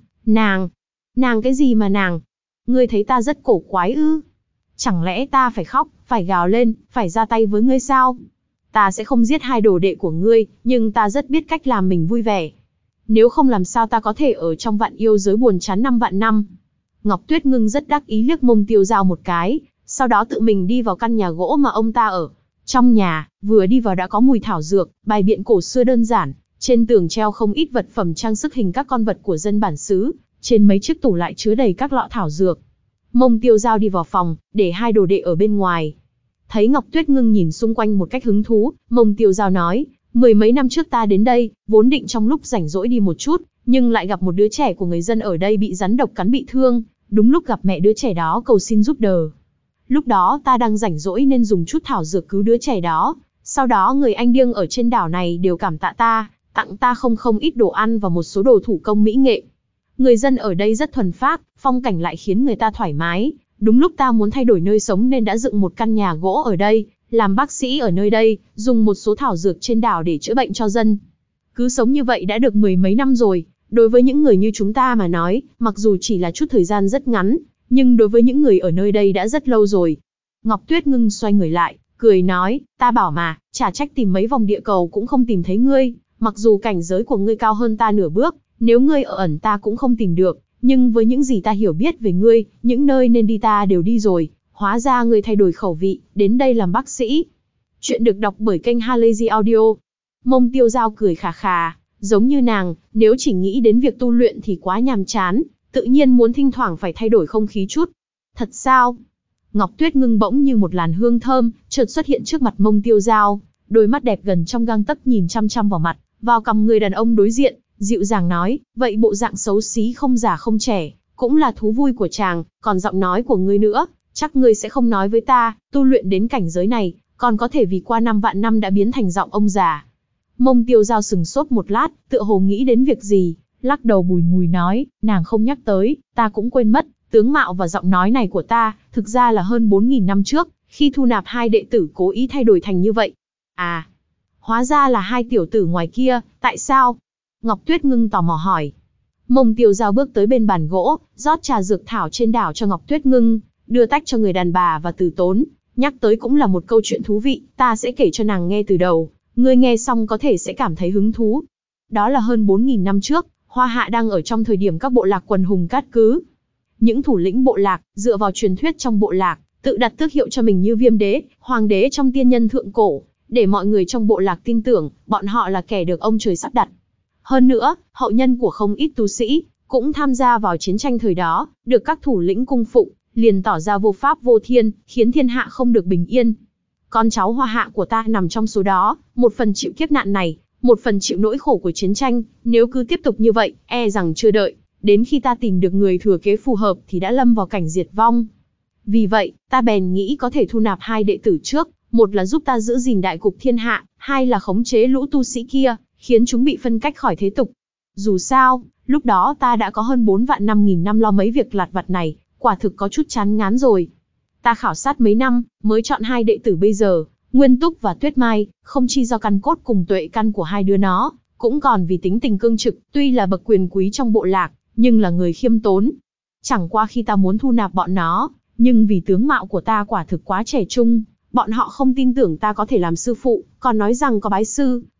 nàng cái gì mà nàng? Ngươi thấy ta rất cổ quái ư? Chẳng lẽ ta phải khóc, phải gào lên, phải ra tay với ngươi sao? Ta sẽ không giết hai đồ đệ của ngươi, nhưng ta rất biết cách làm mình vui vẻ. Nếu không làm sao ta có thể ở trong vạn yêu giới buồn chán 5 vạn năm. Ngọc Tuyết Ngưng rất đắc ý liếc Mông Tiêu Dao một cái, sau đó tự mình đi vào căn nhà gỗ mà ông ta ở. Trong nhà, vừa đi vào đã có mùi thảo dược, bài biện cổ xưa đơn giản, trên tường treo không ít vật phẩm trang sức hình các con vật của dân bản xứ, trên mấy chiếc tủ lại chứa đầy các lọ thảo dược. Mông Tiêu Dao đi vào phòng, để hai đồ đệ ở bên ngoài. Thấy Ngọc Tuyết Ngưng nhìn xung quanh một cách hứng thú, Mông Tiêu Dao nói, 10 mấy năm trước ta đến đây, vốn định trong lúc rảnh rỗi đi một chút, nhưng lại gặp một đứa trẻ của người dân ở đây bị rắn độc cắn bị thương, đúng lúc gặp mẹ đứa trẻ đó cầu xin giúp đỡ. Lúc đó ta đang rảnh rỗi nên dùng chút thảo dược cứu đứa trẻ đó, sau đó người anh điên ở trên đảo này đều cảm tạ ta, tặng ta không ít đồ ăn và một số đồ thủ công mỹ nghệ. Người dân ở đây rất thuần phác, phong cảnh lại khiến người ta thoải mái, đúng lúc ta muốn thay đổi nơi sống nên đã dựng một căn nhà gỗ ở đây, làm bác sĩ ở nơi đây, dùng một số thảo dược trên đảo để chữa bệnh cho dân. Cứ sống như vậy đã được 10 mấy năm rồi, đối với những người như chúng ta mà nói, mặc dù chỉ là chút thời gian rất ngắn, nhưng đối với những người ở nơi đây đã rất lâu rồi. Ngọc Tuyết Ngưng xoay người lại, cười nói, ta bảo mà, chả trách tìm mấy vòng địa cầu cũng không tìm thấy ngươi, mặc dù cảnh giới của ngươi cao hơn ta nửa bước, nếu ngươi ở ẩn ta cũng không tìm được, nhưng với những gì ta hiểu biết về ngươi, những nơi nên đi ta đều đi rồi, hóa ra ngươi thay đổi khẩu vị, đến đây làm bác sĩ. Chuyện được đọc bởi kênh Halazy Audio. Mông Tiêu Dao cười khà khà, giống như nàng, nếu chỉ nghĩ đến việc tu luyện thì quá nhàm chán, tự nhiên muốn thỉnh thoảng phải thay đổi không khí chút. Thật sao? Ngọc Tuyết Ngưng bỗng như một làn hương thơm, chợt xuất hiện trước mặt Mông Tiêu Dao, đôi mắt đẹp gần trong gang tấc nhìn chăm chăm vào mặt, vào cằm người đàn ông đối diện, dịu dàng nói, vậy bộ dạng xấu xí không già không trẻ, cũng là thú vui của chàng, còn giọng nói của ngươi nữa, chắc ngươi sẽ không nói với ta, tu luyện đến cảnh giới này, còn có thể vì qua 5 vạn năm đã biến thành giọng ông già. Mông Tiêu Dao sừng sốt một lát, tựa hồ nghĩ đến việc gì, lắc đầu bùi ngùi nói, nàng không nhắc tới, ta cũng quên mất, tướng mạo và giọng nói này của ta, thực ra là hơn 4.000 năm trước, khi thu nạp hai đệ tử cố ý thay đổi thành như vậy. À, hóa ra là hai tiểu tử ngoài kia, tại sao? Ngọc Tuyết Ngưng tò mò hỏi. Mông Tiêu Dao bước tới bên bàn gỗ, rót trà dược thảo trên đảo cho Ngọc Tuyết Ngưng, đưa tách cho người đàn bà và Từ Tốn, nhắc tới cũng là một câu chuyện thú vị, ta sẽ kể cho nàng nghe từ đầu, ngươi nghe xong có thể sẽ cảm thấy hứng thú. Đó là hơn 4.000 năm trước, Hoa Hạ đang ở trong thời điểm các bộ lạc quần hùng cát cứ. Những thủ lĩnh bộ lạc, dựa vào truyền thuyết trong bộ lạc, tự đặt tước hiệu cho mình như Viêm Đế, Hoàng đế trong tiên nhân thượng cổ, để mọi người trong bộ lạc tin tưởng, bọn họ là kẻ được ông trời sắp đặt. Hơn nữa, hậu nhân của không ít tu sĩ, cũng tham gia vào chiến tranh thời đó, được các thủ lĩnh cung phụng, liền tỏ ra vô pháp vô thiên, khiến thiên hạ không được bình yên. Con cháu Hoa Hạ của ta nằm trong số đó, một phần chịu kiếp nạn này, một phần chịu nỗi khổ của chiến tranh, nếu cứ tiếp tục như vậy, e rằng chưa đợi đến khi ta tìm được người thừa kế phù hợp thì đã lâm vào cảnh diệt vong. Vì vậy, ta bèn nghĩ có thể thu nạp hai đệ tử trước, một là giúp ta giữ gìn đại cục thiên hạ, hai là khống chế lũ tu sĩ kia, khiến chúng bị phân cách khỏi thế tục. Dù sao, lúc đó ta đã có hơn 4 vạn 5.000 năm lo mấy việc lặt vặt này, quả thực có chút chán ngán rồi. Ta khảo sát mấy năm, mới chọn hai đệ tử bây giờ, Nguyên Túc và Tuyết Mai, không chi do căn cốt cùng tuệ căn của hai đứa nó, cũng còn vì tính tình cương trực, tuy là bậc quyền quý trong bộ lạc, nhưng là người khiêm tốn. Chẳng qua khi ta muốn thu nạp bọn nó, nhưng vì tướng mạo của ta quả thực quá trẻ trung, bọn họ không tin tưởng ta có thể làm sư phụ, còn nói rằng có bái sư,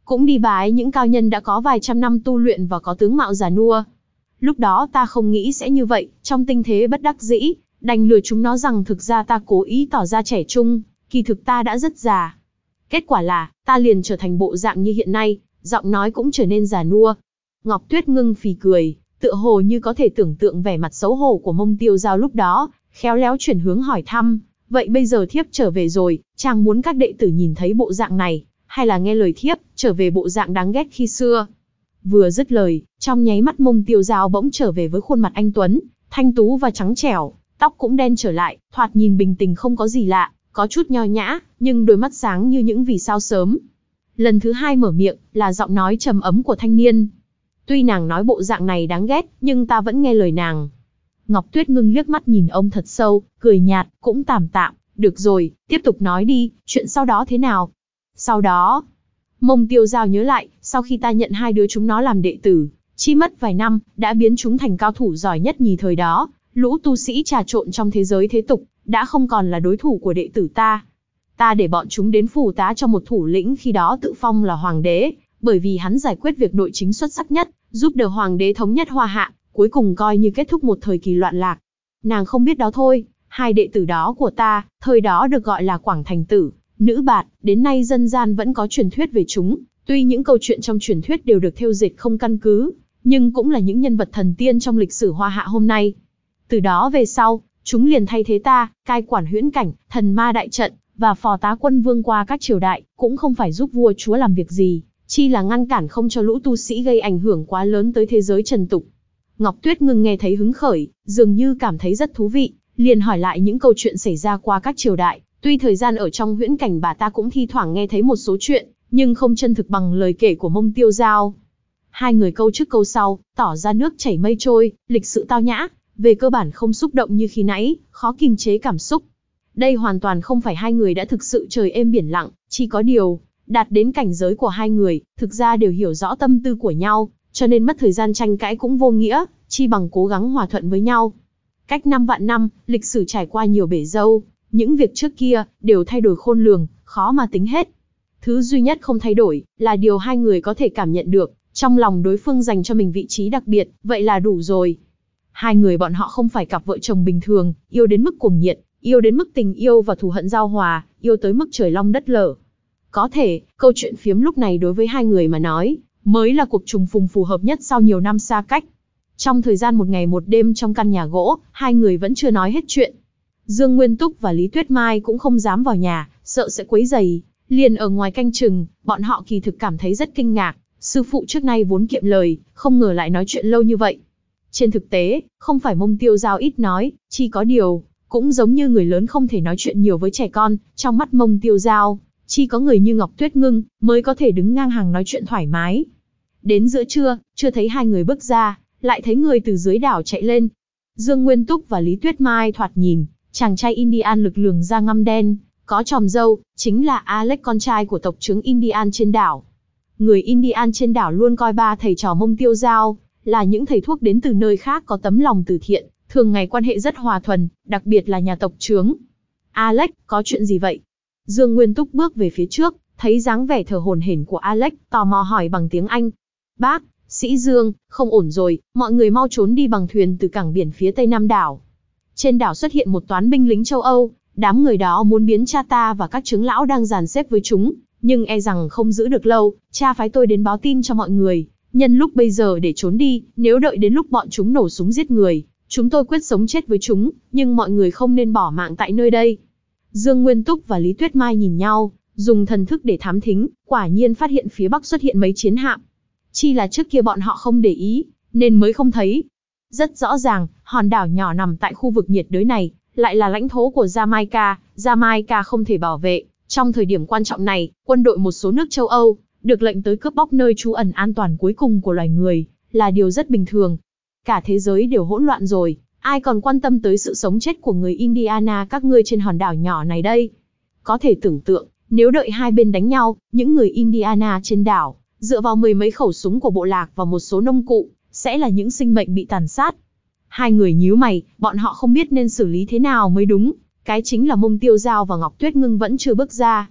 cũng đi bái những cao nhân đã có vài trăm năm tu luyện và có tướng mạo già nua. Lúc đó ta không nghĩ sẽ như vậy, trong tình thế bất đắc dĩ, đành lừa chúng nó rằng thực ra ta cố ý tỏ ra trẻ trung, kỳ thực ta đã rất già. Kết quả là, ta liền trở thành bộ dạng như hiện nay, giọng nói cũng trở nên già nua. Ngọc Tuyết ngưng phì cười, tựa hồ như có thể tưởng tượng vẻ mặt xấu hổ của Mông Tiêu Giao lúc đó, khéo léo chuyển hướng hỏi thăm, vậy bây giờ thiếp trở về rồi, chàng muốn các đệ tử nhìn thấy bộ dạng này, hay là nghe lời thiếp, trở về bộ dạng đáng ghét khi xưa? Vừa dứt lời, trong nháy mắt Mông Tiêu Giao bỗng trở về với khuôn mặt anh tuấn, thanh tú và trắng trẻo, tóc cũng đen trở lại, thoạt nhìn bình tĩnh không có gì lạ, có chút nho nhã, nhưng đôi mắt sáng như những vì sao sớm. Lần thứ hai mở miệng, là giọng nói trầm ấm của thanh niên. Tuy nàng nói bộ dạng này đáng ghét, nhưng ta vẫn nghe lời nàng. Ngọc Tuyết ngưng liếc mắt nhìn ông thật sâu, cười nhạt, cũng tạm tạm, được rồi, tiếp tục nói đi, chuyện sau đó thế nào? Sau đó, Mông Tiêu Giao nhớ lại, sau khi ta nhận hai đứa chúng nó làm đệ tử, chỉ mất vài năm, đã biến chúng thành cao thủ giỏi nhất nhì thời đó, lũ tu sĩ trà trộn trong thế giới thế tục, đã không còn là đối thủ của đệ tử ta. Ta để bọn chúng đến phủ tá cho một thủ lĩnh khi đó tự phong là hoàng đế, bởi vì hắn giải quyết việc nội chính xuất sắc nhất, giúp đỡ hoàng đế thống nhất Hoa Hạ, cuối cùng coi như kết thúc một thời kỳ loạn lạc. Nàng không biết đó thôi, hai đệ tử đó của ta, thời đó được gọi là Quảng Thành Tử, Nữ Bạt, đến nay dân gian vẫn có truyền thuyết về chúng, tuy những câu chuyện trong truyền thuyết đều được thêu dệt không căn cứ, nhưng cũng là những nhân vật thần tiên trong lịch sử Hoa Hạ hôm nay. Từ đó về sau, chúng liền thay thế ta, cai quản huyễn cảnh, thần ma đại trận, và phò tá quân vương qua các triều đại, cũng không phải giúp vua chúa làm việc gì, chi là ngăn cản không cho lũ tu sĩ gây ảnh hưởng quá lớn tới thế giới trần tục. Ngọc Tuyết ngưng nghe thấy hứng khởi, dường như cảm thấy rất thú vị, liền hỏi lại những câu chuyện xảy ra qua các triều đại. Tuy thời gian ở trong huyễn cảnh bà ta cũng thi thoảng nghe thấy một số chuyện, nhưng không chân thực bằng lời kể của Mông Tiêu Giao. Hai người câu trước câu sau, tỏ ra nước chảy mây trôi, lịch sự tao nhã, về cơ bản không xúc động như khi nãy, khó kiềm chế cảm xúc. Đây hoàn toàn không phải hai người đã thực sự trời êm biển lặng, chỉ có điều, đạt đến cảnh giới của hai người, thực ra đều hiểu rõ tâm tư của nhau, cho nên mất thời gian tranh cãi cũng vô nghĩa, chi bằng cố gắng hòa thuận với nhau. Cách 5 vạn năm, lịch sử trải qua nhiều bể dâu, những việc trước kia, đều thay đổi khôn lường, khó mà tính hết. Thứ duy nhất không thay đổi, là điều hai người có thể cảm nhận được, trong lòng đối phương dành cho mình vị trí đặc biệt, vậy là đủ rồi. Hai người bọn họ không phải cặp vợ chồng bình thường, yêu đến mức cuồng nhiệt, yêu đến mức tình yêu và thù hận giao hòa, yêu tới mức trời long đất lở. Có thể, câu chuyện phiếm lúc này đối với hai người mà nói, mới là cuộc trùng phùng phù hợp nhất sau nhiều năm xa cách. Trong thời gian một ngày một đêm trong căn nhà gỗ, hai người vẫn chưa nói hết chuyện. Dương Nguyên Túc và Lý Tuyết Mai cũng không dám vào nhà, sợ sẽ quấy rầy, liền ở ngoài canh chừng. Bọn họ kỳ thực cảm thấy rất kinh ngạc, sư phụ trước nay vốn kiệm lời, không ngờ lại nói chuyện lâu như vậy. Trên thực tế, không phải Mông Tiêu Giao ít nói, chỉ có điều, cũng giống như người lớn không thể nói chuyện nhiều với trẻ con, trong mắt Mông Tiêu Giao, chỉ có người như Ngọc Tuyết Ngưng mới có thể đứng ngang hàng nói chuyện thoải mái. Đến giữa trưa, chưa thấy hai người bước ra, lại thấy người từ dưới đảo chạy lên. Dương Nguyên Túc và Lý Tuyết Mai thoạt nhìn, chàng trai Indian lực lường da ngăm đen, có chòm râu, chính là Alex, con trai của tộc trưởng Indian trên đảo. Người Indian trên đảo luôn coi ba thầy trò Mông Tiêu Giao là những thầy thuốc đến từ nơi khác có tấm lòng từ thiện, thường ngày quan hệ rất hòa thuần, đặc biệt là nhà tộc trưởng. Alex, có chuyện gì vậy? Dương Nguyên Túc bước về phía trước, thấy dáng vẻ thở hổn hển của Alex, tò mò hỏi bằng tiếng Anh. Bác, Sĩ Dương, không ổn rồi, mọi người mau trốn đi bằng thuyền từ cảng biển phía tây nam đảo. Trên đảo xuất hiện một toán binh lính châu Âu, đám người đó muốn biến cha ta và các trưởng lão đang dàn xếp với chúng, nhưng e rằng không giữ được lâu, cha phái tôi đến báo tin cho mọi người, nhân lúc bây giờ để trốn đi, nếu đợi đến lúc bọn chúng nổ súng giết người, chúng tôi quyết sống chết với chúng, nhưng mọi người không nên bỏ mạng tại nơi đây. Dương Nguyên Túc và Lý Tuyết Mai nhìn nhau, dùng thần thức để thám thính, quả nhiên phát hiện phía bắc xuất hiện mấy chiến hạm. Chỉ là trước kia bọn họ không để ý, nên mới không thấy. Rất rõ ràng, hòn đảo nhỏ nằm tại khu vực nhiệt đới này, lại là lãnh thổ của Jamaica, Jamaica không thể bảo vệ. Trong thời điểm quan trọng này, quân đội một số nước châu Âu, được lệnh tới cướp bóc nơi trú ẩn an toàn cuối cùng của loài người, là điều rất bình thường. Cả thế giới đều hỗn loạn rồi, ai còn quan tâm tới sự sống chết của người Indiana các ngươi trên hòn đảo nhỏ này đây. Có thể tưởng tượng, nếu đợi hai bên đánh nhau, những người Indiana trên đảo, dựa vào mười mấy khẩu súng của bộ lạc và một số nông cụ, sẽ là những sinh mệnh bị tàn sát. Hai người nhíu mày, bọn họ không biết nên xử lý thế nào mới đúng. Cái chính là Mông Tiêu Giao và Ngọc Tuyết Ngưng vẫn chưa bước ra.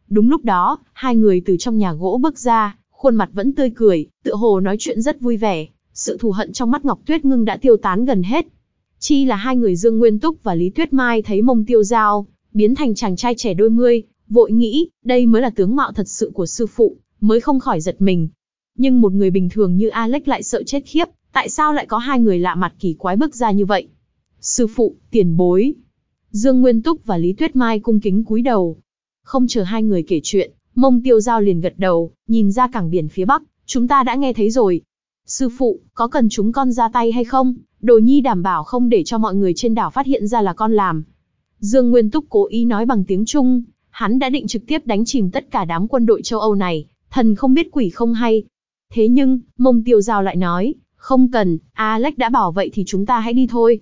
Đúng lúc đó, hai người từ trong nhà gỗ bước ra, khuôn mặt vẫn tươi cười, tựa hồ nói chuyện rất vui vẻ. Sự thù hận trong mắt Ngọc Tuyết Ngưng đã tiêu tán gần hết. Chi là hai người Dương Nguyên Túc và Lý Tuyết Mai thấy Mông Tiêu Giao biến thành chàng trai trẻ đôi mươi, vội nghĩ đây mới là tướng mạo thật sự của sư phụ, mới không khỏi giật mình. Nhưng một người bình thường như Alex lại sợ chết khiếp, tại sao lại có hai người lạ mặt kỳ quái bước ra như vậy? Sư phụ, tiền bối. Dương Nguyên Túc và Lý Tuyết Mai cung kính cúi đầu. Không chờ hai người kể chuyện, Mông Tiêu Giao liền gật đầu, nhìn ra cảng biển phía bắc, chúng ta đã nghe thấy rồi. Sư phụ, có cần chúng con ra tay hay không? Đồ nhi đảm bảo không để cho mọi người trên đảo phát hiện ra là con làm. Dương Nguyên Túc cố ý nói bằng tiếng Trung, hắn đã định trực tiếp đánh chìm tất cả đám quân đội châu Âu này, thần không biết quỷ không hay. Thế nhưng, Mông Tiêu Giao lại nói, không cần, Alex đã bảo vậy thì chúng ta hãy đi thôi.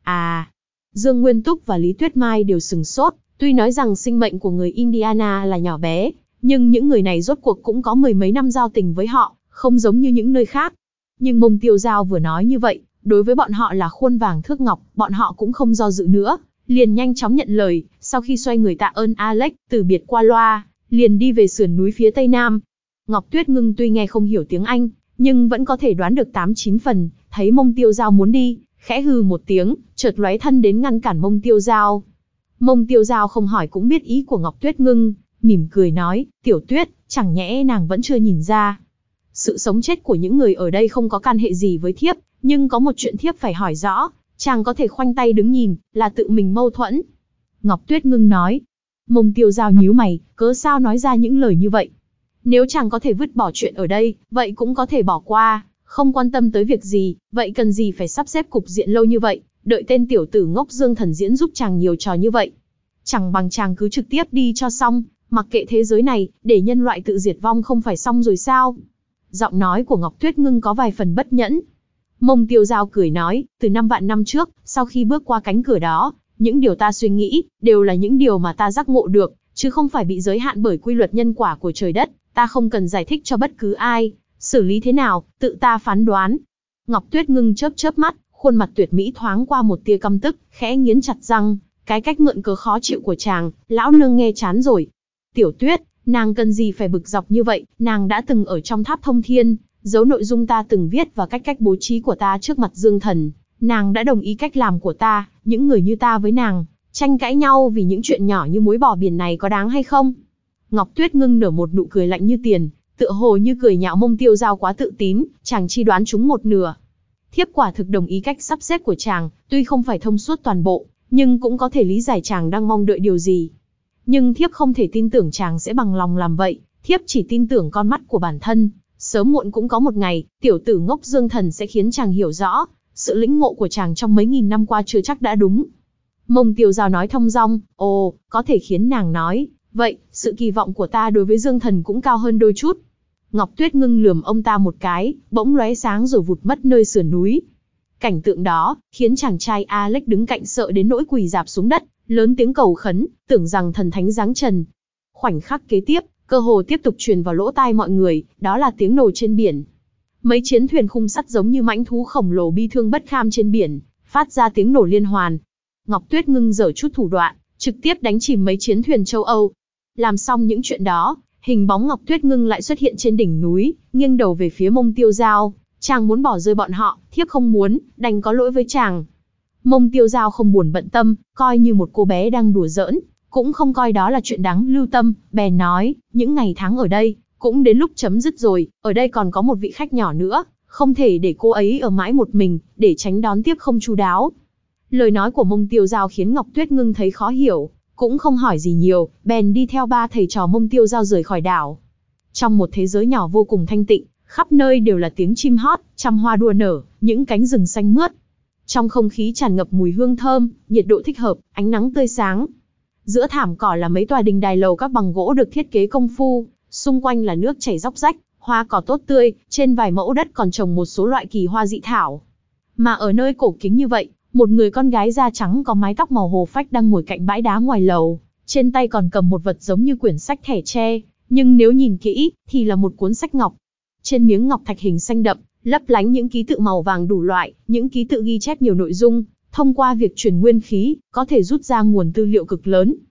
À, Dương Nguyên Túc và Lý Tuyết Mai đều sừng sốt, tuy nói rằng sinh mệnh của người Indiana là nhỏ bé, nhưng những người này rốt cuộc cũng có mười mấy năm giao tình với họ, không giống như những nơi khác. Nhưng Mông Tiêu Giao vừa nói như vậy, đối với bọn họ là khuôn vàng thước ngọc, bọn họ cũng không do dự nữa, liền nhanh chóng nhận lời, sau khi xoay người tạ ơn Alex, từ biệt qua loa, liền đi về sườn núi phía tây nam. Ngọc Tuyết Ngưng tuy nghe không hiểu tiếng Anh, nhưng vẫn có thể đoán được 8-9 phần, thấy Mông Tiêu Giao muốn đi, khẽ hừ một tiếng, chợt lóe thân đến ngăn cản Mông Tiêu Giao. Mông Tiêu Giao không hỏi cũng biết ý của Ngọc Tuyết Ngưng, mỉm cười nói, Tiểu Tuyết, chẳng nhẽ nàng vẫn chưa nhìn ra. Sự sống chết của những người ở đây không có can hệ gì với thiếp, nhưng có một chuyện thiếp phải hỏi rõ, chàng có thể khoanh tay đứng nhìn, là tự mình mâu thuẫn. Ngọc Tuyết Ngưng nói. Mông Tiêu Giao nhíu mày, cớ sao nói ra những lời như vậy? Nếu chàng có thể vứt bỏ chuyện ở đây, vậy cũng có thể bỏ qua, không quan tâm tới việc gì, vậy cần gì phải sắp xếp cục diện lâu như vậy, đợi tên tiểu tử ngốc Dương Thần diễn giúp chàng nhiều trò như vậy. Chẳng bằng chàng cứ trực tiếp đi cho xong, mặc kệ thế giới này, để nhân loại tự diệt vong không phải xong rồi sao? Giọng nói của Ngọc Tuyết Ngưng có vài phần bất nhẫn. Mông Tiêu Giao cười nói, từ 5 vạn năm trước, sau khi bước qua cánh cửa đó, những điều ta suy nghĩ, đều là những điều mà ta giác ngộ được, chứ không phải bị giới hạn bởi quy luật nhân quả của trời đất, ta không cần giải thích cho bất cứ ai, xử lý thế nào, tự ta phán đoán. Ngọc Tuyết Ngưng chớp chớp mắt, khuôn mặt tuyệt mỹ thoáng qua một tia căm tức, khẽ nghiến chặt răng, cái cách mượn cớ khó chịu của chàng, lão nương nghe chán rồi. Tiểu Tuyết, nàng cần gì phải bực dọc như vậy, nàng đã từng ở trong tháp thông thiên, giấu nội dung ta từng viết và cách bố trí của ta trước mặt Dương Thần, nàng đã đồng ý cách làm của ta, những người như ta với nàng, tranh cãi nhau vì những chuyện nhỏ như muối bỏ biển này có đáng hay không? Ngọc Tuyết Ngưng nở một nụ cười lạnh như tiền, tựa hồ như cười nhạo Mông Tiêu Giao quá tự tín, chàng chi đoán chúng một nửa. Thiếp quả thực đồng ý cách sắp xếp của chàng, tuy không phải thông suốt toàn bộ, nhưng cũng có thể lý giải chàng đang mong đợi điều gì. Nhưng thiếp không thể tin tưởng chàng sẽ bằng lòng làm vậy, thiếp chỉ tin tưởng con mắt của bản thân. Sớm muộn cũng có một ngày, tiểu tử ngốc Dương Thần sẽ khiến chàng hiểu rõ, sự lĩnh ngộ của chàng trong mấy nghìn năm qua chưa chắc đã đúng. Mông Tiêu Giao nói thong dong, ồ, có thể khiến nàng nói, vậy, sự kỳ vọng của ta đối với Dương Thần cũng cao hơn đôi chút. Ngọc Tuyết Ngưng lườm ông ta một cái, bỗng lóe sáng rồi vụt mất nơi sườn núi. Cảnh tượng đó, khiến chàng trai Alex đứng cạnh sợ đến nỗi quỳ rạp xuống đất, lớn tiếng cầu khấn, tưởng rằng thần thánh giáng trần. Khoảnh khắc kế tiếp, cơ hồ tiếp tục truyền vào lỗ tai mọi người, đó là tiếng nổ trên biển. Mấy chiến thuyền khung sắt giống như mãnh thú khổng lồ bi thương bất kham trên biển, phát ra tiếng nổ liên hoàn. Ngọc Tuyết Ngưng giở chút thủ đoạn, trực tiếp đánh chìm mấy chiến thuyền châu Âu. Làm xong những chuyện đó, hình bóng Ngọc Tuyết Ngưng lại xuất hiện trên đỉnh núi, nghiêng đầu về phía Mông Tiêu Giao. Chàng muốn bỏ rơi bọn họ, thiếp không muốn, đành có lỗi với chàng. Mông Tiêu Giao không buồn bận tâm, coi như một cô bé đang đùa giỡn, cũng không coi đó là chuyện đáng lưu tâm, bèn nói, những ngày tháng ở đây, cũng đến lúc chấm dứt rồi, ở đây còn có một vị khách nhỏ nữa, không thể để cô ấy ở mãi một mình, để tránh đón tiếp không chu đáo. Lời nói của Mông Tiêu Giao khiến Ngọc Tuyết Ngưng thấy khó hiểu, cũng không hỏi gì nhiều, bèn đi theo ba thầy trò Mông Tiêu Giao rời khỏi đảo. Trong một thế giới nhỏ vô cùng thanh tịnh, khắp nơi đều là tiếng chim hót, trăm hoa đua nở, những cánh rừng xanh mướt. Trong không khí tràn ngập mùi hương thơm, nhiệt độ thích hợp, ánh nắng tươi sáng. Giữa thảm cỏ là mấy tòa đình đài lầu các bằng gỗ được thiết kế công phu, xung quanh là nước chảy róc rách, hoa cỏ tốt tươi, trên vài mẫu đất còn trồng một số loại kỳ hoa dị thảo. Mà ở nơi cổ kính như vậy, một người con gái da trắng có mái tóc màu hồ phách đang ngồi cạnh bãi đá ngoài lầu, trên tay còn cầm một vật giống như quyển sách thẻ tre, nhưng nếu nhìn kỹ, thì là một cuốn sách ngọc. Trên miếng ngọc thạch hình xanh đậm, lấp lánh những ký tự màu vàng đủ loại, những ký tự ghi chép nhiều nội dung, thông qua việc truyền nguyên khí, có thể rút ra nguồn tư liệu cực lớn.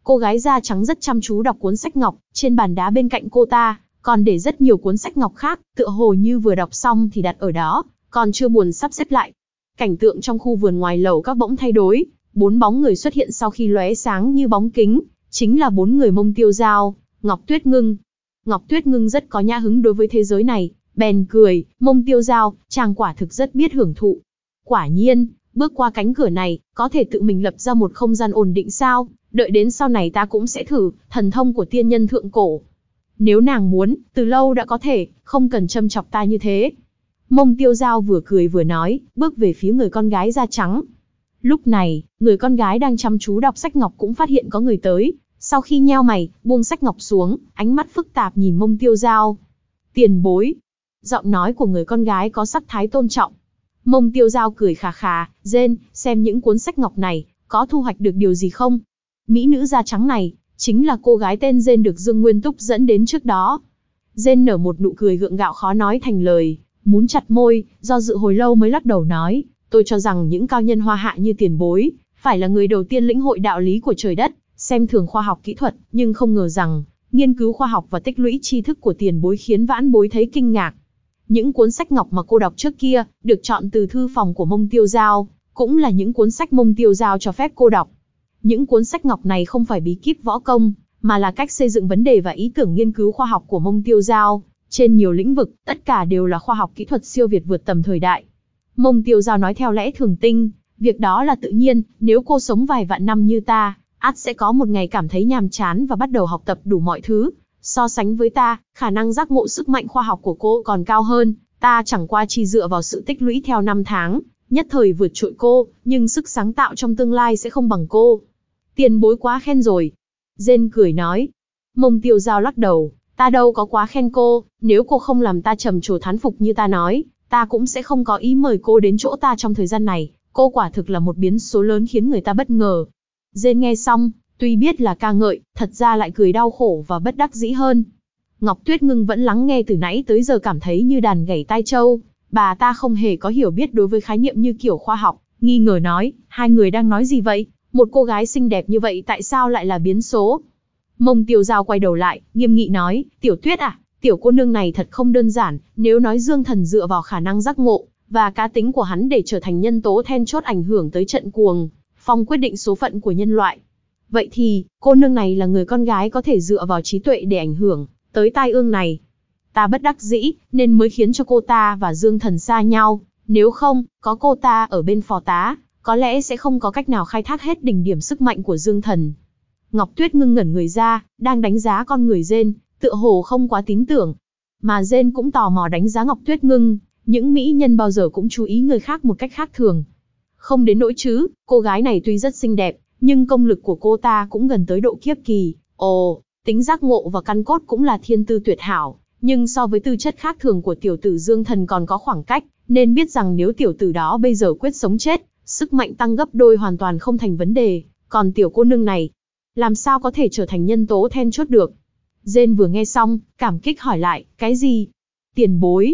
Cô gái da trắng rất chăm chú đọc cuốn sách ngọc, trên bàn đá bên cạnh cô ta, còn để rất nhiều cuốn sách ngọc khác, tựa hồ như vừa đọc xong thì đặt ở đó, còn chưa buồn sắp xếp lại. Cảnh tượng trong khu vườn ngoài lầu các bỗng thay đổi, 4 bóng người xuất hiện sau khi lóe sáng như bóng kính, chính là 4 người Mông Tiêu Dao, Ngọc Tuyết Ngưng. Ngọc Tuyết Ngưng rất có nhã hứng đối với thế giới này, bèn cười, Mông Tiêu Dao, chàng quả thực rất biết hưởng thụ. Quả nhiên, bước qua cánh cửa này, có thể tự mình lập ra một không gian ổn định sao, đợi đến sau này ta cũng sẽ thử, thần thông của tiên nhân thượng cổ. Nếu nàng muốn, từ lâu đã có thể, không cần châm chọc ta như thế. Mông Tiêu Dao vừa cười vừa nói, bước về phía người con gái da trắng. Lúc này, người con gái đang chăm chú đọc sách ngọc cũng phát hiện có người tới, sau khi nheo mày, buông sách ngọc xuống, ánh mắt phức tạp nhìn Mông Tiêu Dao. Tiền bối. Giọng nói của người con gái có sắc thái tôn trọng. Mông Tiêu Dao cười khà khà, Jane, xem những cuốn sách ngọc này, có thu hoạch được điều gì không? Mỹ nữ da trắng này, chính là cô gái tên Jane được Dương Nguyên Túc dẫn đến trước đó. Jane nở một nụ cười gượng gạo khó nói thành lời, múm chặt môi, do dự hồi lâu mới lắc đầu nói, tôi cho rằng những cao nhân hoa hạ như tiền bối, phải là người đầu tiên lĩnh hội đạo lý của trời đất, xem thường khoa học kỹ thuật, nhưng không ngờ rằng, nghiên cứu khoa học và tích lũy tri thức của tiền bối khiến vãn bối thấy kinh ngạc. Những cuốn sách ngọc mà cô đọc trước kia, được chọn từ thư phòng của Mông Tiêu Dao, cũng là những cuốn sách Mông Tiêu Dao cho phép cô đọc. Những cuốn sách ngọc này không phải bí kíp võ công, mà là cách xây dựng vấn đề và ý tưởng nghiên cứu khoa học của Mông Tiêu Dao. Trên nhiều lĩnh vực, tất cả đều là khoa học kỹ thuật siêu việt vượt tầm thời đại. Mông Tiêu Dao nói theo lẽ thường tinh, việc đó là tự nhiên, nếu cô sống vài vạn năm như ta, ắt sẽ có một ngày cảm thấy nhàm chán và bắt đầu học tập đủ mọi thứ. So sánh với ta, khả năng giác ngộ sức mạnh khoa học của cô còn cao hơn, ta chẳng qua chỉ dựa vào sự tích lũy theo năm tháng, nhất thời vượt trội cô, nhưng sức sáng tạo trong tương lai sẽ không bằng cô. Tiền bối quá khen rồi. Jane cười nói. Mông Tiêu Dao lắc đầu, ta đâu có quá khen cô, nếu cô không làm ta trầm trồ thán phục như ta nói, ta cũng sẽ không có ý mời cô đến chỗ ta trong thời gian này, cô quả thực là một biến số lớn khiến người ta bất ngờ. Jane nghe xong, tuy biết là ca ngợi, thật ra lại cười đau khổ và bất đắc dĩ hơn. Ngọc Tuyết Ngưng vẫn lắng nghe từ nãy tới giờ cảm thấy như đàn gảy tai trâu, bà ta không hề có hiểu biết đối với khái niệm như kiểu khoa học, nghi ngờ nói, hai người đang nói gì vậy, một cô gái xinh đẹp như vậy tại sao lại là biến số? Mông Tiêu Dao quay đầu lại, nghiêm nghị nói, Tiểu Tuyết à, tiểu cô nương này thật không đơn giản, nếu nói Dương Thần dựa vào khả năng giác ngộ, và cá tính của hắn để trở thành nhân tố then chốt ảnh hưởng tới trận cuồng phong quyết định số phận của nhân loại. Vậy thì, cô nương này là người con gái có thể dựa vào trí tuệ để ảnh hưởng tới tai ương này. Ta bất đắc dĩ, nên mới khiến cho cô ta và Dương Thần xa nhau, nếu không, có cô ta ở bên phò tá, có lẽ sẽ không có cách nào khai thác hết đỉnh điểm sức mạnh của Dương Thần. Ngọc Tuyết Ngưng ngẩn người ra, đang đánh giá con người Jane, tựa hồ không quá tín tưởng. Mà Jane cũng tò mò đánh giá Ngọc Tuyết Ngưng, những mỹ nhân bao giờ cũng chú ý người khác một cách khác thường. Không đến nỗi chứ, cô gái này tuy rất xinh đẹp, nhưng công lực của cô ta cũng gần tới độ kiếp kỳ. Ồ, tính giác ngộ và căn cốt cũng là thiên tư tuyệt hảo, nhưng so với tư chất khác thường của tiểu tử Dương Thần còn có khoảng cách, nên biết rằng nếu tiểu tử đó bây giờ quyết sống chết, sức mạnh tăng gấp đôi hoàn toàn không thành vấn đề, còn tiểu cô nương này, làm sao có thể trở thành nhân tố then chốt được? Jane vừa nghe xong, cảm kích hỏi lại, cái gì? Tiền bối?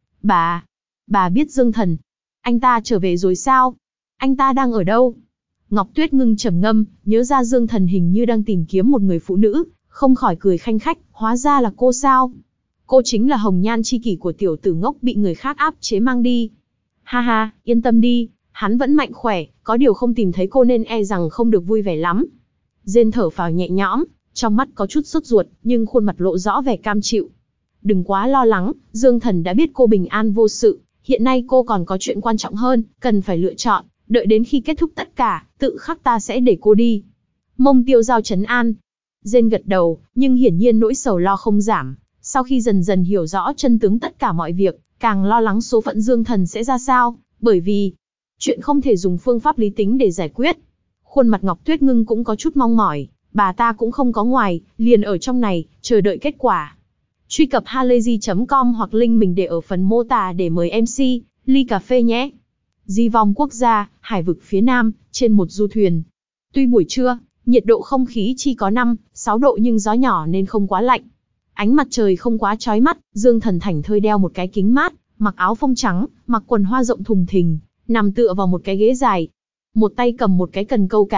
Bà biết Dương Thần? Anh ta trở về rồi sao? Anh ta đang ở đâu? Ngọc Tuyết Ngưng trầm ngâm, nhớ ra Dương Thần hình như đang tìm kiếm một người phụ nữ, không khỏi cười khanh khách, hóa ra là cô sao? Cô chính là hồng nhan chi kỷ của tiểu tử ngốc bị người khác áp chế mang đi. Ha ha, yên tâm đi, hắn vẫn mạnh khỏe, có điều không tìm thấy cô nên e rằng không được vui vẻ lắm. Jane thở phào nhẹ nhõm, trong mắt có chút sốt ruột, nhưng khuôn mặt lộ rõ vẻ cam chịu. Đừng quá lo lắng, Dương Thần đã biết cô bình an vô sự, hiện nay cô còn có chuyện quan trọng hơn, cần phải lựa chọn, đợi đến khi kết thúc tất cả, tự khắc ta sẽ để cô đi. Mông Tiêu Dao trấn an. Jane gật đầu, nhưng hiển nhiên nỗi sầu lo không giảm. Sau khi dần dần hiểu rõ chân tướng tất cả mọi việc, càng lo lắng số phận Dương Thần sẽ ra sao, bởi vì chuyện không thể dùng phương pháp lý tính để giải quyết. Khuôn mặt Ngọc Tuyết Ngưng cũng có chút mong mỏi, bà ta cũng không có ngoài, liền ở trong này, chờ đợi kết quả. Truy cập halayzi.com hoặc link mình để ở phần mô tả để mời MC, ly cà phê nhé. Di vong quốc gia, hải vực phía nam, trên một du thuyền. Tuy buổi trưa, nhiệt độ không khí chỉ có 5-6 độ nhưng gió nhỏ nên không quá lạnh. Ánh mặt trời không quá chói mắt, Dương Thần thảnh thơi đeo một cái kính mát, mặc áo phông trắng, mặc quần hoa rộng thùng thình, nằm tựa vào một cái ghế dài. Một tay cầm một cái cần câu cá,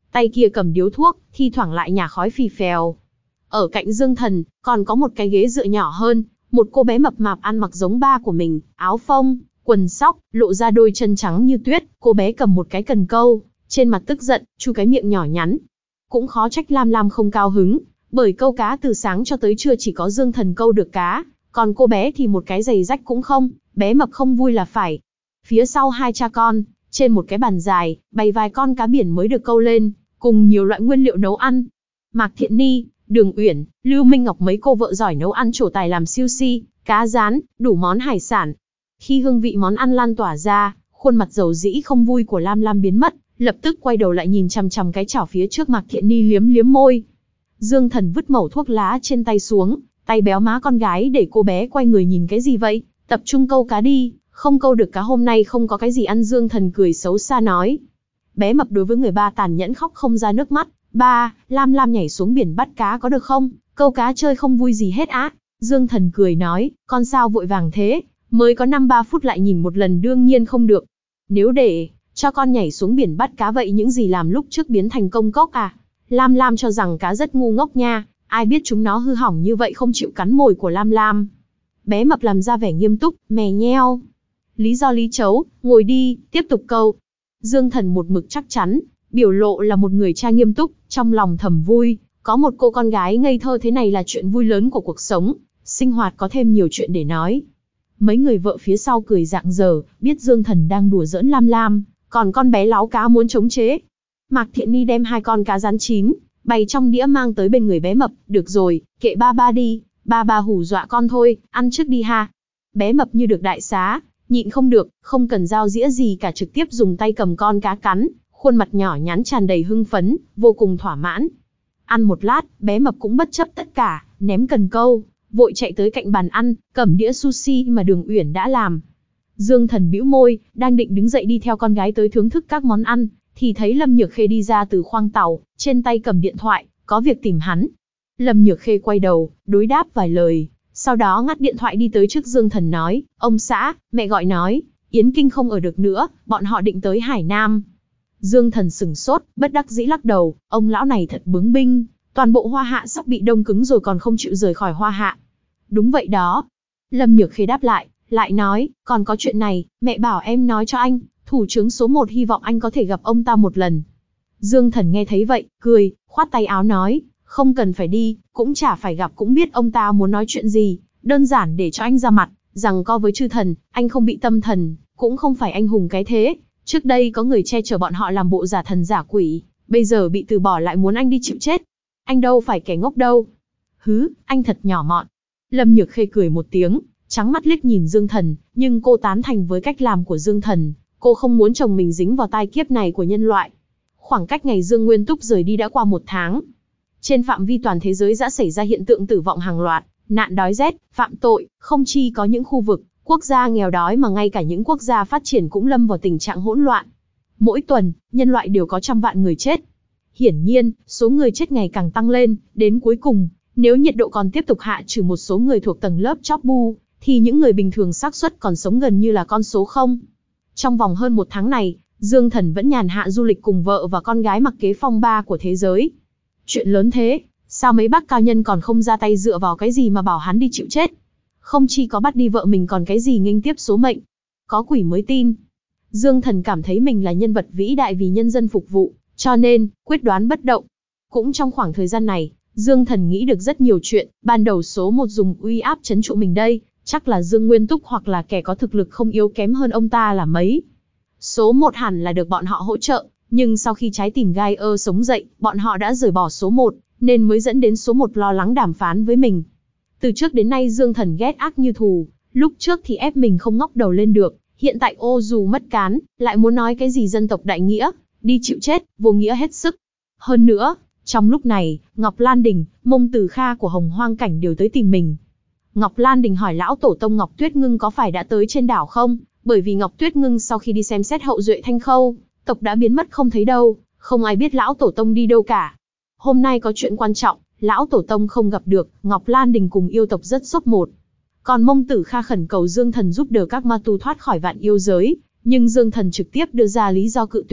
tay kia cầm điếu thuốc, thi thoảng lại nhả khói phì phèo. Ở cạnh Dương Thần, còn có một cái ghế dựa nhỏ hơn, một cô bé mập mạp ăn mặc giống ba của mình, áo phông, quần sóc, lộ ra đôi chân trắng như tuyết, cô bé cầm một cái cần câu, trên mặt tức giận, chu cái miệng nhỏ nhắn. Cũng khó trách Lam Lam không cao hứng, bởi câu cá từ sáng cho tới trưa chỉ có Dương Thần câu được cá, còn cô bé thì một cái giày rách cũng không, bé mập không vui là phải. Phía sau hai cha con, trên một cái bàn dài, bày vài con cá biển mới được câu lên, cùng nhiều loại nguyên liệu nấu ăn. Mạc Thiện Ni, Đường Uyển, Lưu Minh Ngọc mấy cô vợ giỏi nấu ăn trổ tài làm siêu si, cá rán, đủ món hải sản. Khi hương vị món ăn lan tỏa ra, khuôn mặt dầu dĩ không vui của Lam Lam biến mất, lập tức quay đầu lại nhìn chằm chằm cái chảo phía trước Mạc Thiện Ni liếm liếm môi. Dương Thần vứt mẩu thuốc lá trên tay xuống, tay béo má con gái để cô bé quay người nhìn cái gì vậy, tập trung câu cá đi, không câu được cá hôm nay không có cái gì ăn. Dương Thần cười xấu xa nói. Bé mập đối với người ba tàn nhẫn khóc không ra nước mắt. Ba, Lam Lam nhảy xuống biển bắt cá có được không? Câu cá chơi không vui gì hết á. Dương Thần cười nói, con sao vội vàng thế, mới có 5-3 phút lại nhìn một lần đương nhiên không được. Nếu để cho con nhảy xuống biển bắt cá vậy những gì làm lúc trước biến thành công cốc à? Lam Lam cho rằng cá rất ngu ngốc nha, ai biết chúng nó hư hỏng như vậy không chịu cắn mồi của Lam Lam. Bé mập làm ra vẻ nghiêm túc, mè nheo. Lý do lý chấu, ngồi đi, tiếp tục câu. Dương Thần một mực chắc chắn, biểu lộ là một người cha nghiêm túc, trong lòng thầm vui, có một cô con gái ngây thơ thế này là chuyện vui lớn của cuộc sống, sinh hoạt có thêm nhiều chuyện để nói. Mấy người vợ phía sau cười rạng rỡ, biết Dương Thần đang đùa giỡn Lam Lam, còn con bé láo cá muốn chống chế. Mạc Thiện Ni đem 2 con cá rán chín, bày trong đĩa mang tới bên người bé mập, được rồi, kệ ba ba đi, ba ba hù dọa con thôi, ăn trước đi ha. Bé mập như được đại xá, nhịn không được, không cần dao dĩa gì cả trực tiếp dùng tay cầm con cá cắn, khuôn mặt nhỏ nhắn tràn đầy hưng phấn, vô cùng thỏa mãn. Ăn một lát, bé mập cũng bất chấp tất cả, ném cần câu, vội chạy tới cạnh bàn ăn, cầm đĩa sushi mà Đường Uyển đã làm. Dương Thần bĩu môi, đang định đứng dậy đi theo con gái tới thưởng thức các món ăn, thì thấy Lâm Nhược Khê đi ra từ khoang tàu, trên tay cầm điện thoại, có việc tìm hắn. Lâm Nhược Khê quay đầu, đối đáp vài lời, sau đó ngắt điện thoại đi tới trước Dương Thần nói, ông xã, mẹ gọi nói, Yến Kinh không ở được nữa, bọn họ định tới Hải Nam. Dương Thần sửng sốt, bất đắc dĩ lắc đầu, ông lão này thật bướng binh, toàn bộ Hoa Hạ sắp bị đông cứng rồi còn không chịu rời khỏi Hoa Hạ. Đúng vậy đó. Lâm Nhược Khê đáp lại nói, còn có chuyện này, mẹ bảo em nói cho anh, thủ trưởng số 1 hy vọng anh có thể gặp ông ta một lần. Dương Thần nghe thấy vậy, cười, khoát tay áo nói, không cần phải đi, cũng chả phải gặp cũng biết ông ta muốn nói chuyện gì, đơn giản để cho anh ra mặt, rằng co với chư thần, anh không bị tâm thần, cũng không phải anh hùng cái thế. Trước đây có người che chở bọn họ làm bộ giả thần giả quỷ, bây giờ bị từ bỏ lại muốn anh đi chịu chết. Anh đâu phải kẻ ngốc đâu. Hứ, anh thật nhỏ mọn. Lâm Nhược Khê cười một tiếng, trắng mắt liếc nhìn Dương Thần, nhưng cô tán thành với cách làm của Dương Thần, cô không muốn chồng mình dính vào tai kiếp này của nhân loại. Khoảng cách ngày Dương Nguyên Túc rời đi đã qua 1 tháng. Trên phạm vi toàn thế giới đã xảy ra hiện tượng tử vong hàng loạt, nạn đói rét, phạm tội, không chỉ có những khu vực, quốc gia nghèo đói mà ngay cả những quốc gia phát triển cũng lâm vào tình trạng hỗn loạn. Mỗi tuần, nhân loại đều có trăm vạn người chết. Hiển nhiên, số người chết ngày càng tăng lên, đến cuối cùng, nếu nhiệt độ còn tiếp tục hạ trừ một số người thuộc tầng lớp chóp bu, thì những người bình thường xác suất còn sống gần như là con số 0. Trong vòng hơn 1 tháng này, Dương Thần vẫn nhàn hạ du lịch cùng vợ và con gái mặc kế phong ba của thế giới. Chuyện lớn thế, sao mấy bác cao nhân còn không ra tay dựa vào cái gì mà bảo hắn đi chịu chết? Không chỉ có bắt đi vợ mình còn cái gì nghênh tiếp số mệnh. Có quỷ mới tin. Dương Thần cảm thấy mình là nhân vật vĩ đại vì nhân dân phục vụ, cho nên, quyết đoán bất động. Cũng trong khoảng thời gian này, Dương Thần nghĩ được rất nhiều chuyện, ban đầu số 1 dùng uy áp trấn trụ mình đây, chắc là Dương Nguyên Túc hoặc là kẻ có thực lực không yếu kém hơn ông ta là mấy. Số 1 hẳn là được bọn họ hỗ trợ, nhưng sau khi trái tim gai sống dậy, bọn họ đã rời bỏ số 1, nên mới dẫn đến số 1 lo lắng đàm phán với mình. Từ trước đến nay Dương Thần ghét ác như thù, lúc trước thì ép mình không ngóc đầu lên được, hiện tại ô dù mất cán, lại muốn nói cái gì dân tộc đại nghĩa, đi chịu chết, vô nghĩa hết sức. Hơn nữa, trong lúc này, Ngọc Lan Đình, Mông Từ Kha của Hồng Hoang Cảnh đều tới tìm mình. Ngọc Lan Đình hỏi lão tổ tông Ngọc Tuyết Ngưng có phải đã tới trên đảo không, bởi vì Ngọc Tuyết Ngưng sau khi đi xem xét hậu duệ Thanh Khâu, tộc đã biến mất không thấy đâu, không ai biết lão tổ tông đi đâu cả. Hôm nay có chuyện quan trọng, lão tổ tông không gặp được, Ngọc Lan Đình cùng yêu tộc rất sốt một. Còn Mông Tử Kha khẩn cầu Dương Thần giúp đỡ các ma tu thoát khỏi vạn yêu giới, nhưng Dương Thần trực tiếp đưa ra lý do cự tuyệt,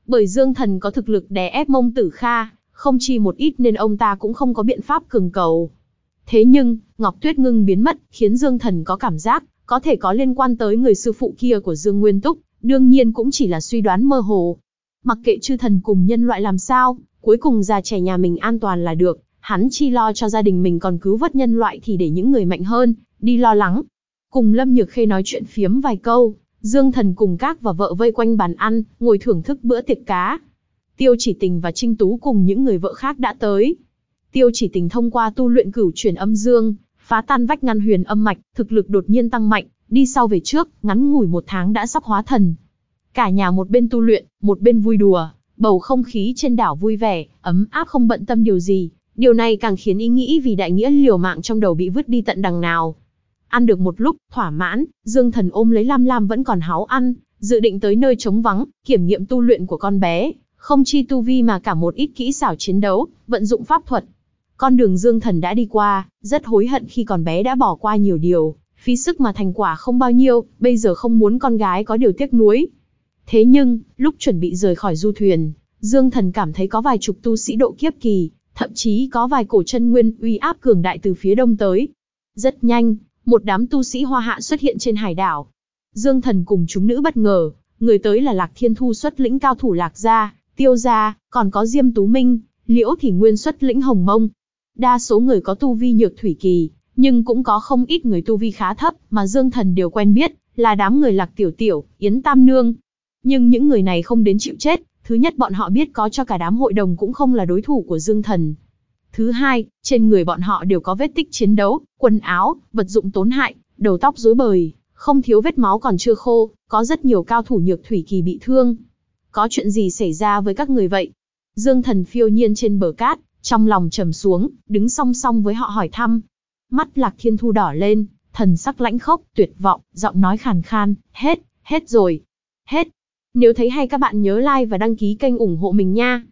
Bởi Dương Thần có thực lực đè ép Mông Tử Kha, không chi một ít nên ông ta cũng không có biện pháp cường cầu. Thế nhưng, Ngọc Tuyết Ngưng biến mất, khiến Dương Thần có cảm giác, có thể có liên quan tới người sư phụ kia của Dương Nguyên Túc, đương nhiên cũng chỉ là suy đoán mơ hồ. Mặc kệ chư thần cùng nhân loại làm sao, cuối cùng già trẻ nhà mình an toàn là được, hắn chi lo cho gia đình mình còn cứu vớt nhân loại thì để những người mạnh hơn, đi lo lắng. Cùng Lâm Nhược Khê nói chuyện phiếm vài câu, Dương Thần cùng các và vợ vây quanh bàn ăn, ngồi thưởng thức bữa tiệc cá. Tiêu Chỉ Tình và Trinh Tú cùng những người vợ khác đã tới. Tiêu Chỉ Tình thông qua tu luyện cửu chuyển âm dương, phá tan vách ngăn huyền âm mạch, thực lực đột nhiên tăng mạnh, đi sau về trước, ngắn ngủi 1 tháng đã sắp hóa thần. Cả nhà một bên tu luyện, một bên vui đùa, bầu không khí trên đảo vui vẻ, ấm áp không bận tâm điều gì. Điều này càng khiến ý nghĩ vì đại nghĩa liều mạng trong đầu bị vứt đi tận đằng nào. Ăn được một lúc, thỏa mãn, Dương Thần ôm lấy Lam Lam vẫn còn háo ăn, dự định tới nơi trống vắng, kiểm nghiệm tu luyện của con bé, không chi tu vi mà cả một ít kỹ xảo chiến đấu, vận dụng pháp thuật. Con đường Dương Thần đã đi qua, rất hối hận khi còn bé đã bỏ qua nhiều điều, phí sức mà thành quả không bao nhiêu, bây giờ không muốn con gái có điều tiếc nuối. Thế nhưng, lúc chuẩn bị rời khỏi du thuyền, Dương Thần cảm thấy có vài chục tu sĩ độ kiếp kỳ, thậm chí có vài cổ chân nguyên uy áp cường đại từ phía đông tới. Rất nhanh, một đám tu sĩ Hoa Hạ xuất hiện trên hải đảo. Dương Thần cùng chúng nữ bất ngờ, người tới là Lạc Thiên Thu xuất lĩnh cao thủ Lạc gia, Tiêu gia, còn có Diêm Tú Minh, Liễu Thị Nguyên xuất lĩnh Hồng Mông. Đa số người có tu vi nhược thủy kỳ, nhưng cũng có không ít người tu vi khá thấp mà Dương Thần đều quen biết, là đám người Lạc Tiểu Tiểu, Yến Tam Nương. Nhưng những người này không đến chịu chết, thứ nhất bọn họ biết có cho cả đám hội đồng cũng không là đối thủ của Dương Thần. Thứ hai, trên người bọn họ đều có vết tích chiến đấu, quần áo, vật dụng tổn hại, đầu tóc rối bời, không thiếu vết máu còn chưa khô, có rất nhiều cao thủ nhược thủy kỳ bị thương. Có chuyện gì xảy ra với các người vậy? Dương Thần phiêu nhiên trên bờ cát, trong lòng trầm xuống, đứng song song với họ hỏi thăm. Mắt Lạc Thiên Thu đỏ lên, thần sắc lãnh khốc, tuyệt vọng, giọng nói khàn khan, hết rồi. Hết. Nếu thấy hay các bạn nhớ like và đăng ký kênh ủng hộ mình nha.